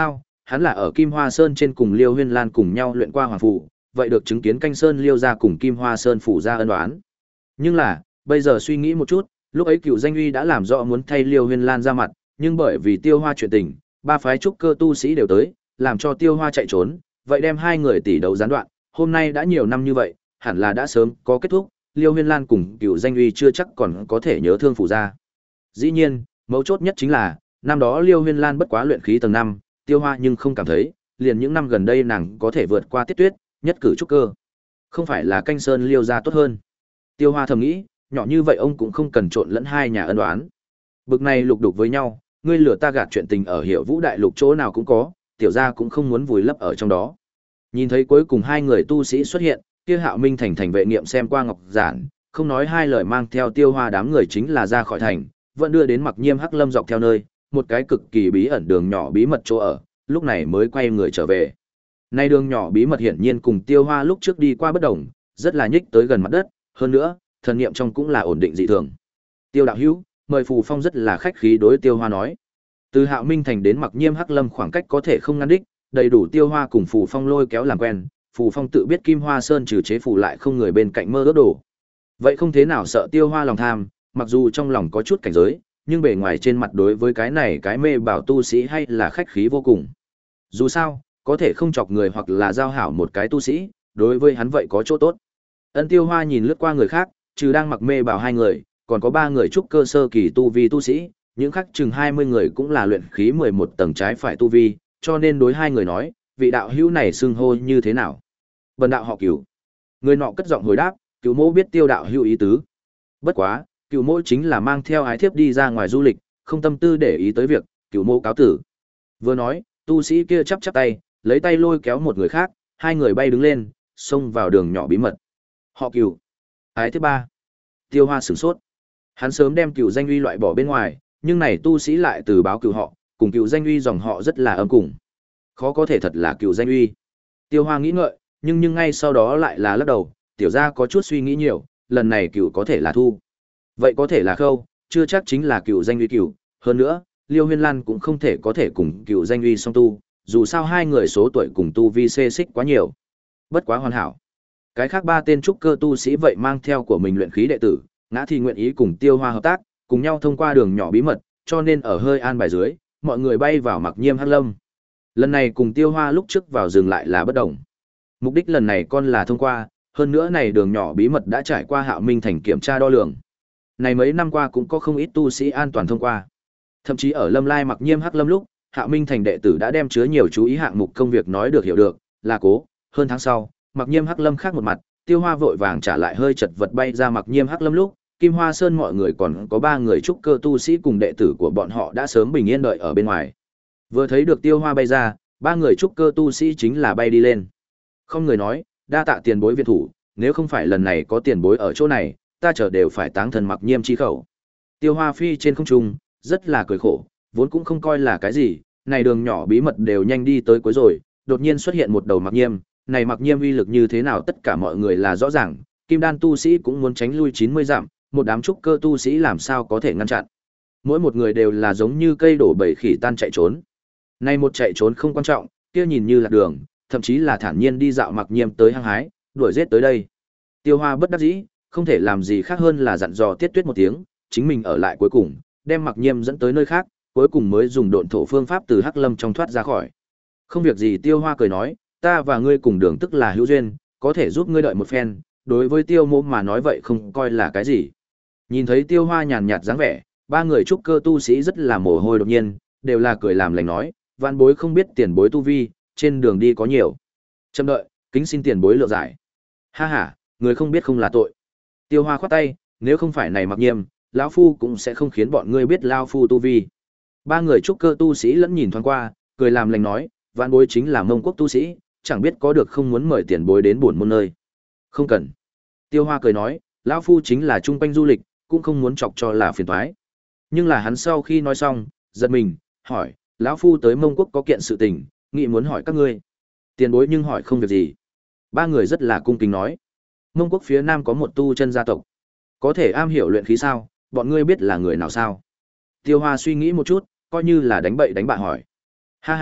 [SPEAKER 1] hắn là ở Kim Hoa Sơn trên cùng Liêu Huyên Lan cùng nhau luyện qua hoàng phủ, vậy được chứng kiến Canh Sơn Liêu gia cùng Kim Hoa Sơn phủ gia ân oán. Nhưng là, bây giờ suy nghĩ một chút, lúc ấy Cựu Danh Uy đã làm rõ muốn thay Liêu Huyên Lan ra mặt, nhưng bởi vì Tiêu Hoa chuyện tình, ba phái trúc cơ tu sĩ đều tới, làm cho Tiêu Hoa chạy trốn, vậy đem hai người tỷ đấu gián đoạn, hôm nay đã nhiều năm như vậy, hẳn là đã sớm có kết thúc, Liêu Huyên Lan cùng Cựu Danh Uy chưa chắc còn có thể nhớ thương phủ gia. Dĩ nhiên, mấu chốt nhất chính là, năm đó Liêu Huyên Lan bất quá luyện khí tầng năm, Tiêu Hoa nhưng không cảm thấy, liền những năm gần đây nàng có thể vượt qua Tiết Tuyết, nhất cử trúc cơ. Không phải là Canh Sơn Liêu gia tốt hơn. Tiêu Hoa thầm nghĩ, nhỏ như vậy ông cũng không cần trộn lẫn hai nhà ân oán. Bực này lục đục với nhau, ngươi lừa ta gạt chuyện tình ở Hiểu Vũ đại lục chỗ nào cũng có, tiểu gia cũng không muốn vùi lấp ở trong đó. Nhìn thấy cuối cùng hai người tu sĩ xuất hiện, kia Hạo Minh thành thành vệ nghiệm xem qua ngọc giản, không nói hai lời mang theo Tiêu Hoa đám người chính là ra khỏi thành, vẫn đưa đến Mặc Nhiêm Hắc Lâm dọc theo nơi, một cái cực kỳ bí ẩn đường nhỏ bí mật chỗ ở, lúc này mới quay người trở về. Nay đường nhỏ bí mật hiển nhiên cùng Tiêu Hoa lúc trước đi qua bất đồng, rất là nhích tới gần mặt đất, hơn nữa, thần niệm trong cũng là ổn định dị thường. Tiêu đạo hữu, mời Phù Phong rất là khách khí đối Tiêu Hoa nói. Từ Hạo Minh thành đến Mặc Nhiêm Hắc Lâm khoảng cách có thể không ngăn đích, đầy đủ Tiêu Hoa cùng Phù Phong lôi kéo làm quen, Phù Phong tự biết Kim Hoa Sơn trừ chế phù lại không người bên cạnh mơ ước đổ. Vậy không thế nào sợ Tiêu Hoa lòng tham, mặc dù trong lòng có chút cảnh giới, nhưng bề ngoài trên mặt đối với cái này cái mê bảo tu sĩ hay là khách khí vô cùng. Dù sao, có thể không chọc người hoặc là giao hảo một cái tu sĩ, đối với hắn vậy có chỗ tốt. Ân Tiêu Hoa nhìn lướt qua người khác, trừ đang mặc mê bảo hai người, còn có ba người trúc cơ sơ kỳ tu vi tu sĩ, những khác chừng hai mươi người cũng là luyện khí mười một tầng trái phải tu vi, cho nên đối hai người nói, vị đạo hữu này xưng hô như thế nào? Bần đạo họ Cửu. Người nọ cất giọng hồi đáp, Cửu mô biết Tiêu đạo hữu ý tứ. Bất quá, Cửu mô chính là mang theo ái thiếp đi ra ngoài du lịch, không tâm tư để ý tới việc, Cửu mô cáo tử. Vừa nói, tu sĩ kia chắp chắp tay, lấy tay lôi kéo một người khác, hai người bay đứng lên, xông vào đường nhỏ bí mật. Họ Cửu. Ái thiếp ba. Tiêu Hoa sửng sốt. Hắn sớm đem Cửu Danh Uy loại bỏ bên ngoài, nhưng này tu sĩ lại từ báo Cửu họ, cùng Cửu Danh Uy dòng họ rất là âm cùng. Khó có thể thật là Cửu Danh Uy. Tiêu Hoa nghĩ ngợi, nhưng nhưng ngay sau đó lại là lắc đầu, tiểu gia có chút suy nghĩ nhiều, lần này Cửu có thể là Thu. Vậy có thể là Khâu, chưa chắc chính là Cửu Danh Uy Cửu, hơn nữa, Liêu Huyên Lan cũng không thể có thể cùng Cửu Danh Uy song tu, dù sao hai người số tuổi cùng tu vi xê xích quá nhiều. Bất quá hoàn hảo. Cái khác ba tên trúc cơ tu sĩ vậy mang theo của mình luyện khí đệ tử, ngã thì nguyện ý cùng Tiêu Hoa hợp tác, cùng nhau thông qua đường nhỏ bí mật, cho nên ở hơi an bài dưới, mọi người bay vào Mặc Nhiêm Hắc Lâm. Lần này cùng Tiêu Hoa lúc trước vào dừng lại là bất đồng. Mục đích lần này con là thông qua, hơn nữa này đường nhỏ bí mật đã trải qua Hạo Minh thành kiểm tra đo lường. Này mấy năm qua cũng có không ít tu sĩ an toàn thông qua. Thậm chí ở Lâm Lai Mặc Nhiêm Hắc Lâm lúc, Hạo Minh thành đệ tử đã đem chứa nhiều chú ý hạng mục công việc nói được hiểu được, là cố, hơn tháng sau, Mặc Nhiêm Hắc Lâm khác một mặt, Tiêu Hoa vội vàng trả lại hơi chật vật bay ra Mặc Nhiêm Hắc Lâm lúc, Kim Hoa Sơn mọi người còn có ba người trúc cơ tu sĩ cùng đệ tử của bọn họ đã sớm bình yên đợi ở bên ngoài. Vừa thấy được Tiêu Hoa bay ra, ba người trúc cơ tu sĩ chính là bay đi lên. Không người nói, đa tạ tiền bối viện thủ, nếu không phải lần này có tiền bối ở chỗ này, ta chờ đều phải táng thần Mặc Nhiêm chi khẩu. Tiêu Hoa phi trên không trung, rất là cười khổ, vốn cũng không coi là cái gì, này đường nhỏ bí mật đều nhanh đi tới cuối rồi, đột nhiên xuất hiện một đầu Mặc Nhiêm, này Mặc Nhiêm uy lực như thế nào tất cả mọi người là rõ ràng, kim đan tu sĩ cũng muốn tránh lui chín mươi dặm, một đám trúc cơ tu sĩ làm sao có thể ngăn chặn. Mỗi một người đều là giống như cây đổ bầy khỉ tan chạy trốn. Này một chạy trốn không quan trọng, kia nhìn như là đường, thậm chí là thản nhiên đi dạo Mặc Nhiêm tới hăng hái, đuổi giết tới đây. Tiêu Hoa bất đắc dĩ, không thể làm gì khác hơn là dặn dò Tiết Tuyết một tiếng, chính mình ở lại cuối cùng, đem Mặc Nhiêm dẫn tới nơi khác, cuối cùng mới dùng độn thổ phương pháp từ Hắc Lâm trong thoát ra khỏi. Không việc gì, Tiêu Hoa cười nói, ta và ngươi cùng đường tức là hữu duyên, có thể giúp ngươi đợi một phen, đối với Tiêu Mỗ mà nói vậy không coi là cái gì. Nhìn thấy Tiêu Hoa nhàn nhạt dáng vẻ, ba người trúc cơ tu sĩ rất là mồ hôi đột nhiên, đều là cười làm lành nói, vạn bối không biết tiền bối tu vi, trên đường đi có nhiều. Chậm đợi, kính xin tiền bối lượng giải. Ha ha, người không biết không là tội. Tiêu Hoa khoát tay, nếu không phải này Mặc Nhiêm, lão phu cũng sẽ không khiến bọn ngươi biết lão phu tu vi. Ba người trúc cơ tu sĩ lẫn nhìn thoáng qua, cười làm lành nói, vạn bối chính là Mông Quốc tu sĩ, chẳng biết có được không muốn mời tiền bối đến buồn môn nơi. Không cần. Tiêu Hoa cười nói, lão phu chính là trung quanh du lịch, cũng không muốn chọc cho là phiền toái. Nhưng là hắn sau khi nói xong, giật mình, hỏi, lão phu tới Mông Quốc có kiện sự tình, nghĩ muốn hỏi các ngươi. Tiền bối nhưng hỏi không việc gì. Ba người rất là cung kính nói, Mông Quốc phía nam có một tu chân gia tộc, có thể am hiểu luyện khí sao, bọn ngươi biết là người nào sao? Tiêu Hoa suy nghĩ một chút, coi như là đánh bậy đánh bạ hỏi. Ha ha,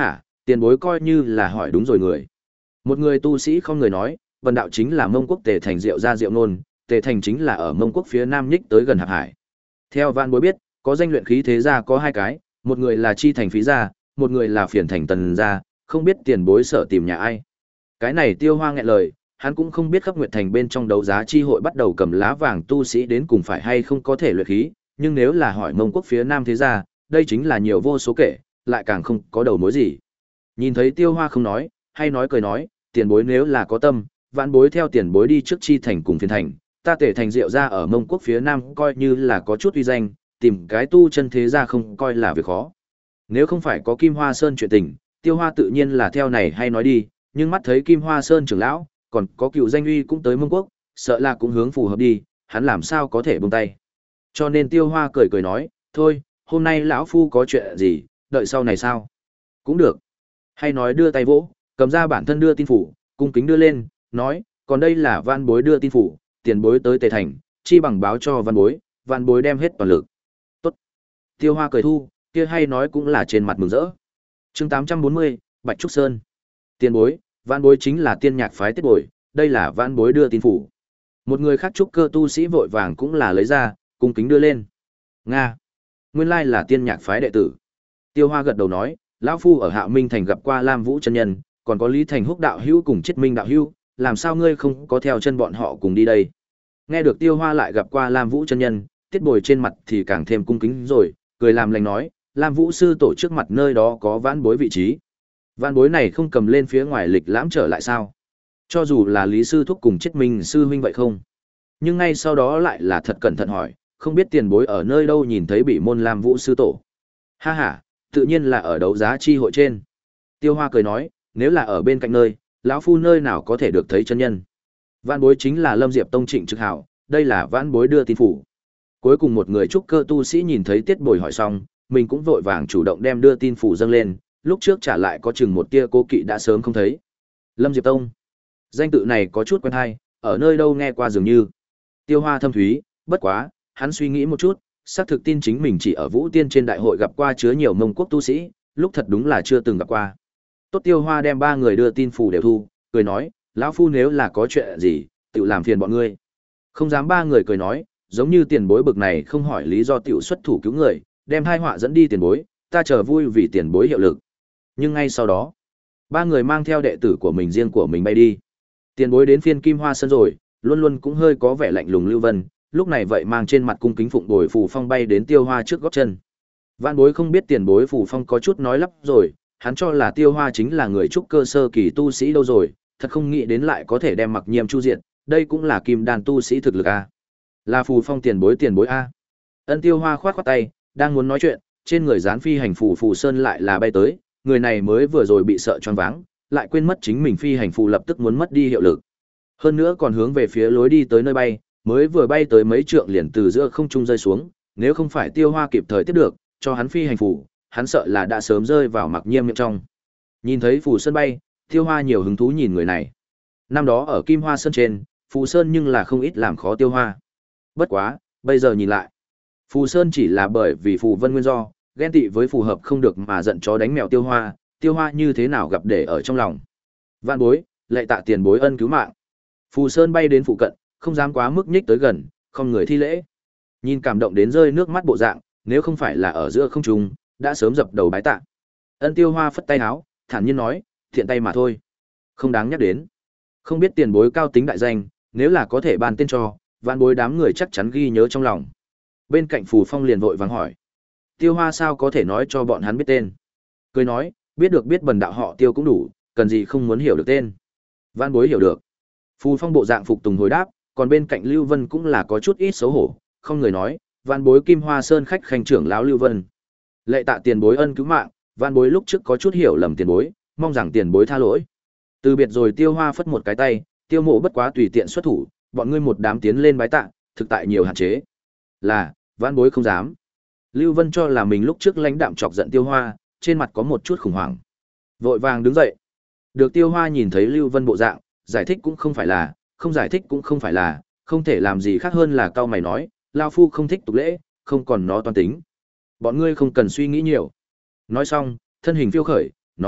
[SPEAKER 1] Tiền bối coi như là hỏi đúng rồi người. Một người tu sĩ không người nói, vần đạo chính là Mông Quốc Tề Thành Diệu gia Diệu Nôn, Tề Thành chính là ở Mông Quốc phía nam nhích tới gần Hạp Hải. Theo Vạn Bối biết, có danh luyện khí thế gia có hai cái, một người là Chi Thành Phí gia, một người là Phiền Thành Tần gia, không biết tiền bối sợ tìm nhà ai. Cái này Tiêu Hoa nghẹn lời, hắn cũng không biết Khắp Nguyệt Thành bên trong đấu giá chi hội bắt đầu cầm lá vàng tu sĩ đến cùng phải hay không có thể luyện khí, nhưng nếu là hỏi Mông Quốc phía nam thế gia, đây chính là nhiều vô số kể, lại càng không có đầu mối gì. Nhìn thấy Tiêu Hoa không nói, hay nói cười nói, tiền bối nếu là có tâm, Vạn Bối theo tiền bối đi trước Chi Thành cùng Phiền Thành, ta Tề Thành Diệu gia ở Mông Quốc phía nam coi như là có chút uy danh, tìm cái tu chân thế gia không coi là việc khó. Nếu không phải có Kim Hoa Sơn chuyện tình, Tiêu Hoa tự nhiên là theo này hay nói đi, nhưng mắt thấy Kim Hoa Sơn trưởng lão, còn có cựu danh uy cũng tới Mông Quốc, sợ là cũng hướng phù hợp đi, hắn làm sao có thể buông tay. Cho nên Tiêu Hoa cười cười nói, thôi, hôm nay lão phu có chuyện gì, đợi sau này sao? Cũng được. Hay nói đưa tay vỗ, cầm ra bản thân đưa tin phủ, cung kính đưa lên, nói, còn đây là Vạn Bối đưa tin phủ, tiền bối tới Tề Thành, chi bằng báo cho Vạn Bối, Vạn Bối đem hết toàn lực. Tốt. Tiêu Hoa cười thu, kia hay nói cũng là trên mặt mừng rỡ. Chương tám trăm bốn mươi, Bạch Trúc Sơn. Tiền bối, Vạn Bối chính là tiên nhạc phái Tiết Bồi, đây là Vạn Bối đưa tin phủ. Một người khác trúc cơ tu sĩ vội vàng cũng là lấy ra, cung kính đưa lên. Nga. Nguyên lai là tiên nhạc phái đệ tử. Tiêu Hoa gật đầu nói, lão phu ở Hạo Minh Thành gặp qua Lam Vũ chân nhân, còn có Lý Thành Húc đạo hữu cùng Chiết Minh đạo hữu, làm sao ngươi không có theo chân bọn họ cùng đi đây? Nghe được Tiêu Hoa lại gặp qua Lam Vũ chân nhân, Tiết Bồi trên mặt thì càng thêm cung kính rồi, cười làm lành nói, Lam Vũ sư tổ trước mặt nơi đó có Vãn Bối vị trí. Vãn Bối này không cầm lên phía ngoài lịch lãm trở lại sao? Cho dù là Lý sư thúc cùng Chiết Minh sư huynh vậy không? Nhưng ngay sau đó lại là thật cẩn thận hỏi, không biết tiền bối ở nơi đâu nhìn thấy bị môn Lam Vũ sư tổ. Ha ha, tự nhiên là ở đấu giá chi hội trên. Tiêu Hoa cười nói, nếu là ở bên cạnh nơi, lão phu nơi nào có thể được thấy chân nhân. Vãn Bối chính là Lâm Diệp Tông Trịnh Trực Hảo, đây là Vãn Bối đưa tin phủ. Cuối cùng một người trúc cơ tu sĩ nhìn thấy Tiết Bồi hỏi xong, mình cũng vội vàng chủ động đem đưa tin phủ dâng lên, lúc trước trả lại có chừng một tia cố kỵ đã sớm không thấy. Lâm Diệp Tông. Danh tự này có chút quen hay, ở nơi đâu nghe qua dường như. Tiêu Hoa thâm thúy, bất quá, hắn suy nghĩ một chút, xác thực tin chính mình chỉ ở Vũ Tiên trên đại hội gặp qua chứa nhiều Mông Quốc tu sĩ, lúc thật đúng là chưa từng gặp qua. Tốt. Tiêu Hoa đem ba người đưa tin phủ đều thu, cười nói, lão phu nếu là có chuyện gì, tự làm phiền bọn ngươi. Không dám. Ba người cười nói, giống như tiền bối bực này không hỏi lý do tiểu xuất thủ cứu người, đem hai họa dẫn đi tiền bối, ta chờ vui vì tiền bối hiệu lực. Nhưng ngay sau đó, ba người mang theo đệ tử của mình riêng của mình bay đi. Tiền bối đến phiên Kim Hoa Sơn rồi, luôn luôn cũng hơi có vẻ lạnh lùng Lưu Vân, lúc này vậy mang trên mặt cung kính phụng bồi Phù Phong bay đến Tiêu Hoa trước gót chân. Vạn Bối không biết tiền bối Phù Phong có chút nói lắp rồi, hắn cho là Tiêu Hoa chính là người trúc cơ sơ kỳ tu sĩ đâu rồi, thật không nghĩ đến lại có thể đem Mặc Nhiêm chu diện, đây cũng là kim đan tu sĩ thực lực a. Là Phù Phong tiền bối tiền bối a. Ân. Tiêu Hoa khoát khoát tay, đang muốn nói chuyện, trên người gián phi hành phù Phù Sơn lại là bay tới, người này mới vừa rồi bị sợ choáng váng, lại quên mất chính mình phi hành phù lập tức muốn mất đi hiệu lực. Hơn nữa còn hướng về phía lối đi tới nơi bay, mới vừa bay tới mấy trượng liền từ giữa không trung rơi xuống, nếu không phải Tiêu Hoa kịp thời tiếp được, cho hắn phi hành phù, hắn sợ là đã sớm rơi vào Mặc Nhiêm miệng trong. Nhìn thấy Phù Sơn bay, Tiêu Hoa nhiều hứng thú nhìn người này. Năm đó ở Kim Hoa Sơn trên, Phù Sơn nhưng là không ít làm khó Tiêu Hoa. Bất quá, bây giờ nhìn lại, Phù Sơn chỉ là bởi vì Phù Vân nguyên do, ghen tị với phù hợp không được mà giận chó đánh mèo Tiêu Hoa, Tiêu Hoa như thế nào gặp để ở trong lòng. Vạn Bối, lạy tạ tiền bối ân cứu mạng. Phù Sơn bay đến phụ cận, không dám quá mức nhích tới gần, không người thi lễ. Nhìn cảm động đến rơi nước mắt bộ dạng, nếu không phải là ở giữa không trung, đã sớm dập đầu bái tạ. Ân. Tiêu Hoa phất tay áo, thản nhiên nói, thiện tay mà thôi, không đáng nhắc đến. Không biết tiền bối cao tính đại danh, nếu là có thể ban tên cho, Vạn Bối đám người chắc chắn ghi nhớ trong lòng. Bên cạnh Phù Phong liền vội vàng hỏi, Tiêu Hoa sao có thể nói cho bọn hắn biết tên? Cười nói, biết được biết bần đạo họ Tiêu cũng đủ, cần gì không muốn hiểu được tên. Vạn Bối hiểu được. Phù Phong bộ dạng phục tùng hồi đáp, còn bên cạnh Lưu Vân cũng là có chút ít xấu hổ, không người nói, Vạn Bối Kim Hoa Sơn khách khanh trưởng lão Lưu Vân. Lệ tạ tiền bối ân cứu mạng, Vạn Bối lúc trước có chút hiểu lầm tiền bối, mong rằng tiền bối tha lỗi. Từ biệt rồi Tiêu Hoa phất một cái tay, Tiêu Mộ bất quá tùy tiện xuất thủ, bọn ngươi một đám tiến lên bái tạ, thực tại nhiều hạn chế. Là, Vạn Bối không dám. Lưu Vân cho là mình lúc trước lãnh đạm chọc giận Tiêu Hoa, trên mặt có một chút khủng hoảng. Vội vàng đứng dậy. Được Tiêu Hoa nhìn thấy Lưu Vân bộ dạng, giải thích cũng không phải là, không giải thích cũng không phải là, không thể làm gì khác hơn là cau mày nói, lao phu không thích tục lễ, không còn nó toan tính. Bọn ngươi không cần suy nghĩ nhiều. Nói xong, thân hình phiêu khởi, nói,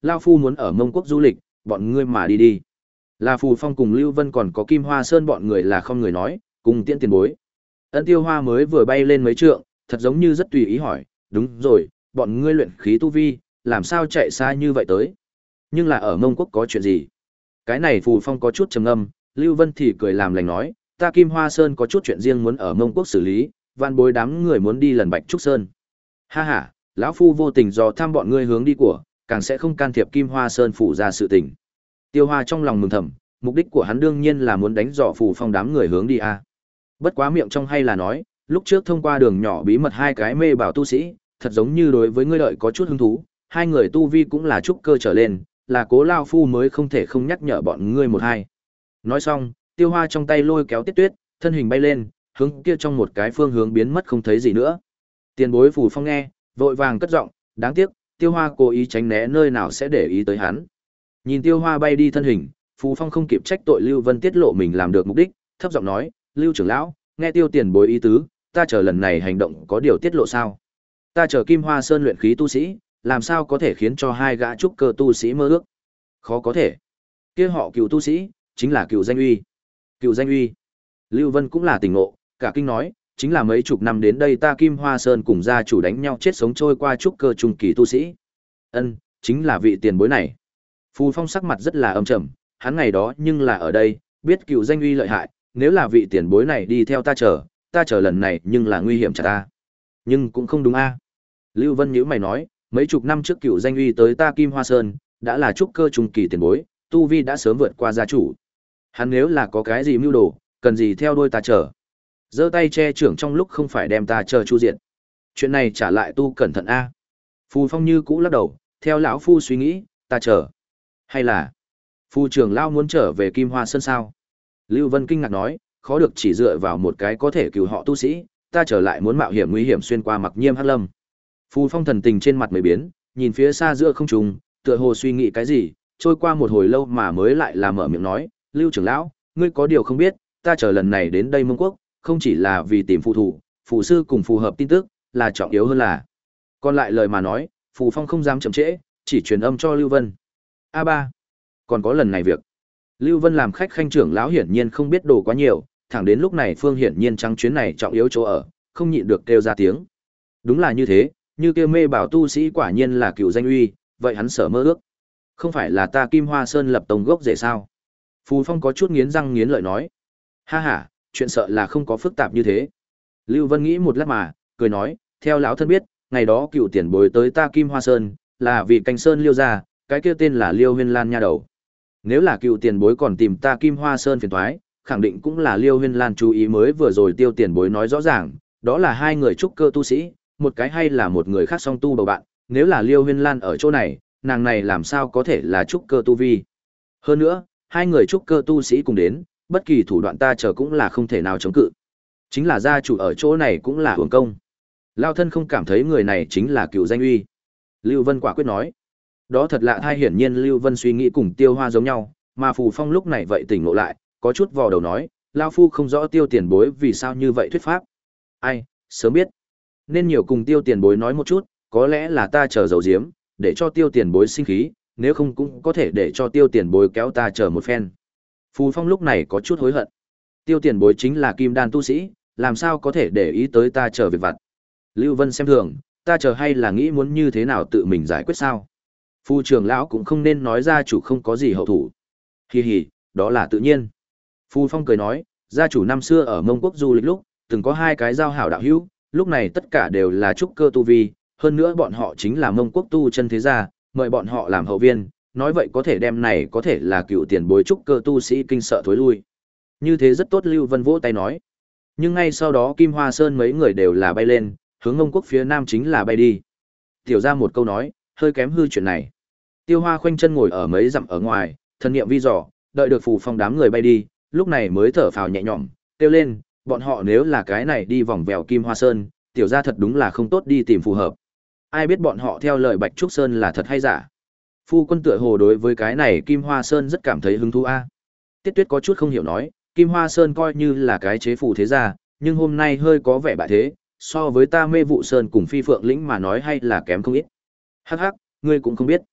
[SPEAKER 1] Lao phu muốn ở Mông Quốc du lịch, bọn ngươi mà đi đi. Là Phù Phong cùng Lưu Vân còn có Kim Hoa Sơn bọn người là không người nói, cùng tiễn tiền bối. Ân Tiêu Hoa mới vừa bay lên mấy trượng, thật giống như rất tùy ý hỏi, đúng rồi, bọn ngươi luyện khí tu vi, làm sao chạy xa như vậy tới? Nhưng là ở Mông Quốc có chuyện gì? Cái này Phù Phong có chút trầm ngâm, Lưu Vân thì cười làm lành nói, ta Kim Hoa Sơn có chút chuyện riêng muốn ở Mông Quốc xử lý, van bối đám người muốn đi lần Bạch Trúc Sơn. Ha ha, lão phu vô tình dò thăm bọn ngươi hướng đi của, càng sẽ không can thiệp Kim Hoa Sơn phủ ra sự tình. Tiêu Hoa trong lòng mừng thầm, mục đích của hắn đương nhiên là muốn đánh dò Phù Phong đám người hướng đi a. Bất quá miệng trong hay là nói, lúc trước thông qua đường nhỏ bí mật hai cái mê bảo tu sĩ, thật giống như đối với ngươi lợi có chút hứng thú, hai người tu vi cũng là trúc cơ trở lên, là Cố lao phu mới không thể không nhắc nhở bọn ngươi một hai. Nói xong, Tiêu Hoa trong tay lôi kéo Tiết Tuyết, thân hình bay lên, hướng kia trong một cái phương hướng biến mất không thấy gì nữa. Tiền bối Phù Phong nghe, vội vàng cất giọng, đáng tiếc, Tiêu Hoa cố ý tránh né nơi nào sẽ để ý tới hắn. Nhìn Tiêu Hoa bay đi thân hình, Phù Phong không kịp trách tội Lưu Vân tiết lộ mình làm được mục đích, thấp giọng nói, Lưu trưởng lão, nghe Tiêu tiền bối ý tứ, ta chờ lần này hành động có điều tiết lộ sao? Ta chờ Kim Hoa Sơn luyện khí tu sĩ, làm sao có thể khiến cho hai gã trúc cơ tu sĩ mơ ước? Khó có thể. Kia họ Cựu tu sĩ, chính là Cựu Danh Uy. Cựu Danh Uy. Lưu Vân cũng là tỉnh ngộ, cả kinh nói, chính là mấy chục năm đến đây ta Kim Hoa Sơn cùng gia chủ đánh nhau chết sống trôi qua trúc cơ trung kỳ tu sĩ. Ân, chính là vị tiền bối này. Phù Phong sắc mặt rất là âm trầm, hắn ngày đó nhưng là ở đây, biết Cựu Danh Uy lợi hại, nếu là vị tiền bối này đi theo ta chờ, ta chờ lần này nhưng là nguy hiểm cho ta. Nhưng cũng không đúng a. Lưu Vân nhíu mày nói, mấy chục năm trước Cựu Danh Uy tới ta Kim Hoa Sơn, đã là trúc cơ trung kỳ tiền bối, tu vi đã sớm vượt qua gia chủ. Hắn nếu là có cái gì mưu đồ, cần gì theo đuôi ta chờ. Giơ tay che trưởng trong lúc không phải đem ta chờ chu diện. Chuyện này trả lại tu cẩn thận a. Phù Phong như cũ lắc đầu, theo lão phu suy nghĩ, ta chờ. Hay là Phù trưởng lão muốn trở về Kim Hoa Sơn sao? Lưu Vân kinh ngạc nói, khó được chỉ dựa vào một cái có thể cứu họ tu sĩ, ta trở lại muốn mạo hiểm nguy hiểm xuyên qua Mặc Nhiêm Hắc Lâm. Phù Phong thần tình trên mặt mới biến, nhìn phía xa giữa không trung, tựa hồ suy nghĩ cái gì, trôi qua một hồi lâu mà mới lại là mở miệng nói, Lưu trưởng lão, ngươi có điều không biết, ta chờ lần này đến đây Mông Quốc, không chỉ là vì tìm phù thủ, phù sư cùng phù hợp tin tức, là trọng yếu hơn là. Còn lại lời mà nói, Phù Phong không dám chậm trễ, chỉ truyền âm cho Lưu Vân. A ba, còn có lần này việc. Lưu Vân làm khách khanh trưởng lão hiển nhiên không biết đồ quá nhiều, thẳng đến lúc này Phương hiển nhiên trắng chuyến này trọng yếu chỗ ở, không nhịn được kêu ra tiếng. Đúng là như thế, như kêu mê bảo tu sĩ quả nhiên là Cựu Danh Uy, vậy hắn sở mơ ước. Không phải là ta Kim Hoa Sơn lập tông gốc rễ sao? Phù Phong có chút nghiến răng nghiến lợi nói. Ha ha, chuyện sợ là không có phức tạp như thế. Lưu Vân nghĩ một lát mà, cười nói, theo lão thân biết, ngày đó Cựu tiền bối tới ta Kim Hoa Sơn, là vì canh sơn Liêu gia, cái kia tên là Liêu Huyên Lan nha đầu. Nếu là Cựu tiền bối còn tìm ta Kim Hoa Sơn phiền toái, khẳng định cũng là Liêu Huyên Lan chú ý mới vừa rồi Tiêu tiền bối nói rõ ràng, đó là hai người trúc cơ tu sĩ, một cái hay là một người khác song tu bầu bạn, nếu là Liêu Huyên Lan ở chỗ này, nàng này làm sao có thể là trúc cơ tu vi. Hơn nữa, hai người trúc cơ tu sĩ cùng đến, bất kỳ thủ đoạn ta chờ cũng là không thể nào chống cự. Chính là gia chủ ở chỗ này cũng là hưởng công. Lao thân không cảm thấy người này chính là Cựu Danh Uy. Lưu Vân quả quyết nói. Đó thật lạ thay, hiển nhiên Lưu Vân suy nghĩ cùng Tiêu Hoa giống nhau, mà Phù Phong lúc này vậy tỉnh ngộ lại, có chút vò đầu nói, Lao phu không rõ Tiêu tiền bối vì sao như vậy thuyết pháp. Ai, sớm biết. Nên nhiều cùng Tiêu tiền bối nói một chút, có lẽ là ta chờ dầu diếm, để cho Tiêu tiền bối sinh khí, nếu không cũng có thể để cho Tiêu tiền bối kéo ta chờ một phen. Phù Phong lúc này có chút hối hận. Tiêu tiền bối chính là kim đan tu sĩ, làm sao có thể để ý tới ta chờ việc vặt. Lưu Vân xem thường, ta chờ hay là nghĩ muốn như thế nào tự mình giải quyết sao. Phu trưởng lão cũng không nên nói gia chủ không có gì hậu thủ. Hi hi, đó là tự nhiên. Phu Phong cười nói, gia chủ năm xưa ở Mông Quốc du lịch lúc, từng có hai cái giao hảo đạo hữu, lúc này tất cả đều là trúc cơ tu vi, hơn nữa bọn họ chính là Mông Quốc tu chân thế gia, mời bọn họ làm hậu viên, nói vậy có thể đem này có thể là Cựu tiền bối trúc cơ tu sĩ kinh sợ thối lui. Như thế rất tốt. Lưu Vân vỗ tay nói. Nhưng ngay sau đó Kim Hoa Sơn mấy người đều là bay lên, hướng Mông Quốc phía nam chính là bay đi. Tiểu ra một câu nói, hơi kém hư chuyện này. Tiêu Hoa khoanh chân ngồi ở mấy dặm ở ngoài, thân niệm vi dò, đợi được Phù Phong đám người bay đi, lúc này mới thở phào nhẹ nhõm, kêu lên, bọn họ nếu là cái này đi vòng vèo Kim Hoa Sơn, tiểu ra thật đúng là không tốt đi tìm phù hợp. Ai biết bọn họ theo lời Bạch Trúc Sơn là thật hay giả. Phu quân tựa hồ đối với cái này Kim Hoa Sơn rất cảm thấy hứng thú a. Tiết Tuyết có chút không hiểu nói, Kim Hoa Sơn coi như là cái chế phù thế gia, nhưng hôm nay hơi có vẻ bại thế, so với ta Mê Vụ Sơn cùng Phi Phượng lĩnh mà nói hay là kém không ít. Hắc hắc, ngươi cũng không biết.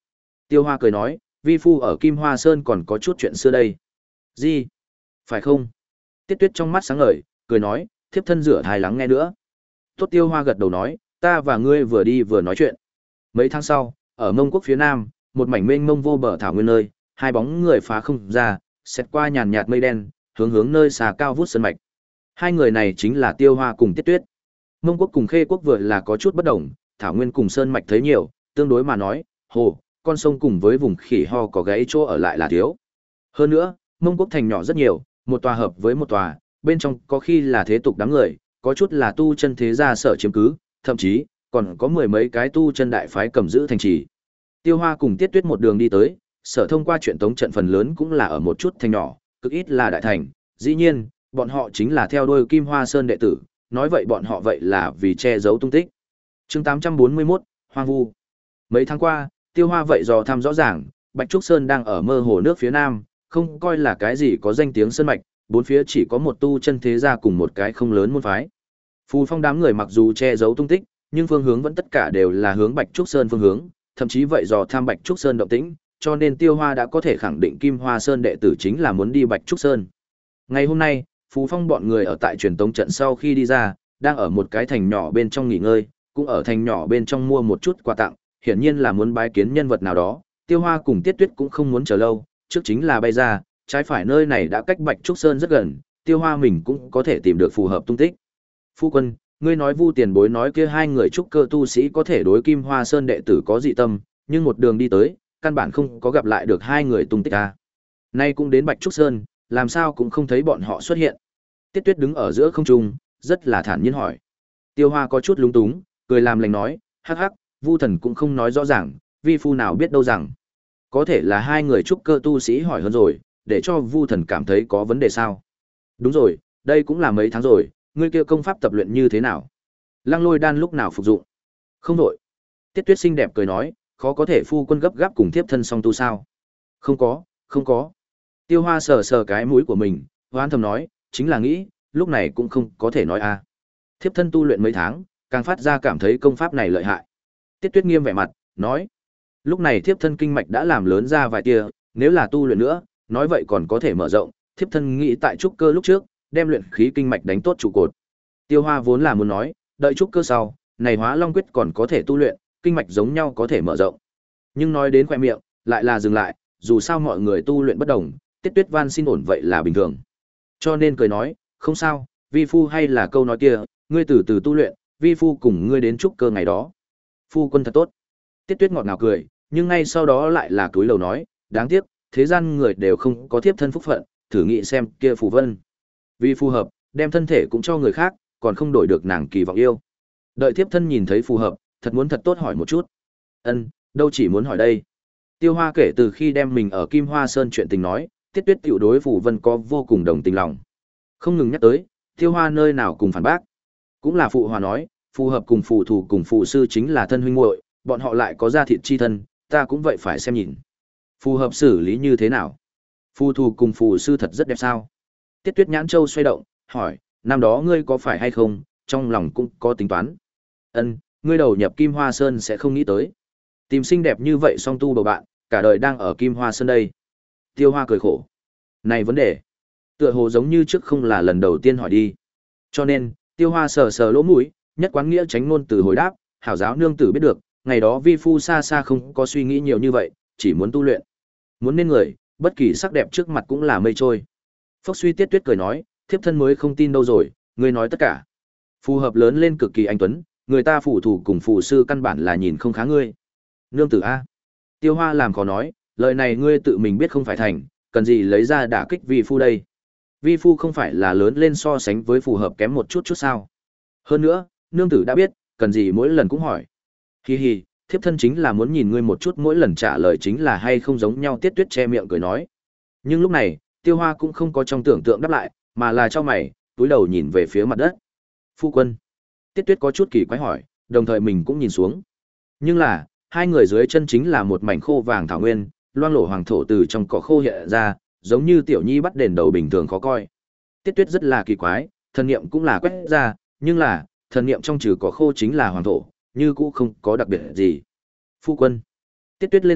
[SPEAKER 1] Tiêu Hoa cười nói, vi phu ở Kim Hoa Sơn còn có chút chuyện xưa đây. Gì? Phải không? Tiết Tuyết trong mắt sáng ngời, cười nói, thiếp thân rửa thai lắng nghe nữa. Tốt. Tiêu Hoa gật đầu nói, ta và ngươi vừa đi vừa nói chuyện. Mấy tháng sau, ở Mông Quốc phía Nam, một mảnh mênh mông vô bờ thảo nguyên nơi, hai bóng người phá không ra, xẹt qua nhàn nhạt mây đen, hướng hướng nơi xà cao vút sơn mạch. Hai người này chính là Tiêu Hoa cùng Tiết Tuyết. Mông Quốc cùng Khê Quốc vừa là có chút bất đồng, thảo nguyên cùng sơn mạch thấy nhiều, tương đối mà nói, hồ, con sông cùng với vùng khỉ ho có gãy chỗ ở lại là thiếu. Hơn nữa, Mông Quốc thành nhỏ rất nhiều, một tòa hợp với một tòa, bên trong có khi là thế tục đám người, có chút là tu chân thế gia sở chiếm cứ, thậm chí còn có mười mấy cái tu chân đại phái cầm giữ thành trì. Tiêu Hoa cùng Tiết Tuyết một đường đi tới, sở thông qua chuyện tống trận phần lớn cũng là ở một chút thành nhỏ, cực ít là đại thành. Dĩ nhiên, bọn họ chính là theo đuôi Kim Hoa Sơn đệ tử, nói vậy bọn họ vậy là vì che giấu tung tích. Chương tám trăm bốn mươi mốt, Hoang Vu. Mấy tháng qua, Tiêu Hoa vậy dò thăm rõ ràng, Bạch Trúc Sơn đang ở mơ hồ nước phía nam, không coi là cái gì có danh tiếng sơn mạch, bốn phía chỉ có một tu chân thế gia cùng một cái không lớn môn phái. Phù Phong đám người mặc dù che giấu tung tích, nhưng phương hướng vẫn tất cả đều là hướng Bạch Trúc Sơn phương hướng, thậm chí vậy dò tham Bạch Trúc Sơn động tĩnh, cho nên Tiêu Hoa đã có thể khẳng định Kim Hoa Sơn đệ tử chính là muốn đi Bạch Trúc Sơn. Ngày hôm nay, Phù Phong bọn người ở tại truyền tống trận sau khi đi ra, đang ở một cái thành nhỏ bên trong nghỉ ngơi, cũng ở thành nhỏ bên trong mua một chút quà tặng, hiển nhiên là muốn bái kiến nhân vật nào đó. Tiêu Hoa cùng Tiết Tuyết cũng không muốn chờ lâu, trước chính là bay ra, trái phải nơi này đã cách Bạch Trúc Sơn rất gần, Tiêu Hoa mình cũng có thể tìm được phù hợp tung tích. Phu quân, ngươi nói Vu tiền bối nói kia hai người trúc cơ tu sĩ có thể đối Kim Hoa Sơn đệ tử có dị tâm, nhưng một đường đi tới, căn bản không có gặp lại được hai người tung tích ta. Nay cũng đến Bạch Trúc Sơn, làm sao cũng không thấy bọn họ xuất hiện. Tiết Tuyết đứng ở giữa không trung, rất là thản nhiên hỏi. Tiêu Hoa có chút lúng túng, cười làm lành nói, hắc hắc, Vu thần cũng không nói rõ ràng, vi phu nào biết đâu rằng. Có thể là hai người trúc cơ tu sĩ hỏi hơn rồi, để cho Vu thần cảm thấy có vấn đề sao. Đúng rồi, đây cũng là mấy tháng rồi, ngươi kia công pháp tập luyện như thế nào? Lăng Lôi đan lúc nào phục dụng? Không đổi. Tiết Tuyết xinh đẹp cười nói, khó có thể phu quân gấp gáp cùng tiếp thân song tu sao? Không có, không có. Tiêu Hoa sờ sờ cái mũi của mình, hoán thầm nói, chính là nghĩ, lúc này cũng không có thể nói a. Thiếp thân tu luyện mấy tháng, càng phát ra cảm thấy công pháp này lợi hại. Tiết Tuyết nghiêm vẻ mặt, nói, lúc này thiếp thân kinh mạch đã làm lớn ra vài tia, nếu là tu luyện nữa, nói vậy còn có thể mở rộng, thiếp thân nghĩ tại trúc cơ lúc trước, đem luyện khí kinh mạch đánh tốt trụ cột. Tiêu Hoa vốn là muốn nói, đợi trúc cơ sau, này Hóa Long quyết còn có thể tu luyện, kinh mạch giống nhau có thể mở rộng. Nhưng nói đến khoe miệng, lại là dừng lại, dù sao mọi người tu luyện bất đồng, Tiết Tuyết van xin ổn vậy là bình thường. Cho nên cười nói, không sao, vi phu hay là câu nói kia, ngươi từ từ tu luyện, vi phu cùng ngươi đến trúc cơ ngày đó. Phu quân thật tốt. Tiết Tuyết ngọt ngào cười, nhưng ngay sau đó lại là cúi đầu nói, đáng tiếc, thế gian người đều không có thiếp thân phúc phận, thử nghĩ xem kia phù vân. Vì phù hợp, đem thân thể cũng cho người khác, còn không đổi được nàng kỳ vọng yêu. Đợi thiếp thân nhìn thấy phù hợp, thật muốn thật tốt hỏi một chút. Ân, đâu chỉ muốn hỏi đây. Tiêu Hoa kể từ khi đem mình ở Kim Hoa Sơn chuyện tình nói, Tiết Tuyết tiểu đối phù vân có vô cùng đồng tình lòng. Không ngừng nhắc tới, Tiêu Hoa nơi nào cùng phản bác. Cũng là phụ hòa nói, phù hợp cùng phù thủ cùng phù sư chính là thân huynh muội, bọn họ lại có gia thịt chi thân, ta cũng vậy phải xem nhìn. Phù hợp xử lý như thế nào? Phù thủ cùng phù sư thật rất đẹp sao? Tiết Tuyết nhãn châu xoay động, hỏi, năm đó ngươi có phải hay không, trong lòng cũng có tính toán. Ân, ngươi đầu nhập Kim Hoa Sơn sẽ không nghĩ tới. Tìm xinh đẹp như vậy song tu bầu bạn, cả đời đang ở Kim Hoa Sơn đây. Tiêu Hoa cười khổ. Này vấn đề, tựa hồ giống như trước không là lần đầu tiên hỏi đi. Cho nên, Tiêu Hoa sờ sờ lỗ mũi, nhất quán nghĩa tránh ngôn từ hồi đáp, hảo giáo nương tử biết được, ngày đó vi phu xa xa không có suy nghĩ nhiều như vậy, chỉ muốn tu luyện. Muốn nên người, bất kỳ sắc đẹp trước mặt cũng là mây trôi. Phốc Suy Tiết Tuyết cười nói, thiếp thân mới không tin đâu rồi, ngươi nói tất cả. Phù hợp lớn lên cực kỳ anh tuấn, người ta phù thủ cùng phù sư căn bản là nhìn không khá ngươi. Nương tử a. Tiêu Hoa làm khó nói, lời này ngươi tự mình biết không phải thành, cần gì lấy ra đả kích vi phu đây. Vi phu không phải là lớn lên so sánh với phù hợp kém một chút chút sao. Hơn nữa, nương tử đã biết, cần gì mỗi lần cũng hỏi. Hi hi, thiếp thân chính là muốn nhìn ngươi một chút mỗi lần trả lời chính là hay không giống nhau. Tiết Tuyết che miệng cười nói. Nhưng lúc này, Tiêu Hoa cũng không có trong tưởng tượng đáp lại, mà là cho mày, túi đầu nhìn về phía mặt đất. Phu quân. Tiết Tuyết có chút kỳ quái hỏi, đồng thời mình cũng nhìn xuống. Nhưng là, hai người dưới chân chính là một mảnh khô vàng thảo nguyên, loang lổ hoàng thổ từ trong cỏ khô hiện ra, giống như tiểu nhi bắt đền đầu bình thường khó coi. Tiết Tuyết rất là kỳ quái, thần niệm cũng là quét ra, nhưng là, thần niệm trong trừ cỏ khô chính là hoàng thổ, như cũ không có đặc biệt gì. Phu quân. Tiết Tuyết lên giọng,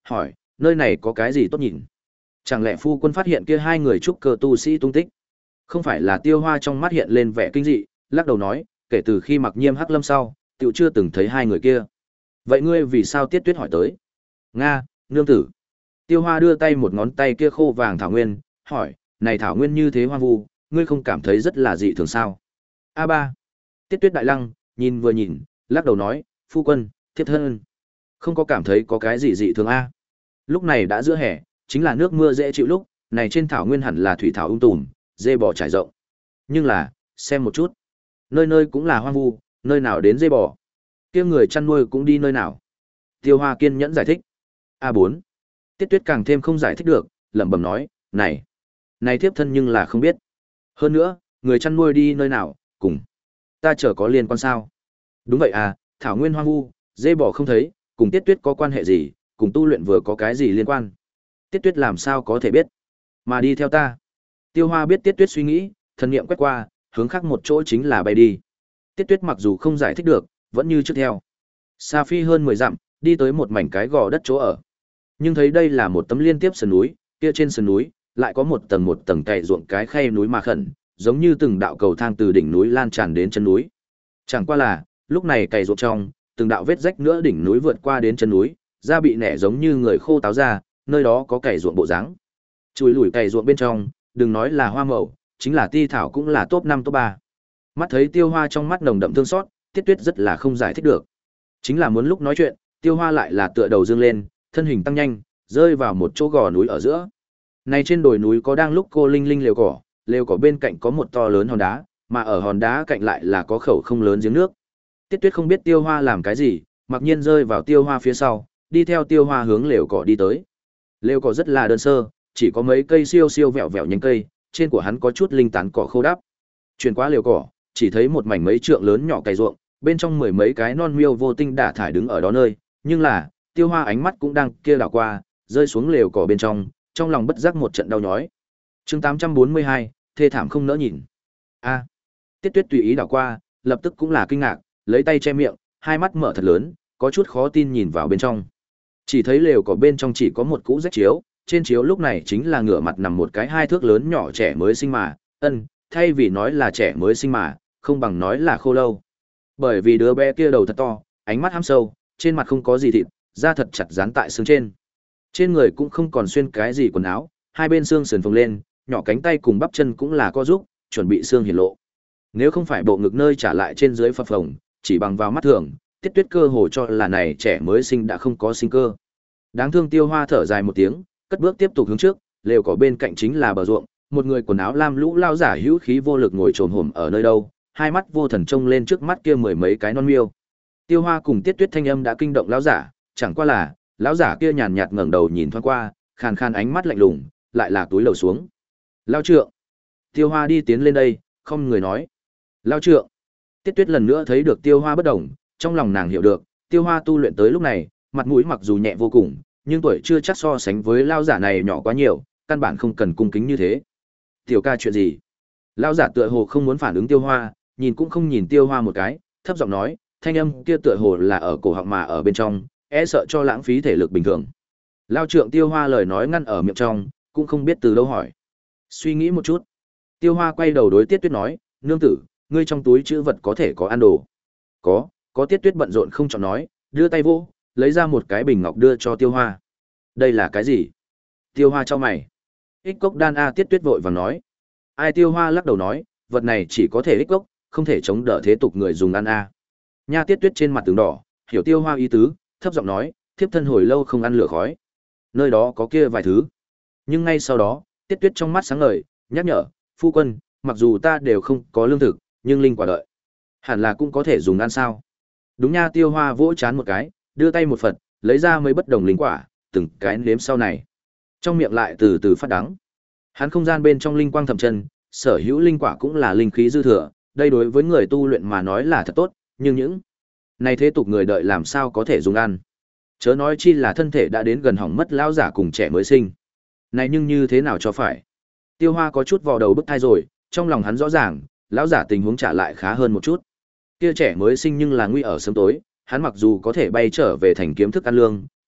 [SPEAKER 1] hỏi, nơi này có cái gì tốt nhìn? Chẳng lẽ phu quân phát hiện kia hai người trúc cơ tu sĩ tung tích? Không phải là Tiêu Hoa trong mắt hiện lên vẻ kinh dị, lắc đầu nói, kể từ khi Mặc Nhiêm Hắc Lâm sau, tiểu chưa từng thấy hai người kia. Vậy ngươi vì sao Tiết Tuyết hỏi tới? Nga, nương tử. Tiêu Hoa đưa tay một ngón tay kia khô vàng thảo nguyên, hỏi, này thảo nguyên như thế hoang vu, ngươi không cảm thấy rất là dị thường sao? A ba. Tiết Tuyết đại lăng, nhìn vừa nhìn, lắc đầu nói, phu quân, thiếp thân. Không có cảm thấy có cái gì dị thường a. Lúc này đã giữa hè, chính là nước mưa dễ chịu lúc, này trên thảo nguyên hẳn là thủy thảo ung tùm, dê bò trải rộng. Nhưng là, xem một chút, nơi nơi cũng là hoang vu, nơi nào đến dê bò. Kia người chăn nuôi cũng đi nơi nào? Tiêu Hoa kiên nhẫn giải thích. A bốn. Tiết Tuyết càng thêm không giải thích được, lẩm bẩm nói, này, này thiếp thân nhưng là không biết. Hơn nữa, người chăn nuôi đi nơi nào, cùng ta chờ có liên quan sao? Đúng vậy à, thảo nguyên hoang vu, dê bò không thấy, cùng Tiết Tuyết có quan hệ gì, cùng tu luyện vừa có cái gì liên quan? Tiết Tuyết làm sao có thể biết? Mà đi theo ta. Tiêu Hoa biết Tiết Tuyết suy nghĩ, thần niệm quét qua, hướng khác một chỗ chính là bay đi. Tiết Tuyết mặc dù không giải thích được, vẫn như trước theo. Sa phi hơn mười dặm, đi tới một mảnh cái gò đất chỗ ở. Nhưng thấy đây là một tấm liên tiếp sườn núi, kia trên sườn núi lại có một tầng một tầng cày ruộng cái khe núi mà khẩn, giống như từng đạo cầu thang từ đỉnh núi lan tràn đến chân núi. Chẳng qua là, lúc này cày ruộng trong, từng đạo vết rách nữa đỉnh núi vượt qua đến chân núi, da bị nẻ giống như người khô táo ra, nơi đó có cày ruộng bộ dáng. Chùi lủi cày ruộng bên trong, đừng nói là hoa màu, chính là ti thảo cũng là top năm top ba. Mắt thấy Tiêu Hoa trong mắt nồng đậm thương xót, Tiết Tuyết rất là không giải thích được. Chính là muốn lúc nói chuyện, Tiêu Hoa lại là tựa đầu dương lên, thân hình tăng nhanh, rơi vào một chỗ gò núi ở giữa. Này trên đồi núi có đang lúc cô linh linh lều cỏ, lều cỏ bên cạnh có một to lớn hòn đá, mà ở hòn đá cạnh lại là có khẩu không lớn giếng nước. Tiết Tuyết không biết Tiêu Hoa làm cái gì, mặc nhiên rơi vào Tiêu Hoa phía sau, đi theo Tiêu Hoa hướng lều cỏ đi tới. Lều cỏ rất là đơn sơ, chỉ có mấy cây siêu siêu vẹo vẹo nhánh cây, trên của hắn có chút linh tán cỏ khô đắp. Chuyển qua lều cỏ, chỉ thấy một mảnh mấy trượng lớn nhỏ cày ruộng, bên trong mười mấy cái non miêu vô tinh đả thải đứng ở đó nơi, nhưng là, Tiêu Hoa ánh mắt cũng đang kia đảo qua, rơi xuống lều cỏ bên trong, trong lòng bất giác một trận đau nhói. Chương tám trăm bốn mươi hai, thê thảm không nỡ nhìn. A. Tiết Tuyết tùy ý đảo qua, lập tức cũng là kinh ngạc, lấy tay che miệng, hai mắt mở thật lớn, có chút khó tin nhìn vào bên trong. Chỉ thấy lều cỏ bên trong chỉ có một cũ rách chiếu, trên chiếu lúc này chính là ngửa mặt nằm một cái hai thước lớn nhỏ trẻ mới sinh mà, ân, thay vì nói là trẻ mới sinh mà, không bằng nói là khô lâu. Bởi vì đứa bé kia đầu thật to, ánh mắt hăm sâu, trên mặt không có gì thịt, da thật chặt dán tại xương trên. Trên người cũng không còn xuyên cái gì quần áo, hai bên xương sườn phồng lên, nhỏ cánh tay cùng bắp chân cũng là co rúc, chuẩn bị xương hiển lộ. Nếu không phải bộ ngực nơi trả lại trên dưới phập phồng, chỉ bằng vào mắt thường, Tiết Tuyết cơ hồ cho là này trẻ mới sinh đã không có sinh cơ. Đáng thương Tiêu Hoa thở dài một tiếng, cất bước tiếp tục hướng trước, lều cỏ bên cạnh chính là bờ ruộng, một người quần áo lam lũ lao giả hữu khí vô lực ngồi trồm hổm ở nơi đâu, hai mắt vô thần trông lên trước mắt kia mười mấy cái non miêu. Tiêu Hoa cùng Tiết Tuyết thanh âm đã kinh động lão giả, chẳng qua là, lão giả kia nhàn nhạt ngẩng đầu nhìn thoáng qua, khàn khàn ánh mắt lạnh lùng, lại là túi lầu xuống. "Lão trượng." Tiêu Hoa đi tiến lên đây, không người nói. "Lão trượng." Tiết Tuyết lần nữa thấy được Tiêu Hoa bất động, trong lòng nàng hiểu được, Tiêu Hoa tu luyện tới lúc này, mặt mũi mặc dù nhẹ vô cùng, nhưng tuổi chưa chắc so sánh với lão giả này nhỏ quá nhiều, căn bản không cần cung kính như thế. "Tiểu ca chuyện gì?" Lão giả tựa hồ không muốn phản ứng Tiêu Hoa, nhìn cũng không nhìn Tiêu Hoa một cái, thấp giọng nói, thanh âm kia tựa hồ là ở cổ họng mà ở bên trong, e sợ cho lãng phí thể lực bình thường. Lão trượng Tiêu Hoa lời nói ngăn ở miệng trong, cũng không biết từ đâu hỏi. Suy nghĩ một chút, Tiêu Hoa quay đầu đối Tiết Tuyết nói, "Nương tử, ngươi trong túi trữ vật có thể có ăn đồ?" "Có." Có. Tiết Tuyết bận rộn không chọn nói, đưa tay vô, lấy ra một cái bình ngọc đưa cho Tiêu Hoa. "Đây là cái gì?" Tiêu Hoa chau mày. "Ích cốc đan a." Tiết Tuyết vội vàng nói. Ai? Tiêu Hoa lắc đầu nói, vật này chỉ có thể ích cốc, không thể chống đỡ thế tục người dùng ăn a. Nha. Tiết Tuyết trên mặt tướng đỏ, hiểu Tiêu Hoa ý tứ, thấp giọng nói, thiếp thân hồi lâu không ăn lửa khói. Nơi đó có kia vài thứ. Nhưng ngay sau đó, Tiết Tuyết trong mắt sáng ngời, nhắc nhở, "Phu quân, mặc dù ta đều không có lương thực, nhưng linh quả đợi, hẳn là cũng có thể dùng ăn sao?" Đúng nha. Tiêu Hoa vỗ chán một cái, đưa tay một phật, lấy ra mấy bất đồng linh quả, từng cái nếm sau này. Trong miệng lại từ từ phát đắng. Hắn không gian bên trong linh quang thẩm chân, sở hữu linh quả cũng là linh khí dư thừa, đây đối với người tu luyện mà nói là thật tốt, nhưng những này thế tục người đợi làm sao có thể dùng ăn. Chớ nói chi là thân thể đã đến gần hỏng mất lão giả cùng trẻ mới sinh. Này nhưng như thế nào cho phải? Tiêu Hoa có chút vò đầu bức thai rồi, trong lòng hắn rõ ràng, lão giả tình huống trả lại khá hơn một chút. Kia trẻ mới sinh nhưng là nguy ở sớm tối, hắn mặc dù có thể bay trở về thành kiếm thức ăn lương,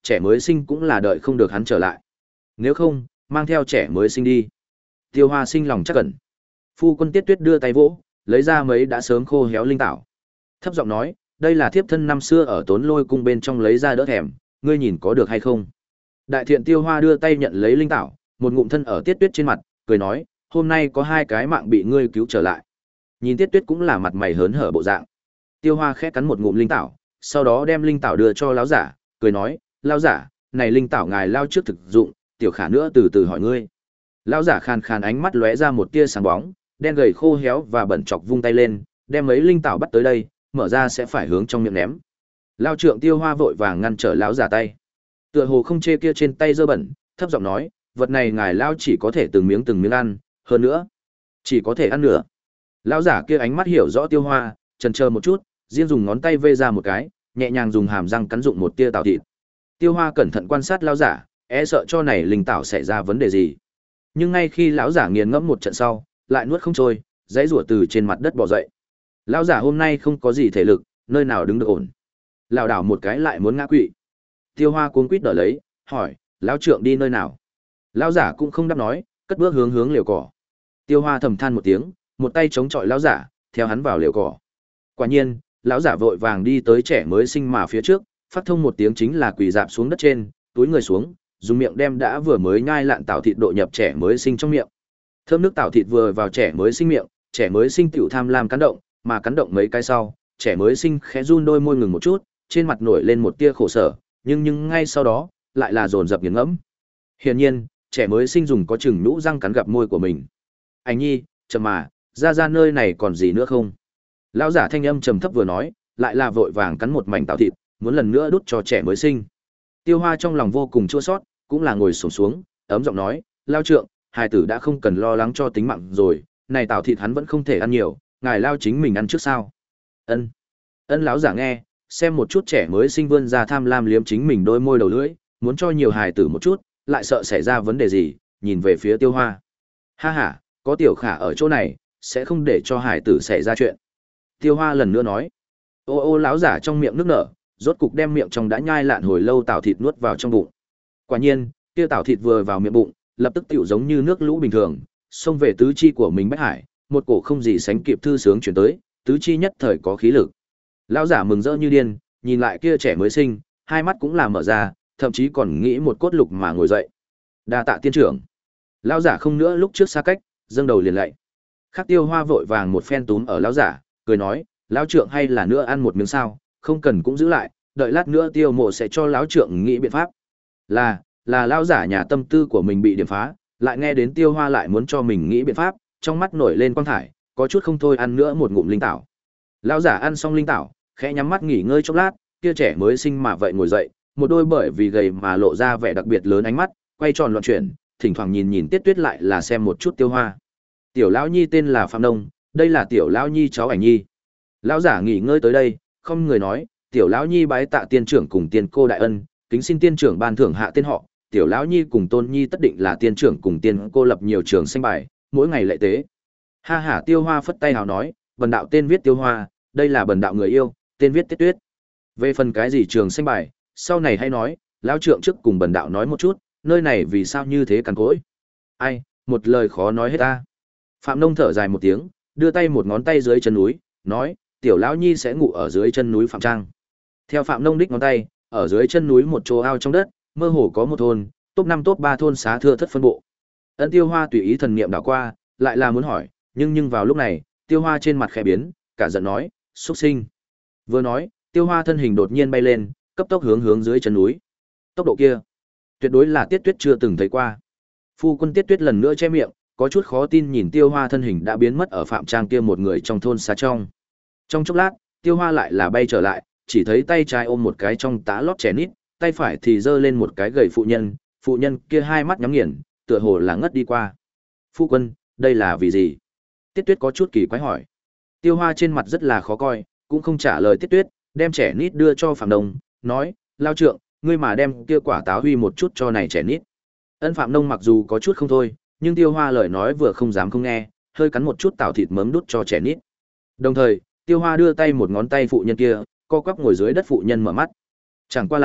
[SPEAKER 1] trẻ mới sinh cũng là đợi không được hắn trở lại. Nếu không, mang theo trẻ mới sinh đi. Tiêu Hoa sinh lòng chắc cẩn. Phu quân Tiết Tuyết đưa tay vỗ, lấy ra mấy đã sớm khô héo linh tảo. Thấp giọng nói, đây là thiếp thân năm xưa ở Tốn Lôi cung bên trong lấy ra đỡ thèm, ngươi nhìn có được hay không? Đại thiện Tiêu Hoa đưa tay nhận lấy linh tảo, một ngụm thân ở Tiết Tuyết trên mặt, cười nói, hôm nay có hai cái mạng bị ngươi cứu trở lại. Nhìn Tiết Tuyết cũng là mặt mày hớn hở bộ dạng. Tiêu Hoa khẽ cắn một ngụm linh tảo, sau đó đem linh tảo đưa cho lão giả, cười nói, lão giả, này linh tảo ngài lao trước thực dụng, tiểu khả nữa từ từ hỏi ngươi. Lão giả khàn khàn ánh mắt lóe ra một tia sáng bóng, đen gầy khô héo và bẩn chọc vung tay lên, đem mấy linh tảo bắt tới đây, mở ra sẽ phải hướng trong miệng ném. Lao trượng Tiêu Hoa vội vàng ngăn trở lão giả tay. Tựa hồ không chê kia trên tay dơ bẩn, thấp giọng nói, vật này ngài lao chỉ có thể từng miếng từng miếng ăn, hơn nữa, chỉ có thể ăn nửa. Lão giả kia ánh mắt hiểu rõ Tiêu Hoa, chần chờ một chút, riêng dùng ngón tay vê ra một cái, nhẹ nhàng dùng hàm răng cắn dụng một tia tảo thịt. Tiêu Hoa cẩn thận quan sát lão giả, e sợ cho này linh tảo xảy ra vấn đề gì. Nhưng ngay khi lão giả nghiền ngẫm một trận sau, lại nuốt không trôi, dãy rủa từ trên mặt đất bò dậy. Lão giả hôm nay không có gì thể lực, nơi nào đứng được ổn. Lảo đảo một cái lại muốn ngã quỵ. Tiêu Hoa cuống quýt đỡ lấy, hỏi, lão trượng đi nơi nào? Lão giả cũng không đáp nói, cất bước hướng hướng liều cỏ. Tiêu Hoa thầm than một tiếng, một tay chống chọi lão giả, theo hắn vào liều cỏ. Quả nhiên, lão giả vội vàng đi tới trẻ mới sinh mà phía trước, phát thông một tiếng chính là quỳ dạp xuống đất trên, túi người xuống, dùng miệng đem đã vừa mới nhai lạn tảo thịt độ nhập trẻ mới sinh trong miệng. Thơm nước tảo thịt vừa vào trẻ mới sinh miệng, trẻ mới sinh tiểu tham lam cắn động, mà cắn động mấy cái sau, trẻ mới sinh khẽ run đôi môi ngừng một chút, trên mặt nổi lên một tia khổ sở, nhưng nhưng ngay sau đó, lại là dồn dập nghiền ngẫm. Hiển nhiên, trẻ mới sinh dùng có chừng nhũ răng cắn gặp môi của mình. Anh nhi, chậm mà, ra ra nơi này còn gì nữa không? Lão giả thanh âm trầm thấp vừa nói, lại là vội vàng cắn một mảnh tảo thịt, muốn lần nữa đút cho trẻ mới sinh. Tiêu Hoa trong lòng vô cùng chua xót, cũng là ngồi xổm xuống, ấm giọng nói, lao trượng, hài tử đã không cần lo lắng cho tính mạng rồi, này tảo thịt hắn vẫn không thể ăn nhiều, ngài lao chính mình ăn trước sao? Ân. Ân lão giả nghe, xem một chút trẻ mới sinh vươn ra tham lam liếm chính mình đôi môi đầu lưỡi, muốn cho nhiều hài tử một chút, lại sợ xảy ra vấn đề gì, nhìn về phía Tiêu Hoa. Ha ha, có tiểu khả ở chỗ này, sẽ không để cho hài tử xảy ra chuyện. Tiêu Hoa lần nữa nói. Ô ô lão giả trong miệng nước nở, rốt cục đem miệng trong đã nhai lạn hồi lâu tảo thịt nuốt vào trong bụng. Quả nhiên, kia tảo thịt vừa vào miệng bụng, lập tức tựu giống như nước lũ bình thường, xông về tứ chi của mình bách hải, một cổ không gì sánh kịp thư sướng chuyển tới, tứ chi nhất thời có khí lực. Lão giả mừng rỡ như điên, nhìn lại kia trẻ mới sinh, hai mắt cũng là mở ra, thậm chí còn nghĩ một cốt lục mà ngồi dậy. Đa tạ tiên trưởng. Lão giả không nữa lúc trước xa cách, dâng đầu liền lạy. Khắc Tiêu Hoa vội vàng một phen túm ở lão giả, cười nói, lão trượng hay là nữa ăn một miếng sao, không cần cũng giữ lại, đợi lát nữa Tiêu Mộ sẽ cho lão trượng nghĩ biện pháp. Là, là lão giả nhà tâm tư của mình bị điểm phá, lại nghe đến Tiêu Hoa lại muốn cho mình nghĩ biện pháp, trong mắt nổi lên quang thải, có chút không thôi ăn nữa một ngụm linh tảo. Lão giả ăn xong linh tảo, khẽ nhắm mắt nghỉ ngơi chốc lát, kia trẻ mới sinh mà vậy ngồi dậy, một đôi bởi vì gầy mà lộ ra vẻ đặc biệt lớn ánh mắt, quay tròn loạn chuyển, thỉnh thoảng nhìn nhìn Tiết Tuyết lại là xem một chút Tiêu Hoa. Tiểu lão nhi tên là Phạm Nông, đây là tiểu lão nhi cháu ảnh nhi. Lão giả nghỉ ngơi tới đây, không người nói, tiểu lão nhi bái tạ tiên trưởng cùng tiên cô đại ân, kính xin tiên trưởng ban thưởng hạ tên họ, tiểu lão nhi cùng tôn nhi tất định là tiên trưởng cùng tiên cô lập nhiều trường sinh bài, mỗi ngày lệ tế. Ha ha, Tiêu Hoa phất tay hào nói, bần đạo tên viết Tiêu Hoa, đây là bần đạo người yêu, tên viết Tiết Tuyết. Về phần cái gì trường sinh bài, sau này hay nói, lão trượng trước cùng bần đạo nói một chút, nơi này vì sao như thế cằn cỗi. Ai, một lời khó nói hết ta. Phạm Nông thở dài một tiếng, đưa tay một ngón tay dưới chân núi, nói, tiểu lão nhi sẽ ngủ ở dưới chân núi Phạm Trang. Theo Phạm Nông đích ngón tay, ở dưới chân núi một chỗ ao trong đất, mơ hồ có một thôn, top năm top ba thôn xá thưa thất phân bộ. Ân Tiêu Hoa tùy ý thần niệm đảo qua, lại là muốn hỏi, nhưng nhưng vào lúc này, Tiêu Hoa trên mặt khẽ biến, cả giận nói, xuất sinh. Vừa nói, Tiêu Hoa thân hình đột nhiên bay lên, cấp tốc hướng hướng dưới chân núi. Tốc độ kia, tuyệt đối là Tiết Tuyết chưa từng thấy qua. Phu quân Tiết Tuyết lần nữa che miệng, có chút khó tin nhìn Tiêu Hoa thân hình đã biến mất ở Phạm Trang kia một người trong thôn xá trong. Trong chốc lát, Tiêu Hoa lại là bay trở lại, chỉ thấy tay trái ôm một cái trong tá lót trẻ nít, tay phải thì giơ lên một cái gầy phụ nhân, phụ nhân kia hai mắt nhắm nghiền, tựa hồ là ngất đi qua. Phu quân, đây là vì gì? Tiết Tuyết có chút kỳ quái hỏi. Tiêu Hoa trên mặt rất là khó coi, cũng không trả lời Tiết Tuyết, đem trẻ nít đưa cho Phạm Nông, nói, lao trượng, ngươi mà đem kia quả táo huy một chút cho này trẻ nít. Ân Phạm Nông mặc dù có chút không thôi, nhưng Tiêu Hoa lời nói vừa không dám không nghe, hơi cắn một chút tảo thịt mớm đút cho trẻ nít. Đồng thời, Tiêu Hoa đưa tay một ngón tay phụ nhân kia, co quắp ngồi dưới đất phụ nhân mở mắt. Chẳng qua là,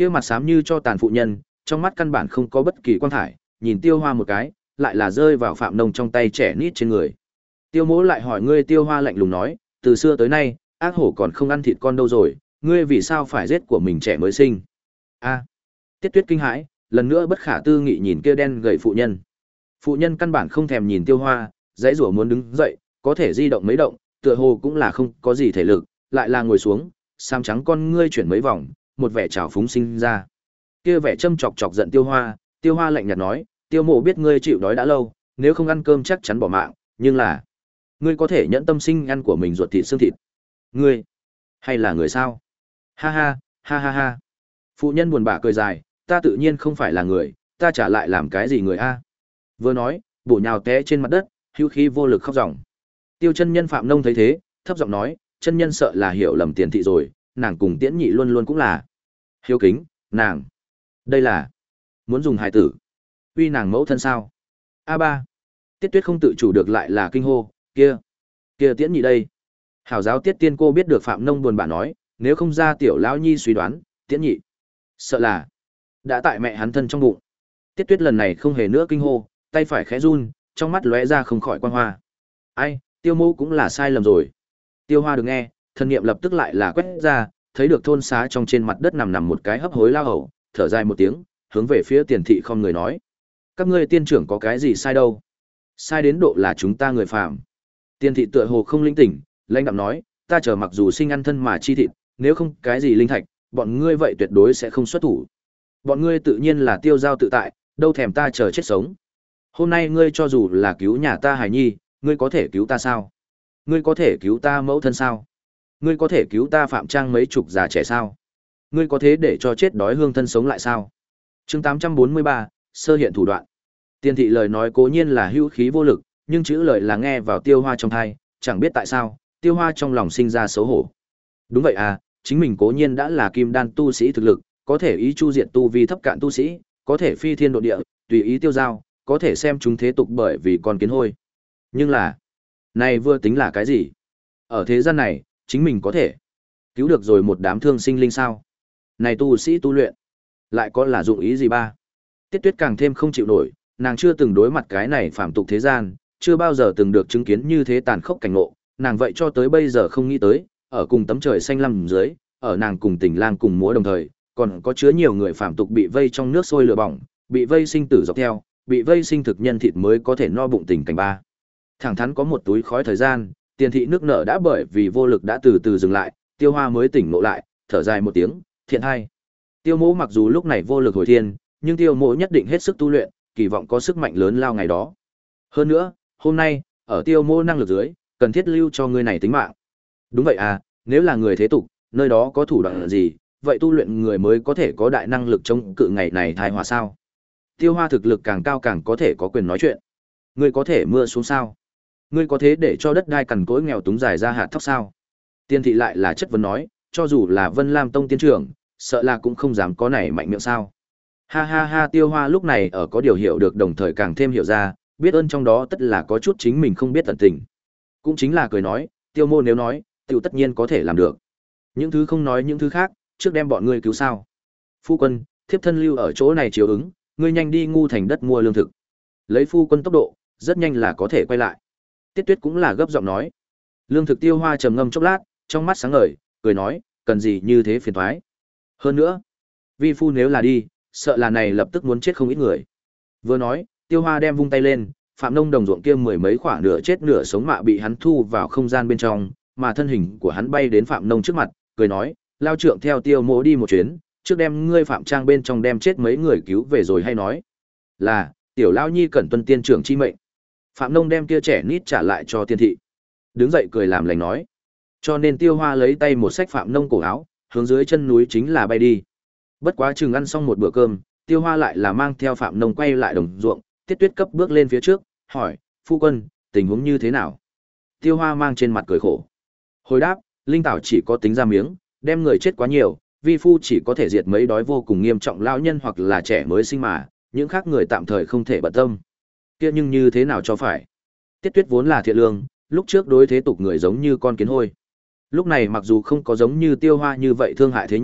[SPEAKER 1] Kia mặt xám như cho tàn phụ nhân, trong mắt căn bản không có bất kỳ quan thải, nhìn Tiêu Hoa một cái, lại là rơi vào Phạm Nông trong tay trẻ nít trên người. Tiêu Mỗ lại hỏi ngươi, Tiêu Hoa lạnh lùng nói, từ xưa tới nay, ác hổ còn không ăn thịt con đâu rồi, ngươi vì sao phải giết của mình trẻ mới sinh? A. Tiết Tuyết kinh hãi, lần nữa bất khả tư nghị nhìn kia đen gầy phụ nhân. Phụ nhân căn bản không thèm nhìn Tiêu Hoa, dãy rủa muốn đứng dậy, có thể di động mấy động, tựa hồ cũng là không có gì thể lực, lại là ngồi xuống, xám trắng con ngươi chuyển mấy vòng, một vẻ trào phúng sinh ra. Kia vẻ châm chọc chọc giận Tiêu Hoa, Tiêu Hoa lạnh nhạt nói, Tiêu Mộ biết ngươi chịu đói đã lâu, nếu không ăn cơm chắc chắn bỏ mạng, nhưng là ngươi có thể nhẫn tâm sinh ăn của mình ruột thịt xương thịt. Ngươi hay là người sao? Ha ha, ha ha ha. Phụ nhân buồn bã cười dài, ta tự nhiên không phải là người, ta trả lại làm cái gì người a? Vừa nói, bổ nhào té trên mặt đất, hữu khí vô lực khóc ròng. Tiêu chân nhân Phạm Nông thấy thế, thấp giọng nói, chân nhân sợ là hiểu lầm Tiền thị rồi, nàng cùng Tiễn Nhị luôn luôn cũng là hiếu kính, nàng đây là muốn dùng hài tử uy nàng mẫu thân sao? A ba. Tiết Tuyết không tự chủ được lại là kinh hô, kia, kia Tiễn Nhị đây. Hảo giáo Tiết Tiên cô biết được Phạm Nông buồn bã nói, nếu không ra tiểu lão nhi suy đoán, Tiễn Nhị sợ là đã tại mẹ hắn thân trong bụng. Tiết Tuyết lần này không hề nữa kinh hô, tay phải khẽ run, trong mắt lóe ra không khỏi quan hoa. Ai, Tiêu Mô cũng là sai lầm rồi. Tiêu Hoa được nghe, thần niệm lập tức lại là quét ra, thấy được thôn xá trong trên mặt đất nằm nằm một cái hấp hối lao hầu, thở dài một tiếng, hướng về phía Tiền thị không người nói: các ngươi tiên trưởng có cái gì sai đâu? Sai đến độ là chúng ta người phàm. Tiền thị tựa hồ không linh tỉnh, lãnh đạm nói: ta chờ mặc dù sinh ăn thân mà chi thịt, nếu không cái gì linh thạch, bọn ngươi vậy tuyệt đối sẽ không xuất thủ. Bọn ngươi tự nhiên là tiêu giao tự tại, đâu thèm ta chờ chết sống. Hôm nay ngươi cho dù là cứu nhà ta hài nhi, ngươi có thể cứu ta sao? Ngươi có thể cứu ta mẫu thân sao? Ngươi có thể cứu ta Phạm Trang mấy chục già trẻ sao? Ngươi có thế để cho chết đói hương thân sống lại sao? Chương tám trăm bốn mươi ba, sơ hiện thủ đoạn. Tiền thị lời nói cố nhiên là hữu khí vô lực, nhưng chữ lời là nghe vào Tiêu Hoa trong tai, chẳng biết tại sao, Tiêu Hoa trong lòng sinh ra xấu hổ. Đúng vậy à, chính mình cố nhiên đã là kim đan tu sĩ thực lực, có thể ý chu diệt tu vi thấp cạn tu sĩ, có thể phi thiên độ địa, tùy ý tiêu giao, có thể xem chúng thế tục bởi vì con kiến hôi. Nhưng là, này vừa tính là cái gì? Ở thế gian này, chính mình có thể cứu được rồi một đám thương sinh linh sao? Này tu sĩ tu luyện, lại có là dụng ý gì ba? Tiết Tuyết càng thêm không chịu nổi, nàng chưa từng đối mặt cái này phàm tục thế gian, chưa bao giờ từng được chứng kiến như thế tàn khốc cảnh ngộ, nàng vậy cho tới bây giờ không nghĩ tới, ở cùng tấm trời xanh lam dưới, ở nàng cùng Tình Lang cùng múa đồng thời, còn có chứa nhiều người phàm tục bị vây trong nước sôi lửa bỏng, bị vây sinh tử dọc theo, bị vây sinh thực nhân thịt mới có thể no bụng tình cảnh ba. Thẳng thắn có một túi khói thời gian, Tiền thị nước nợ đã bởi vì vô lực đã từ từ dừng lại, Tiêu Hoa mới tỉnh ngộ lại, thở dài một tiếng, thiện hay. Tiêu Mỗ mặc dù lúc này vô lực hồi thiên, nhưng Tiêu Mỗ nhất định hết sức tu luyện, kỳ vọng có sức mạnh lớn lao ngày đó. Hơn nữa, hôm nay, ở Tiêu Mỗ năng lực dưới, cần thiết lưu cho ngươi này tính mạng. Đúng vậy à, nếu là người thế tục, nơi đó có thủ đoạn gì, vậy tu luyện người mới có thể có đại năng lực chống cự ngày này thai hòa sao? Tiêu Hoa thực lực càng cao càng có thể có quyền nói chuyện. Ngươi có thể mưa xuống sao? Ngươi có thế để cho đất đai cằn cỗi nghèo túng dài ra hạt thóc sao? Tiên thị lại là chất vấn nói, cho dù là Vân Lam Tông tiên trưởng, sợ là cũng không dám có này mạnh miệng sao? Ha ha ha, Tiêu Hoa lúc này ở có điều hiểu được, đồng thời càng thêm hiểu ra, biết ơn trong đó tất là có chút chính mình không biết tận tình. Cũng chính là cười nói, Tiêu Mô nếu nói, tiểu tất nhiên có thể làm được. Những thứ không nói những thứ khác, trước đem bọn ngươi cứu sao? Phu quân, thiếp thân lưu ở chỗ này chiếu ứng, ngươi nhanh đi ngu thành đất mua lương thực. Lấy phu quân tốc độ, rất nhanh là có thể quay lại. Tiết Tuyết cũng là gấp giọng nói. Lương thực Tiêu Hoa trầm ngâm chốc lát, trong mắt sáng ngời, cười nói, cần gì như thế phiền toái. Hơn nữa, vi phu nếu là đi, sợ là này lập tức muốn chết không ít người. Vừa nói, Tiêu Hoa đem vung tay lên, Phạm Nông đồng ruộng kia mười mấy quả nửa chết nửa sống mạ bị hắn thu vào không gian bên trong, mà thân hình của hắn bay đến Phạm Nông trước mặt, cười nói, lao trượng theo Tiêu Mỗ đi một chuyến, trước đem ngươi Phạm Trang bên trong đem chết mấy người cứu về rồi hay nói. Là, tiểu lao nhi cẩn tuân tiên trưởng chi mệnh. Phạm Nông đem kia trẻ nít trả lại cho Tiên thị. Đứng dậy cười làm lành nói. Cho nên Tiêu Hoa lấy tay một xách Phạm Nông cổ áo, hướng dưới chân núi chính là bay đi. Bất quá chừng ăn xong một bữa cơm, Tiêu Hoa lại là mang theo Phạm Nông quay lại đồng ruộng, Tiết Tuyết cấp bước lên phía trước, hỏi, phu quân, tình huống như thế nào? Tiêu Hoa mang trên mặt cười khổ. Hồi đáp, linh tảo chỉ có tính ra miếng, đem người chết quá nhiều, vi phu chỉ có thể diệt mấy đói vô cùng nghiêm trọng lão nhân hoặc là trẻ mới sinh mà, những khác người tạm thời không thể bận tâm. Kia nhưng như thế nào cho phải? Tiết Tuyết vốn là thiện lương, lúc trước đối thế tục người giống như con kiến hôi. Lúc này mặc dù không có giống như Tiêu Hoa như vậy thương hại thế nhân,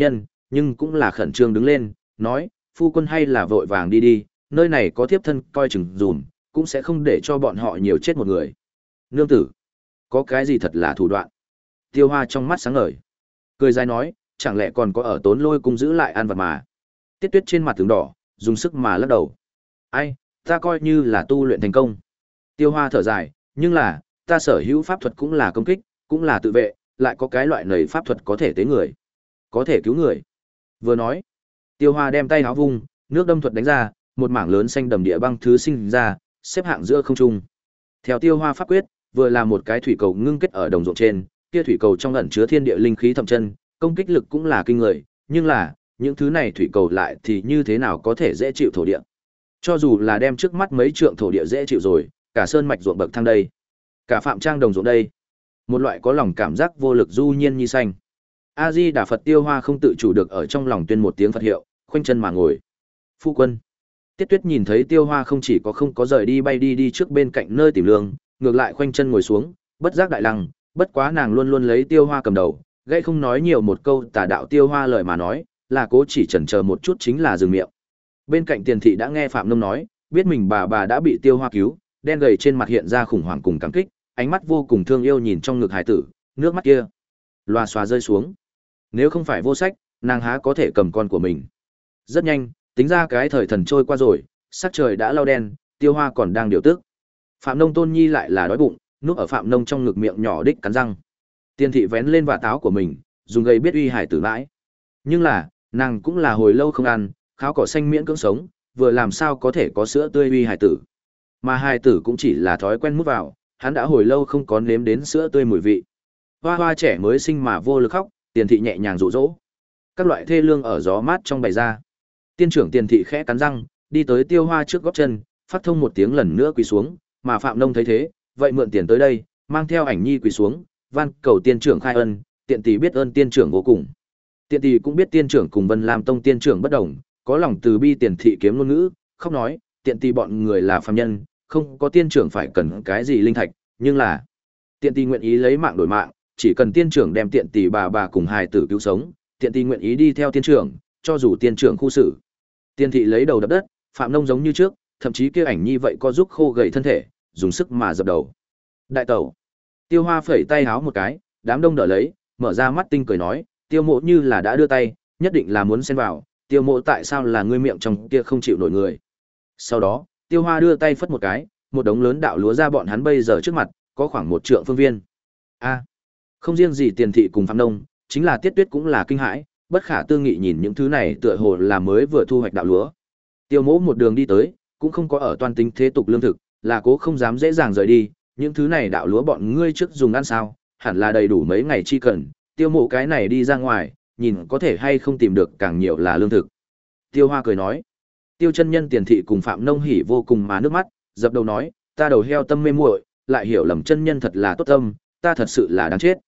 [SPEAKER 1] nhưng cũng là khẩn trương đứng lên, nói, phu quân hay là vội vàng đi đi, nơi này có thiếp thân coi chừng dùm, cũng sẽ không để cho bọn họ nhiều chết một người. Nương tử, có cái gì thật là thủ đoạn? Tiêu Hoa trong mắt sáng ngời, cười dài nói, chẳng lẽ còn có ở Tốn Lôi cung giữ lại ăn vật mà. Tiết Tuyết trên mặt tướng đỏ, dùng sức mà lắc đầu. Ai, ta coi như là tu luyện thành công. Tiêu Hoa thở dài, nhưng là, ta sở hữu pháp thuật cũng là công kích, cũng là tự vệ, lại có cái loại nầy pháp thuật có thể tế người, có thể cứu người. Vừa nói, Tiêu Hoa đem tay háo vung, nước đâm thuật đánh ra, một mảng lớn xanh đầm địa băng thứ sinh ra, xếp hạng giữa không trung. Theo Tiêu Hoa pháp quyết, vừa là một cái thủy cầu ngưng kết ở đồng ruộng trên, kia thủy cầu trong ẩn chứa thiên địa linh khí thâm chân, công kích lực cũng là kinh người, nhưng là, những thứ này thủy cầu lại thì như thế nào có thể dễ chịu thổ địa. Cho dù là đem trước mắt mấy trượng thổ địa dễ chịu rồi, cả sơn mạch ruộng bậc thang đây, cả phạm trang đồng ruộng đây, một loại có lòng cảm giác vô lực du nhiên như xanh. A Di Đà Phật. Tiêu Hoa không tự chủ được ở trong lòng tuyên một tiếng Phật hiệu, khoanh chân mà ngồi. Phu quân. Tiết Tuyết nhìn thấy Tiêu Hoa không chỉ có không có rời đi bay đi đi trước bên cạnh nơi tìm lương, ngược lại khoanh chân ngồi xuống, bất giác đại lăng, bất quá nàng luôn luôn lấy Tiêu Hoa cầm đầu, gây không nói nhiều một câu tà đạo Tiêu Hoa lời mà nói, là cố chỉ chần chờ một chút chính là dừng miệng. Bên cạnh Tiền thị đã nghe Phạm Nông nói, biết mình bà bà đã bị Tiêu Hoa cứu, đen gầy trên mặt hiện ra khủng hoảng cùng cảm kích, ánh mắt vô cùng thương yêu nhìn trong ngực hải tử, nước mắt kia loa xóa rơi xuống. Nếu không phải vô sách, nàng há có thể cầm con của mình. Rất nhanh, tính ra cái thời thần trôi qua rồi, sắc trời đã lau đen, Tiêu Hoa còn đang điều tức. Phạm Nông Tôn Nhi lại là đói bụng, núp ở Phạm Nông trong ngực miệng nhỏ đích cắn răng. Tiên thị vén lên vạt áo của mình, dùng gậy biết uy hải tử mãi. Nhưng là, nàng cũng là hồi lâu không ăn, kháo cỏ xanh miễn cưỡng sống, vừa làm sao có thể có sữa tươi uy hải tử. Mà hải tử cũng chỉ là thói quen mút vào, hắn đã hồi lâu không có nếm đến sữa tươi mùi vị. Hoa hoa trẻ mới sinh mà vô lực khóc, Tiền thị nhẹ nhàng dụ dỗ. Các loại thê lương ở gió mát trong bày ra. Tiên trưởng Tiền thị khẽ cắn răng, đi tới Tiêu Hoa trước gót chân, phát thông một tiếng lần nữa quỳ xuống, mà Phạm Nông thấy thế, vậy mượn tiền tới đây, mang theo ảnh nhi quỳ xuống, van cầu tiên trưởng khai ân, tiện tỷ biết ơn tiên trưởng vô cùng. Tiện tỷ cũng biết tiên trưởng cùng Vân Lam Tông tiên trưởng bất đồng, có lòng từ bi Tiền thị kiếm ngôn ngữ, khóc nói, tiện tỷ bọn người là phàm nhân, không có tiên trưởng phải cần cái gì linh thạch, nhưng là tiện tỷ nguyện ý lấy mạng đổi mạng, chỉ cần tiên trưởng đem tiện tỷ bà bà cùng hài tử cứu sống, tiện tỷ nguyện ý đi theo tiên trưởng, cho dù tiên trưởng khu xử. Tiên thị lấy đầu đập đất, Phạm Nông giống như trước, thậm chí kia ảnh nhi vậy có giúp khô gầy thân thể, dùng sức mà dập đầu. Đại tẩu. Tiêu Hoa phẩy tay háo một cái, đám đông đỡ lấy, mở ra mắt tinh cười nói, Tiêu Mộ như là đã đưa tay, nhất định là muốn xen vào, Tiêu Mộ tại sao là ngươi miệng trong kia không chịu nổi người. Sau đó, Tiêu Hoa đưa tay phất một cái, một đống lớn đạo lúa ra bọn hắn bây giờ trước mặt, có khoảng một trượng phương viên. A, không riêng gì Tiền thị cùng Phạm Nông, chính là Tiết Tuyết cũng là kinh hãi, bất khả tư nghị nhìn những thứ này tựa hồ là mới vừa thu hoạch đạo lúa. Tiêu Mộ một đường đi tới, cũng không có ở toan tính thế tục lương thực, là cố không dám dễ dàng rời đi, những thứ này đạo lúa bọn ngươi trước dùng ăn sao, hẳn là đầy đủ mấy ngày chi cần, Tiêu Mộ cái này đi ra ngoài, nhìn có thể hay không tìm được càng nhiều là lương thực. Tiêu Hoa cười nói. Tiêu chân nhân Tiền thị cùng Phạm Nông hỉ vô cùng mà nước mắt, dập đầu nói, ta đầu heo tâm mê muội, lại hiểu lầm chân nhân thật là tốt tâm, ta thật sự là đáng chết.